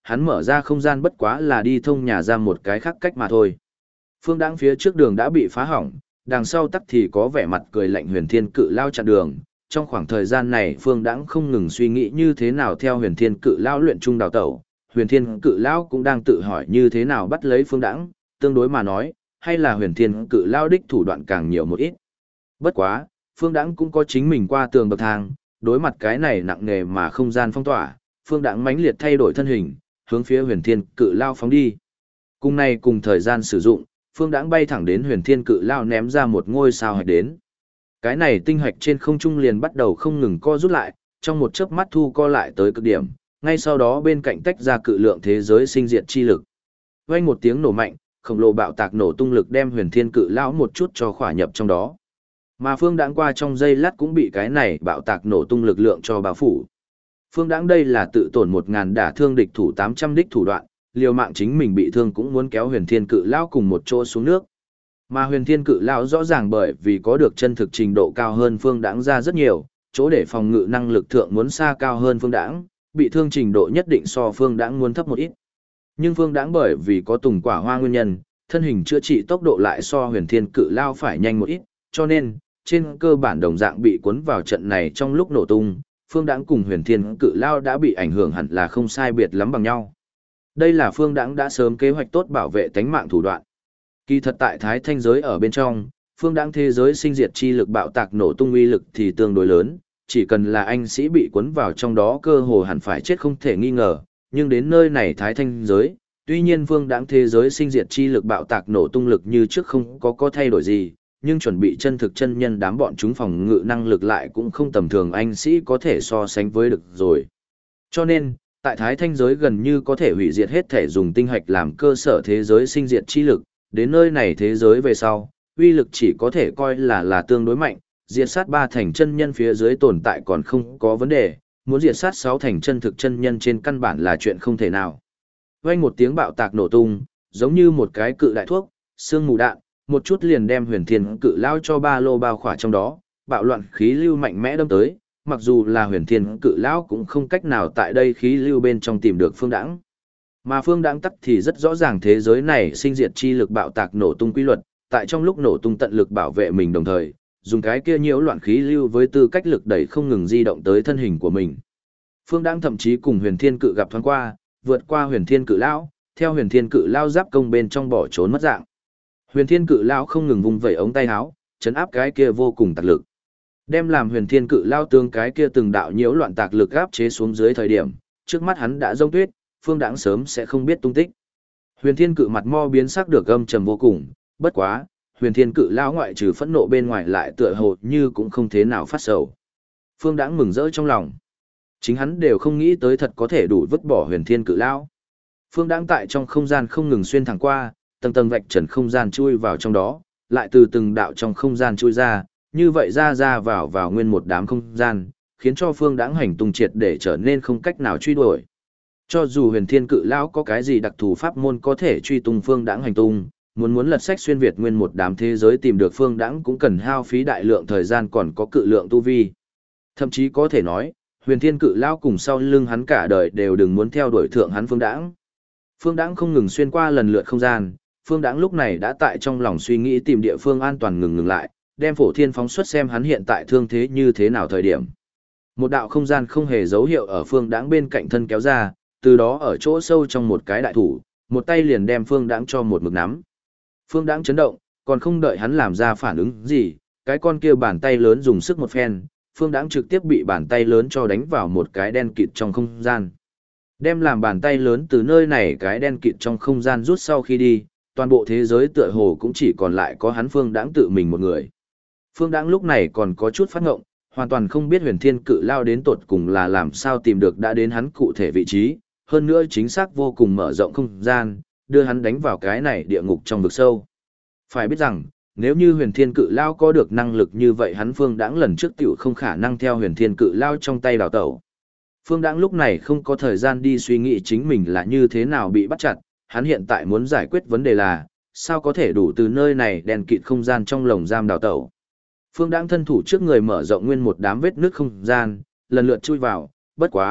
hắn mở ra không gian bất quá là đi thông nhà giam một cái khác cách mà thôi. Phương Đãng phía trước đường đã bị phá hỏng, đằng sau tắc thì có vẻ mặt cười lạnh Huyền Thiên Cự Lao chặn đường. Trong khoảng thời gian này Phương Đãng không ngừng suy nghĩ như thế nào theo Huyền Thiên Cự Lao luyện trung đào tẩu. Huyền Thiên Cự Lao cũng đang tự hỏi như thế nào bắt lấy Phương Đãng, tương đối mà nói, hay là Huyền Thiên Cự Lao đích thủ đoạn càng nhiều một ít. Bất quá, Phương Đãng cũng có chính mình qua tường bậc thang, đối mặt cái này nặng nề mà không gian phong tỏa, Phương Đãng mãnh liệt thay đổi thân hình, hướng phía Huyền Thiên Cự Lao phóng đi. Cùng này cùng thời gian sử dụng, Phương Đãng bay thẳng đến Huyền Thiên Cự Lao ném ra một ngôi sao hạch đến. Cái này tinh hạch trên không trung liền bắt đầu không ngừng co rút lại, trong một chớp mắt thu co lại tới cực điểm, ngay sau đó bên cạnh tách ra cự lượng thế giới sinh diệt chi lực. Vang một tiếng nổ mạnh, khổng lồ bạo tạc nổ tung lực đem Huyền Thiên Cự Lao một chút cho khỏa nhập trong đó. Mà Phương Đãng qua trong giây lát cũng bị cái này bạo tạc nổ tung lực lượng cho bao phủ. Phương Đãng đây là tự tổn 1000 đả thương địch thủ 800 đích thủ đoạn, liều mạng chính mình bị thương cũng muốn kéo Huyền Thiên Cự Lao cùng một chỗ xuống nước. Mà Huyền Thiên Cự Lao rõ ràng bởi vì có được chân thực trình độ cao hơn Phương Đãng ra rất nhiều, chỗ để phòng ngự năng lực thượng muốn xa cao hơn Phương Đãng, bị thương trình độ nhất định so Phương Đãng muốn thấp một ít. Nhưng Phương Đãng bởi vì có Tùng Quả Hoa nguyên nhân, thân hình chữa trị tốc độ lại so Huyền Thiên Cự Lao phải nhanh một ít, cho nên trên cơ bản đồng dạng bị cuốn vào trận này trong lúc nổ tung, Phương Đãng cùng Huyền Thiên Cự Lao đã bị ảnh hưởng hẳn là không sai biệt lắm bằng nhau. Đây là Phương Đãng đã sớm kế hoạch tốt bảo vệ tánh mạng thủ đoạn. Kỳ thật tại Thái Thanh giới ở bên trong, Phương Đãng thế giới sinh diệt chi lực bạo tạc nổ tung uy lực thì tương đối lớn, chỉ cần là anh sĩ bị cuốn vào trong đó cơ hồ hẳn phải chết không thể nghi ngờ, nhưng đến nơi này Thái Thanh giới, tuy nhiên Phương Đãng thế giới sinh diệt chi lực bạo tạc nổ tung lực như trước không có thay đổi gì, nhưng chuẩn bị chân thực chân nhân đám bọn chúng phòng ngự năng lực lại cũng không tầm thường anh sĩ có thể so sánh với được rồi. Cho nên, tại Thái Thanh giới gần như có thể hủy diệt hết thể dùng tinh hạch làm cơ sở thế giới sinh diệt chi lực, đến nơi này thế giới về sau, uy lực chỉ có thể coi là tương đối mạnh, diệt sát 3 thành chân nhân phía dưới tồn tại còn không có vấn đề, muốn diệt sát 6 thành chân thực chân nhân trên căn bản là chuyện không thể nào. Vang một tiếng bạo tạc nổ tung, giống như một cái cự đại thuốc, sương mù đạn, một chút liền đem Huyền Thiên Cự Lao cho ba lô bao khỏa trong đó, bạo loạn khí lưu mạnh mẽ đâm tới, mặc dù là Huyền Thiên Cự Lao cũng không cách nào tại đây khí lưu bên trong tìm được Phương Đãng. Mà Phương Đãng tắc thì rất rõ ràng thế giới này sinh diệt chi lực bạo tạc nổ tung quy luật, tại trong lúc nổ tung tận lực bảo vệ mình đồng thời, dùng cái kia nhiễu loạn khí lưu với tư cách lực đẩy không ngừng di động tới thân hình của mình. Phương Đãng thậm chí cùng Huyền Thiên Cự gặp thoáng qua, vượt qua Huyền Thiên Cự Lao, theo Huyền Thiên Cự Lao giáp công bên trong bỏ trốn mất dạng. Huyền Thiên Cự Lao không ngừng vung vẩy ống tay áo, chấn áp cái kia vô cùng tạc lực. Đem làm Huyền Thiên Cự Lao tương cái kia từng đạo nhiễu loạn tạc lực áp chế xuống dưới thời điểm, trước mắt hắn đã rông tuyết, Phương Đãng sớm sẽ không biết tung tích. Huyền Thiên Cự mặt mo biến sắc được âm trầm vô cùng, bất quá, Huyền Thiên Cự Lao ngoại trừ phẫn nộ bên ngoài lại tựa hồ như cũng không thế nào phát sầu. Phương Đãng mừng rỡ trong lòng. Chính hắn đều không nghĩ tới thật có thể đủ vứt bỏ Huyền Thiên Cự Lao. Phương Đãng tại trong không gian không ngừng xuyên thẳng qua, tầng tầng vạch trần không gian chui vào trong đó, lại từ từng đạo trong không gian chui ra, như vậy ra vào nguyên một đám không gian, khiến cho Phương Đãng hành tung triệt để trở nên không cách nào truy đuổi. Cho dù Huyền Thiên Cự Lão có cái gì đặc thù pháp môn có thể truy tung Phương Đãng hành tung, muốn lật sách xuyên việt nguyên một đám thế giới tìm được Phương Đãng cũng cần hao phí đại lượng thời gian còn có cự lượng tu vi. Thậm chí có thể nói, Huyền Thiên Cự Lão cùng sau lưng hắn cả đời đều đừng muốn theo đuổi thượng hắn Phương Đãng. Phương Đãng không ngừng xuyên qua lần lượt không gian, Phương Đãng lúc này đã tại trong lòng suy nghĩ tìm địa phương an toàn ngừng lại, đem Phổ Thiên phóng xuất xem hắn hiện tại thương thế như thế nào thời điểm. Một đạo không gian không hề dấu hiệu ở Phương Đãng bên cạnh thân kéo ra, từ đó ở chỗ sâu trong một cái đại thủ, một tay liền đem Phương Đãng cho một mực nắm. Phương Đãng chấn động, còn không đợi hắn làm ra phản ứng gì, cái con kia bàn tay lớn dùng sức một phen, Phương Đãng trực tiếp bị bàn tay lớn cho đánh vào một cái đen kịt trong không gian. Đem làm bàn tay lớn từ nơi này cái đen kịt trong không gian rút sau khi đi, toàn bộ thế giới tựa hồ cũng chỉ còn lại có hắn Phương Đãng tự mình một người. Phương Đãng lúc này còn có chút phát ngộng, hoàn toàn không biết Huyền Thiên Cự Lao đến tột cùng là làm sao tìm được đã đến hắn cụ thể vị trí, hơn nữa chính xác vô cùng mở rộng không gian, đưa hắn đánh vào cái này địa ngục trong vực sâu. Phải biết rằng, nếu như Huyền Thiên Cự Lao có được năng lực như vậy hắn Phương Đãng lần trước tiểu không khả năng theo Huyền Thiên Cự Lao trong tay đào tẩu. Phương Đãng lúc này không có thời gian đi suy nghĩ chính mình là như thế nào bị bắt chặt, hắn hiện tại muốn giải quyết vấn đề là, sao có thể đủ từ nơi này đèn kịt không gian trong lồng giam đào tẩu. Phương Đãng thân thủ trước người mở rộng nguyên một đám vết nước không gian, lần lượt chui vào, bất quá,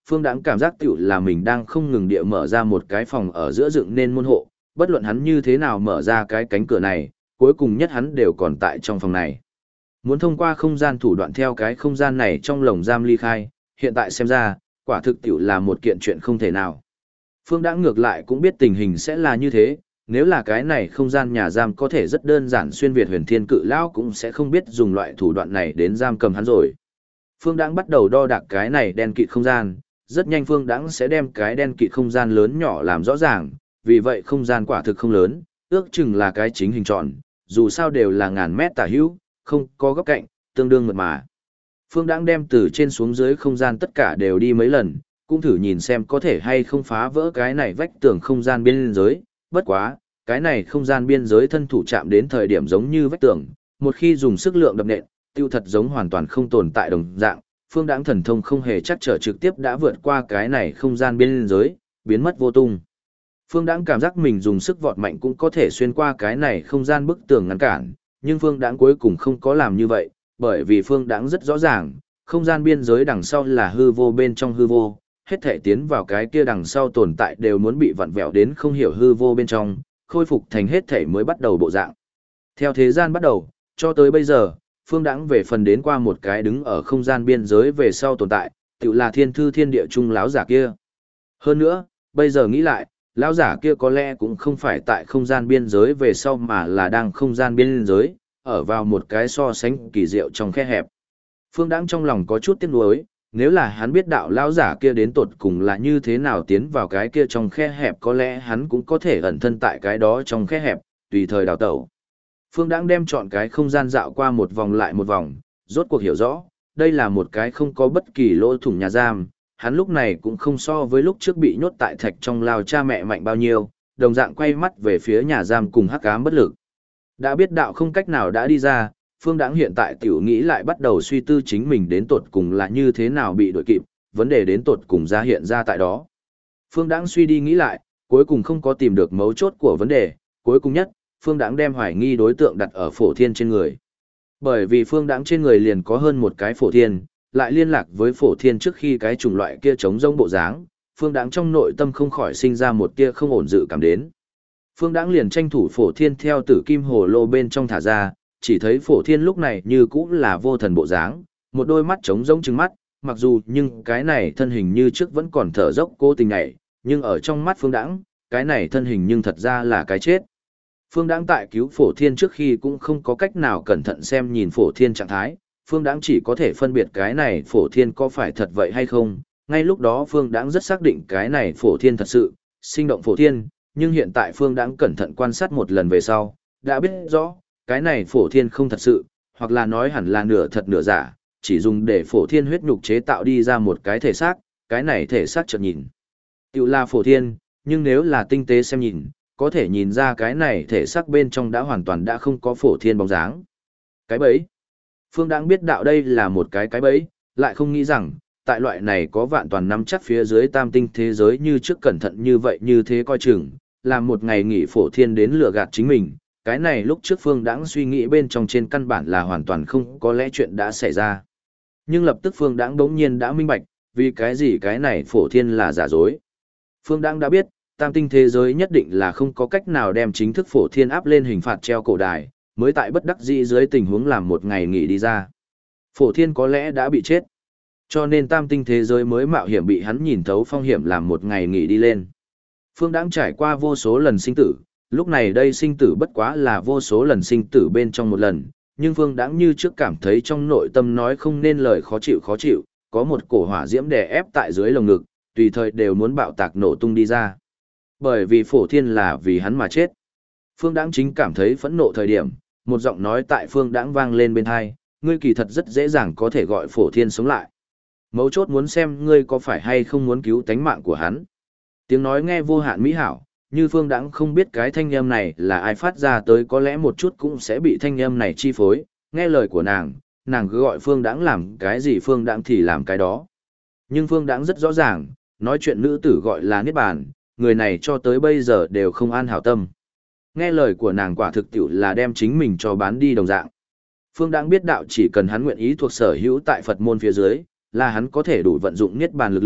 Phương Đãng cảm giác tiểu là mình đang không ngừng địa mở ra một cái phòng ở giữa dựng nên môn hộ, bất luận hắn như thế nào mở ra cái cánh cửa này, cuối cùng nhất hắn đều còn tại trong phòng này. Muốn thông qua không gian thủ đoạn theo cái không gian này trong lồng giam ly khai, hiện tại xem ra, quả thực tiểu là một kiện chuyện không thể nào. Phương Đãng ngược lại cũng biết tình hình sẽ là như thế, nếu là cái này không gian nhà giam có thể rất đơn giản xuyên việt huyền thiên cự lão cũng sẽ không biết dùng loại thủ đoạn này đến giam cầm hắn rồi. Phương Đãng bắt đầu đo đạc cái này đen kịt không gian, rất nhanh Phương Đãng sẽ đem cái đen kịt không gian lớn nhỏ làm rõ ràng, vì vậy không gian quả thực không lớn, ước chừng là cái chính hình tròn, dù sao đều là ngàn mét tả hữu, không có góc cạnh, tương đương mượt mà. Phương Đãng đem từ trên xuống dưới không gian tất cả đều đi mấy lần, cũng thử nhìn xem có thể hay không phá vỡ cái này vách tường không gian biên giới, bất quá, cái này không gian biên giới thân thủ chạm đến thời điểm giống như vách tường, một khi dùng sức lượng đập nện, tiêu thật giống hoàn toàn không tồn tại đồng dạng, Phương Đãng thần thông không hề chắc trở trực tiếp đã vượt qua cái này không gian biên giới, biến mất vô tung. Phương Đãng cảm giác mình dùng sức vọt mạnh cũng có thể xuyên qua cái này không gian bức tường ngăn cản, nhưng Phương Đãng cuối cùng không có làm như vậy, bởi vì Phương Đãng rất rõ ràng, không gian biên giới đằng sau là hư vô bên trong hư vô, hết thể tiến vào cái kia đằng sau tồn tại đều muốn bị vặn vẹo đến không hiểu hư vô bên trong, khôi phục thành hết thể mới bắt đầu bộ dạng. Theo thế gian bắt đầu, cho tới bây giờ, Phương Đãng về phần đến qua một cái đứng ở không gian biên giới về sau tồn tại, tự là thiên thư thiên địa trung lão giả kia. Hơn nữa, bây giờ nghĩ lại, lão giả kia có lẽ cũng không phải tại không gian biên giới về sau mà là đang không gian biên giới, ở vào một cái so sánh kỳ diệu trong khe hẹp. Phương Đãng trong lòng có chút tiếc nuối, nếu là hắn biết đạo lão giả kia đến tột cùng là như thế nào tiến vào cái kia trong khe hẹp có lẽ hắn cũng có thể ẩn thân tại cái đó trong khe hẹp, tùy thời đào tẩu. Phương Đãng đem chọn cái không gian dạo qua một vòng lại một vòng, rốt cuộc hiểu rõ, đây là một cái không có bất kỳ lỗ thủng nhà giam, hắn lúc này cũng không so với lúc trước bị nhốt tại thạch trong lao cha mẹ mạnh bao nhiêu, đồng dạng quay mắt về phía nhà giam cùng hắc ám bất lực. Đã biết đạo không cách nào đã đi ra, Phương Đãng hiện tại tiểu nghĩ lại bắt đầu suy tư chính mình đến tột cùng là như thế nào bị đuổi kịp, vấn đề đến tột cùng ra hiện ra tại đó. Phương Đãng suy đi nghĩ lại, cuối cùng không có tìm được mấu chốt của vấn đề, cuối cùng nhất, Phương Đãng đem hoài nghi đối tượng đặt ở Phổ Thiên trên người. Bởi vì Phương Đãng trên người liền có hơn một cái Phổ Thiên, lại liên lạc với Phổ Thiên trước khi cái chủng loại kia chống rông bộ dáng, Phương Đãng trong nội tâm không khỏi sinh ra một tia không ổn dự cảm đến. Phương Đãng liền tranh thủ Phổ Thiên theo Tử Kim Hồ Lô bên trong thả ra, chỉ thấy Phổ Thiên lúc này như cũng là vô thần bộ dáng, một đôi mắt trống rỗng trừng mắt, mặc dù nhưng cái này thân hình như trước vẫn còn thở dốc cố tình nhảy, nhưng ở trong mắt Phương Đãng, cái này thân hình nhưng thật ra là cái chết. Phương Đãng tại cứu Phổ Thiên trước khi cũng không có cách nào cẩn thận xem nhìn Phổ Thiên trạng thái, Phương Đãng chỉ có thể phân biệt cái này Phổ Thiên có phải thật vậy hay không. Ngay lúc đó Phương Đãng rất xác định cái này Phổ Thiên thật sự, sinh động Phổ Thiên, nhưng hiện tại Phương Đãng cẩn thận quan sát một lần về sau, đã biết rõ, cái này Phổ Thiên không thật sự, hoặc là nói hẳn là nửa thật nửa giả, chỉ dùng để Phổ Thiên huyết nhục chế tạo đi ra một cái thể xác, cái này thể xác chợt nhìn. Tiểu là Phổ Thiên, nhưng nếu là tinh tế xem nhìn, có thể nhìn ra cái này thể xác bên trong đã hoàn toàn đã không có Phổ Thiên bóng dáng. Cái bẫy. Phương Đãng biết đạo đây là một cái bẫy, lại không nghĩ rằng, tại loại này có vạn toàn nắm chắc phía dưới tam tinh thế giới như trước cẩn thận như vậy như thế coi chừng, làm một ngày nghỉ Phổ Thiên đến lừa gạt chính mình, cái này lúc trước Phương Đãng suy nghĩ bên trong trên căn bản là hoàn toàn không có lẽ chuyện đã xảy ra. Nhưng lập tức Phương Đãng đống nhiên đã minh bạch, vì cái gì cái này Phổ Thiên là giả dối. Phương Đãng đã biết, tam tinh thế giới nhất định là không có cách nào đem chính thức Phổ Thiên áp lên hình phạt treo cổ đài, mới tại bất đắc dĩ dưới tình huống làm một ngày nghỉ đi ra. Phổ Thiên có lẽ đã bị chết. Cho nên tam tinh thế giới mới mạo hiểm bị hắn nhìn thấu phong hiểm làm một ngày nghỉ đi lên. Phương Đãng trải qua vô số lần sinh tử, lúc này đây sinh tử bất quá là vô số lần sinh tử bên trong một lần, nhưng Phương Đãng như trước cảm thấy trong nội tâm nói không nên lời khó chịu, có một cổ hỏa diễm đè ép tại dưới lồng ngực, tùy thời đều muốn bạo tạc nổ tung đi ra. Bởi vì Phổ Thiên là vì hắn mà chết. Phương Đãng chính cảm thấy phẫn nộ thời điểm, một giọng nói tại Phương Đãng vang lên bên tai, ngươi kỳ thật rất dễ dàng có thể gọi Phổ Thiên sống lại. Mấu chốt muốn xem ngươi có phải hay không muốn cứu tánh mạng của hắn. Tiếng nói nghe vô hạn mỹ hảo, như Phương Đãng không biết cái thanh âm này là ai phát ra tới có lẽ một chút cũng sẽ bị thanh âm này chi phối, nghe lời của nàng cứ gọi Phương Đãng làm cái gì Phương Đãng thì làm cái đó. Nhưng Phương Đãng rất rõ ràng, nói chuyện nữ tử gọi là Niết Bàn, người này cho tới bây giờ đều không an hảo tâm. Nghe lời của nàng quả thực tiểu là đem chính mình cho bán đi đồng dạng. Phương Đãng biết đạo chỉ cần hắn nguyện ý thuộc sở hữu tại Phật môn phía dưới, là hắn có thể đủ vận dụng Niết Bàn lực lượng,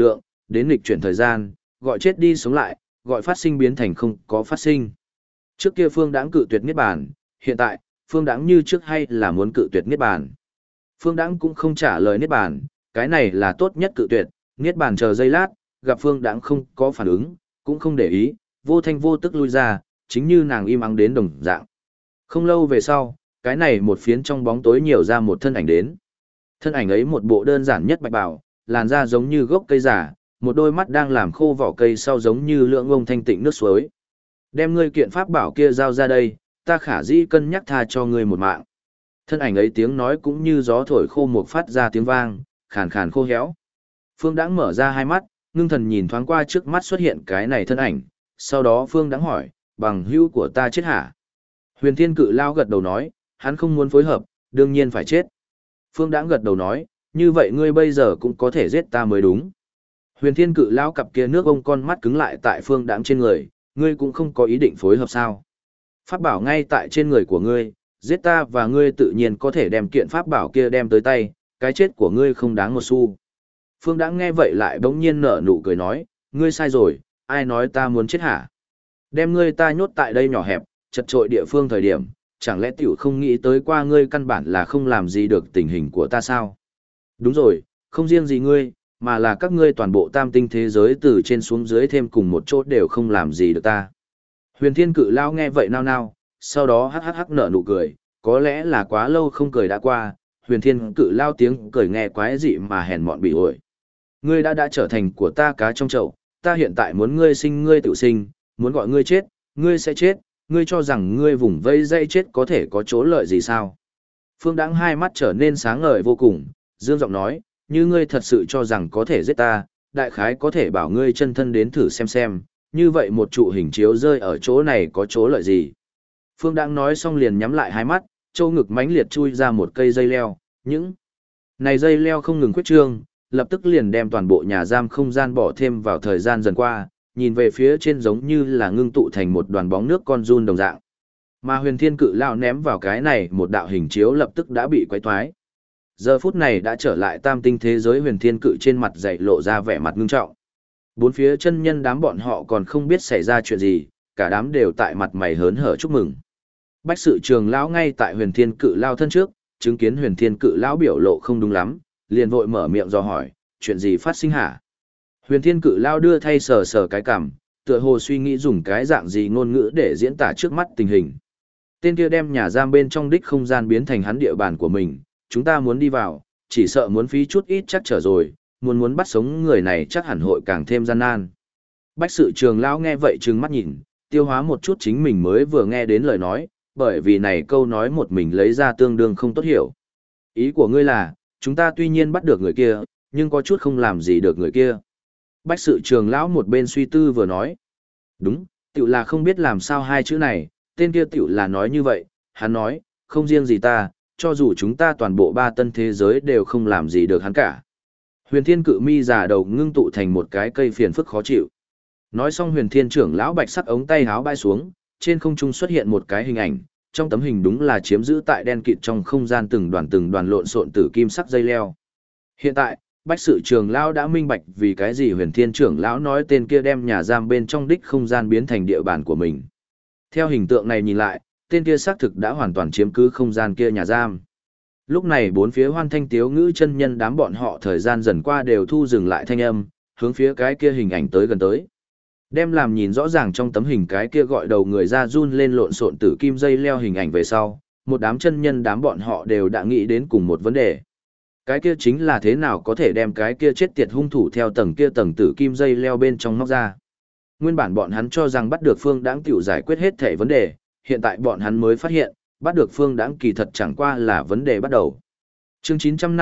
đến nghịch chuyển thời gian, gọi chết đi sống lại, gọi phát sinh biến thành không có phát sinh. Trước kia Phương Đãng cự tuyệt niết bàn, hiện tại, Phương Đãng như trước hay là muốn cự tuyệt niết bàn. Phương Đãng cũng không trả lời niết bàn, cái này là tốt nhất cự tuyệt, niết bàn chờ giây lát, gặp Phương Đãng không có phản ứng, cũng không để ý, vô thanh vô tức lui ra, chính như nàng im ắng đến đồng dạng. Không lâu về sau, cái này một phiến trong bóng tối nhiều ra một thân ảnh đến. Thân ảnh ấy một bộ đơn giản nhất bạch bào, làn da giống như gốc cây giả, một đôi mắt đang làm khô vỏ cây sau giống như lượng ông thanh tịnh nước suối. Đem ngươi kiện pháp bảo kia giao ra đây, ta khả dĩ cân nhắc tha cho ngươi một mạng. Thân ảnh ấy tiếng nói cũng như gió thổi khô mục phát ra tiếng vang, khàn khàn khô héo. Phương Đãng mở ra hai mắt, ngưng thần nhìn thoáng qua trước mắt xuất hiện cái này thân ảnh, sau đó Phương Đãng hỏi, bằng hữu của ta chết hả? Huyền Thiên Cự Lao gật đầu nói, hắn không muốn phối hợp, đương nhiên phải chết. Phương Đãng gật đầu nói, như vậy ngươi bây giờ cũng có thể giết ta mới đúng. Huyền Thiên Cự Lao cặp kia nước ông con mắt cứng lại tại Phương Đãng trên người, ngươi cũng không có ý định phối hợp sao? Pháp bảo ngay tại trên người của ngươi, giết ta và ngươi tự nhiên có thể đem kiện pháp bảo kia đem tới tay, cái chết của ngươi không đáng một xu. Phương Đãng nghe vậy lại bỗng nhiên nở nụ cười nói, ngươi sai rồi, ai nói ta muốn chết hả? Đem ngươi ta nhốt tại đây nhỏ hẹp, chật trội địa phương thời điểm, chẳng lẽ tiểu không nghĩ tới qua ngươi căn bản là không làm gì được tình hình của ta sao? Đúng rồi, không riêng gì ngươi, mà là các ngươi toàn bộ tam tinh thế giới từ trên xuống dưới thêm cùng một chỗ đều không làm gì được ta. Huyền Thiên Cự Lao nghe vậy nao nao, sau đó hắc nở nụ cười, có lẽ là quá lâu không cười đã qua, Huyền Thiên Cự Lao tiếng cười nghe quái dị mà hèn mọn bị ổi. Ngươi đã trở thành của ta cá trong chậu, ta hiện tại muốn ngươi sinh ngươi tự sinh, muốn gọi ngươi chết, ngươi sẽ chết, ngươi cho rằng ngươi vùng vây dây chết có thể có chỗ lợi gì sao? Phương Đãng hai mắt trở nên sáng ngời vô cùng, dương giọng nói, như ngươi thật sự cho rằng có thể giết ta, đại khái có thể bảo ngươi chân thân đến thử xem, như vậy một trụ hình chiếu rơi ở chỗ này có chỗ lợi gì? Phương Đãng nói xong liền nhắm lại hai mắt, châu ngực mãnh liệt chui ra một cây dây leo, những này dây leo không ngừng khuyết trương, lập tức liền đem toàn bộ nhà giam không gian bỏ thêm vào thời gian dần qua, nhìn về phía trên giống như là ngưng tụ thành một đoàn bóng nước con run đồng dạng. Mà Huyền Thiên Cự Lao ném vào cái này một đạo hình chiếu lập tức đã bị quấy toái. Giờ phút này đã trở lại tam tinh thế giới Huyền Thiên Cự trên mặt dày lộ ra vẻ mặt ngưng trọng. Bốn phía chân nhân đám bọn họ còn không biết xảy ra chuyện gì, cả đám đều tại mặt mày hớn hở chúc mừng. Bách Sự Trường lão ngay tại Huyền Thiên Cự Lao thân trước, chứng kiến Huyền Thiên Cự lão biểu lộ không đúng lắm, liền vội mở miệng dò hỏi, chuyện gì phát sinh hả? Huyền Thiên Cự Lao đưa thay sờ sờ cái cằm, tựa hồ suy nghĩ dùng cái dạng gì ngôn ngữ để diễn tả trước mắt tình hình. Tên kia đem nhà giam bên trong đích không gian biến thành hắn địa bàn của mình, chúng ta muốn đi vào, chỉ sợ muốn phí chút ít chắc trở rồi, muốn bắt sống người này chắc hẳn hội càng thêm gian nan. Bách Sự Trường lão nghe vậy trừng mắt nhìn, tiêu hóa một chút chính mình mới vừa nghe đến lời nói, bởi vì này câu nói một mình lấy ra tương đương không tốt hiểu. Ý của ngươi là, chúng ta tuy nhiên bắt được người kia, nhưng có chút không làm gì được người kia. Bách Sự Trường lão một bên suy tư vừa nói. Đúng, tiểu là không biết làm sao hai chữ này, tên kia tiểu là nói như vậy, hắn nói, không riêng gì ta, cho dù chúng ta toàn bộ ba tân thế giới đều không làm gì được hắn cả. Huyền Thiên Cự mi giả đầu ngưng tụ thành một cái cây phiền phức khó chịu. Nói xong Huyền Thiên trưởng lão bạch sắc ống tay háo bay xuống, trên không trung xuất hiện một cái hình ảnh, trong tấm hình đúng là chiếm giữ tại đen kịt trong không gian từng đoàn lộn xộn tử kim sắc dây leo. Hiện tại, Bách Sự Trường lão đã minh bạch vì cái gì Huyền Thiên trưởng lão nói tên kia đem nhà giam bên trong đích không gian biến thành địa bàn của mình. Theo hình tượng này nhìn lại, tên kia xác thực đã hoàn toàn chiếm cứ không gian kia nhà giam. Lúc này bốn phía hoan thanh tiếu ngữ chân nhân đám bọn họ thời gian dần qua đều thu dừng lại thanh âm, hướng phía cái kia hình ảnh tới gần tới. Đem làm nhìn rõ ràng trong tấm hình cái kia gọi đầu người ra run lên lộn xộn tử kim dây leo hình ảnh về sau, một đám chân nhân đám bọn họ đều đã nghĩ đến cùng một vấn đề. Cái kia chính là thế nào có thể đem cái kia chết tiệt hung thủ theo tầng kia tầng tử kim dây leo bên trong móc ra. Nguyên bản bọn hắn cho rằng bắt được Phương Đãng tiểu giải quyết hết thể vấn đề, hiện tại bọn hắn mới phát hiện, bắt được Phương Đãng kỳ thật chẳng qua là vấn đề bắt đầu. Chương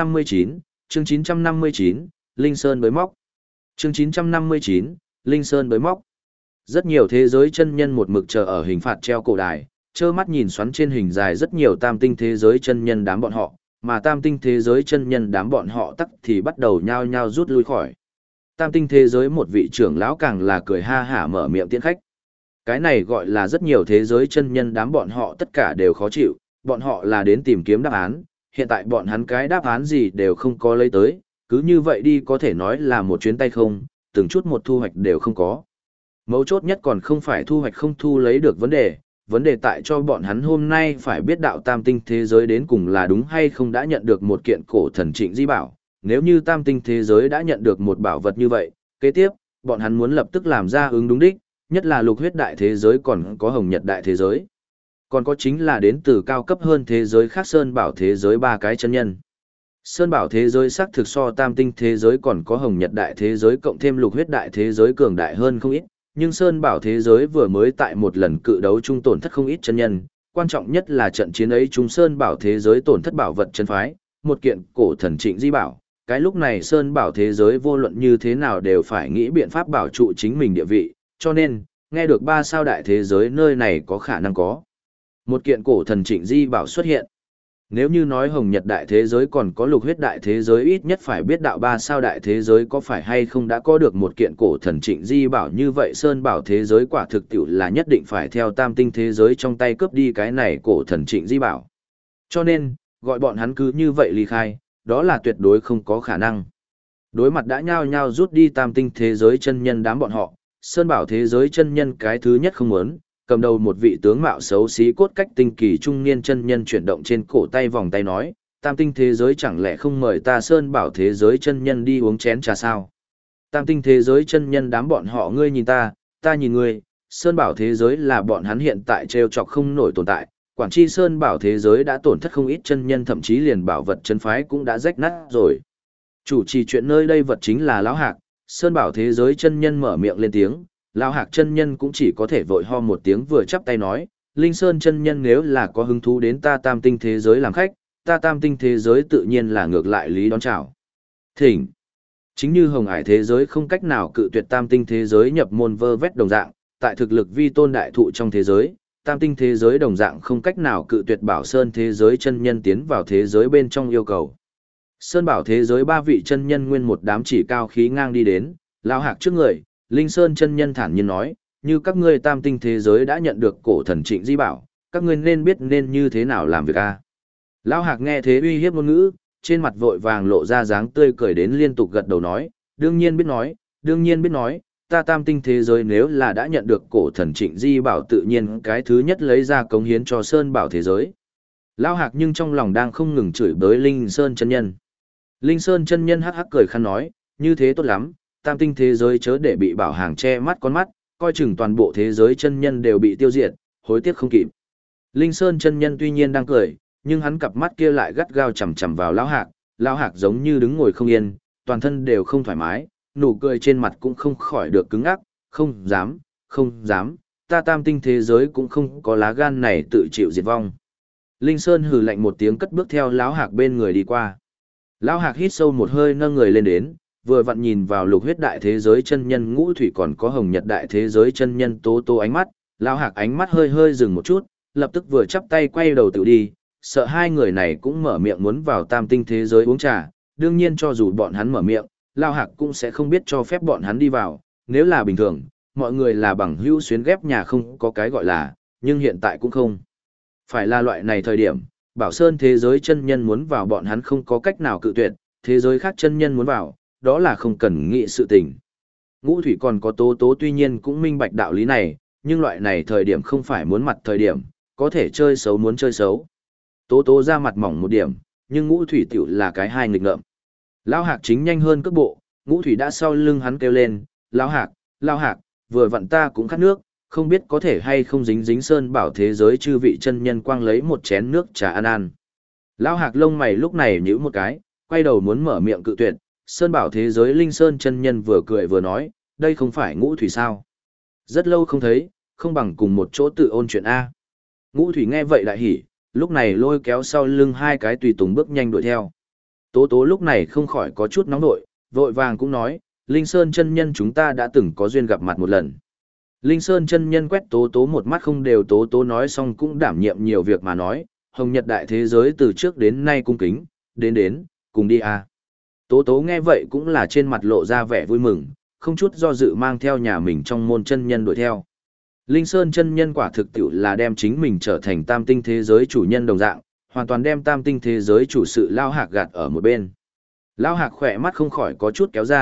959, Linh Sơn bới móc. Chương 959, Linh Sơn bới móc. Rất nhiều thế giới chân nhân một mực chờ ở hình phạt treo cổ đài, trơ mắt nhìn xoắn trên hình dài rất nhiều tam tinh thế giới chân nhân đám bọn họ, mà tam tinh thế giới chân nhân đám bọn họ tắc thì bắt đầu nhao nhao rút lui khỏi. Tam tinh thế giới một vị trưởng lão càng là cười ha hả mở miệng tiễn khách. Cái này gọi là rất nhiều thế giới chân nhân đám bọn họ tất cả đều khó chịu, bọn họ là đến tìm kiếm đáp án, hiện tại bọn hắn cái đáp án gì đều không có lấy tới, cứ như vậy đi có thể nói là một chuyến tay không, từng chút một thu hoạch đều không có. Mấu chốt nhất còn không phải thu hoạch không thu lấy được vấn đề tại cho bọn hắn hôm nay phải biết đạo tam tinh thế giới đến cùng là đúng hay không đã nhận được một kiện cổ thần trịnh di bảo. Nếu như tam tinh thế giới đã nhận được một bảo vật như vậy, kế tiếp, bọn hắn muốn lập tức làm ra ứng đúng đích, nhất là lục huyết đại thế giới còn có hồng nhật đại thế giới. Còn có chính là đến từ cao cấp hơn thế giới khác Sơn Bảo thế giới ba cái chân nhân. Sơn Bảo thế giới xác thực so tam tinh thế giới còn có hồng nhật đại thế giới cộng thêm lục huyết đại thế giới cường đại hơn không ít, nhưng Sơn Bảo thế giới vừa mới tại một lần cự đấu chung tổn thất không ít chân nhân, quan trọng nhất là trận chiến ấy chúng Sơn Bảo thế giới tổn thất bảo vật chân phái, một kiện cổ thần trịnh di bảo. Cái lúc này Sơn Bảo thế giới vô luận như thế nào đều phải nghĩ biện pháp bảo trụ chính mình địa vị, cho nên, nghe được 3 sao đại thế giới nơi này có khả năng có một kiện cổ thần trịnh di bảo xuất hiện. Nếu như nói hồng nhật đại thế giới còn có lục huyết đại thế giới ít nhất phải biết đạo 3 sao đại thế giới có phải hay không đã có được một kiện cổ thần trịnh di bảo như vậy Sơn Bảo thế giới quả thực tiểu là nhất định phải theo tam tinh thế giới trong tay cướp đi cái này cổ thần trịnh di bảo. Cho nên, gọi bọn hắn cứ như vậy ly khai, đó là tuyệt đối không có khả năng. Đối mặt đã nhao nhao rút đi tam tinh thế giới chân nhân đám bọn họ, Sơn Bảo thế giới chân nhân cái thứ nhất không muốn, cầm đầu một vị tướng mạo xấu xí cốt cách tinh kỳ trung niên chân nhân chuyển động trên cổ tay vòng tay nói, tam tinh thế giới chẳng lẽ không mời ta Sơn Bảo thế giới chân nhân đi uống chén trà sao? Tam tinh thế giới chân nhân đám bọn họ ngươi nhìn ta nhìn ngươi, Sơn Bảo thế giới là bọn hắn hiện tại trêu chọc không nổi tồn tại, quản chi Sơn Bảo thế giới đã tổn thất không ít chân nhân thậm chí liền bảo vật chân phái cũng đã rách nát rồi. Chủ trì chuyện nơi đây vật chính là Lão Hạc, Sơn Bảo thế giới chân nhân mở miệng lên tiếng, Lão Hạc chân nhân cũng chỉ có thể vội ho một tiếng vừa chắp tay nói, Linh Sơn chân nhân nếu là có hứng thú đến ta tam tinh thế giới làm khách, ta tam tinh thế giới tự nhiên là ngược lại lý đón chào. Thỉnh. Chính như hồng ải thế giới không cách nào cự tuyệt tam tinh thế giới nhập môn vơ vét đồng dạng, tại thực lực vi tôn đại thụ trong thế giới, tam tinh thế giới đồng dạng không cách nào cự tuyệt Bảo Sơn thế giới chân nhân tiến vào thế giới bên trong yêu cầu. Sơn Bảo thế giới 3 vị chân nhân nguyên một đám chỉ cao khí ngang đi đến, Lão Hạc trước người, Linh Sơn chân nhân thản nhiên nói, như các ngươi tam tinh thế giới đã nhận được cổ thần trịnh di bảo, các ngươi nên biết nên như thế nào làm việc a. Lão Hạc nghe thế uy hiếp ngôn ngữ, trên mặt vội vàng lộ ra dáng tươi cười đến liên tục gật đầu nói, đương nhiên biết nói, ta tam tinh thế giới nếu là đã nhận được cổ thần trịnh di bảo tự nhiên cái thứ nhất lấy ra cống hiến cho Sơn Bảo thế giới. Lão Hạc nhưng trong lòng đang không ngừng chửi bới Linh Sơn chân nhân. Linh Sơn chân nhân hắc hắc cười khăn nói, như thế tốt lắm, tam tinh thế giới chớ để bị bảo hàng che mắt con mắt, coi chừng toàn bộ thế giới chân nhân đều bị tiêu diệt, hối tiếc không kịp. Linh Sơn chân nhân tuy nhiên đang cười, nhưng hắn cặp mắt kia lại gắt gao chằm chằm vào Lão Hạc giống như đứng ngồi không yên, toàn thân đều không thoải mái, nụ cười trên mặt cũng không khỏi được cứng ngắc, không dám, ta tam tinh thế giới cũng không có lá gan này tự chịu diệt vong. Linh Sơn hừ lạnh một tiếng cất bước theo Lão Hạc bên người đi qua. Lão Hạc hít sâu một hơi nâng người lên đến, vừa vặn nhìn vào lục huyết đại thế giới chân nhân Ngũ Thủy còn có hồng nhật đại thế giới chân nhân Tố Tố ánh mắt, Lão Hạc ánh mắt hơi hơi dừng một chút, lập tức vừa chắp tay quay đầu tự đi, sợ hai người này cũng mở miệng muốn vào tam tinh thế giới uống trà, đương nhiên cho dù bọn hắn mở miệng, Lão Hạc cũng sẽ không biết cho phép bọn hắn đi vào, nếu là bình thường, mọi người là bằng hữu xuyến ghép nhà không có cái gọi là, nhưng hiện tại cũng không. Phải là loại này thời điểm, Bảo Sơn thế giới chân nhân muốn vào bọn hắn không có cách nào cự tuyệt, thế giới khác chân nhân muốn vào, đó là không cần nghĩ sự tình. Ngũ Thủy còn có Tố Tố tuy nhiên cũng minh bạch đạo lý này, nhưng loại này thời điểm không phải muốn mặt thời điểm, có thể chơi xấu muốn chơi xấu. Tố Tố ra mặt mỏng một điểm, nhưng Ngũ Thủy tiểu là cái hai nghịch ngợm. Lão Hạc chính nhanh hơn cước bộ, Ngũ Thủy đã sau lưng hắn kêu lên, Lão Hạc, vừa vặn ta cũng khát nước, không biết có thể hay không dính Sơn Bảo thế giới chư vị chân nhân quang lấy một chén nước trà ăn. Lão Hạc lông mày lúc này nhíu một cái, quay đầu muốn mở miệng cự tuyệt, Sơn Bảo thế giới Linh Sơn chân nhân vừa cười vừa nói, đây không phải Ngũ Thủy sao? Rất lâu không thấy, không bằng cùng một chỗ tự ôn chuyện A. Ngũ Thủy nghe vậy đại hỉ, lúc này lôi kéo sau lưng hai cái tùy tùng bước nhanh đuổi theo. Tố Tố lúc này không khỏi có chút nóng nội, vội vàng cũng nói, Linh Sơn chân nhân chúng ta đã từng có duyên gặp mặt một lần. Linh Sơn chân nhân quét Tố Tố một mắt không đều, Tố Tố nói xong cũng đảm nhiệm nhiều việc mà nói, hồng nhật đại thế giới từ trước đến nay cung kính, đến, cùng đi A. Tố Tố nghe vậy cũng là trên mặt lộ ra vẻ vui mừng, không chút do dự mang theo nhà mình trong môn chân nhân đuổi theo. Linh Sơn chân nhân quả thực tiệu là đem chính mình trở thành tam tinh thế giới chủ nhân đồng dạng, hoàn toàn đem tam tinh thế giới chủ sự Lão Hạc gạt ở một bên. Lão Hạc khỏe mắt không khỏi có chút kéo ra,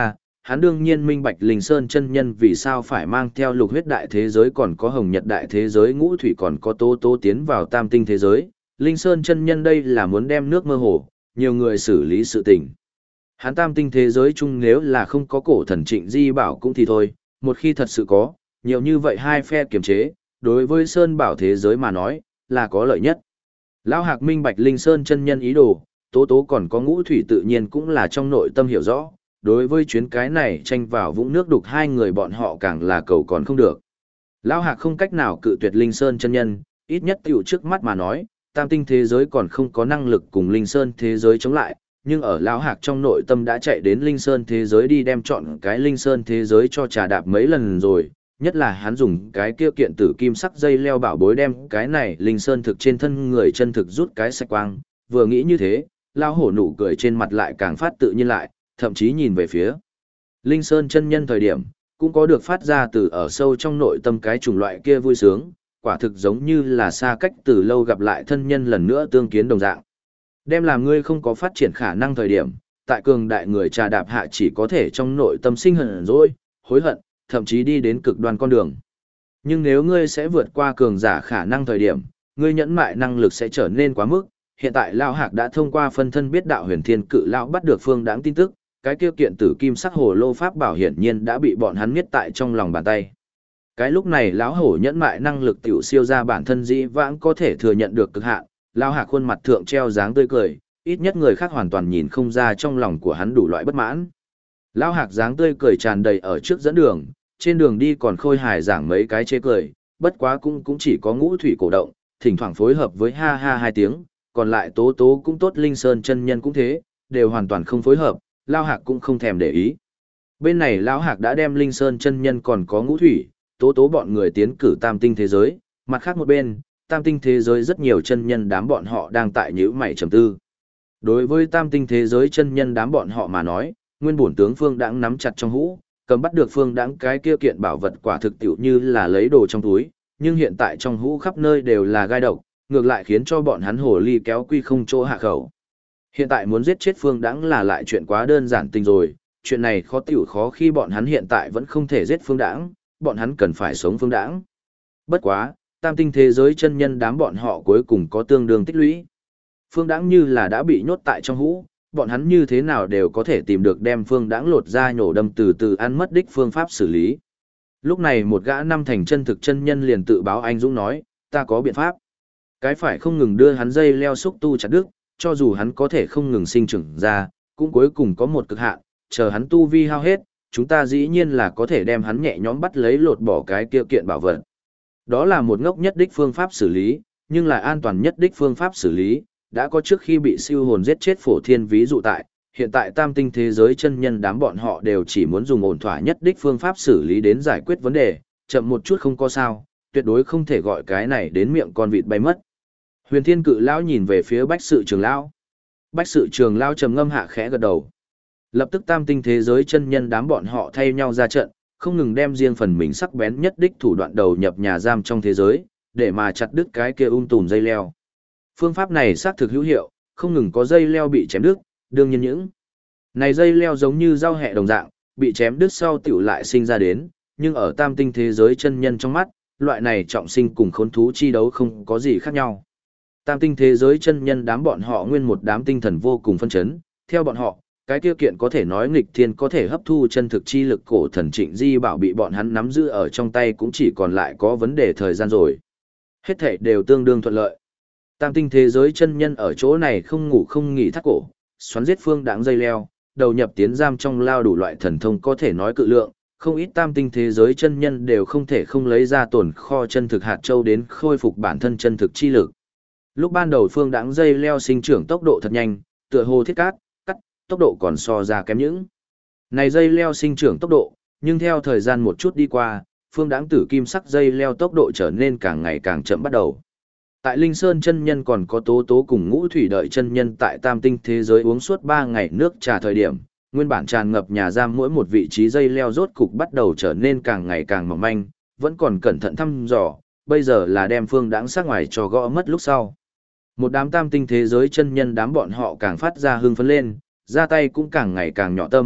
hắn đương nhiên minh bạch Linh Sơn chân nhân vì sao phải mang theo lục huyết đại thế giới còn có hồng nhật đại thế giới ngũ thủy còn có tố tố tiến vào tam tinh thế giới. Linh Sơn chân nhân đây là muốn đem nước mơ hồ, nhiều người xử lý sự tình. Hắn tam tinh thế giới chung nếu là không có cổ thần Trịnh Di Bảo cũng thì thôi, một khi thật sự có, nhiều như vậy hai phe kiềm chế, đối với Sơn Bảo thế giới mà nói, là có lợi nhất. Lão Hạc minh bạch Linh Sơn chân nhân ý đồ, tố tố còn có ngũ thủy tự nhiên cũng là trong nội tâm hiểu rõ, đối với chuyến cái này tranh vào vũng nước đục hai người bọn họ càng là cầu còn không được. Lão Hạc không cách nào cự tuyệt Linh Sơn chân nhân, ít nhất tiểu trước mắt mà nói, tam tinh thế giới còn không có năng lực cùng Linh Sơn thế giới chống lại, nhưng ở Lão Hạc trong nội tâm đã chạy đến Linh Sơn thế giới đi đem chọn cái Linh Sơn thế giới cho trà đạp mấy lần rồi, nhất là hắn dùng cái kia kiện tử kim sắc dây leo bảo bối đem cái này Linh Sơn thực trên thân người chân thực rút cái sạch quang, vừa nghĩ như thế, Lão Hổ nụ cười trên mặt lại càng phát tự nhiên lại, thậm chí nhìn về phía Linh Sơn chân nhân thời điểm, cũng có được phát ra từ ở sâu trong nội tâm cái chủng loại kia vui sướng, quả thực giống như là xa cách từ lâu gặp lại thân nhân lần nữa tương kiến đồng dạng. Đem làm ngươi không có phát triển khả năng thời điểm, tại cường đại người trà đạp hạ chỉ có thể trong nội tâm sinh hận rồi, hối hận, thậm chí đi đến cực đoan con đường. Nhưng nếu ngươi sẽ vượt qua cường giả khả năng thời điểm, ngươi nhẫn mại năng lực sẽ trở nên quá mức. Hiện tại Lão Hạc đã thông qua phân thân biết đạo huyền thiên cự lão bắt được phương đáng tin tức, cái kia kiện tử kim sắc hồ lô pháp bảo hiển nhiên đã bị bọn hắn miết tại trong lòng bàn tay. Cái lúc này lão hổ nhẫn mại năng lực tiểu siêu ra bản thân dĩ vãng có thể thừa nhận được cực hạn, Lão Hạc khuôn mặt thượng treo dáng tươi cười, ít nhất người khác hoàn toàn nhìn không ra trong lòng của hắn đủ loại bất mãn. Lão Hạc dáng tươi cười tràn đầy ở trước dẫn đường, trên đường đi còn khôi hài giảng mấy cái chê cười, bất quá cũng chỉ có ngũ thủy cổ động, thỉnh thoảng phối hợp với ha ha hai tiếng, còn lại tố tố cũng tốt Linh Sơn chân nhân cũng thế, đều hoàn toàn không phối hợp, Lão Hạc cũng không thèm để ý. Bên này Lão Hạc đã đem Linh Sơn chân nhân còn có ngũ thủy, tố tố bọn người tiến cử tam tinh thế giới, mặt khác một bên, tam tinh thế giới rất nhiều chân nhân đám bọn họ đang tại nhíu mày trầm tư. Đối với tam tinh thế giới chân nhân đám bọn họ mà nói, nguyên bổn tướng Phương Đãng nắm chặt trong hũ, cầm bắt được Phương Đãng cái kia kiện bảo vật quả thực tiểu như là lấy đồ trong túi, nhưng hiện tại trong hũ khắp nơi đều là gai độc, ngược lại khiến cho bọn hắn hồ ly kéo quy không chỗ hạ khẩu. Hiện tại muốn giết chết Phương Đãng là lại chuyện quá đơn giản tình rồi, chuyện này khó tiểu khó khi bọn hắn hiện tại vẫn không thể giết Phương Đãng, bọn hắn cần phải sống Phương Đãng. Bất quá, tam tinh thế giới chân nhân đám bọn họ cuối cùng có tương đương tích lũy. Phương Đãng như là đã bị nhốt tại trong hũ, bọn hắn như thế nào đều có thể tìm được đem Phương Đãng lột ra nhổ đâm từ từ ăn mất đích phương pháp xử lý. Lúc này một gã năm thành chân thực chân nhân liền tự báo anh dũng nói, ta có biện pháp. Cái phải không ngừng đưa hắn dây leo xúc tu chặt đứt, cho dù hắn có thể không ngừng sinh trưởng ra, cũng cuối cùng có một cực hạn, chờ hắn tu vi hao hết, chúng ta dĩ nhiên là có thể đem hắn nhẹ nhõm bắt lấy lột bỏ cái kia kiện bảo vật. Đó là một ngốc nhất đích phương pháp xử lý, nhưng lại an toàn nhất đích phương pháp xử lý, đã có trước khi bị siêu hồn giết chết phổ thiên ví dụ tại, hiện tại tam tinh thế giới chân nhân đám bọn họ đều chỉ muốn dùng ổn thỏa nhất đích phương pháp xử lý đến giải quyết vấn đề, chậm một chút không có sao, tuyệt đối không thể gọi cái này đến miệng con vịt bay mất. Huyền Thiên Cự lão nhìn về phía Bách Sự Trường lão. Bách Sự Trường lão trầm ngâm hạ khẽ gật đầu. Lập tức tam tinh thế giới chân nhân đám bọn họ thay nhau ra trận, không ngừng đem riêng phần mình sắc bén nhất đích thủ đoạn đầu nhập nhà giam trong thế giới, để mà chặt đứt cái kia tùm dây leo. Phương pháp này xác thực hữu hiệu, không ngừng có dây leo bị chém đứt, đương nhiên những này dây leo giống như rau hẹ đồng dạng, bị chém đứt sau tiểu lại sinh ra đến, nhưng ở tam tinh thế giới chân nhân trong mắt, loại này trọng sinh cùng khốn thú chi đấu không có gì khác nhau. Tam tinh thế giới chân nhân đám bọn họ nguyên một đám tinh thần vô cùng phân chấn, theo bọn họ, cái tiêu kiện có thể nói nghịch thiên có thể hấp thu chân thực chi lực cổ thần Trịnh Di Bảo bị bọn hắn nắm giữ ở trong tay cũng chỉ còn lại có vấn đề thời gian rồi. Hết thảy đều tương đương thuận lợi. Tam tinh thế giới chân nhân ở chỗ này không ngủ không nghỉ thắt cổ, xoắn giết Phương Đãng dây leo, đầu nhập tiến giam trong lao đủ loại thần thông có thể nói cự lượng, không ít tam tinh thế giới chân nhân đều không thể không lấy ra tồn kho chân thực hạt châu đến khôi phục bản thân chân thực chi lực. Lúc ban đầu Phương Đãng dây leo sinh trưởng tốc độ thật nhanh, tựa hồ thiết cát, tốc độ còn so ra kém những này dây leo sinh trưởng tốc độ, nhưng theo thời gian một chút đi qua, Phương Đãng tử kim sắc dây leo tốc độ trở nên càng ngày càng chậm bắt đầu. Tại Linh Sơn chân nhân còn có tố tố cùng ngũ thủy đợi chân nhân tại tam tinh thế giới uống suốt 3 ngày nước trà thời điểm, nguyên bản tràn ngập nhà giam mỗi một vị trí dây leo rốt cục bắt đầu trở nên càng ngày càng mỏng manh, vẫn còn cẩn thận thăm dò, bây giờ là đem Phương Đãng sát ngoài cho gõ mất lúc sau. Một đám tam tinh thế giới chân nhân đám bọn họ càng phát ra hưng phấn lên, ra tay cũng càng ngày càng nhỏ tâm,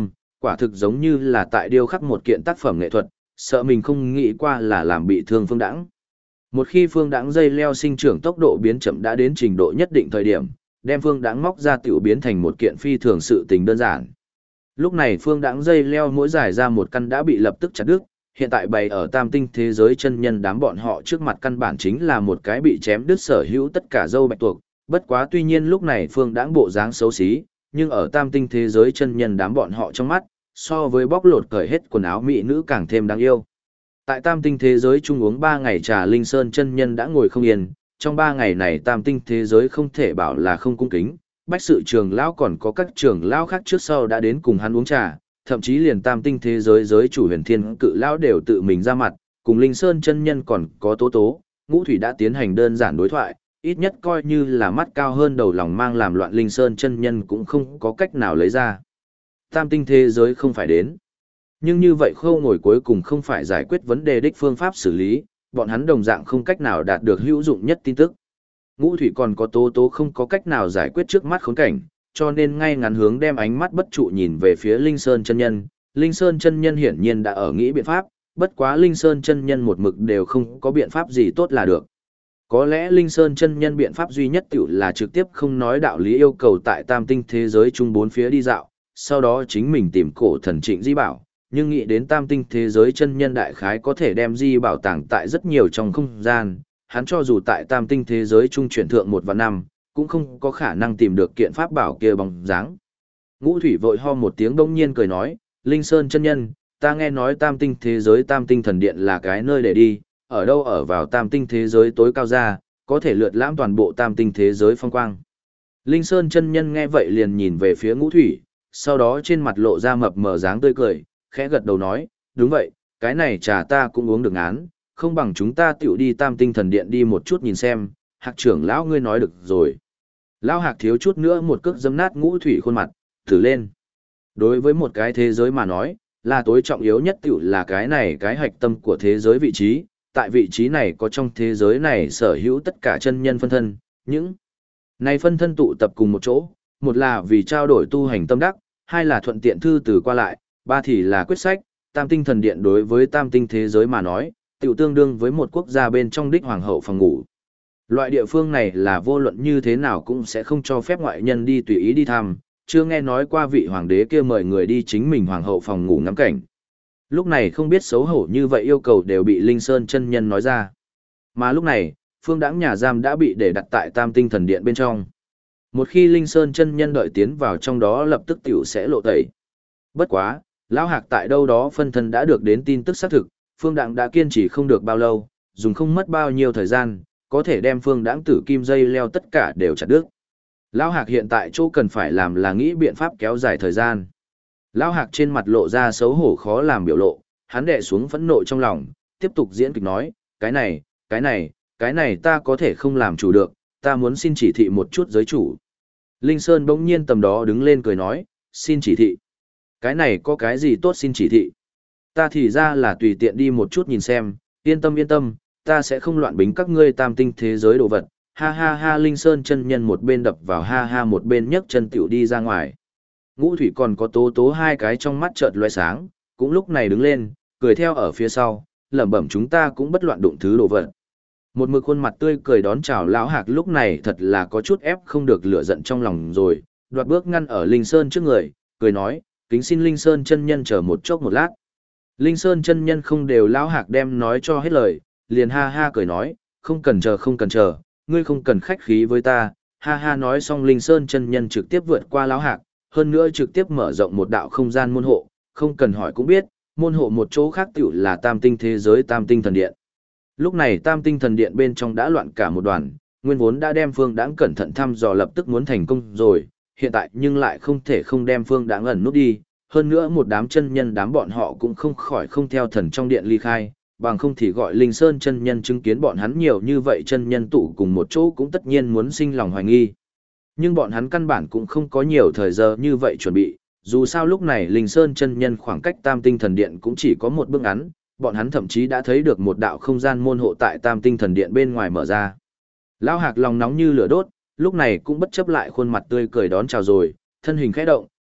Quả thực giống như là tại điêu khắc một kiện tác phẩm nghệ thuật, sợ mình không nghĩ qua là làm bị thương Phương Đãng. Một khi Phương Đãng dây leo sinh trưởng tốc độ biến chậm đã đến trình độ nhất định thời điểm, đem Phương Đãng móc ra tiểu biến thành một kiện phi thường sự tình đơn giản. Lúc này Phương Đãng dây leo mỗi dài ra một căn đã bị lập tức chặt đứt, hiện tại bày ở tam tinh thế giới chân nhân đám bọn họ trước mặt căn bản chính là một cái bị chém đứt sở hữu tất cả dâu bạch tuộc. Bất quá tuy nhiên lúc này Phương Đãng bộ dáng xấu xí, nhưng ở tam tinh thế giới chân nhân đám bọn họ trong mắt, so với bóc lột cởi hết quần áo mỹ nữ càng thêm đáng yêu. Tại tam tinh thế giới chung uống 3 ngày trà Linh Sơn chân nhân đã ngồi không yên, trong 3 ngày này tam tinh thế giới không thể bảo là không cung kính, bách sự trường lão còn có các trường lão khác trước sau đã đến cùng hắn uống trà, thậm chí liền tam tinh thế giới giới chủ huyền thiên cự lão đều tự mình ra mặt, cùng Linh Sơn chân nhân còn có tố tố, ngũ thủy đã tiến hành đơn giản đối thoại, ít nhất coi như là mắt cao hơn đầu lòng mang làm loạn Linh Sơn chân nhân cũng không có cách nào lấy ra. Tam tinh thế giới không phải đến. Nhưng như vậy khâu ngồi cuối cùng không phải giải quyết vấn đề đích phương pháp xử lý, bọn hắn đồng dạng không cách nào đạt được hữu dụng nhất tin tức. Ngũ thủy còn có tố tố không có cách nào giải quyết trước mắt khốn cảnh, cho nên ngay ngắn hướng đem ánh mắt bất trụ nhìn về phía Linh Sơn chân nhân. Linh Sơn chân nhân hiển nhiên đã ở nghĩ biện pháp, bất quá Linh Sơn chân nhân một mực đều không có biện pháp gì tốt là được. Có lẽ Linh Sơn chân nhân biện pháp duy nhất tiểu là trực tiếp không nói đạo lý yêu cầu tại tam tinh thế giới chung bốn phía đi dạo, sau đó chính mình tìm cổ thần Trịnh Di Bảo, nhưng nghĩ đến tam tinh thế giới chân nhân đại khái có thể đem Di Bảo tàng tại rất nhiều trong không gian, hắn cho dù tại tam tinh thế giới chung chuyển thượng 1 và 5, cũng không có khả năng tìm được kiện pháp bảo kia bóng dáng. Ngũ thủy vội ho một tiếng bỗng nhiên cười nói, Linh Sơn chân nhân, ta nghe nói tam tinh thế giới tam tinh thần điện là cái nơi để đi, ở đâu ở vào tam tinh thế giới tối cao ra, có thể lượt lãm toàn bộ tam tinh thế giới phong quang. Linh Sơn chân nhân nghe vậy liền nhìn về phía ngũ thủy, sau đó trên mặt lộ ra mập mờ dáng tươi cười, khẽ gật đầu nói, đúng vậy, cái này trà ta cũng uống được ngán, không bằng chúng ta tiểu đi tam tinh thần điện đi một chút nhìn xem, Hạc trưởng lão ngươi nói được rồi. Lão Hạc thiếu chút nữa một cước giẫm nát ngũ thủy khuôn mặt, thử lên. Đối với một cái thế giới mà nói, là tối trọng yếu nhất tiểu là cái này cái hạch tâm của thế giới vị trí, tại vị trí này có trong thế giới này sở hữu tất cả chân nhân phân thân, những này phân thân tụ tập cùng một chỗ, một là vì trao đổi tu hành tâm đắc, hai là thuận tiện thư từ qua lại, ba thì là quyết sách, tam tinh thần điện đối với tam tinh thế giới mà nói, tiểu tương đương với một quốc gia bên trong đích hoàng hậu phòng ngủ. Loại địa phương này là vô luận như thế nào cũng sẽ không cho phép ngoại nhân đi tùy ý đi thăm, chưa nghe nói qua vị hoàng đế kia mời người đi chính mình hoàng hậu phòng ngủ ngắm cảnh. Lúc này không biết xấu hổ như vậy yêu cầu đều bị Linh Sơn chân nhân nói ra. Mà lúc này, Phương Đãng nhà giam đã bị để đặt tại tam tinh thần điện bên trong. Một khi Linh Sơn chân nhân đợi tiến vào trong đó lập tức tiểu sẽ lộ tẩy. Bất quá, Lão Hạc tại đâu đó phân thân đã được đến tin tức xác thực, Phương Đãng đã kiên trì không được bao lâu, dùng không mất bao nhiêu thời gian, có thể đem Phương Đãng tử kim dây leo tất cả đều chặt đứt. Lão Hạc hiện tại chỗ cần phải làm là nghĩ biện pháp kéo dài thời gian. Lão Hạc trên mặt lộ ra xấu hổ khó làm biểu lộ, hắn đè xuống phẫn nộ trong lòng, tiếp tục diễn kịch nói, cái này ta có thể không làm chủ được, ta muốn xin chỉ thị một chút giới chủ. Linh Sơn bỗng nhiên tầm đó đứng lên cười nói, xin chỉ thị. Cái này có cái gì tốt xin chỉ thị? Ta thì ra là tùy tiện đi một chút nhìn xem, yên tâm, ta sẽ không loạn bính các ngươi tam tinh thế giới đồ vật. Ha ha ha, Linh Sơn chân nhân một bên đập vào ha ha một bên nhấc chân tiểu đi ra ngoài. Ngũ thủy còn có tố tố hai cái trong mắt chợt loe sáng, cũng lúc này đứng lên, cười theo ở phía sau, lẩm bẩm chúng ta cũng bất loạn đụng thứ đồ vật. Một mực khuôn mặt tươi cười đón chào Lão Hạc lúc này thật là có chút ép không được lửa giận trong lòng rồi, đoạt bước ngăn ở Linh Sơn trước người, cười nói, kính xin Linh Sơn chân nhân chờ một chốc một lát. Linh Sơn chân nhân không đều Lão Hạc đem nói cho hết lời, liền ha ha cười nói, không cần chờ, ngươi không cần khách khí với ta, ha ha nói xong Linh Sơn chân nhân trực tiếp vượt qua Lão Hạc, hơn nữa trực tiếp mở rộng một đạo không gian môn hộ, không cần hỏi cũng biết, môn hộ một chỗ khác tiểu là tam tinh thế giới tam tinh thần điện. Lúc này tam tinh thần điện bên trong đã loạn cả một đoàn, nguyên vốn đã đem Phương Đãng cẩn thận thăm dò lập tức muốn thành công rồi, hiện tại nhưng lại không thể không đem Phương Đãng ẩn nút đi, hơn nữa một đám chân nhân đám bọn họ cũng không khỏi không theo thần trong điện ly khai, bằng không thì gọi Linh Sơn chân nhân chứng kiến bọn hắn nhiều như vậy chân nhân tụ cùng một chỗ cũng tất nhiên muốn sinh lòng hoài nghi. Nhưng bọn hắn căn bản cũng không có nhiều thời giờ như vậy chuẩn bị, dù sao lúc này Linh Sơn chân nhân khoảng cách tam tinh thần điện cũng chỉ có một bước ngắn, bọn hắn thậm chí đã thấy được một đạo không gian môn hộ tại tam tinh thần điện bên ngoài mở ra. Lão Hạc lòng nóng như lửa đốt, lúc này cũng bất chấp lại khuôn mặt tươi cười đón chào rồi, thân hình khẽ động,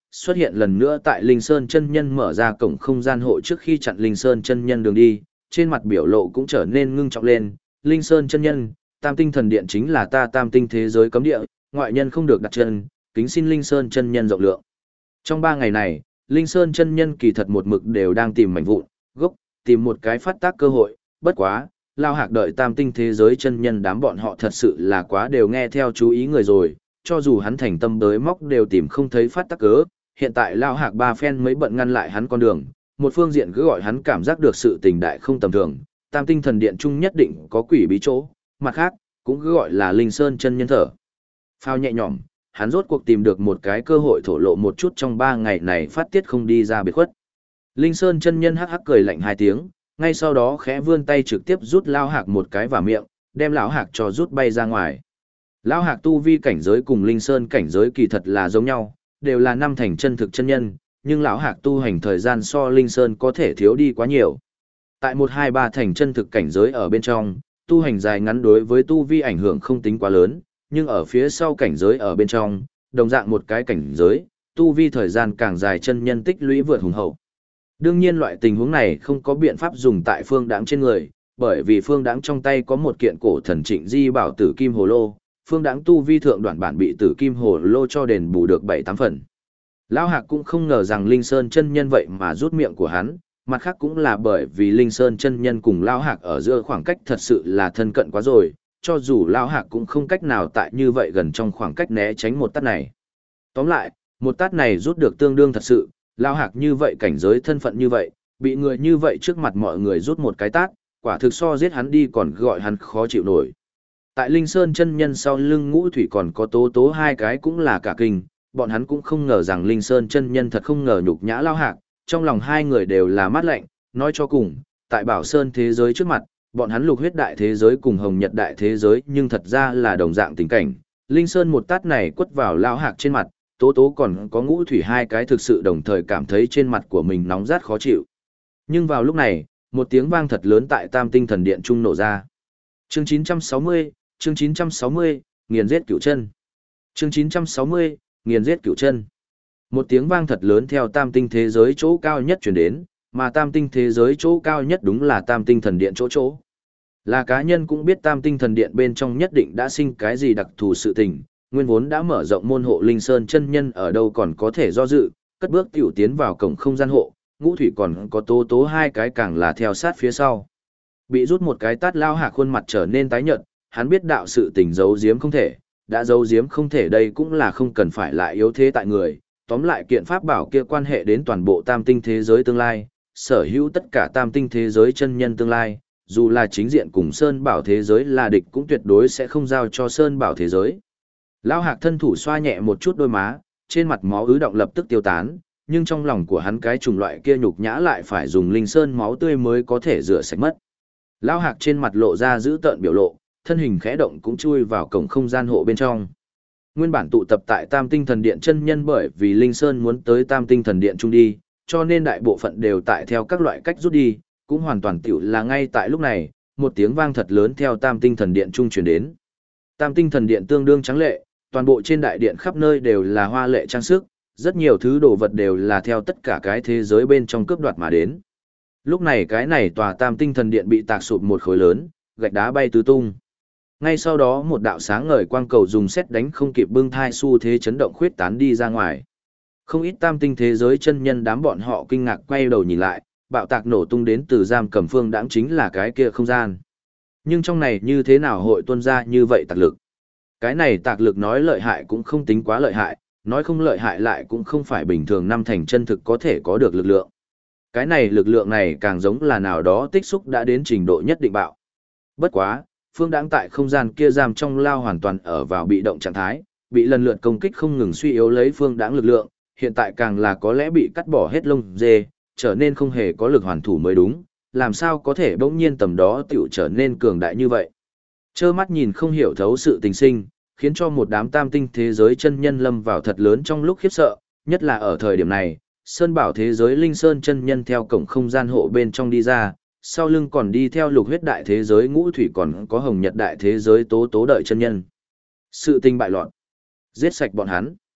xuất hiện lần nữa tại Linh Sơn chân nhân mở ra cổng không gian hộ trước khi chặn Linh Sơn chân nhân đường đi, trên mặt biểu lộ cũng trở nên ngưng trọng lên. Linh Sơn chân nhân, Tam Tinh Thần Điện chính là ta Tam Tinh thế giới cấm địa, ngoại nhân không được đặt chân, kính xin Linh Sơn chân nhân rộng lượng. Trong 3 ngày này, Linh Sơn chân nhân kỳ thật một mực đều đang tìm mảnh vụn, gốc, tìm một cái phát tác cơ hội, bất quá, Lao Hạc đợi Tam Tinh thế giới chân nhân đám bọn họ thật sự là quá đều nghe theo chú ý người rồi, cho dù hắn thành tâm đới móc đều tìm không thấy phát tác cớ, hiện tại Lao Hạc ba phen mới bận ngăn lại hắn con đường, một phương diện cứ gọi hắn cảm giác được sự tình đại không tầm thường, Tam Tinh Thần Điện chung nhất định có quỷ bí chỗ, mặt khác, cũng cứ gọi là Linh Sơn chân nhân thở. Phao nhẹ nhõm, hắn rốt cuộc tìm được một cái cơ hội thổ lộ một chút trong 3 ngày này phát tiết không đi ra biệt khuất. Linh Sơn chân nhân hắc hắc cười lạnh 2 tiếng, ngay sau đó khẽ vươn tay trực tiếp rút Lao Hạc một cái vào miệng, đem lão Hạc cho rút bay ra ngoài. Lão Hạc tu vi cảnh giới cùng Linh Sơn cảnh giới kỳ thật là giống nhau, đều là 5 thành chân thực chân nhân, nhưng lão Hạc tu hành thời gian so Linh Sơn có thể thiếu đi quá nhiều. Tại 1-2-3 thành chân thực cảnh giới ở bên trong, tu hành dài ngắn đối với tu vi ảnh hưởng không tính quá lớn, nhưng ở phía sau cảnh giới ở bên trong, đồng dạng một cái cảnh giới, tu vi thời gian càng dài chân nhân tích lũy vượt hùng hậu. Đương nhiên loại tình huống này không có biện pháp dùng tại Phương Đãng trên người, bởi vì Phương Đãng trong tay có một kiện cổ thần Trịnh Di bảo tử kim hồ lô, Phương Đãng tu vi thượng đoạn bản bị tử kim hồ lô cho đền bù được 7-8 phần. Lão Hạc cũng không ngờ rằng Linh Sơn chân nhân vậy mà rút miệng của hắn, mặt khác cũng là bởi vì Linh Sơn chân nhân cùng Lão Hạc ở giữa khoảng cách thật sự là thân cận quá rồi, cho dù Lão Hạc cũng không cách nào tại như vậy gần trong khoảng cách né tránh một tát này. Tóm lại, một tát này rút được tương đương thật sự, Lão Hạc như vậy cảnh giới thân phận như vậy, bị người như vậy trước mặt mọi người rút một cái tát, quả thực so giết hắn đi còn gọi hắn khó chịu nổi. Tại Linh Sơn chân nhân sau lưng Ngũ Thủy còn có Tố Tố 2 cái cũng là cả kinh, bọn hắn cũng không ngờ rằng Linh Sơn chân nhân thật không ngờ nhục nhã Lão Hạc, trong lòng 2 người đều là mát lạnh, nói cho cùng, tại Bảo Sơn thế giới trước mặt, bọn hắn Lục Huyết đại thế giới cùng Hồng Nhật đại thế giới nhưng thật ra là đồng dạng tình cảnh. Linh Sơn một tát này quất vào Lão Hạc trên mặt, Tố Tố còn có Ngũ Thủy 2 cái thực sự đồng thời cảm thấy trên mặt của mình nóng rát khó chịu. Nhưng vào lúc này, một tiếng vang thật lớn tại Tam Tinh Thần Điện trung nổ ra. Chương 960, nghiền giết Cửu Chân. Chương 960, nghiền giết Cửu Chân. Một tiếng vang thật lớn theo Tam Tinh thế giới chỗ cao nhất truyền đến, mà Tam Tinh thế giới chỗ cao nhất đúng là Tam Tinh Thần Điện chỗ. Là cá nhân cũng biết Tam Tinh Thần Điện bên trong nhất định đã sinh cái gì đặc thù sự tình, nguyên vốn đã mở rộng môn hộ Linh Sơn chân nhân ở đâu còn có thể do dự, cất bước tiểu tiến vào cổng không gian hộ, Ngũ Thủy còn có Tố Tố 2 cái càng là theo sát phía sau. Bị rút một cái tát Lão Hạc khuôn mặt trở nên tái nhợt, hắn biết đạo sự tình giấu giếm không thể, đã giấu giếm không thể đây cũng là không cần phải lại yếu thế tại người, tóm lại kiện pháp bảo kia quan hệ đến toàn bộ Tam Tinh thế giới tương lai, sở hữu tất cả Tam Tinh thế giới chân nhân tương lai, dù là chính diện cùng Sơn Bảo thế giới là địch cũng tuyệt đối sẽ không giao cho Sơn Bảo thế giới. Lão Hạc thân thủ xoa nhẹ một chút đôi má, trên mặt máu ứ động lập tức tiêu tán, nhưng trong lòng của hắn cái chủng loại kia nhục nhã lại phải dùng linh sơn máu tươi mới có thể rửa sạch mất. Lão Hạc trên mặt lộ ra dữ tợn biểu lộ, thân hình khẽ động cũng chui vào cổng không gian hộ bên trong. Nguyên bản tụ tập tại Tam Tinh Thần Điện chân nhân bởi vì Linh Sơn muốn tới Tam Tinh Thần Điện chung đi, cho nên đại bộ phận đều tại theo các loại cách rút đi, cũng hoàn toàn tiểu là ngay tại lúc này, một tiếng vang thật lớn theo Tam Tinh Thần Điện chung truyền đến. Tam Tinh Thần Điện tương đương trắng lệ, toàn bộ trên đại điện khắp nơi đều là hoa lệ trang sức, rất nhiều thứ đồ vật đều là theo tất cả cái thế giới bên trong cướp đoạt mà đến. Lúc này cái này tòa Tam Tinh Thần Điện bị tạc sụp một khối lớn, gạch đá bay tứ tung. Ngay sau đó một đạo sáng ngời quang cầu dùng sét đánh không kịp bưng thai xu thế chấn động khuyết tán đi ra ngoài. Không ít Tam Tinh thế giới chân nhân đám bọn họ kinh ngạc quay đầu nhìn lại, bạo tạc nổ tung đến từ giam cầm Phương Đãng chính là cái kia không gian. Nhưng trong này như thế nào hội tuôn ra như vậy tạc lực? Cái này tạc lực nói lợi hại cũng không tính quá lợi hại, nói không lợi hại lại cũng không phải bình thường 5 thành chân thực có thể có được lực lượng. Cái này lực lượng này càng giống là nào đó tích xúc đã đến trình độ nhất định bạo. Bất quá, Phương Đãng tại không gian kia giam trong lao hoàn toàn ở vào bị động trạng thái, bị lần lượt công kích không ngừng suy yếu lấy Phương Đãng lực lượng, hiện tại càng là có lẽ bị cắt bỏ hết lông dê, trở nên không hề có lực hoàn thủ mới đúng, làm sao có thể bỗng nhiên tầm đó tiểu trở nên cường đại như vậy. Trơ mắt nhìn không hiểu thấu sự tình sinh, khiến cho một đám Tam Tinh thế giới chân nhân lâm vào thật lớn trong lúc khiếp sợ, nhất là ở thời điểm này, Sơn Bảo thế giới Linh Sơn chân nhân theo cổng không gian hộ bên trong đi ra, sau lưng còn đi theo Lục Huyết đại thế giới Ngũ Thủy còn có Hồng Nhật đại thế giới Tố Tố đợi chân nhân. Sự tình bại loạn, giết sạch bọn hắn.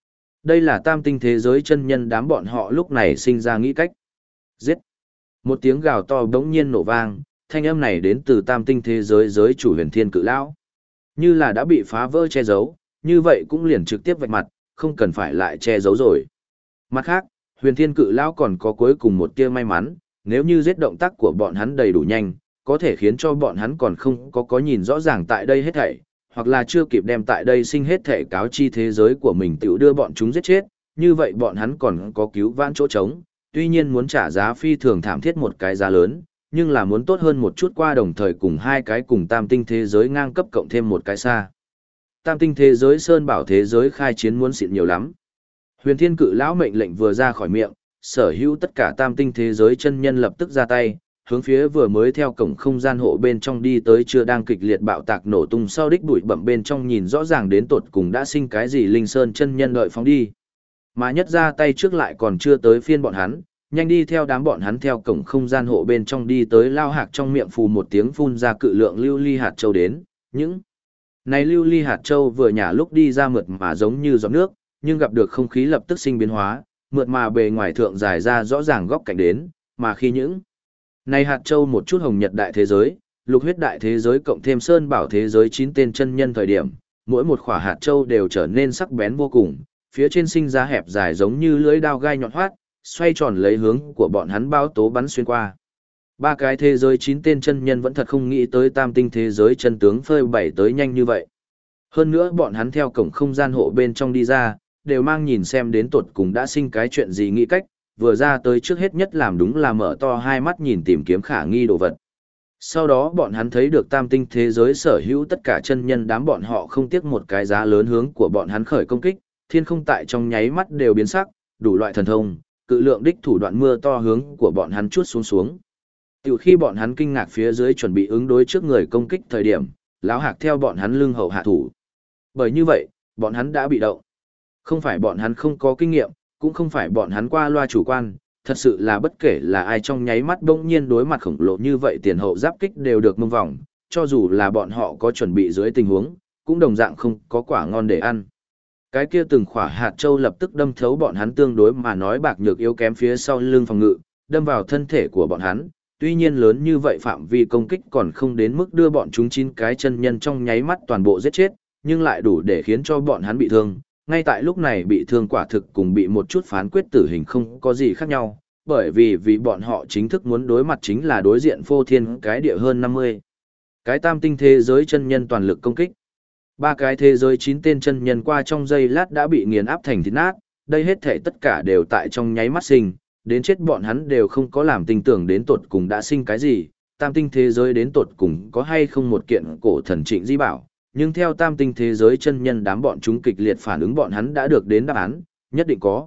Đây là tam tinh thế giới chân nhân đám bọn họ lúc này sinh ra nghĩ cách. Giết! Một tiếng gào to bỗng nhiên nổ vang, thanh âm này đến từ tam tinh thế giới giới chủ huyền thiên cự lão. Như là đã bị phá vỡ che giấu, như vậy cũng liền trực tiếp vạch mặt, không cần phải lại che giấu rồi. Mặt khác, huyền thiên cự lão còn có cuối cùng một tia may mắn, nếu như giết động tác của bọn hắn đầy đủ nhanh, có thể khiến cho bọn hắn còn không có nhìn rõ ràng tại đây hết thảy, hoặc là chưa kịp đem tại đây sinh hết thảy cáo chi thế giới của mình tự đưa bọn chúng giết chết, như vậy bọn hắn còn có cứu vãn chỗ trống, tuy nhiên muốn trả giá phi thường thảm thiết một cái giá lớn, nhưng là muốn tốt hơn một chút qua đồng thời cùng hai cái cùng tam tinh thế giới ngang cấp cộng thêm một cái xa. Tam tinh thế giới sơn bảo thế giới khai chiến muốn xịn nhiều lắm. Huyền thiên cự lão mệnh lệnh vừa ra khỏi miệng, sở hữu tất cả tam tinh thế giới chân nhân lập tức ra tay, hướng phía vừa mới theo cổng không gian hộ bên trong đi tới chưa đang kịch liệt bạo tạc nổ tung sau đích bụi bậm bên trong nhìn rõ ràng đến tột cùng đã sinh cái gì linh sơn chân nhân đợi phóng đi. Mà nhất ra tay trước lại còn chưa tới phiên bọn hắn, nhanh đi theo đám bọn hắn theo cổng không gian hộ bên trong đi tới lao hạc trong miệng phù một tiếng phun ra cự lượng lưu ly hạt châu đến, những này lưu ly hạt châu vừa nhả lúc đi ra mượt mà giống như giọt nước, nhưng gặp được không khí lập tức sinh biến hóa, mượt mà bề ngoài thượng dài ra rõ ràng góc cạnh đến, mà khi những này hạt châu một chút hồng nhật đại thế giới, lục huyết đại thế giới cộng thêm sơn bảo thế giới 9 tên chân nhân thời điểm, mỗi một khỏa hạt châu đều trở nên sắc bén vô cùng, phía trên sinh ra hẹp dài giống như lưỡi dao gai nhọn hoắt, xoay tròn lấy hướng của bọn hắn bao tố bắn xuyên qua. Ba cái thế giới 9 tên chân nhân vẫn thật không nghĩ tới tam tinh thế giới chân tướng phơi bày tới nhanh như vậy. Hơn nữa bọn hắn theo cổng không gian hộ bên trong đi ra, đều mang nhìn xem đến tuột cùng đã sinh cái chuyện gì nghĩ cách, vừa ra tới trước hết nhất làm đúng là mở to hai mắt nhìn tìm kiếm khả nghi đồ vật. Sau đó bọn hắn thấy được tam tinh thế giới sở hữu tất cả chân nhân đám bọn họ không tiếc một cái giá lớn hướng của bọn hắn khởi công kích, thiên không tại trong nháy mắt đều biến sắc, đủ loại thần thông, cự lượng đích thủ đoạn mưa to hướng của bọn hắn chuốt xuống xuống. Từ khi bọn hắn kinh ngạc phía dưới chuẩn bị ứng đối trước người công kích thời điểm, lão hạc theo bọn hắn lưng hậu hạ thủ. Bởi như vậy, bọn hắn đã bị động. Không phải bọn hắn không có kinh nghiệm, cũng không phải bọn hắn qua loa chủ quan, thật sự là bất kể là ai trong nháy mắt bỗng nhiên đối mặt khổng lồ như vậy tiền hậu giáp kích đều được mông vòng, cho dù là bọn họ có chuẩn bị dưới tình huống, cũng đồng dạng không có quả ngon để ăn. Cái kia từng khỏa hạt châu lập tức đâm thấu bọn hắn tương đối mà nói bạc nhược yếu kém phía sau lưng phòng ngự, đâm vào thân thể của bọn hắn. Tuy nhiên lớn như vậy phạm vi công kích còn không đến mức đưa bọn chúng 9 cái chân nhân trong nháy mắt toàn bộ giết chết, nhưng lại đủ để khiến cho bọn hắn bị thương. Ngay tại lúc này bị thương quả thực cùng bị một chút phán quyết tử hình không có gì khác nhau, bởi vì bọn họ chính thức muốn đối mặt chính là đối diện phô thiên cái địa hơn 50. Cái tam tinh thế giới chân nhân toàn lực công kích. Ba cái thế giới 9 tên chân nhân qua trong giây lát đã bị nghiền áp thành thịt nát, đây hết thể tất cả đều tại trong nháy mắt sinh, đến chết bọn hắn đều không có làm tình tưởng đến tột cùng đã sinh cái gì, tam tinh thế giới đến tột cùng có hay không một kiện cổ thần trịnh di bảo, nhưng theo tam tinh thế giới chân nhân đám bọn chúng kịch liệt phản ứng bọn hắn đã được đến đáp án, nhất định có,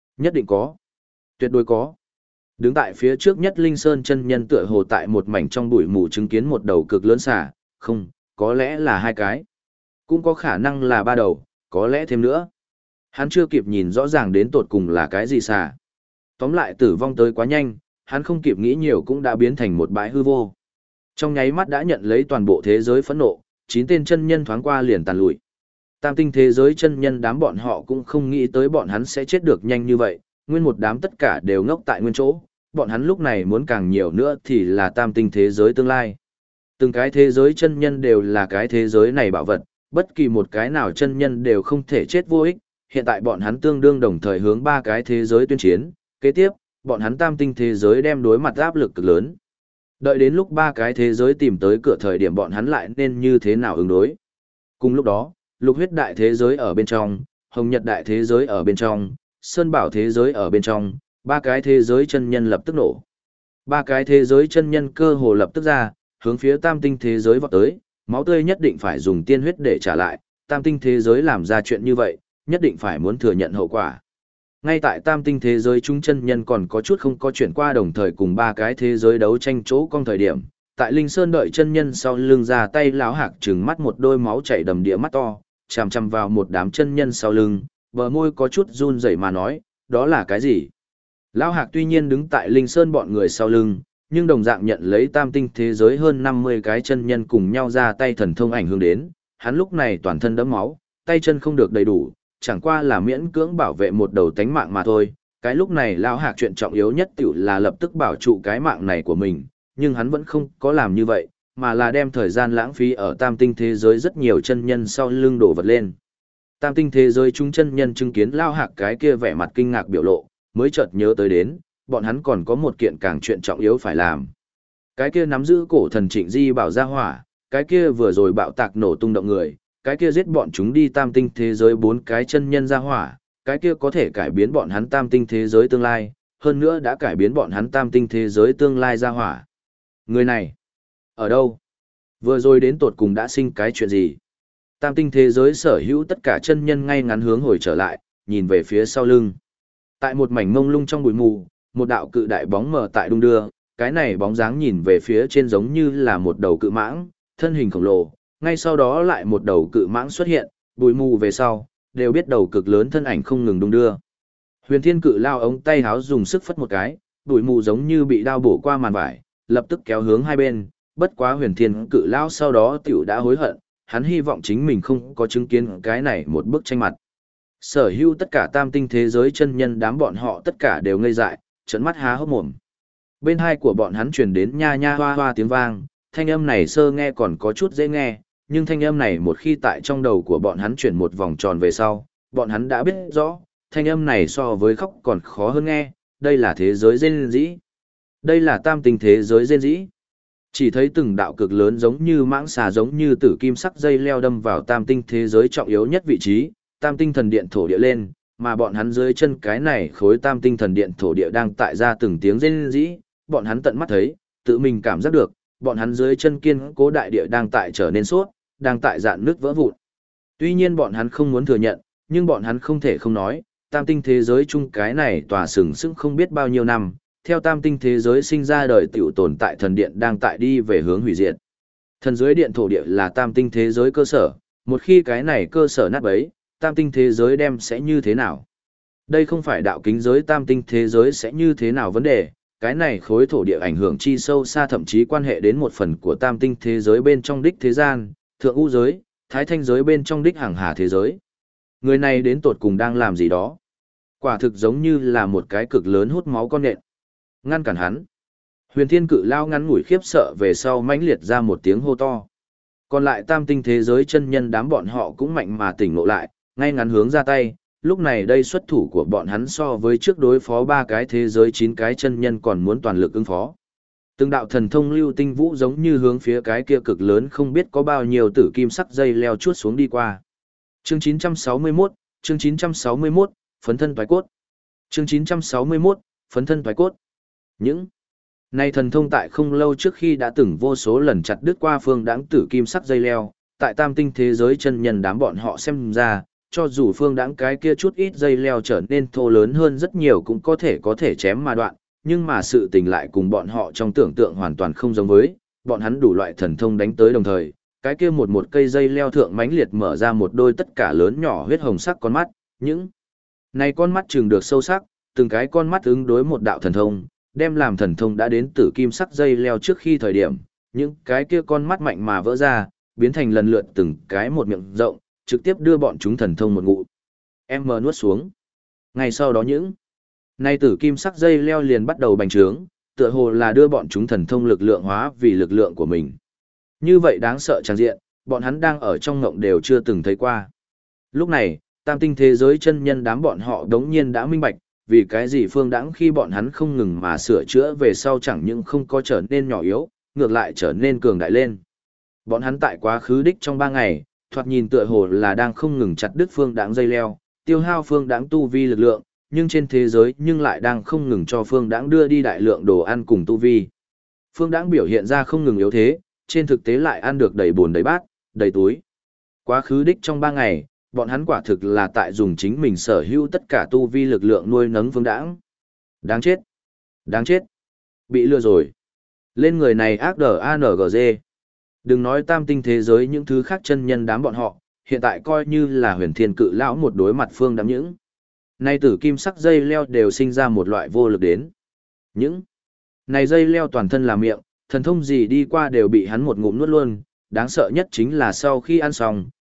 tuyệt đối có. Đứng tại phía trước nhất Linh Sơn chân nhân tựa hồ tại một mảnh trong bụi mù chứng kiến một đầu cực lớn xà, không, có lẽ là 2 cái. Cũng có khả năng là 3 đầu, có lẽ thêm nữa. Hắn chưa kịp nhìn rõ ràng đến tột cùng là cái gì xà. Tóm lại tử vong tới quá nhanh, hắn không kịp nghĩ nhiều cũng đã biến thành một bãi hư vô. Trong nháy mắt đã nhận lấy toàn bộ thế giới phẫn nộ, 9 tên chân nhân thoáng qua liền tàn lụi. Tam tinh thế giới chân nhân đám bọn họ cũng không nghĩ tới bọn hắn sẽ chết được nhanh như vậy, nguyên một đám tất cả đều ngốc tại nguyên chỗ, bọn hắn lúc này muốn càng nhiều nữa thì là tam tinh thế giới tương lai. Từng cái thế giới chân nhân đều là cái thế giới này bảo vật, bất kỳ một cái nào chân nhân đều không thể chết vô ích, hiện tại bọn hắn tương đương đồng thời hướng 3 cái thế giới tuyên chiến, kế tiếp, bọn hắn tam tinh thế giới đem đối mặt áp lực cực lớn. Đợi đến lúc 3 cái thế giới tìm tới cửa thời điểm bọn hắn lại nên như thế nào ứng đối. Cùng lúc đó, lục huyết đại thế giới ở bên trong, hồng nhật đại thế giới ở bên trong, sơn bảo thế giới ở bên trong, 3 cái thế giới chân nhân lập tức nổ. 3 cái thế giới chân nhân cơ hồ lập tức ra, hướng phía tam tinh thế giới vọt tới, máu tươi nhất định phải dùng tiên huyết để trả lại, tam tinh thế giới làm ra chuyện như vậy, nhất định phải muốn thừa nhận hậu quả. Ngay tại tam tinh thế giới chúng chân nhân còn có chút không có chuyển qua đồng thời cùng 3 cái thế giới đấu tranh chỗ cong thời điểm, tại Linh Sơn đợi chân nhân sau lưng ra tay lão hạc trừng mắt một đôi máu chảy đầm đìa mắt to, chằm chằm vào một đám chân nhân sau lưng, bờ môi có chút run rẩy mà nói, đó là cái gì? Lão hạc tuy nhiên đứng tại Linh Sơn bọn người sau lưng, nhưng đồng dạng nhận lấy tam tinh thế giới hơn 50 cái chân nhân cùng nhau ra tay thần thông ảnh hưởng đến, hắn lúc này toàn thân đẫm máu, tay chân không được đầy đủ, chẳng qua là miễn cưỡng bảo vệ một đầu tánh mạng mà thôi. Cái lúc này Lão Hạc chuyện trọng yếu nhất tiểu là lập tức bảo trụ cái mạng này của mình, nhưng hắn vẫn không có làm như vậy, mà là đem thời gian lãng phí ở tam tinh thế giới rất nhiều chân nhân sau lưng đổ vật lên. Tam tinh thế giới chúng chân nhân chứng kiến Lão Hạc cái kia vẻ mặt kinh ngạc biểu lộ, mới chợt nhớ tới đến, bọn hắn còn có một kiện càng chuyện trọng yếu phải làm. Cái kia nắm giữ cổ thần Trịnh Di bảo ra hỏa, cái kia vừa rồi bạo tạc nổ tung động người, cái kia giết bọn chúng đi tam tinh thế giới 4 cái chân nhân ra hỏa, cái kia có thể cải biến bọn hắn tam tinh thế giới tương lai, hơn nữa đã cải biến bọn hắn tam tinh thế giới tương lai ra hỏa. Người này, ở đâu? Vừa rồi đến tột cùng đã sinh cái chuyện gì? Tam tinh thế giới sở hữu tất cả chân nhân ngay ngắn hướng hồi trở lại, nhìn về phía sau lưng. Tại một mảnh mông lung trong bụi mù, một đạo cự đại bóng mờ tại đung đưa, cái này bóng dáng nhìn về phía trên giống như là một đầu cự mãng, thân hình khổng lồ, ngay sau đó lại một đầu cự mãng xuất hiện, bụi mù về sau, đều biết đầu cực lớn thân ảnh không ngừng đung đưa. Huyền Thiên Cự Lao ống tay háo dùng sức phất một cái, bụi mù giống như bị đao bổ qua màn vải, lập tức kéo hướng hai bên, bất quá Huyền Thiên Cự Lao sau đó tiểu đã hối hận, hắn hy vọng chính mình không có chứng kiến cái này một bức tranh mặt. Sở hữu tất cả tam tinh thế giới chân nhân đám bọn họ tất cả đều ngây dại, trợn mắt há hốc mồm. Bên hai của bọn hắn truyền đến nha nha hoa hoa tiếng vang, thanh âm này sơ nghe còn có chút dễ nghe, nhưng thanh âm này một khi tại trong đầu của bọn hắn chuyển một vòng tròn về sau, bọn hắn đã biết rõ, thanh âm này so với khóc còn khó hơn nghe, đây là thế giới rên rĩ. Đây là tam tinh thế giới rên rĩ. Chỉ thấy từng đạo cực lớn giống như mãng xà giống như tử kim sắc dây leo đâm vào tam tinh thế giới trọng yếu nhất vị trí, tam tinh thần điện thổ địa lên, mà bọn hắn dưới chân cái này khối tam tinh thần điện thổ địa đang tại ra từng tiếng rên rĩ, bọn hắn tận mắt thấy, tự mình cảm giác được, bọn hắn dưới chân kiên cố đại địa đang tại trở nên suốt, đang tại dạn nước vỡ vụn. Tuy nhiên bọn hắn không muốn thừa nhận, nhưng bọn hắn không thể không nói, tam tinh thế giới chung cái này tòa sừng sững không biết bao nhiêu năm, theo tam tinh thế giới sinh ra đời tiểu tồn tại thần điện đang tại đi về hướng hủy diệt. Thần dưới điện thổ địa là tam tinh thế giới cơ sở, một khi cái này cơ sở nát bấy, tam tinh thế giới đem sẽ như thế nào? Đây không phải đạo kính giới tam tinh thế giới sẽ như thế nào vấn đề, cái này khối thổ địa ảnh hưởng chi sâu xa thậm chí quan hệ đến một phần của tam tinh thế giới bên trong đích thế gian, thượng u giới, thái thanh giới bên trong đích hàng hà thế giới. Người này đến tột cùng đang làm gì đó? Quả thực giống như là một cái cực lớn hút máu con nện. Ngăn cản hắn. Huyền Thiên Cự Lao ngắn ngủi khiếp sợ về sau mãnh liệt ra một tiếng hô to. Còn lại tam tinh thế giới chân nhân đám bọn họ cũng mạnh mà tỉnh ngộ lại, ngay ngắn hướng ra tay, lúc này đây xuất thủ của bọn hắn so với trước đối phó 3 cái thế giới 9 cái chân nhân còn muốn toàn lực ứng phó. Từng đạo thần thông lưu tinh vũ giống như hướng phía cái kia cực lớn không biết có bao nhiêu tử kim sắc dây leo chuốt xuống đi qua. Chương 961, chương 961, phấn thân toái cốt. Chương 961, phấn thân toái cốt. Những này thần thông tại không lâu trước khi đã từng vô số lần chặt đứt qua phương đãng tử kim sắc dây leo, tại tam tinh thế giới chân nhân đám bọn họ xem ra, cho dù phương đãng cái kia chút ít dây leo trở nên thô lớn hơn rất nhiều cũng có thể chém mà đoạn, nhưng mà sự tình lại cùng bọn họ trong tưởng tượng hoàn toàn không giống với, bọn hắn đủ loại thần thông đánh tới đồng thời, cái kia một cây dây leo thượng mãnh liệt mở ra một đôi tất cả lớn nhỏ huyết hồng sắc con mắt, những này con mắt trừng được sâu sắc, từng cái con mắt ứng đối một đạo thần thông, đem làm thần thông đã đến tử kim sắc dây leo trước khi thời điểm, những cái kia con mắt mạnh mà vỡ ra, biến thành lần lượt từng cái một miệng rộng, trực tiếp đưa bọn chúng thần thông một ngụ. Em nuốt xuống. Ngay sau đó những nay tử kim sắc dây leo liền bắt đầu bành trướng, tựa hồ là đưa bọn chúng thần thông lực lượng hóa vì lực lượng của mình. Như vậy đáng sợ tràn diện, bọn hắn đang ở trong ngộng đều chưa từng thấy qua. Lúc này, tam tinh thế giới chân nhân đám bọn họ đống nhiên đã minh bạch, vì cái gì phương đãng khi bọn hắn không ngừng mà sửa chữa về sau chẳng những không có trở nên nhỏ yếu, ngược lại trở nên cường đại lên. Bọn hắn tại quá khứ đích trong 3 ngày, thoạt nhìn tựa hồ là đang không ngừng chặt đứt phương đãng dây leo, tiêu hao phương đãng tu vi lực lượng, nhưng trên thế giới nhưng lại đang không ngừng cho phương đãng đưa đi đại lượng đồ ăn cùng tu vi. Phương đãng biểu hiện ra không ngừng yếu thế, trên thực tế lại ăn được đầy bồn đầy bát, đầy túi. Quá khứ đích trong 3 ngày, bọn hắn quả thực là tại dùng chính mình sở hữu tất cả tu vi lực lượng nuôi nấng phương đãng. Đáng chết! Đáng chết! Bị lừa rồi! Lên người này ác DANGZ. Đừng nói tam tinh thế giới những thứ khác chân nhân đám bọn họ, hiện tại coi như là Huyền Thiên Cự Lão một đối mặt phương đám những. Nay tử kim sắc dây leo đều sinh ra một loại vô lực đến. Những này dây leo toàn thân là miệng, thần thông gì đi qua đều bị hắn một ngụm nuốt luôn, đáng sợ nhất chính là sau khi ăn xong,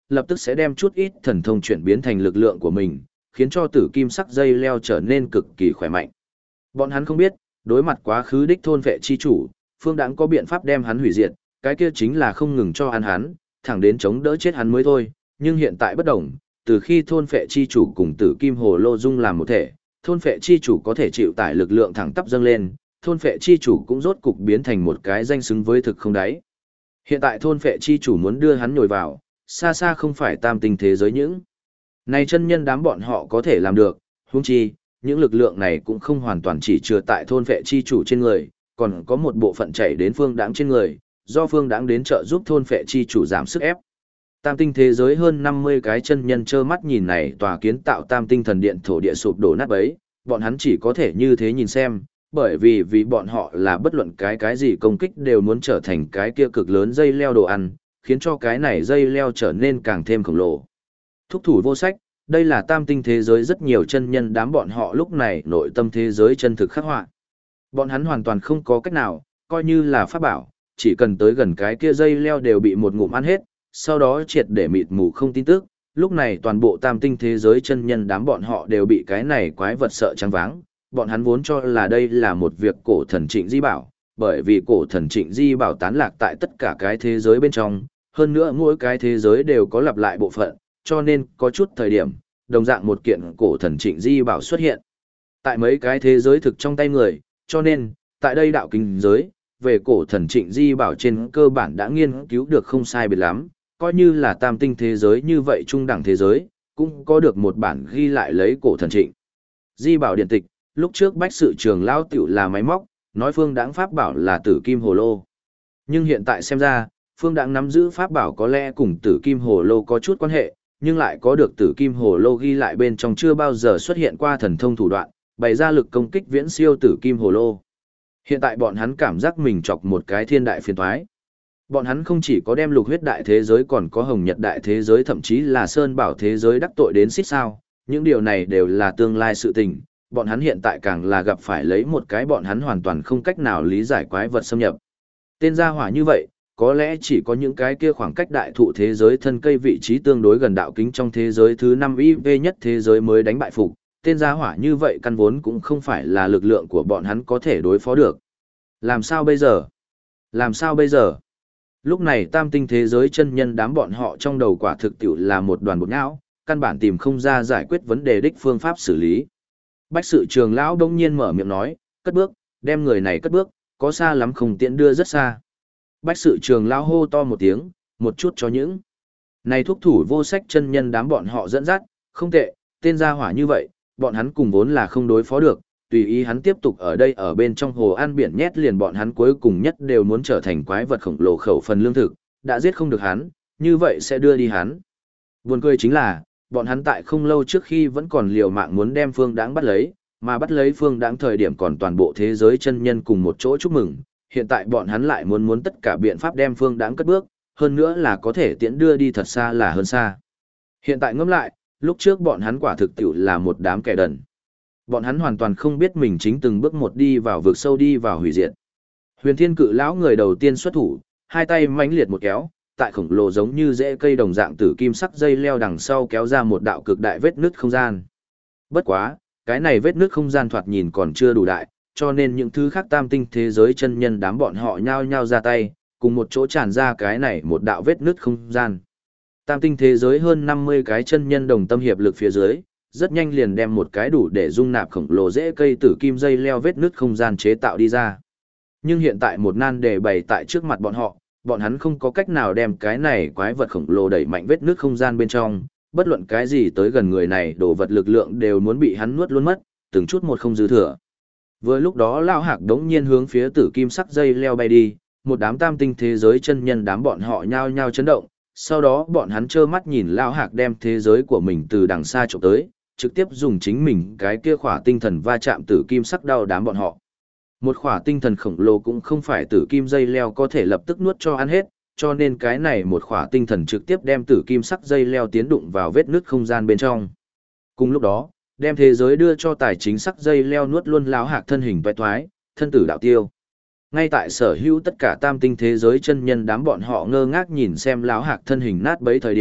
lập tức sẽ đem chút ít thần thông chuyển biến thành lực lượng của mình, khiến cho tử kim sắc dây leo trở nên cực kỳ khỏe mạnh. Bọn hắn không biết, đối mặt quá khứ đích thôn vệ chi chủ, Phương Đãng có biện pháp đem hắn hủy diệt, cái kia chính là không ngừng cho ăn hắn, thẳng đến chống đỡ chết hắn mới thôi, nhưng hiện tại bất đồng, từ khi thôn phệ chi chủ cùng tử kim hồ lô dung làm một thể, thôn phệ chi chủ có thể chịu tải lực lượng thẳng tắp dâng lên, thôn phệ chi chủ cũng rốt cục biến thành một cái danh xứng với thực không đáy. Hiện tại thôn phệ chi chủ muốn đưa hắn nhồi vào, xa xa không phải tam tinh thế giới những. Này chân nhân đám bọn họ có thể làm được, huống chi, những lực lượng này cũng không hoàn toàn chỉ chứa tại thôn phệ chi chủ trên người, còn có một bộ phận chảy đến Phương Đãng trên người, do Phương Đãng đến trợ giúp thôn phệ chi chủ giảm sức ép. Tam tinh thế giới hơn 50 cái chân nhân trơ mắt nhìn này tòa kiến tạo tam tinh thần điện thổ địa sụp đổ nát bấy, bọn hắn chỉ có thể như thế nhìn xem, bởi vì bọn họ là bất luận cái gì công kích đều muốn trở thành cái kia cực lớn dây leo đồ ăn, khiến cho cái này dây leo trở nên càng thêm khổng lồ. Thúc thủ vô sách, đây là tam tinh thế giới rất nhiều chân nhân đám bọn họ lúc này nội tâm thế giới chân thực khắc họa. Bọn hắn hoàn toàn không có cách nào, coi như là pháp bảo, chỉ cần tới gần cái kia dây leo đều bị một ngụm ăn hết, sau đó triệt để mịt mù không tin tức, lúc này toàn bộ tam tinh thế giới chân nhân đám bọn họ đều bị cái này quái vật sợ choáng váng, bọn hắn vốn cho là đây là một việc cổ thần Trịnh Di Bảo, bởi vì cổ thần Trịnh Di Bảo tán lạc tại tất cả cái thế giới bên trong, hơn nữa mỗi cái thế giới đều có lặp lại bộ phận, cho nên có chút thời điểm, đồng dạng một kiện cổ thần Trịnh Di Bảo xuất hiện tại mấy cái thế giới thực trong tay người, cho nên, tại đây đạo kinh giới, về cổ thần Trịnh Di Bảo trên cơ bản đã nghiên cứu được không sai biệt lắm, coi như là tam tinh thế giới như vậy trung đẳng thế giới, cũng có được một bản ghi lại lấy cổ thần Trịnh Di Bảo điện tịch, lúc trước bách sự trường lao tiểu là máy móc, nói Phương Đãng pháp bảo là tử kim hồ lô. Nhưng hiện tại xem ra, Phương Đãng nắm giữ pháp bảo có lẽ cùng tử kim hồ lô có chút quan hệ, nhưng lại có được tử kim hồ lô ghi lại bên trong chưa bao giờ xuất hiện qua thần thông thủ đoạn, bày ra lực công kích viễn siêu tử kim hồ lô. Hiện tại bọn hắn cảm giác mình chọc một cái thiên đại phiền toái. Bọn hắn không chỉ có đem lục huyết đại thế giới còn có hồng nhật đại thế giới thậm chí là sơn bảo thế giới đắc tội đến xít sao, những điều này đều là tương lai sự tình, bọn hắn hiện tại càng là gặp phải lấy một cái bọn hắn hoàn toàn không cách nào lý giải quái vật xâm nhập. Tên gia hỏa như vậy, có lẽ chỉ có những cái kia khoảng cách đại thụ thế giới thân cây vị trí tương đối gần đạo kính trong thế giới thứ 5 IV nhất thế giới mới đánh bại phục, tên gia hỏa như vậy căn vốn cũng không phải là lực lượng của bọn hắn có thể đối phó được. Làm sao bây giờ? Làm sao bây giờ? Lúc này tam tinh thế giới chân nhân đám bọn họ trong đầu quả thực tiểu là một đoàn bột não, căn bản tìm không ra giải quyết vấn đề đích phương pháp xử lý. Bách sự trường lão đông nhiên mở miệng nói, cất bước, đem người này cất bước, có xa lắm không tiện đưa rất xa. Bách sự trường lão hô to một tiếng, một chút cho những. Này thuốc thủ vô sách chân nhân đám bọn họ dẫn dắt, không tệ, tên gia hỏa như vậy, bọn hắn cùng vốn là không đối phó được, tùy ý hắn tiếp tục ở đây ở bên trong hồ an biển nhét liền bọn hắn cuối cùng nhất đều muốn trở thành quái vật khổng lồ khẩu phần lương thực, đã giết không được hắn, như vậy sẽ đưa đi hắn. Buồn cười chính là, bọn hắn tại không lâu trước khi vẫn còn liều mạng muốn đem Phương Đãng bắt lấy, mà bắt lấy Phương Đãng thời điểm còn toàn bộ thế giới chân nhân cùng một chỗ chúc mừng, hiện tại bọn hắn lại muốn tất cả biện pháp đem Phương Đãng cất bước, hơn nữa là có thể tiễn đưa đi thật xa là hơn xa. Hiện tại ngẫm lại, lúc trước bọn hắn quả thực tiệu là một đám kẻ đần. Bọn hắn hoàn toàn không biết mình chính từng bước một đi vào vực sâu đi vào hủy diệt. Huyền Thiên Cự lão người đầu tiên xuất thủ, hai tay mãnh liệt một kéo, tại khổng lồ giống như rễ cây đồng dạng tử kim sắc dây leo đằng sau kéo ra một đạo cực đại vết nứt không gian. Bất quá, cái này vết nứt không gian thoạt nhìn còn chưa đủ đại, cho nên những thứ khác tam tinh thế giới chân nhân đám bọn họ nhao nhao ra tay, cùng một chỗ tràn ra cái này một đạo vết nứt không gian. Tam tinh thế giới hơn 50 cái chân nhân đồng tâm hiệp lực phía dưới, rất nhanh liền đem một cái đủ để dung nạp khổng lồ rễ cây tử kim dây leo vết nứt không gian chế tạo đi ra. Nhưng hiện tại một nan đề bày tại trước mặt bọn hắn không có cách nào đem cái này quái vật khổng lồ đẩy mạnh vết nứt không gian bên trong, bất luận cái gì tới gần người này đồ vật lực lượng đều muốn bị hắn nuốt luôn mất, từng chút một không dư thừa. Vừa lúc đó Lão Hạc đống nhiên hướng phía tử kim sắc dây leo bay đi, một đám tam tinh thế giới chân nhân đám bọn họ nhao nhao chấn động, sau đó bọn hắn trơ mắt nhìn Lão Hạc đem thế giới của mình từ đằng xa chụp tới, trực tiếp dùng chính mình cái kia khỏa tinh thần va chạm tử kim sắc đau đám bọn họ. Một khỏa tinh thần khổng lồ cũng không phải tử kim dây leo có thể lập tức nuốt cho ăn hết, cho nên cái này một khỏa tinh thần trực tiếp đem tử kim sắc dây leo tiến đụng vào vết nứt không gian bên trong. Cùng lúc đó, đem thế giới đưa cho tài chính sắc dây leo nuốt luôn Lão Hạc thân hình toái thoái, thân tử đạo tiêu. Ngay tại sở hữu tất cả tam tinh thế giới chân nhân đám bọn họ ngơ ngác nhìn xem Lão Hạc thân hình nát bấy thời điểm,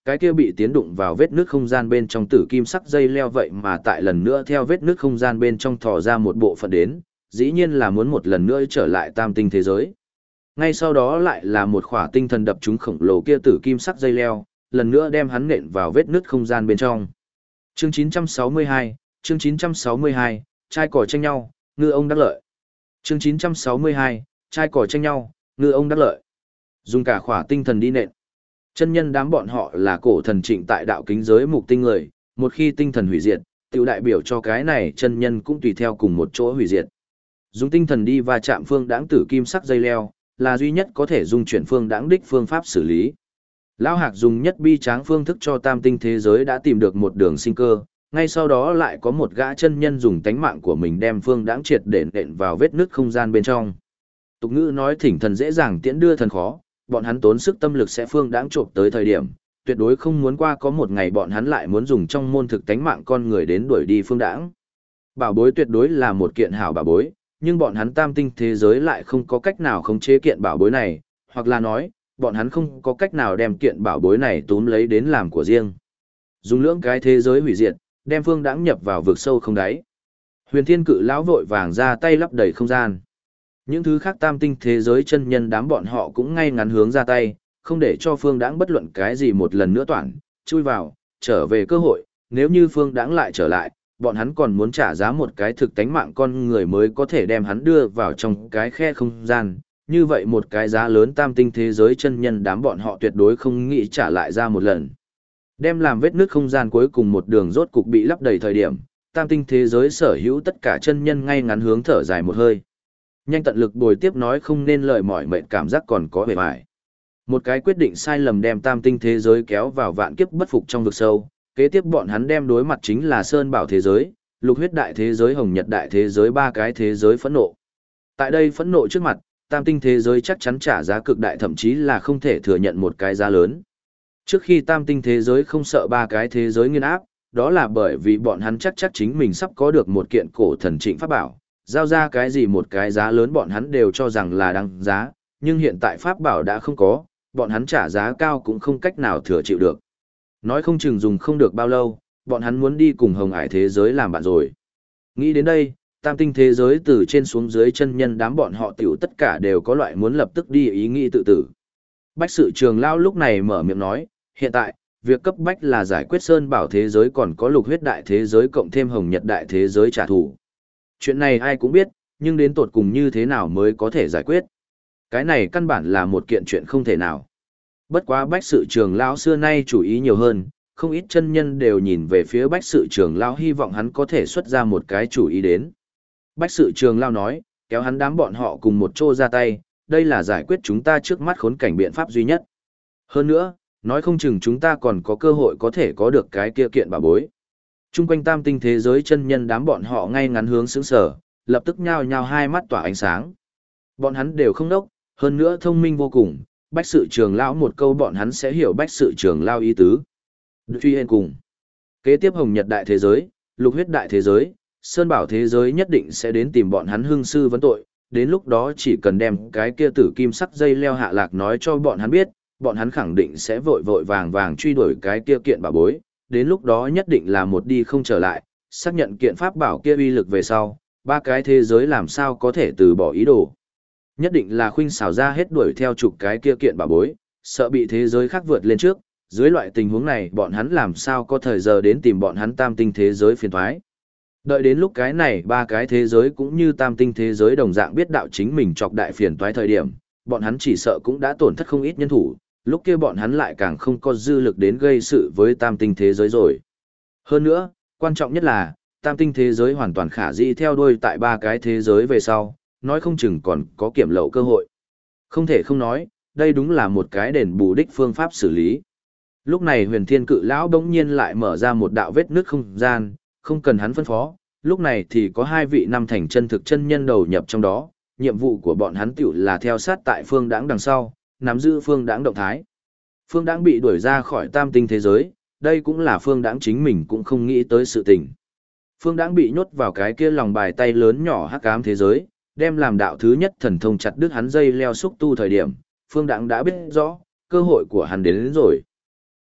cái kia bị tiến đụng vào vết nước không gian bên trong tử kim sắc dây leo vậy mà tại lần nữa theo vết nước không gian bên trong thò ra một bộ phận đến, dĩ nhiên là muốn một lần nữa trở lại tam tinh thế giới. Ngay sau đó lại là một khỏa tinh thần đập trúng khổng lồ kia tử kim sắc dây leo, lần nữa đem hắn nện vào vết nứt không gian bên trong. Chương 962, chương 962, trai cỏ tranh nhau, ngư ông đắc lợi. Chương 962, trai cỏ tranh nhau, ngư ông đắc lợi. Dùng cả khỏa tinh thần đi nện. Chân nhân đám bọn họ là cổ thần trịnh tại đạo kính giới mục tinh người, một khi tinh thần hủy diệt, tiểu đại biểu cho cái này chân nhân cũng tùy theo cùng một chỗ hủy diệt. Dùng tinh thần đi va chạm phương đãng tử kim sắc dây leo, là duy nhất có thể dung chuyển phương đãng đích phương pháp xử lý. Lão Hạc dùng nhất bi tráng phương thức cho tam tinh thế giới đã tìm được một đường sinh cơ, ngay sau đó lại có một gã chân nhân dùng tánh mạng của mình đem phương đãng triệt để nện vào vết nứt không gian bên trong. Tục ngữ nói thỉnh thần dễ dàng tiễn đưa thần khó, bọn hắn tốn sức tâm lực sẽ phương đãng trộm tới thời điểm, tuyệt đối không muốn qua có một ngày bọn hắn lại muốn dùng trong môn thực tánh mạng con người đến đuổi đi phương đãng. Bảo bối tuyệt đối là một kiện hảo bảo bối, nhưng bọn hắn tam tinh thế giới lại không có cách nào khống chế kiện bảo bối này, hoặc là nói, bọn hắn không có cách nào đem kiện bảo bối này túm lấy đến làm của riêng. Dùng lưỡng cái thế giới hủy diệt, đem phương đãng nhập vào vực sâu không đáy. Huyền Thiên Cự lão vội vàng ra tay lấp đầy không gian. Những thứ khác tam tinh thế giới chân nhân đám bọn họ cũng ngay ngắn hướng ra tay, không để cho phương đãng bất luận cái gì một lần nữa toản, chui vào, trở về cơ hội, nếu như phương đãng lại trở lại, bọn hắn còn muốn trả giá một cái thực tánh mạng con người mới có thể đem hắn đưa vào trong cái khe không gian, như vậy một cái giá lớn tam tinh thế giới chân nhân đám bọn họ tuyệt đối không nghĩ trả lại ra một lần. Đem làm vết nước không gian cuối cùng một đường rốt cục bị lấp đầy thời điểm, tam tinh thế giới sở hữu tất cả chân nhân ngay ngắn hướng thở dài một hơi. Nhanh tận lực bồi tiếp nói không nên lời mỏi mệt cảm giác còn có vẻ vải. Một cái quyết định sai lầm đem tam tinh thế giới kéo vào vạn kiếp bất phục trong vực sâu, kế tiếp bọn hắn đem đối mặt chính là Sơn Bảo thế giới, Lục Huyết đại thế giới, Hồng Nhật đại thế giới, ba cái thế giới phẫn nộ. Tại đây phẫn nộ trước mặt, tam tinh thế giới chắc chắn trả giá cực đại, thậm chí là không thể thừa nhận một cái giá lớn. Trước khi tam tinh thế giới không sợ ba cái thế giới nghiên áp, đó là bởi vì bọn hắn chắc chính mình sắp có được một kiện cổ thần trịnh pháp bảo, giao ra cái gì một cái giá lớn bọn hắn đều cho rằng là đáng giá, nhưng hiện tại pháp bảo đã không có, bọn hắn trả giá cao cũng không cách nào thừa chịu được. Nói không chừng dùng không được bao lâu, bọn hắn muốn đi cùng Hồng Ải thế giới làm bạn rồi. Nghĩ đến đây, tam tinh thế giới từ trên xuống dưới chân nhân đám bọn họ tiểu tất cả đều có loại muốn lập tức đi ý nghĩ tự tử. Bách sự trường lao lúc này mở miệng nói, hiện tại, việc cấp bách là giải quyết Sơn Bảo thế giới còn có Lục Huyết đại thế giới cộng thêm Hồng Nhật đại thế giới trả thù. Chuyện này ai cũng biết, nhưng đến tột cùng như thế nào mới có thể giải quyết. Cái này căn bản là một kiện chuyện không thể nào. Bất quá bách sự trường lão xưa nay chủ ý nhiều hơn, không ít chân nhân đều nhìn về phía bách sự trường lão hy vọng hắn có thể xuất ra một cái chủ ý đến. Bách sự trường lão nói, kéo hắn đám bọn họ cùng một chỗ ra tay, đây là giải quyết chúng ta trước mắt khốn cảnh biện pháp duy nhất. Hơn nữa, nói không chừng chúng ta còn có cơ hội có thể có được cái kia kiện bảo bối. Trung quanh tam tinh thế giới chân nhân đám bọn họ ngay ngắn hướng sững sở, lập tức nhao nhao hai mắt tỏa ánh sáng. Bọn hắn đều không đốc, hơn nữa thông minh vô cùng, bách sự trường lão một câu bọn hắn sẽ hiểu bách sự trường lao ý tứ. Truy hên cùng. Kế tiếp Hồng Nhật đại thế giới, Lục Huyết đại thế giới, Sơn Bảo thế giới nhất định sẽ đến tìm bọn hắn hưng sư vấn tội, đến lúc đó chỉ cần đem cái kia tử kim sắc dây leo hạ lạc nói cho bọn hắn biết, bọn hắn khẳng định sẽ vội vội vàng vàng truy đuổi cái kia kiện bảo bối, đến lúc đó nhất định là một đi không trở lại, xác nhận kiện pháp bảo kia uy lực về sau, ba cái thế giới làm sao có thể từ bỏ ý đồ. Nhất định là khuynh xảo ra hết đuổi theo chục cái kia kiện bảo bối, sợ bị thế giới khác vượt lên trước, dưới loại tình huống này bọn hắn làm sao có thời giờ đến tìm bọn hắn tam tinh thế giới phiền thoái. Đợi đến lúc cái này ba cái thế giới cũng như tam tinh thế giới đồng dạng biết đạo chính mình chọc đại phiền toái thời điểm, bọn hắn chỉ sợ cũng đã tổn thất không ít nhân thủ, lúc kia bọn hắn lại càng không có dư lực đến gây sự với tam tinh thế giới rồi. Hơn nữa, quan trọng nhất là, tam tinh thế giới hoàn toàn khả dĩ theo đuôi tại ba cái thế giới về sau, nói không chừng còn có kiểm lậu cơ hội. Không thể không nói, đây đúng là một cái đền bù đích phương pháp xử lý. Lúc này Huyền Thiên Cự lão bỗng nhiên lại mở ra một đạo vết nước không gian, không cần hắn phân phó, lúc này thì có hai vị năm thành chân thực chân nhân đầu nhập trong đó, nhiệm vụ của bọn hắn tiểu là theo sát tại Phương Đãng đằng sau, nắm giữ Phương Đãng động thái. Phương Đãng bị đuổi ra khỏi tam tinh thế giới, đây cũng là Phương Đãng chính mình cũng không nghĩ tới sự tình. Phương Đãng bị nhốt vào cái kia lòng bài tay lớn nhỏ hắc ám thế giới, đem làm đạo thứ nhất thần thông chặt đứt hắn dây leo xúc tu thời điểm, Phương Đãng đã biết rõ, cơ hội của hắn đến rồi.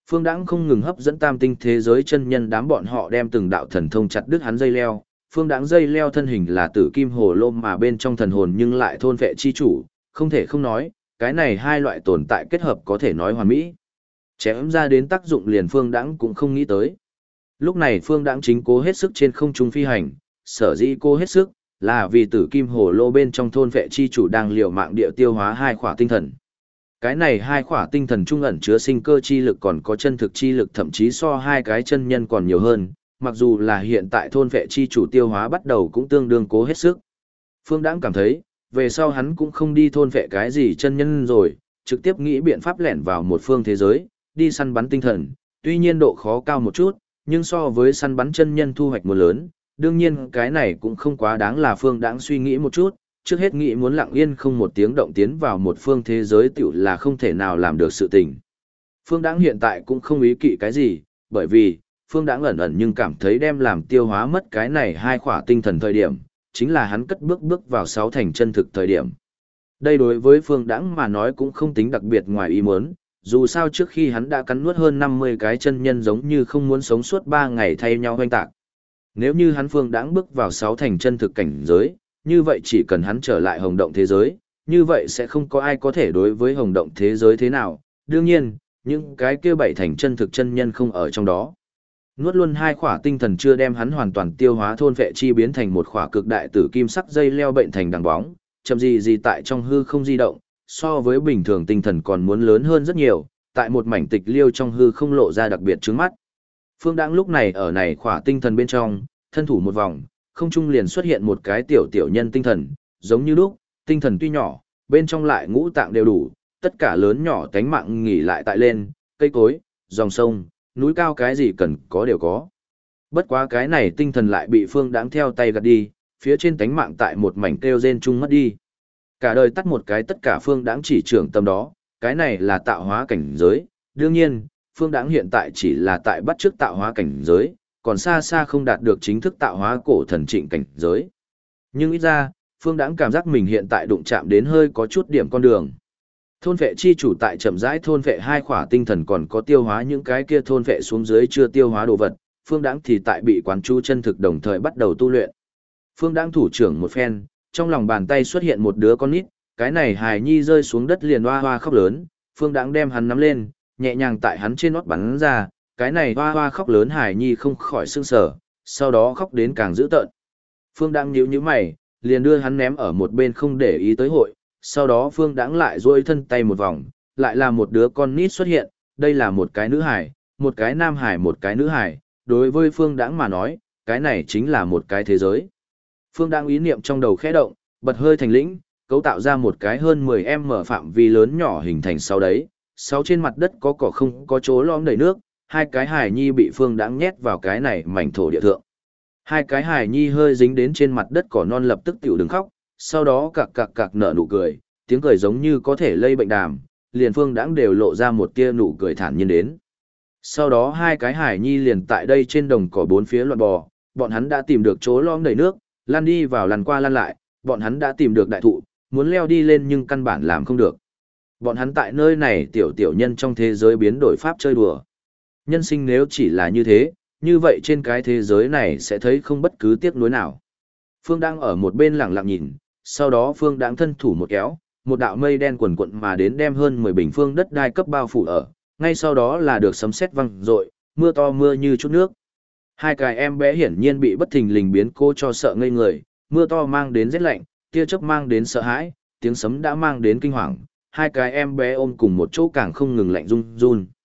Phương Đãng không ngừng hấp dẫn tam tinh thế giới chân nhân đám bọn họ đem từng đạo thần thông chặt đứt hắn dây leo. Phương Đãng dây leo thân hình là tử kim hồ lô mà bên trong thần hồn nhưng lại thôn vệ chi chủ, không thể không nói, cái này hai loại tồn tại kết hợp có thể nói hoàn mỹ. Chém ra đến tác dụng liền Phương Đãng cũng không nghĩ tới. Lúc này Phương Đãng chính cố hết sức trên không trung phi hành, sở dĩ cố hết sức là vì tử kim hồ lô bên trong thôn vệ chi chủ đang liều mạng địa tiêu hóa hai khỏa tinh thần. Cái này hai khỏa tinh thần trung ẩn chứa sinh cơ chi lực còn có chân thực chi lực, thậm chí so hai cái chân nhân còn nhiều hơn, mặc dù là hiện tại thôn vệ chi chủ tiêu hóa bắt đầu cũng tương đương cố hết sức. Phương Đãng cảm thấy, về sau hắn cũng không đi thôn vệ cái gì chân nhân rồi, trực tiếp nghĩ biện pháp lẻn vào một phương thế giới, đi săn bắn tinh thần, tuy nhiên độ khó cao một chút, nhưng so với săn bắn chân nhân thu hoạch một lớn, đương nhiên cái này cũng không quá đáng là Phương Đãng suy nghĩ một chút, trước hết nghĩ muốn lặng yên không một tiếng động tiến vào một phương thế giới tiểu là không thể nào làm được sự tình. Phương Đãng hiện tại cũng không ý kỵ cái gì, bởi vì, Phương Đãng ẩn ẩn nhưng cảm thấy đem làm tiêu hóa mất cái này hai khỏa tinh thần thời điểm, chính là hắn cất bước vào sáu thành chân thực thời điểm. Đây đối với Phương Đãng mà nói cũng không tính đặc biệt ngoài ý muốn, dù sao trước khi hắn đã cắn nuốt hơn 50 cái chân nhân giống như không muốn sống suốt 3 ngày thay nhau hoanh tạc. Nếu như hắn Phương Đãng bước vào sáu thành chân thực cảnh giới, như vậy chỉ cần hắn trở lại hồng động thế giới, như vậy sẽ không có ai có thể đối với hồng động thế giới thế nào. Đương nhiên, những cái kia bảy thành chân thực chân nhân không ở trong đó. Nuốt luôn hai khỏa tinh thần chưa đem hắn hoàn toàn tiêu hóa thôn vệ chi biến thành một khỏa cực đại tử kim sắc dây leo bệnh thành đằng bóng, chậm gì tại trong hư không di động, so với bình thường tinh thần còn muốn lớn hơn rất nhiều, tại một mảnh tịch liêu trong hư không lộ ra đặc biệt trướng mắt. Phương Đãng lúc này ở này khỏa tinh thần bên trong, thân thủ một vòng, không trung liền xuất hiện một cái tiểu nhân tinh thần, giống như lúc, tinh thần tuy nhỏ, bên trong lại ngũ tạng đều đủ, tất cả lớn nhỏ tánh mạng nghỉ lại tại lên, cây cối, dòng sông, núi cao cái gì cần có đều có. Bất quá cái này tinh thần lại bị Phương Đãng theo tay gạt đi, phía trên tánh mạng tại một mảnh kêu rên chung mất đi. Cả đời tắt một cái tất cả Phương Đãng chỉ trưởng tâm đó, cái này là tạo hóa cảnh giới, đương nhiên, Phương Đãng hiện tại chỉ là tại bắt chước tạo hóa cảnh giới, còn xa xa không đạt được chính thức tạo hóa cổ thần trịnh cảnh giới. Nhưng ít ra, Phương Đãng cảm giác mình hiện tại đụng chạm đến hơi có chút điểm con đường. Thôn vệ chi chủ tại chậm rãi thôn vệ hai khỏa tinh thần còn có tiêu hóa những cái kia thôn vệ xuống dưới chưa tiêu hóa đồ vật, Phương Đãng thì tại bị quán chú chân thực đồng thời bắt đầu tu luyện. Phương Đãng thủ trưởng một phen, trong lòng bàn tay xuất hiện một đứa con nít, cái này hài nhi rơi xuống đất liền hoa hoa khóc lớn, Phương Đãng đem hắn nắm lên, nhẹ nhàng tại hắn trên nót bắn ra, cái này hoa hoa khóc lớn hài nhi không khỏi sưng sờ, sau đó khóc đến càng dữ tợn. Phương Đãng nhíu mày, liền đưa hắn ném ở một bên không để ý tới hội, sau đó Phương Đãng lại duỗi thân tay một vòng, lại là một đứa con nít xuất hiện, đây là một cái nữ hài, một cái nam hài một cái nữ hài, đối với Phương Đãng mà nói, cái này chính là một cái thế giới. Phương Đãng ý niệm trong đầu khẽ động, bật hơi thành lĩnh, cấu tạo ra một cái hơn 10m phạm vi lớn nhỏ hình thành sau đấy, sau trên mặt đất có cỏ không có chỗ lõm đầy nước, hai cái hài nhi bị Phương Đãng nhét vào cái này mảnh thổ địa thượng. Hai cái hài nhi hơi dính đến trên mặt đất cỏ non lập tức tiểu đừng khóc, sau đó cặc cặc cặc nở nụ cười, tiếng cười giống như có thể lây bệnh đàm, liền Phương Đãng đều lộ ra một tia nụ cười thản nhiên đến. Sau đó hai cái hài nhi liền tại đây trên đồng cỏ bốn phía loạn bò, bọn hắn đã tìm được chỗ lõm đầy nước, lăn đi vào lăn qua lăn lại, bọn hắn đã tìm được đại thụ, muốn leo đi lên nhưng căn bản làm không được. Bọn hắn tại nơi này tiểu nhân trong thế giới biến đổi pháp chơi đùa. Nhân sinh nếu chỉ là như thế, như vậy trên cái thế giới này sẽ thấy không bất cứ tiếc nuối nào. Phương Đãng ở một bên lặng lặng nhìn, sau đó Phương Đãng thân thủ một kéo, một đạo mây đen quần quận mà đến đem hơn 10 bình phương đất đai cấp bao phủ ở, ngay sau đó là được sấm sét vang rội, mưa to mưa như chút nước. Hai cái em bé hiển nhiên bị bất thình lình biến cô cho sợ ngây người, mưa to mang đến rét lạnh, tia chớp mang đến sợ hãi, tiếng sấm đã mang đến kinh hoàng, hai cái em bé ôm cùng một chỗ càng không ngừng lạnh run run.